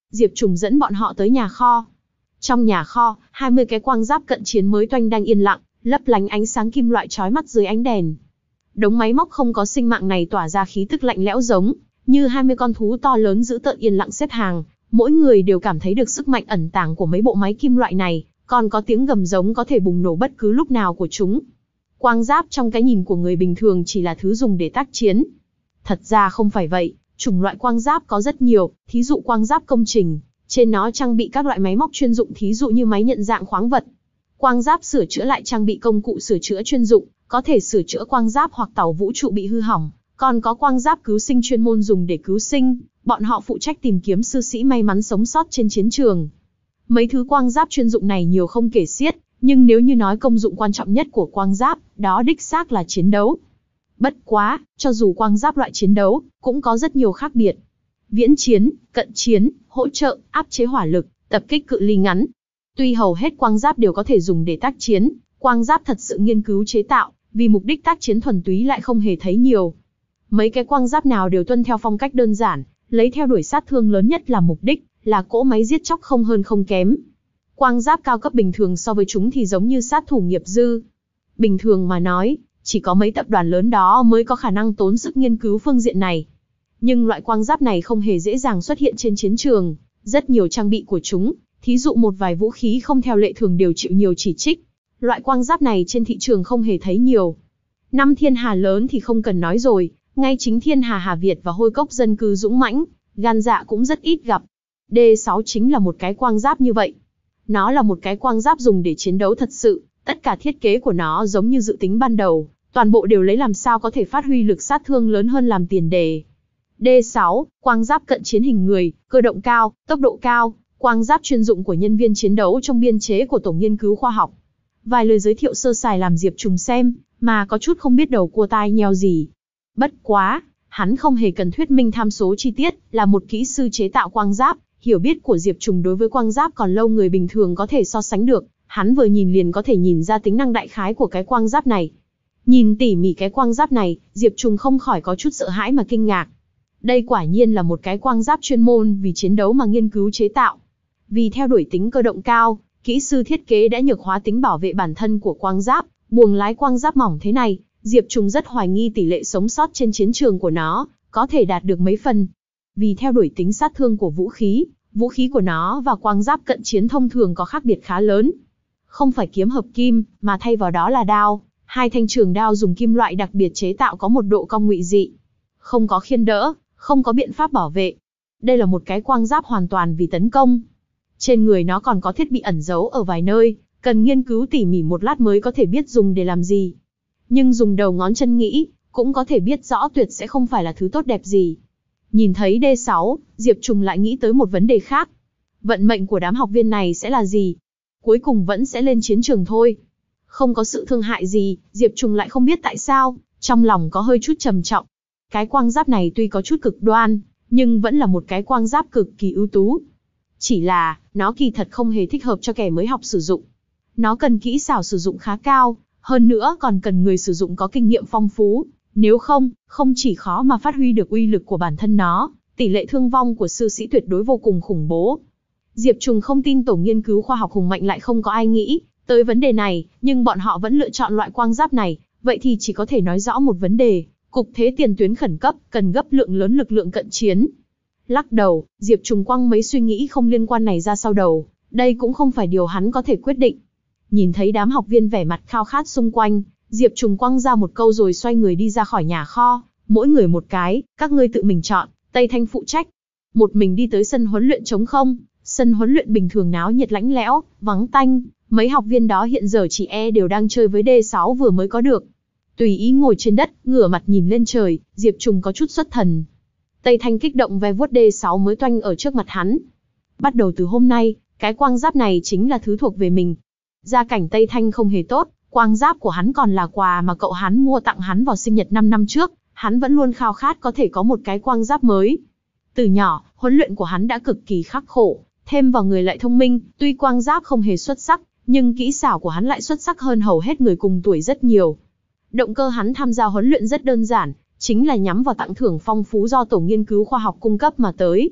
Diệp Trùng dẫn bọn họ tới nhà kho. Trong nhà kho, hai mươi cái quang giáp cận chiến mới toanh đang yên lặng, lấp lánh ánh sáng kim loại chói mắt dưới ánh đèn. Đống máy móc không có sinh mạng này tỏa ra khí tức lạnh lẽo giống như hai mươi con thú to lớn dữ tợn yên lặng xếp hàng, mỗi người đều cảm thấy được sức mạnh ẩn tàng của mấy bộ máy kim loại này, còn có tiếng gầm giống có thể bùng nổ bất cứ lúc nào của chúng. Quang giáp trong cái nhìn của người bình thường chỉ là thứ dùng để tác chiến. Thật ra không phải vậy, chủng loại quang giáp có rất nhiều, thí dụ quang giáp công trình, trên nó trang bị các loại máy móc chuyên dụng thí dụ như máy nhận dạng khoáng vật. Quang giáp sửa chữa lại trang bị công cụ sửa chữa chuyên dụng, có thể sửa chữa quang giáp hoặc tàu vũ trụ bị hư hỏng, còn có quang giáp cứu sinh chuyên môn dùng để cứu sinh, bọn họ phụ trách tìm kiếm sư sĩ may mắn sống sót trên chiến trường. Mấy thứ quang giáp chuyên dụng này nhiều không kể xiết, nhưng nếu như nói công dụng quan trọng nhất của quang giáp, đó đích xác là chiến đấu. Bất quá, cho dù quang giáp loại chiến đấu, cũng có rất nhiều khác biệt. Viễn chiến, cận chiến, hỗ trợ, áp chế hỏa lực, tập kích cự ly ngắn. Tuy hầu hết quang giáp đều có thể dùng để tác chiến, quang giáp thật sự nghiên cứu chế tạo, vì mục đích tác chiến thuần túy lại không hề thấy nhiều. Mấy cái quang giáp nào đều tuân theo phong cách đơn giản, lấy theo đuổi sát thương lớn nhất là mục đích, là cỗ máy giết chóc không hơn không kém. Quang giáp cao cấp bình thường so với chúng thì giống như sát thủ nghiệp dư. Bình thường mà nói, chỉ có mấy tập đoàn lớn đó mới có khả năng tốn sức nghiên cứu phương diện này. Nhưng loại quang giáp này không hề dễ dàng xuất hiện trên chiến trường, rất nhiều trang bị của chúng, thí dụ một vài vũ khí không theo lệ thường đều chịu nhiều chỉ trích. Loại quang giáp này trên thị trường không hề thấy nhiều. Năm thiên hà lớn thì không cần nói rồi, ngay chính thiên hà Hà Việt và Hôi Cốc dân cư dũng mãnh, gan dạ cũng rất ít gặp. D sáu chính là một cái quang giáp như vậy. Nó là một cái quang giáp dùng để chiến đấu thật sự, tất cả thiết kế của nó giống như dự tính ban đầu, toàn bộ đều lấy làm sao có thể phát huy lực sát thương lớn hơn làm tiền đề. D sáu, quang giáp cận chiến hình người, cơ động cao, tốc độ cao, quang giáp chuyên dụng của nhân viên chiến đấu trong biên chế của Tổ nghiên cứu khoa học. Vài lời giới thiệu sơ sài làm Diệp Trùng xem, mà có chút không biết đầu cua tai nheo gì. Bất quá, hắn không hề cần thuyết minh tham số chi tiết, là một kỹ sư chế tạo quang giáp, hiểu biết của Diệp Trùng đối với quang giáp còn lâu người bình thường có thể so sánh được, hắn vừa nhìn liền có thể nhìn ra tính năng đại khái của cái quang giáp này. Nhìn tỉ mỉ cái quang giáp này, Diệp Trùng không khỏi có chút sợ hãi mà kinh ngạc. Đây quả nhiên là một cái quang giáp chuyên môn vì chiến đấu mà nghiên cứu chế tạo. Vì theo đuổi tính cơ động cao, kỹ sư thiết kế đã nhược hóa tính bảo vệ bản thân của quang giáp, buồng lái quang giáp mỏng thế này, Diệp Trùng rất hoài nghi tỷ lệ sống sót trên chiến trường của nó, có thể đạt được mấy phần. Vì theo đuổi tính sát thương của vũ khí, vũ khí của nó và quang giáp cận chiến thông thường có khác biệt khá lớn. Không phải kiếm hợp kim, mà thay vào đó là đao, hai thanh trường đao dùng kim loại đặc biệt chế tạo có một độ cong ngụy dị. Không có khiên đỡ, không có biện pháp bảo vệ. Đây là một cái quang giáp hoàn toàn vì tấn công. Trên người nó còn có thiết bị ẩn giấu ở vài nơi, cần nghiên cứu tỉ mỉ một lát mới có thể biết dùng để làm gì. Nhưng dùng đầu ngón chân nghĩ, cũng có thể biết rõ tuyệt sẽ không phải là thứ tốt đẹp gì. Nhìn thấy D sáu, Diệp Trùng lại nghĩ tới một vấn đề khác. Vận mệnh của đám học viên này sẽ là gì? Cuối cùng vẫn sẽ lên chiến trường thôi. Không có sự thương hại gì, Diệp Trùng lại không biết tại sao, trong lòng có hơi chút trầm trọng. Cái quang giáp này tuy có chút cực đoan, nhưng vẫn là một cái quang giáp cực kỳ ưu tú. Chỉ là, nó kỳ thật không hề thích hợp cho kẻ mới học sử dụng. Nó cần kỹ xảo sử dụng khá cao, hơn nữa còn cần người sử dụng có kinh nghiệm phong phú. Nếu không, không chỉ khó mà phát huy được uy lực của bản thân nó, tỷ lệ thương vong của sư sĩ tuyệt đối vô cùng khủng bố. Diệp Trùng không tin Tổ nghiên cứu khoa học hùng mạnh lại không có ai nghĩ tới vấn đề này, nhưng bọn họ vẫn lựa chọn loại quang giáp này, vậy thì chỉ có thể nói rõ một vấn đề, cục thế tiền tuyến khẩn cấp, cần gấp lượng lớn lực lượng cận chiến. Lắc đầu, Diệp Trùng quăng mấy suy nghĩ không liên quan này ra sau đầu, đây cũng không phải điều hắn có thể quyết định. Nhìn thấy đám học viên vẻ mặt khao khát xung quanh, Diệp Trùng quăng ra một câu rồi xoay người đi ra khỏi nhà kho, mỗi người một cái, các ngươi tự mình chọn, Tây Thanh phụ trách. Một mình đi tới sân huấn luyện trống không, sân huấn luyện bình thường náo nhiệt lạnh lẽo, vắng tanh, mấy học viên đó hiện giờ chỉ e đều đang chơi với D sáu vừa mới có được. Tùy ý ngồi trên đất, ngửa mặt nhìn lên trời, Diệp Trùng có chút xuất thần. Tây Thanh kích động ve vuốt D sáu mới toanh ở trước mặt hắn. Bắt đầu từ hôm nay, cái quang giáp này chính là thứ thuộc về mình. Gia cảnh Tây Thanh không hề tốt, quang giáp của hắn còn là quà mà cậu hắn mua tặng hắn vào sinh nhật năm năm trước, hắn vẫn luôn khao khát có thể có một cái quang giáp mới. Từ nhỏ, huấn luyện của hắn đã cực kỳ khắc khổ, thêm vào người lại thông minh, tuy quang giáp không hề xuất sắc, nhưng kỹ xảo của hắn lại xuất sắc hơn hầu hết người cùng tuổi rất nhiều. Động cơ hắn tham gia huấn luyện rất đơn giản, chính là nhắm vào tặng thưởng phong phú do Tổ nghiên cứu khoa học cung cấp mà tới.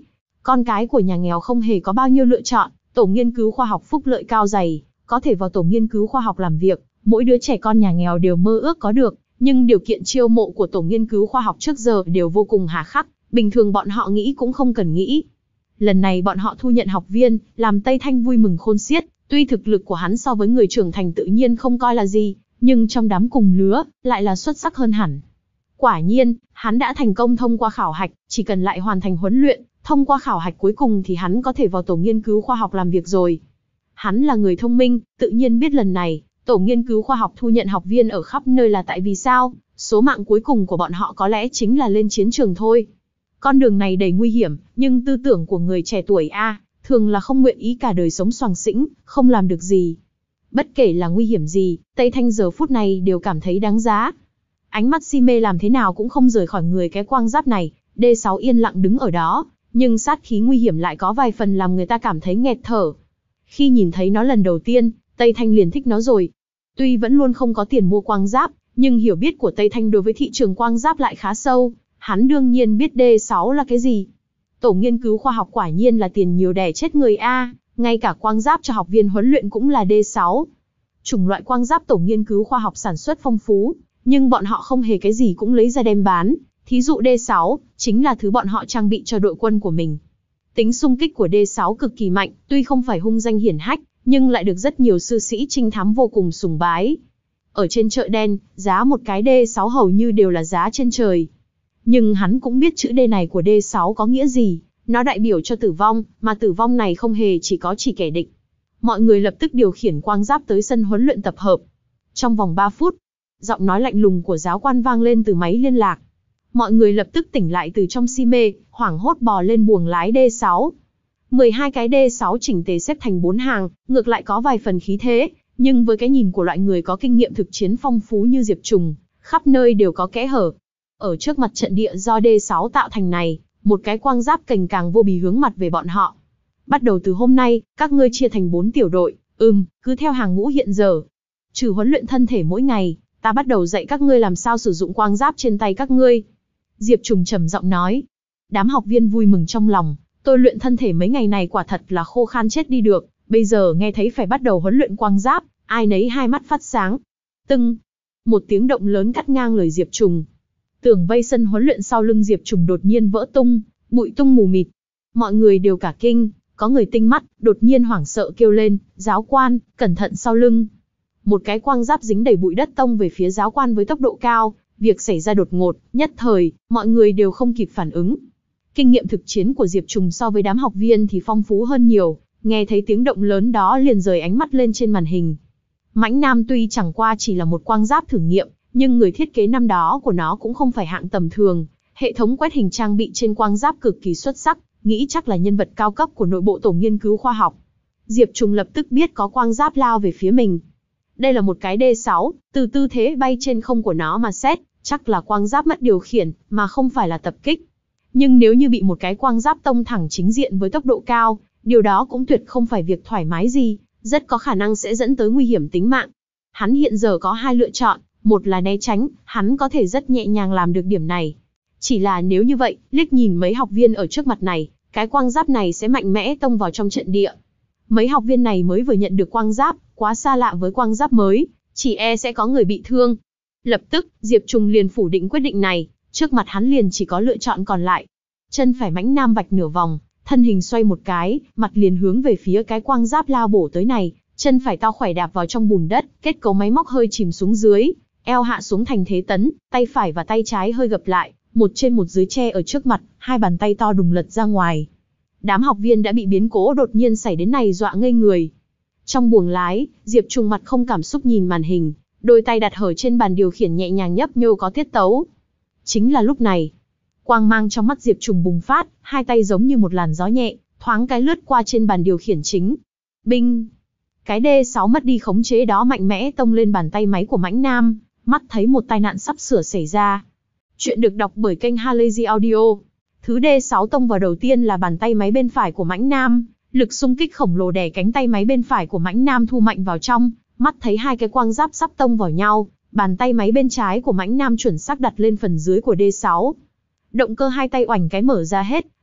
Con cái của nhà nghèo không hề có bao nhiêu lựa chọn, tổ nghiên cứu khoa học phúc lợi cao dày, có thể vào tổ nghiên cứu khoa học làm việc, mỗi đứa trẻ con nhà nghèo đều mơ ước có được, nhưng điều kiện chiêu mộ của tổ nghiên cứu khoa học trước giờ đều vô cùng hà khắc, bình thường bọn họ nghĩ cũng không cần nghĩ. Lần này bọn họ thu nhận học viên, làm Tây Thanh vui mừng khôn xiết, tuy thực lực của hắn so với người trưởng thành tự nhiên không coi là gì, nhưng trong đám cùng lứa, lại là xuất sắc hơn hẳn. Quả nhiên, hắn đã thành công thông qua khảo hạch, chỉ cần lại hoàn thành huấn luyện, thông qua khảo hạch cuối cùng thì hắn có thể vào tổ nghiên cứu khoa học làm việc rồi. Hắn là người thông minh, tự nhiên biết lần này, tổ nghiên cứu khoa học thu nhận học viên ở khắp nơi là tại vì sao, số mạng cuối cùng của bọn họ có lẽ chính là lên chiến trường thôi. Con đường này đầy nguy hiểm, nhưng tư tưởng của người trẻ tuổi A, thường là không nguyện ý cả đời sống xoàng xĩnh, không làm được gì. Bất kể là nguy hiểm gì, Tây Thanh giờ phút này đều cảm thấy đáng giá. Ánh mắt si mê làm thế nào cũng không rời khỏi người cái quang giáp này, D sáu yên lặng đứng ở đó, nhưng sát khí nguy hiểm lại có vài phần làm người ta cảm thấy nghẹt thở. Khi nhìn thấy nó lần đầu tiên, Tây Thanh liền thích nó rồi. Tuy vẫn luôn không có tiền mua quang giáp, nhưng hiểu biết của Tây Thanh đối với thị trường quang giáp lại khá sâu, hắn đương nhiên biết D sáu là cái gì. Tổ nghiên cứu khoa học quả nhiên là tiền nhiều đẻ chết người A, ngay cả quang giáp cho học viên huấn luyện cũng là D sáu. Chủng loại quang giáp tổ nghiên cứu khoa học sản xuất phong phú, nhưng bọn họ không hề cái gì cũng lấy ra đem bán. Thí dụ D sáu, chính là thứ bọn họ trang bị cho đội quân của mình. Tính xung kích của D sáu cực kỳ mạnh, tuy không phải hung danh hiển hách, nhưng lại được rất nhiều sư sĩ trinh thám vô cùng sùng bái. Ở trên chợ đen, giá một cái D sáu hầu như đều là giá trên trời. Nhưng hắn cũng biết chữ D này của D sáu có nghĩa gì, nó đại biểu cho tử vong, mà tử vong này không hề chỉ có chỉ kẻ địch. Mọi người lập tức điều khiển quang giáp tới sân huấn luyện tập hợp. Trong vòng ba phút, giọng nói lạnh lùng của giáo quan vang lên từ máy liên lạc. Mọi người lập tức tỉnh lại từ trong si mê, hoảng hốt bò lên buồng lái D sáu. mười hai cái D sáu chỉnh tề xếp thành bốn hàng, ngược lại có vài phần khí thế, nhưng với cái nhìn của loại người có kinh nghiệm thực chiến phong phú như Diệp Trùng, khắp nơi đều có kẽ hở. Ở trước mặt trận địa do D sáu tạo thành này, một cái quang giáp cành càng vô bì hướng mặt về bọn họ. Bắt đầu từ hôm nay, các ngươi chia thành bốn tiểu đội, ừm, cứ theo hàng ngũ hiện giờ. Trừ huấn luyện thân thể mỗi ngày, ta bắt đầu dạy các ngươi làm sao sử dụng quang giáp trên tay các ngươi. Diệp Trùng trầm giọng nói. Đám học viên vui mừng trong lòng, tôi luyện thân thể mấy ngày này quả thật là khô khan chết đi được, bây giờ nghe thấy phải bắt đầu huấn luyện quang giáp, ai nấy hai mắt phát sáng. Tưng, một tiếng động lớn cắt ngang lời Diệp Trùng. Tường vây sân huấn luyện sau lưng Diệp Trùng đột nhiên vỡ tung, bụi tung mù mịt. Mọi người đều cả kinh, có người tinh mắt, đột nhiên hoảng sợ kêu lên, giáo quan, cẩn thận sau lưng. Một cái quang giáp dính đầy bụi đất tông về phía giáo quan với tốc độ cao, việc xảy ra đột ngột, nhất thời, mọi người đều không kịp phản ứng. Kinh nghiệm thực chiến của Diệp Trùng so với đám học viên thì phong phú hơn nhiều, nghe thấy tiếng động lớn đó liền rời ánh mắt lên trên màn hình. Mãnh Nam tuy chẳng qua chỉ là một quang giáp thử nghiệm, nhưng người thiết kế năm đó của nó cũng không phải hạng tầm thường, hệ thống quét hình trang bị trên quang giáp cực kỳ xuất sắc, nghĩ chắc là nhân vật cao cấp của nội bộ tổ nghiên cứu khoa học. Diệp Trùng lập tức biết có quang giáp lao về phía mình. Đây là một cái D sáu, từ tư thế bay trên không của nó mà xét, chắc là quang giáp mất điều khiển, mà không phải là tập kích. Nhưng nếu như bị một cái quang giáp tông thẳng chính diện với tốc độ cao, điều đó cũng tuyệt không phải việc thoải mái gì, rất có khả năng sẽ dẫn tới nguy hiểm tính mạng. Hắn hiện giờ có hai lựa chọn, một là né tránh, hắn có thể rất nhẹ nhàng làm được điểm này. Chỉ là nếu như vậy, liếc nhìn mấy học viên ở trước mặt này, cái quang giáp này sẽ mạnh mẽ tông vào trong trận địa. Mấy học viên này mới vừa nhận được quang giáp, quá xa lạ với quang giáp mới, chỉ e sẽ có người bị thương. Lập tức, Diệp Trùng liền phủ định quyết định này, trước mặt hắn liền chỉ có lựa chọn còn lại. Chân phải Mãnh Nam vạch nửa vòng, thân hình xoay một cái, mặt liền hướng về phía cái quang giáp lao bổ tới này, chân phải to khỏe đạp vào trong bùn đất, kết cấu máy móc hơi chìm xuống dưới, eo hạ xuống thành thế tấn, tay phải và tay trái hơi gập lại, một trên một dưới che ở trước mặt, hai bàn tay to đùng lật ra ngoài. Đám học viên đã bị biến cố đột nhiên xảy đến này dọa ngây người. Trong buồng lái, Diệp Trùng mặt không cảm xúc nhìn màn hình, đôi tay đặt hở trên bàn điều khiển nhẹ nhàng nhấp nhô có tiết tấu. Chính là lúc này, quang mang trong mắt Diệp Trùng bùng phát, hai tay giống như một làn gió nhẹ, thoáng cái lướt qua trên bàn điều khiển chính. Binh! Cái D sáu mất đi khống chế đó mạnh mẽ tông lên bàn tay máy của Mãnh Nam, mắt thấy một tai nạn sắp sửa xảy ra. Chuyện được đọc bởi kênh Halazy Audio. Thứ D sáu tông vào đầu tiên là bàn tay máy bên phải của Mãnh Nam, lực xung kích khổng lồ đè cánh tay máy bên phải của Mãnh Nam thu mạnh vào trong, mắt thấy hai cái quang giáp sắp tông vào nhau, bàn tay máy bên trái của Mãnh Nam chuẩn xác đặt lên phần dưới của D sáu. Động cơ hai tay oành cái mở ra hết,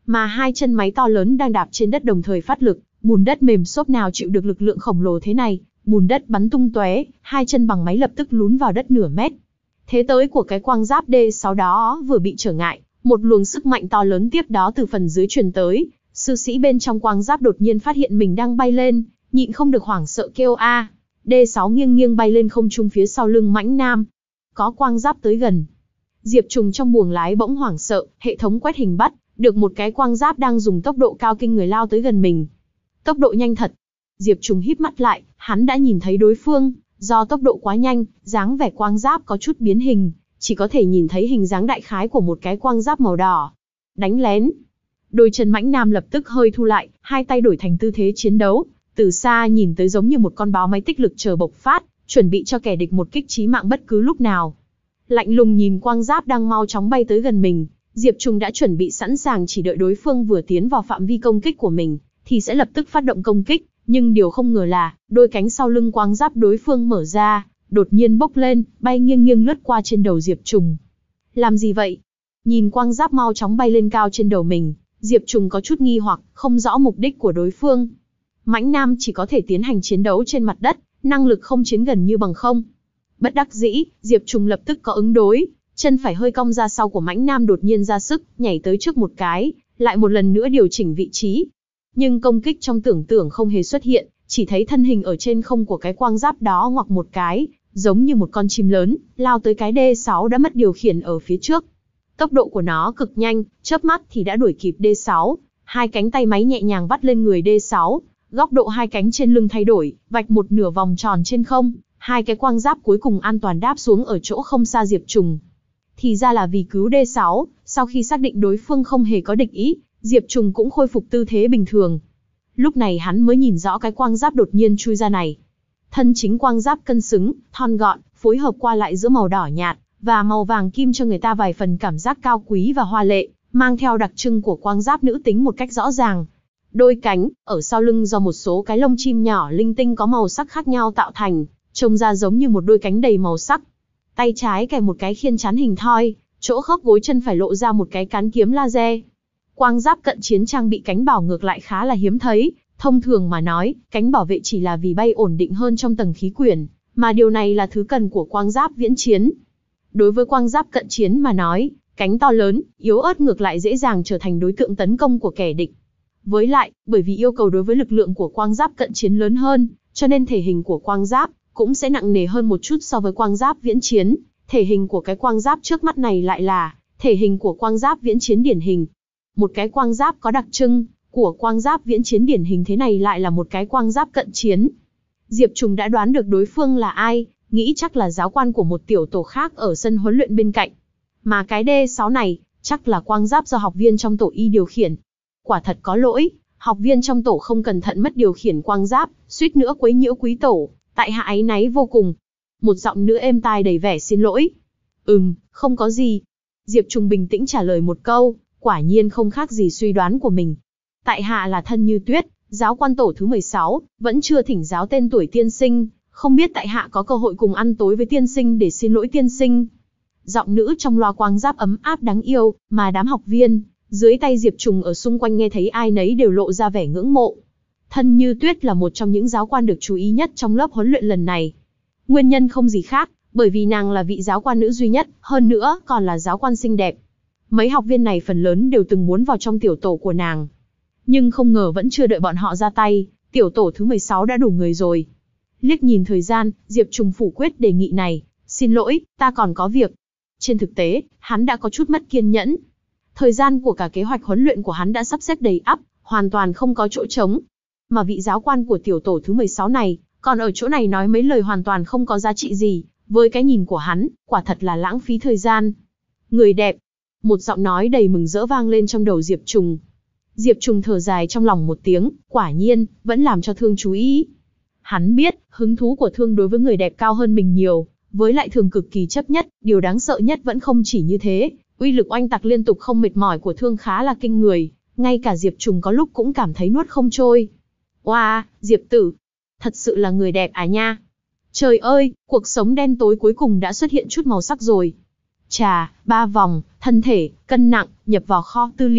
mà hai chân máy to lớn đang đạp trên đất đồng thời phát lực, bùn đất mềm xốp nào chịu được lực lượng khổng lồ thế này, bùn đất bắn tung tóe, hai chân bằng máy lập tức lún vào đất nửa mét. Thế tới của cái quang giáp D sáu đó vừa bị trở ngại, một luồng sức mạnh to lớn tiếp đó từ phần dưới truyền tới, sư sĩ bên trong quang giáp đột nhiên phát hiện mình đang bay lên, nhịn không được hoảng sợ kêu a. D sáu nghiêng nghiêng bay lên không trung phía sau lưng Mãnh Nam. Có quang giáp tới gần. Diệp Trùng trong buồng lái bỗng hoảng sợ, hệ thống quét hình bắt được một cái quang giáp đang dùng tốc độ cao kinh người lao tới gần mình. Tốc độ nhanh thật. Diệp Trùng híp mắt lại, hắn đã nhìn thấy đối phương, do tốc độ quá nhanh, dáng vẻ quang giáp có chút biến hình, chỉ có thể nhìn thấy hình dáng đại khái của một cái quang giáp màu đỏ. Đánh lén. Đôi chân Mãnh Nam lập tức hơi thu lại, hai tay đổi thành tư thế chiến đấu, từ xa nhìn tới giống như một con báo máy tích lực chờ bộc phát, chuẩn bị cho kẻ địch một kích chí mạng bất cứ lúc nào. Lạnh lùng nhìn quang giáp đang mau chóng bay tới gần mình, Diệp Trùng đã chuẩn bị sẵn sàng, chỉ đợi đối phương vừa tiến vào phạm vi công kích của mình, thì sẽ lập tức phát động công kích. Nhưng điều không ngờ là, đôi cánh sau lưng quang giáp đối phương mở ra, đột nhiên bốc lên, bay nghiêng nghiêng lướt qua trên đầu Diệp Trùng. Làm gì vậy? Nhìn quang giáp mau chóng bay lên cao trên đầu mình, Diệp Trùng có chút nghi hoặc, không rõ mục đích của đối phương. Mãnh Nam chỉ có thể tiến hành chiến đấu trên mặt đất, năng lực không chiến gần như bằng không. Bất đắc dĩ, Diệp Trùng lập tức có ứng đối, chân phải hơi cong ra sau của Mãnh Nam đột nhiên ra sức, nhảy tới trước một cái, lại một lần nữa điều chỉnh vị trí. Nhưng công kích trong tưởng tượng không hề xuất hiện, chỉ thấy thân hình ở trên không của cái quang giáp đó ngoặc một cái, giống như một con chim lớn, lao tới cái D sáu đã mất điều khiển ở phía trước. Tốc độ của nó cực nhanh, chớp mắt thì đã đuổi kịp D sáu, hai cánh tay máy nhẹ nhàng vắt lên người D sáu, góc độ hai cánh trên lưng thay đổi, vạch một nửa vòng tròn trên không, hai cái quang giáp cuối cùng an toàn đáp xuống ở chỗ không xa Diệp Trùng. Thì ra là vì cứu D sáu, sau khi xác định đối phương không hề có địch ý, Diệp Trùng cũng khôi phục tư thế bình thường. Lúc này hắn mới nhìn rõ cái quang giáp đột nhiên chui ra này. Thân chính quang giáp cân xứng, thon gọn, phối hợp qua lại giữa màu đỏ nhạt và màu vàng kim cho người ta vài phần cảm giác cao quý và hoa lệ, mang theo đặc trưng của quang giáp nữ tính một cách rõ ràng. Đôi cánh, ở sau lưng do một số cái lông chim nhỏ linh tinh có màu sắc khác nhau tạo thành, trông ra giống như một đôi cánh đầy màu sắc. Tay trái kèm một cái khiên chắn hình thoi, chỗ khớp gối chân phải lộ ra một cái cán kiếm laser. Quang giáp cận chiến trang bị cánh bảo ngược lại khá là hiếm thấy, thông thường mà nói, cánh bảo vệ chỉ là vì bay ổn định hơn trong tầng khí quyển, mà điều này là thứ cần của quang giáp viễn chiến. Đối với quang giáp cận chiến mà nói, cánh to lớn, yếu ớt ngược lại dễ dàng trở thành đối tượng tấn công của kẻ địch. Với lại, bởi vì yêu cầu đối với lực lượng của quang giáp cận chiến lớn hơn, cho nên thể hình của quang giáp cũng sẽ nặng nề hơn một chút so với quang giáp viễn chiến. Thể hình của cái quang giáp trước mắt này lại là thể hình của quang giáp viễn chiến điển hình. Một cái quang giáp có đặc trưng của quang giáp viễn chiến điển hình thế này lại là một cái quang giáp cận chiến. Diệp Trùng đã đoán được đối phương là ai, nghĩ chắc là giáo quan của một tiểu tổ khác ở sân huấn luyện bên cạnh. Mà cái D sáu này, chắc là quang giáp do học viên trong tổ y điều khiển. Quả thật có lỗi, học viên trong tổ không cẩn thận mất điều khiển quang giáp, suýt nữa quấy nhiễu quý tổ, tại hạ áy náy vô cùng. Một giọng nữ êm tai đầy vẻ xin lỗi. Ừm, không có gì. Diệp Trùng bình tĩnh trả lời một câu, quả nhiên không khác gì suy đoán của mình. Tại hạ là Thân Như Tuyết, giáo quan tổ thứ mười sáu, vẫn chưa thỉnh giáo tên tuổi tiên sinh, không biết tại hạ có cơ hội cùng ăn tối với tiên sinh để xin lỗi tiên sinh. Giọng nữ trong loa quang giáp ấm áp đáng yêu, mà đám học viên dưới tay Diệp Trùng ở xung quanh nghe thấy ai nấy đều lộ ra vẻ ngưỡng mộ. Thân Như Tuyết là một trong những giáo quan được chú ý nhất trong lớp huấn luyện lần này. Nguyên nhân không gì khác, bởi vì nàng là vị giáo quan nữ duy nhất, hơn nữa còn là giáo quan xinh đẹp. Mấy học viên này phần lớn đều từng muốn vào trong tiểu tổ của nàng. Nhưng không ngờ vẫn chưa đợi bọn họ ra tay, tiểu tổ thứ mười sáu đã đủ người rồi. Liếc nhìn thời gian, Diệp Trùng phủ quyết đề nghị này. Xin lỗi, ta còn có việc. Trên thực tế, hắn đã có chút mất kiên nhẫn. Thời gian của cả kế hoạch huấn luyện của hắn đã sắp xếp đầy ắp, hoàn toàn không có chỗ trống. Mà vị giáo quan của tiểu tổ thứ mười sáu này, còn ở chỗ này nói mấy lời hoàn toàn không có giá trị gì. Với cái nhìn của hắn, quả thật là lãng phí thời gian. Người đẹp. Một giọng nói đầy mừng rỡ vang lên trong đầu Diệp Trùng. Diệp Trùng thở dài trong lòng một tiếng, quả nhiên, vẫn làm cho Thương chú ý. Hắn biết, hứng thú của Thương đối với người đẹp cao hơn mình nhiều, với lại Thương cực kỳ chấp nhất, điều đáng sợ nhất vẫn không chỉ như thế, uy lực oanh tạc liên tục không mệt mỏi của Thương khá là kinh người, ngay cả Diệp Trùng có lúc cũng cảm thấy nuốt không trôi. Oa, wow, Diệp tử, thật sự là người đẹp à nha. Trời ơi, cuộc sống đen tối cuối cùng đã xuất hiện chút màu sắc rồi. Chà, ba vòng, thân thể, cân nặng, nhập vào kho tư liệu,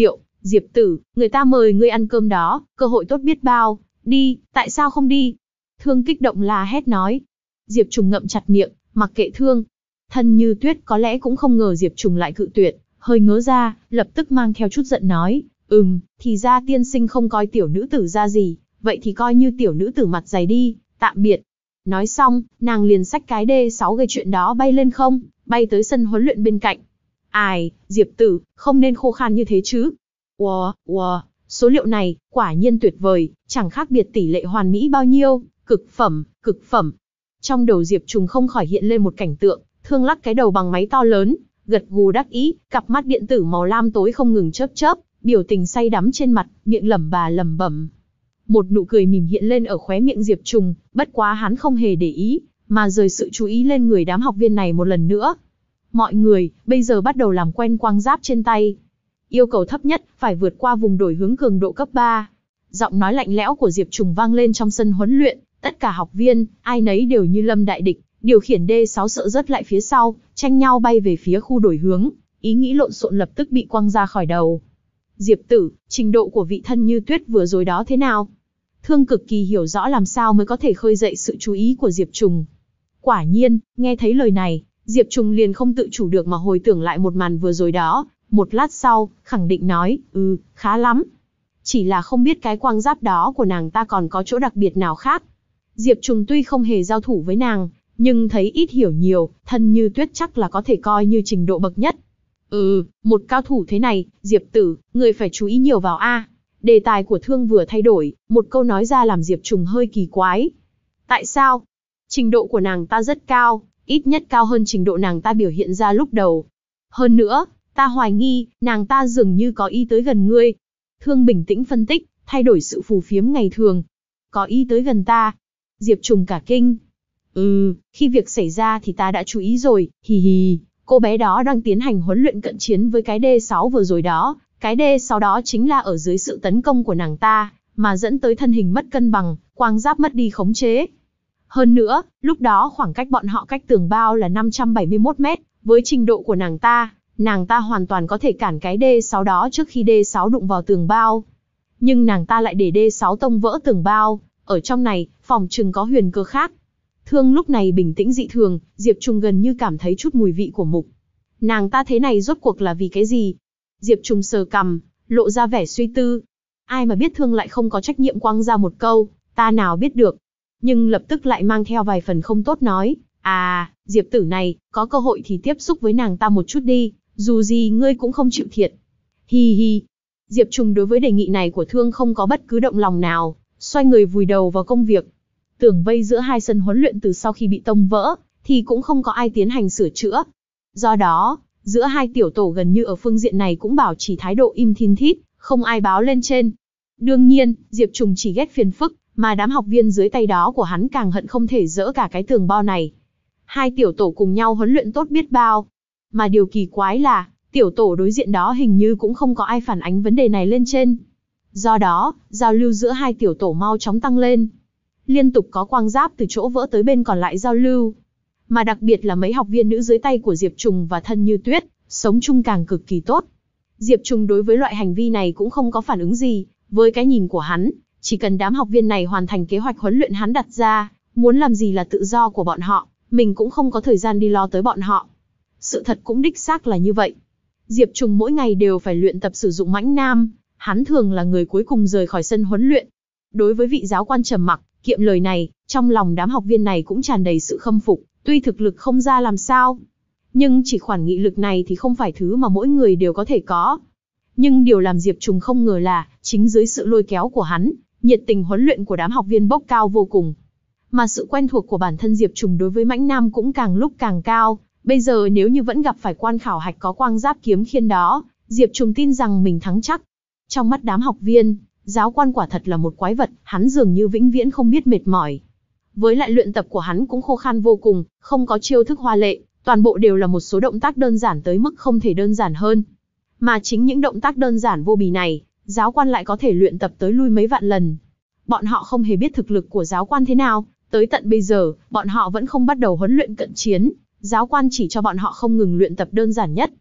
Diệp tử, người ta mời ngươi ăn cơm đó, cơ hội tốt biết bao, đi, tại sao không đi? Thương kích động la hét nói. Diệp Trùng ngậm chặt miệng, mặc kệ Thương. Thân Như Tuyết có lẽ cũng không ngờ Diệp Trùng lại cự tuyệt, hơi ngớ ra, lập tức mang theo chút giận nói, ừm, thì ra tiên sinh không coi tiểu nữ tử ra gì, vậy thì coi như tiểu nữ tử mặt dày đi, tạm biệt. Nói xong, nàng liền xách cái đê sáu gây chuyện đó bay lên không, bay tới sân huấn luyện bên cạnh. Ai, Diệp tử, không nên khô khan như thế chứ. Wow, wow, số liệu này, quả nhiên tuyệt vời, chẳng khác biệt tỷ lệ hoàn mỹ bao nhiêu, cực phẩm, cực phẩm. Trong đầu Diệp Trùng không khỏi hiện lên một cảnh tượng, Thương lắc cái đầu bằng máy to lớn, gật gù đắc ý, cặp mắt điện tử màu lam tối không ngừng chớp chớp, biểu tình say đắm trên mặt, miệng lẩm bà lẩm bẩm. Một nụ cười mỉm hiện lên ở khóe miệng Diệp Trùng, bất quá hắn không hề để ý, mà rời sự chú ý lên người đám học viên này một lần nữa. Mọi người, bây giờ bắt đầu làm quen quang giáp trên tay. Yêu cầu thấp nhất, phải vượt qua vùng đổi hướng cường độ cấp ba. Giọng nói lạnh lẽo của Diệp Trùng vang lên trong sân huấn luyện, tất cả học viên, ai nấy đều như lâm đại địch, điều khiển đê sáu sợ rớt lại phía sau, tranh nhau bay về phía khu đổi hướng, ý nghĩ lộn xộn lập tức bị quăng ra khỏi đầu. Diệp tử, trình độ của vị Thân Như Tuyết vừa rồi đó thế nào? Thương cực kỳ hiểu rõ làm sao mới có thể khơi dậy sự chú ý của Diệp Trùng. Quả nhiên, nghe thấy lời này, Diệp Trùng liền không tự chủ được mà hồi tưởng lại một màn vừa rồi đó, một lát sau, khẳng định nói, ừ, khá lắm. Chỉ là không biết cái quang giáp đó của nàng ta còn có chỗ đặc biệt nào khác. Diệp Trùng tuy không hề giao thủ với nàng, nhưng thấy ít hiểu nhiều, Thân Như Tuyết chắc là có thể coi như trình độ bậc nhất. Ừ, một cao thủ thế này, Diệp tử, người phải chú ý nhiều vào a. Đề tài của Thương vừa thay đổi, một câu nói ra làm Diệp Trùng hơi kỳ quái. Tại sao? Trình độ của nàng ta rất cao, ít nhất cao hơn trình độ nàng ta biểu hiện ra lúc đầu. Hơn nữa, ta hoài nghi, nàng ta dường như có ý tới gần ngươi. Thương bình tĩnh phân tích, thay đổi sự phù phiếm ngày thường. Có ý tới gần ta. Diệp Trùng cả kinh. Ừ, khi việc xảy ra thì ta đã chú ý rồi, hì hì, cô bé đó đang tiến hành huấn luyện cận chiến với cái đê sáu vừa rồi đó. Cái đê sáu đó chính là ở dưới sự tấn công của nàng ta, mà dẫn tới thân hình mất cân bằng, quang giáp mất đi khống chế. Hơn nữa, lúc đó khoảng cách bọn họ cách tường bao là năm trăm bảy mươi mốt mét, với trình độ của nàng ta, nàng ta hoàn toàn có thể cản cái đê sáu đó trước khi đê sáu đụng vào tường bao. Nhưng nàng ta lại để đê sáu tông vỡ tường bao, ở trong này, phòng chừng có huyền cơ khác. Thương lúc này bình tĩnh dị thường, Diệp Trùng gần như cảm thấy chút mùi vị của mục. Nàng ta thế này rốt cuộc là vì cái gì? Diệp Trùng sờ cằm, lộ ra vẻ suy tư. Ai mà biết Thương lại không có trách nhiệm quăng ra một câu, ta nào biết được. Nhưng lập tức lại mang theo vài phần không tốt nói, à, Diệp tử này, có cơ hội thì tiếp xúc với nàng ta một chút đi, dù gì ngươi cũng không chịu thiệt. Hi hi. Diệp Trùng đối với đề nghị này của Thương không có bất cứ động lòng nào, xoay người vùi đầu vào công việc. Tường vây giữa hai sân huấn luyện từ sau khi bị tông vỡ, thì cũng không có ai tiến hành sửa chữa. Do đó, giữa hai tiểu tổ gần như ở phương diện này cũng bảo trì thái độ im thin thít, không ai báo lên trên. Đương nhiên, Diệp Trùng chỉ ghét phiền phức, mà đám học viên dưới tay đó của hắn càng hận không thể dỡ cả cái tường bao này. Hai tiểu tổ cùng nhau huấn luyện tốt biết bao. Mà điều kỳ quái là, tiểu tổ đối diện đó hình như cũng không có ai phản ánh vấn đề này lên trên. Do đó, giao lưu giữa hai tiểu tổ mau chóng tăng lên. Liên tục có quang giáp từ chỗ vỡ tới bên còn lại giao lưu. Mà đặc biệt là mấy học viên nữ dưới tay của Diệp Trùng và Thân Như Tuyết, sống chung càng cực kỳ tốt. Diệp Trùng đối với loại hành vi này cũng không có phản ứng gì, với cái nhìn của hắn, chỉ cần đám học viên này hoàn thành kế hoạch huấn luyện hắn đặt ra, muốn làm gì là tự do của bọn họ, mình cũng không có thời gian đi lo tới bọn họ. Sự thật cũng đích xác là như vậy. Diệp Trùng mỗi ngày đều phải luyện tập sử dụng mãnh nam, hắn thường là người cuối cùng rời khỏi sân huấn luyện. Đối với vị giáo quan trầm mặc, kiệm lời này, trong lòng đám học viên này cũng tràn đầy sự khâm phục, tuy thực lực không ra làm sao. Nhưng chỉ khoản nghị lực này thì không phải thứ mà mỗi người đều có thể có. Nhưng điều làm Diệp Trùng không ngờ là, chính dưới sự lôi kéo của hắn, nhiệt tình huấn luyện của đám học viên bốc cao vô cùng. Mà sự quen thuộc của bản thân Diệp Trùng đối với mãnh nam cũng càng lúc càng cao. Bây giờ nếu như vẫn gặp phải quan khảo hạch có quang giáp kiếm khiên đó, Diệp Trùng tin rằng mình thắng chắc. Trong mắt đám học viên, giáo quan quả thật là một quái vật, hắn dường như vĩnh viễn không biết mệt mỏi. Với lại luyện tập của hắn cũng khô khan vô cùng, không có chiêu thức hoa lệ, toàn bộ đều là một số động tác đơn giản tới mức không thể đơn giản hơn. Mà chính những động tác đơn giản vô bì này, giáo quan lại có thể luyện tập tới lui mấy vạn lần. Bọn họ không hề biết thực lực của giáo quan thế nào, tới tận bây giờ, bọn họ vẫn không bắt đầu huấn luyện cận chiến, giáo quan chỉ cho bọn họ không ngừng luyện tập đơn giản nhất.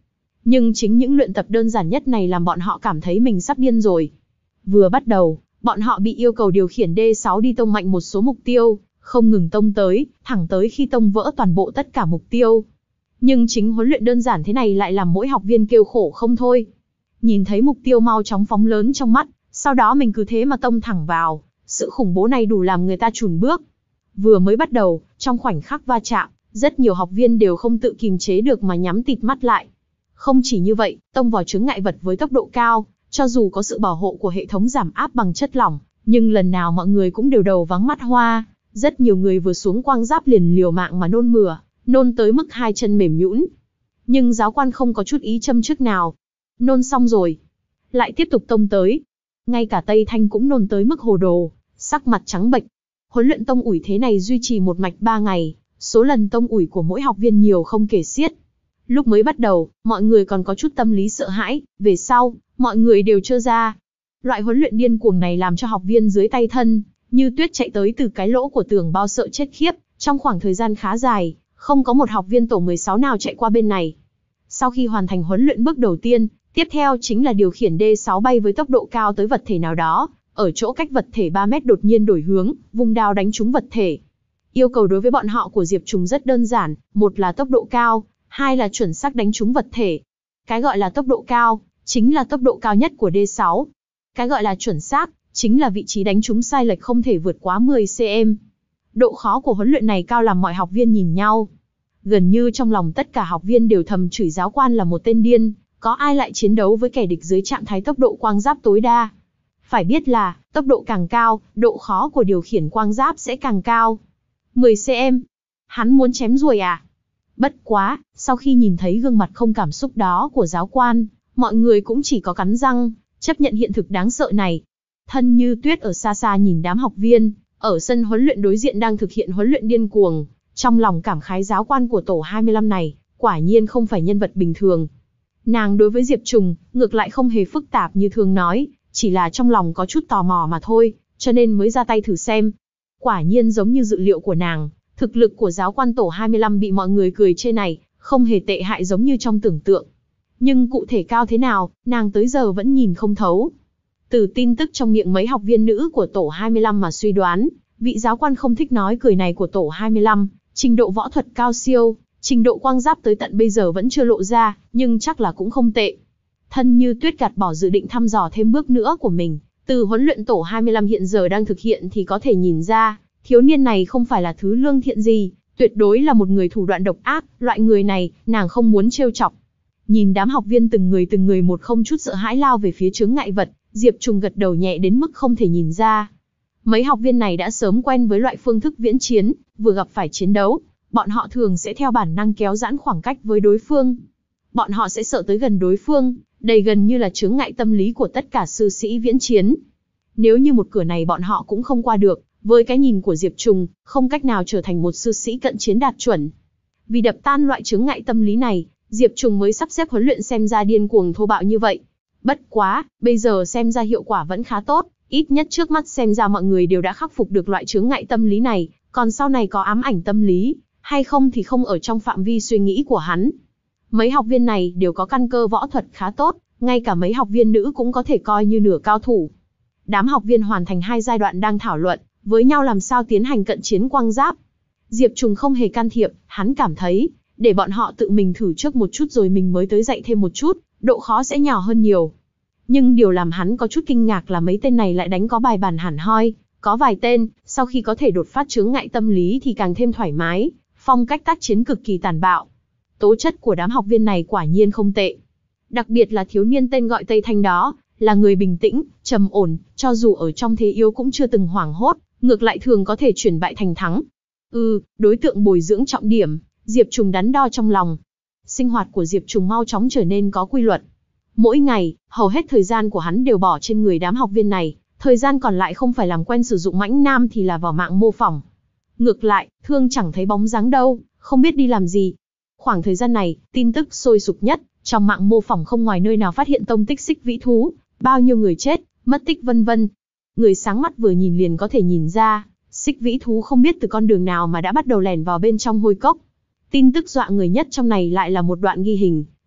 Nhưng chính những luyện tập đơn giản nhất này làm bọn họ cảm thấy mình sắp điên rồi. Vừa bắt đầu, bọn họ bị yêu cầu điều khiển D sáu đi tông mạnh một số mục tiêu, không ngừng tông tới, thẳng tới khi tông vỡ toàn bộ tất cả mục tiêu. Nhưng chính huấn luyện đơn giản thế này lại làm mỗi học viên kêu khổ không thôi. Nhìn thấy mục tiêu mau chóng phóng lớn trong mắt, sau đó mình cứ thế mà tông thẳng vào, sự khủng bố này đủ làm người ta chùn bước. Vừa mới bắt đầu, trong khoảnh khắc va chạm, rất nhiều học viên đều không tự kìm chế được mà nhắm tịt mắt lại. Không chỉ như vậy, tông vào chướng ngại vật với tốc độ cao, cho dù có sự bảo hộ của hệ thống giảm áp bằng chất lỏng, nhưng lần nào mọi người cũng đều đầu vắng mắt hoa. Rất nhiều người vừa xuống quang giáp liền liều mạng mà nôn mửa, nôn tới mức hai chân mềm nhũn. Nhưng giáo quan không có chút ý châm chước nào. Nôn xong rồi, lại tiếp tục tông tới. Ngay cả Tây Thanh cũng nôn tới mức hồ đồ, sắc mặt trắng bệch. Huấn luyện tông ủi thế này duy trì một mạch ba ngày, số lần tông ủi của mỗi học viên nhiều không kể xiết. Lúc mới bắt đầu, mọi người còn có chút tâm lý sợ hãi, về sau, mọi người đều trơ ra. Loại huấn luyện điên cuồng này làm cho học viên dưới tay thân, như tuyết chạy tới từ cái lỗ của tường bao sợ chết khiếp, trong khoảng thời gian khá dài, không có một học viên tổ mười sáu nào chạy qua bên này. Sau khi hoàn thành huấn luyện bước đầu tiên, tiếp theo chính là điều khiển D sáu bay với tốc độ cao tới vật thể nào đó, ở chỗ cách vật thể ba mét đột nhiên đổi hướng, vung đao đánh trúng vật thể. Yêu cầu đối với bọn họ của Diệp Trùng rất đơn giản, một là tốc độ cao, hai là chuẩn xác đánh trúng vật thể. Cái gọi là tốc độ cao, chính là tốc độ cao nhất của D sáu. Cái gọi là chuẩn xác, chính là vị trí đánh trúng sai lệch không thể vượt quá mười xăng-ti-mét. Độ khó của huấn luyện này cao làm mọi học viên nhìn nhau. Gần như trong lòng tất cả học viên đều thầm chửi giáo quan là một tên điên, có ai lại chiến đấu với kẻ địch dưới trạng thái tốc độ quang giáp tối đa. Phải biết là, tốc độ càng cao, độ khó của điều khiển quang giáp sẽ càng cao. mười xăng-ti-mét. Hắn muốn chém ruồi à? Bất quá, sau khi nhìn thấy gương mặt không cảm xúc đó của giáo quan, mọi người cũng chỉ có cắn răng, chấp nhận hiện thực đáng sợ này. Thân Như Tuyết ở xa xa nhìn đám học viên, ở sân huấn luyện đối diện đang thực hiện huấn luyện điên cuồng, trong lòng cảm khái giáo quan của tổ hai mươi lăm này, quả nhiên không phải nhân vật bình thường. Nàng đối với Diệp Trùng, ngược lại không hề phức tạp như thường nói, chỉ là trong lòng có chút tò mò mà thôi, cho nên mới ra tay thử xem. Quả nhiên giống như dự liệu của nàng, thực lực của giáo quan tổ hai mươi lăm bị mọi người cười chê này, không hề tệ hại giống như trong tưởng tượng. Nhưng cụ thể cao thế nào, nàng tới giờ vẫn nhìn không thấu. Từ tin tức trong miệng mấy học viên nữ của tổ hai mươi lăm mà suy đoán, vị giáo quan không thích nói cười này của tổ hai mươi lăm, trình độ võ thuật cao siêu, trình độ quang giáp tới tận bây giờ vẫn chưa lộ ra, nhưng chắc là cũng không tệ. Thân Như Tuyết gạt bỏ dự định thăm dò thêm bước nữa của mình, từ huấn luyện tổ hai mươi lăm hiện giờ đang thực hiện thì có thể nhìn ra, thiếu niên này không phải là thứ lương thiện gì, tuyệt đối là một người thủ đoạn độc ác, loại người này, nàng không muốn trêu chọc. Nhìn đám học viên từng người từng người một không chút sợ hãi lao về phía chướng ngại vật, Diệp Trùng gật đầu nhẹ đến mức không thể nhìn ra. Mấy học viên này đã sớm quen với loại phương thức viễn chiến, vừa gặp phải chiến đấu, bọn họ thường sẽ theo bản năng kéo giãn khoảng cách với đối phương. Bọn họ sẽ sợ tới gần đối phương, đây gần như là chướng ngại tâm lý của tất cả sư sĩ viễn chiến. Nếu như một cửa này bọn họ cũng không qua được, với cái nhìn của Diệp Trùng, không cách nào trở thành một sư sĩ cận chiến đạt chuẩn. Vì đập tan loại chướng ngại tâm lý này, Diệp Trùng mới sắp xếp huấn luyện xem ra điên cuồng thô bạo như vậy. Bất quá, bây giờ xem ra hiệu quả vẫn khá tốt, ít nhất trước mắt xem ra mọi người đều đã khắc phục được loại chướng ngại tâm lý này, còn sau này có ám ảnh tâm lý, hay không thì không ở trong phạm vi suy nghĩ của hắn. Mấy học viên này đều có căn cơ võ thuật khá tốt, ngay cả mấy học viên nữ cũng có thể coi như nửa cao thủ. Đám học viên hoàn thành hai giai đoạn đang thảo luận với nhau làm sao tiến hành cận chiến quang giáp. Diệp Trùng không hề can thiệp, hắn cảm thấy, để bọn họ tự mình thử trước một chút rồi mình mới tới dạy thêm một chút, độ khó sẽ nhỏ hơn nhiều. Nhưng điều làm hắn có chút kinh ngạc là mấy tên này lại đánh có bài bản hẳn hoi, có vài tên, sau khi có thể đột phát chướng ngại tâm lý thì càng thêm thoải mái, phong cách tác chiến cực kỳ tàn bạo. Tố chất của đám học viên này quả nhiên không tệ. Đặc biệt là thiếu niên tên gọi Tây Thanh đó, là người bình tĩnh, trầm ổn, cho dù ở trong thế yếu cũng chưa từng hoảng hốt, ngược lại thường có thể chuyển bại thành thắng. Ừ, đối tượng bồi dưỡng trọng điểm, Diệp Trùng đắn đo trong lòng. Sinh hoạt của Diệp Trùng mau chóng trở nên có quy luật. Mỗi ngày, hầu hết thời gian của hắn đều bỏ trên người đám học viên này, thời gian còn lại không phải làm quen sử dụng mãnh nam thì là vào mạng mô phỏng. Ngược lại, Thương chẳng thấy bóng dáng đâu, không biết đi làm gì. Khoảng thời gian này, tin tức sôi sục nhất, trong mạng mô phỏng không ngoài nơi nào phát hiện tông tích xích vĩ thú, bao nhiêu người chết, mất tích vân vân. Người sáng mắt vừa nhìn liền có thể nhìn ra, xích vĩ thú không biết từ con đường nào mà đã bắt đầu lẻn vào bên trong hôi cốc. Tin tức dọa người nhất trong này lại là một đoạn ghi hình,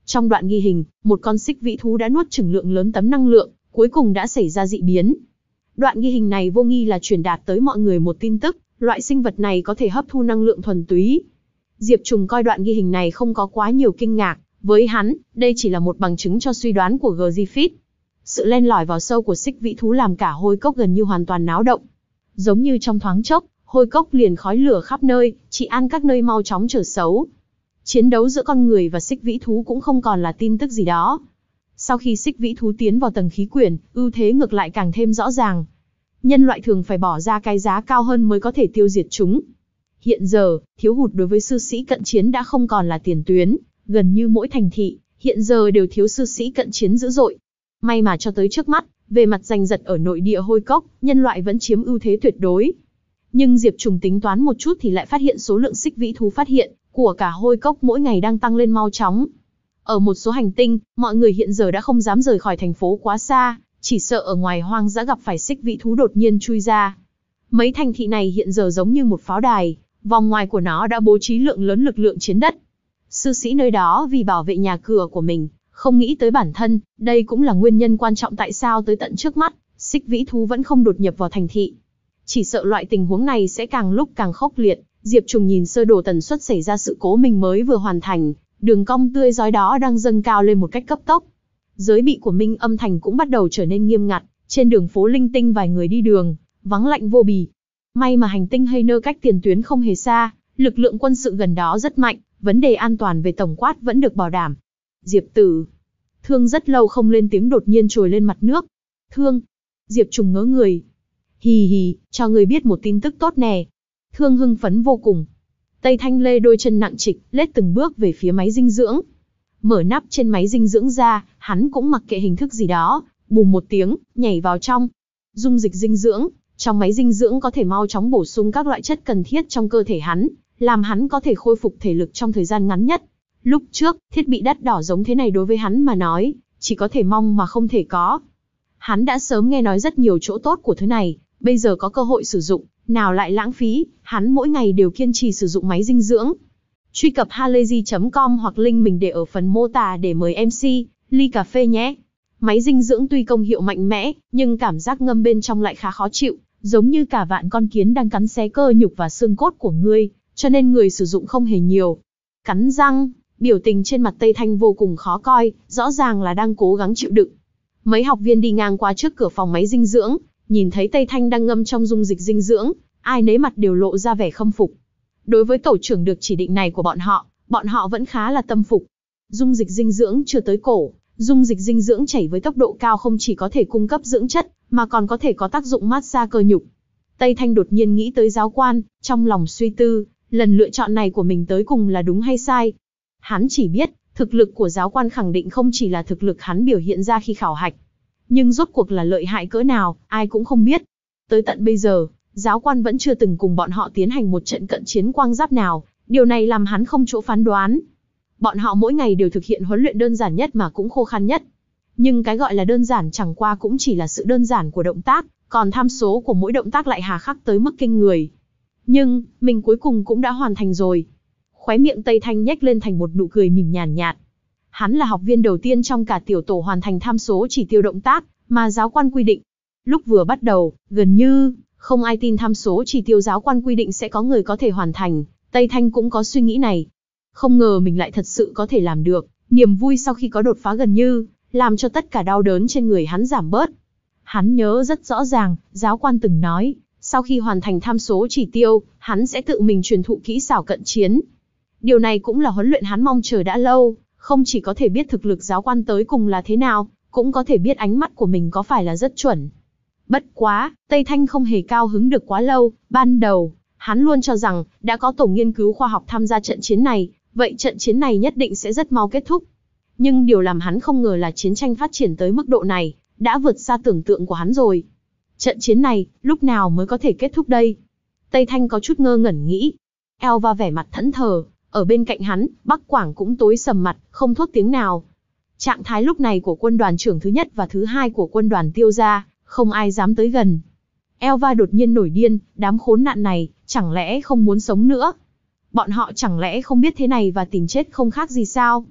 Trong đoạn ghi hình, một con xích vĩ thú đã nuốt chửng lượng lớn tấm năng lượng, cuối cùng đã xảy ra dị biến. Đoạn ghi hình này vô nghi là truyền đạt tới mọi người một tin tức, loại sinh vật này có thể hấp thu năng lượng thuần túy. Diệp Trùng coi đoạn ghi hình này không có quá nhiều kinh ngạc, với hắn, đây chỉ là một bằng chứng cho suy đoán của Griffith. Sự len lỏi vào sâu của xích vĩ thú làm cả hôi cốc gần như hoàn toàn náo động. Giống như trong thoáng chốc, hôi cốc liền khói lửa khắp nơi, trị an các nơi mau chóng trở xấu. Chiến đấu giữa con người và xích vĩ thú cũng không còn là tin tức gì đó. Sau khi xích vĩ thú tiến vào tầng khí quyển, ưu thế ngược lại càng thêm rõ ràng. Nhân loại thường phải bỏ ra cái giá cao hơn mới có thể tiêu diệt chúng. Hiện giờ, thiếu hụt đối với sư sĩ cận chiến đã không còn là tiền tuyến, gần như mỗi thành thị, hiện giờ đều thiếu sư sĩ cận chiến dữ dội. May mà cho tới trước mắt, về mặt giành giật ở nội địa hôi cốc, nhân loại vẫn chiếm ưu thế tuyệt đối. Nhưng Diệp Trùng tính toán một chút thì lại phát hiện số lượng xích vĩ thú phát hiện của cả hôi cốc mỗi ngày đang tăng lên mau chóng. Ở một số hành tinh, mọi người hiện giờ đã không dám rời khỏi thành phố quá xa, chỉ sợ ở ngoài hoang dã gặp phải xích vĩ thú đột nhiên chui ra. Mấy thành thị này hiện giờ giống như một pháo đài, vòng ngoài của nó đã bố trí lượng lớn lực lượng chiến đất. Sư sĩ nơi đó vì bảo vệ nhà cửa của mình, không nghĩ tới bản thân, đây cũng là nguyên nhân quan trọng tại sao tới tận trước mắt, xích vĩ thú vẫn không đột nhập vào thành thị. Chỉ sợ loại tình huống này sẽ càng lúc càng khốc liệt. Diệp Trùng nhìn sơ đồ tần suất xảy ra sự cố mình mới vừa hoàn thành, đường cong tươi rói đó đang dâng cao lên một cách cấp tốc. Giới bị của Minh Âm Thành cũng bắt đầu trở nên nghiêm ngặt, trên đường phố linh tinh vài người đi đường, vắng lạnh vô bì. May mà hành tinh Hayner cách tiền tuyến không hề xa, lực lượng quân sự gần đó rất mạnh, vấn đề an toàn về tổng quát vẫn được bảo đảm. Diệp Tử. Thương rất lâu không lên tiếng đột nhiên trồi lên mặt nước. Thương. Diệp Trùng ngớ người. Hì hì, cho người biết một tin tức tốt nè. Thương hưng phấn vô cùng. Tây Thanh lê đôi chân nặng trịch, lết từng bước về phía máy dinh dưỡng. Mở nắp trên máy dinh dưỡng ra, hắn cũng mặc kệ hình thức gì đó, bùm một tiếng, nhảy vào trong. Dung dịch dinh dưỡng, trong máy dinh dưỡng có thể mau chóng bổ sung các loại chất cần thiết trong cơ thể hắn, làm hắn có thể khôi phục thể lực trong thời gian ngắn nhất. Lúc trước, thiết bị đắt đỏ giống thế này đối với hắn mà nói, chỉ có thể mong mà không thể có. Hắn đã sớm nghe nói rất nhiều chỗ tốt của thứ này, bây giờ có cơ hội sử dụng, nào lại lãng phí, hắn mỗi ngày đều kiên trì sử dụng máy dinh dưỡng. Truy cập halayzi chấm com hoặc link mình để ở phần mô tả để mời em xê, ly cà phê nhé. Máy dinh dưỡng tuy công hiệu mạnh mẽ, nhưng cảm giác ngâm bên trong lại khá khó chịu, giống như cả vạn con kiến đang cắn xé cơ nhục và xương cốt của ngươi, cho nên người sử dụng không hề nhiều. Cắn răng, biểu tình trên mặt Tây Thanh vô cùng khó coi, rõ ràng là đang cố gắng chịu đựng. Mấy học viên đi ngang qua trước cửa phòng máy dinh dưỡng, nhìn thấy Tây Thanh đang ngâm trong dung dịch dinh dưỡng, ai nấy mặt đều lộ ra vẻ khâm phục. Đối với tổ trưởng được chỉ định này của bọn họ, bọn họ vẫn khá là tâm phục. Dung dịch dinh dưỡng chưa tới cổ, dung dịch dinh dưỡng chảy với tốc độ cao không chỉ có thể cung cấp dưỡng chất, mà còn có thể có tác dụng massage cơ nhục. Tây Thanh đột nhiên nghĩ tới giáo quan, trong lòng suy tư, lần lựa chọn này của mình tới cùng là đúng hay sai. Hắn chỉ biết, thực lực của giáo quan khẳng định không chỉ là thực lực hắn biểu hiện ra khi khảo hạch. Nhưng rốt cuộc là lợi hại cỡ nào, ai cũng không biết. Tới tận bây giờ, giáo quan vẫn chưa từng cùng bọn họ tiến hành một trận cận chiến quang giáp nào, điều này làm hắn không chỗ phán đoán. Bọn họ mỗi ngày đều thực hiện huấn luyện đơn giản nhất mà cũng khô khan nhất. Nhưng cái gọi là đơn giản chẳng qua cũng chỉ là sự đơn giản của động tác, còn tham số của mỗi động tác lại hà khắc tới mức kinh người. Nhưng, mình cuối cùng cũng đã hoàn thành rồi. Khóe miệng Tây Thanh nhếch lên thành một nụ cười mỉm nhàn nhạt. Hắn là học viên đầu tiên trong cả tiểu tổ hoàn thành tham số chỉ tiêu động tác mà giáo quan quy định. Lúc vừa bắt đầu, gần như không ai tin tham số chỉ tiêu giáo quan quy định sẽ có người có thể hoàn thành. Tây Thanh cũng có suy nghĩ này. Không ngờ mình lại thật sự có thể làm được. Niềm vui sau khi có đột phá gần như làm cho tất cả đau đớn trên người hắn giảm bớt. Hắn nhớ rất rõ ràng, giáo quan từng nói, sau khi hoàn thành tham số chỉ tiêu, hắn sẽ tự mình truyền thụ kỹ xảo cận chiến. Điều này cũng là huấn luyện hắn mong chờ đã lâu, không chỉ có thể biết thực lực giáo quan tới cùng là thế nào, cũng có thể biết ánh mắt của mình có phải là rất chuẩn. Bất quá, Tây Thanh không hề cao hứng được quá lâu, ban đầu, hắn luôn cho rằng, đã có tổ nghiên cứu khoa học tham gia trận chiến này, vậy trận chiến này nhất định sẽ rất mau kết thúc. Nhưng điều làm hắn không ngờ là chiến tranh phát triển tới mức độ này, đã vượt xa tưởng tượng của hắn rồi. Trận chiến này, lúc nào mới có thể kết thúc đây? Tây Thanh có chút ngơ ngẩn nghĩ. Elva vẻ mặt thẫn thờ, ở bên cạnh hắn, Bắc Quảng cũng tối sầm mặt, không thốt tiếng nào. Trạng thái lúc này của quân đoàn trưởng thứ nhất và thứ hai của quân đoàn Tiêu gia, không ai dám tới gần. Elva đột nhiên nổi điên, đám khốn nạn này, chẳng lẽ không muốn sống nữa? Bọn họ chẳng lẽ không biết thế này và tìm chết không khác gì sao?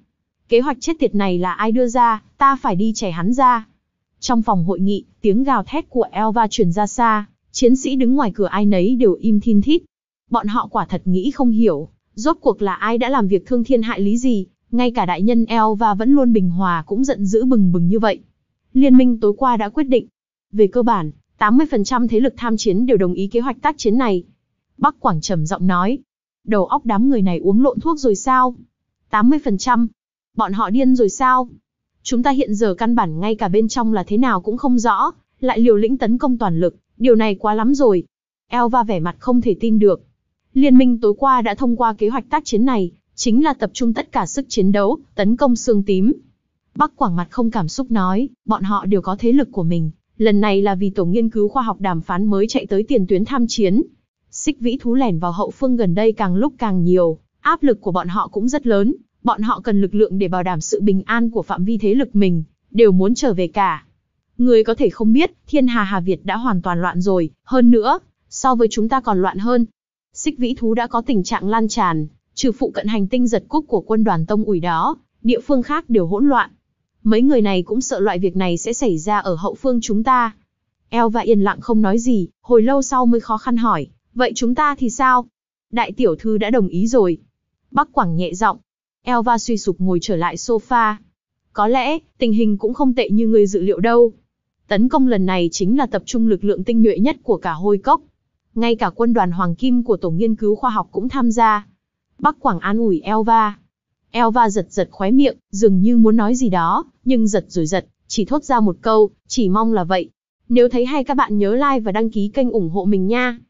Kế hoạch chết tiệt này là ai đưa ra, ta phải đi chẻ hắn ra. Trong phòng hội nghị, tiếng gào thét của Elva truyền ra xa, chiến sĩ đứng ngoài cửa ai nấy đều im thin thít. Bọn họ quả thật nghĩ không hiểu, rốt cuộc là ai đã làm việc thương thiên hại lý gì, ngay cả đại nhân Elva vẫn luôn bình hòa cũng giận dữ bừng bừng như vậy. Liên minh tối qua đã quyết định. Về cơ bản, tám mươi phần trăm thế lực tham chiến đều đồng ý kế hoạch tác chiến này. Bắc Quảng trầm giọng nói. Đầu óc đám người này uống lộn thuốc rồi sao? tám mươi phần trăm. Bọn họ điên rồi sao? Chúng ta hiện giờ căn bản ngay cả bên trong là thế nào cũng không rõ, lại liều lĩnh tấn công toàn lực, điều này quá lắm rồi. Elva vẻ mặt không thể tin được. Liên minh tối qua đã thông qua kế hoạch tác chiến này, chính là tập trung tất cả sức chiến đấu, tấn công xương tím. Bắc Quảng mặt không cảm xúc nói, bọn họ đều có thế lực của mình, lần này là vì tổ nghiên cứu khoa học đàm phán mới chạy tới tiền tuyến tham chiến. Xích vĩ thú lẻn vào hậu phương gần đây càng lúc càng nhiều, áp lực của bọn họ cũng rất lớn, bọn họ cần lực lượng để bảo đảm sự bình an của phạm vi thế lực mình, đều muốn trở về cả. Người có thể không biết, thiên hà Hà Việt đã hoàn toàn loạn rồi, hơn nữa, so với chúng ta còn loạn hơn. Xích vĩ thú đã có tình trạng lan tràn, trừ phụ cận hành tinh giật cúc của quân đoàn tông ủi đó, địa phương khác đều hỗn loạn. Mấy người này cũng sợ loại việc này sẽ xảy ra ở hậu phương chúng ta. Elva yên lặng không nói gì, hồi lâu sau mới khó khăn hỏi, vậy chúng ta thì sao? Đại tiểu thư đã đồng ý rồi. Bắc Quảng nhẹ giọng. Elva suy sụp ngồi trở lại sofa. Có lẽ, tình hình cũng không tệ như người dự liệu đâu. Tấn công lần này chính là tập trung lực lượng tinh nhuệ nhất của cả Hôi Cốc. Ngay cả quân đoàn Hoàng Kim của Tổ nghiên cứu khoa học cũng tham gia. Bắc Quảng an ủi Elva. Elva giật giật khóe miệng, dường như muốn nói gì đó, nhưng giật rồi giật, chỉ thốt ra một câu, chỉ mong là vậy. Nếu thấy hay các bạn nhớ like và đăng ký kênh ủng hộ mình nha.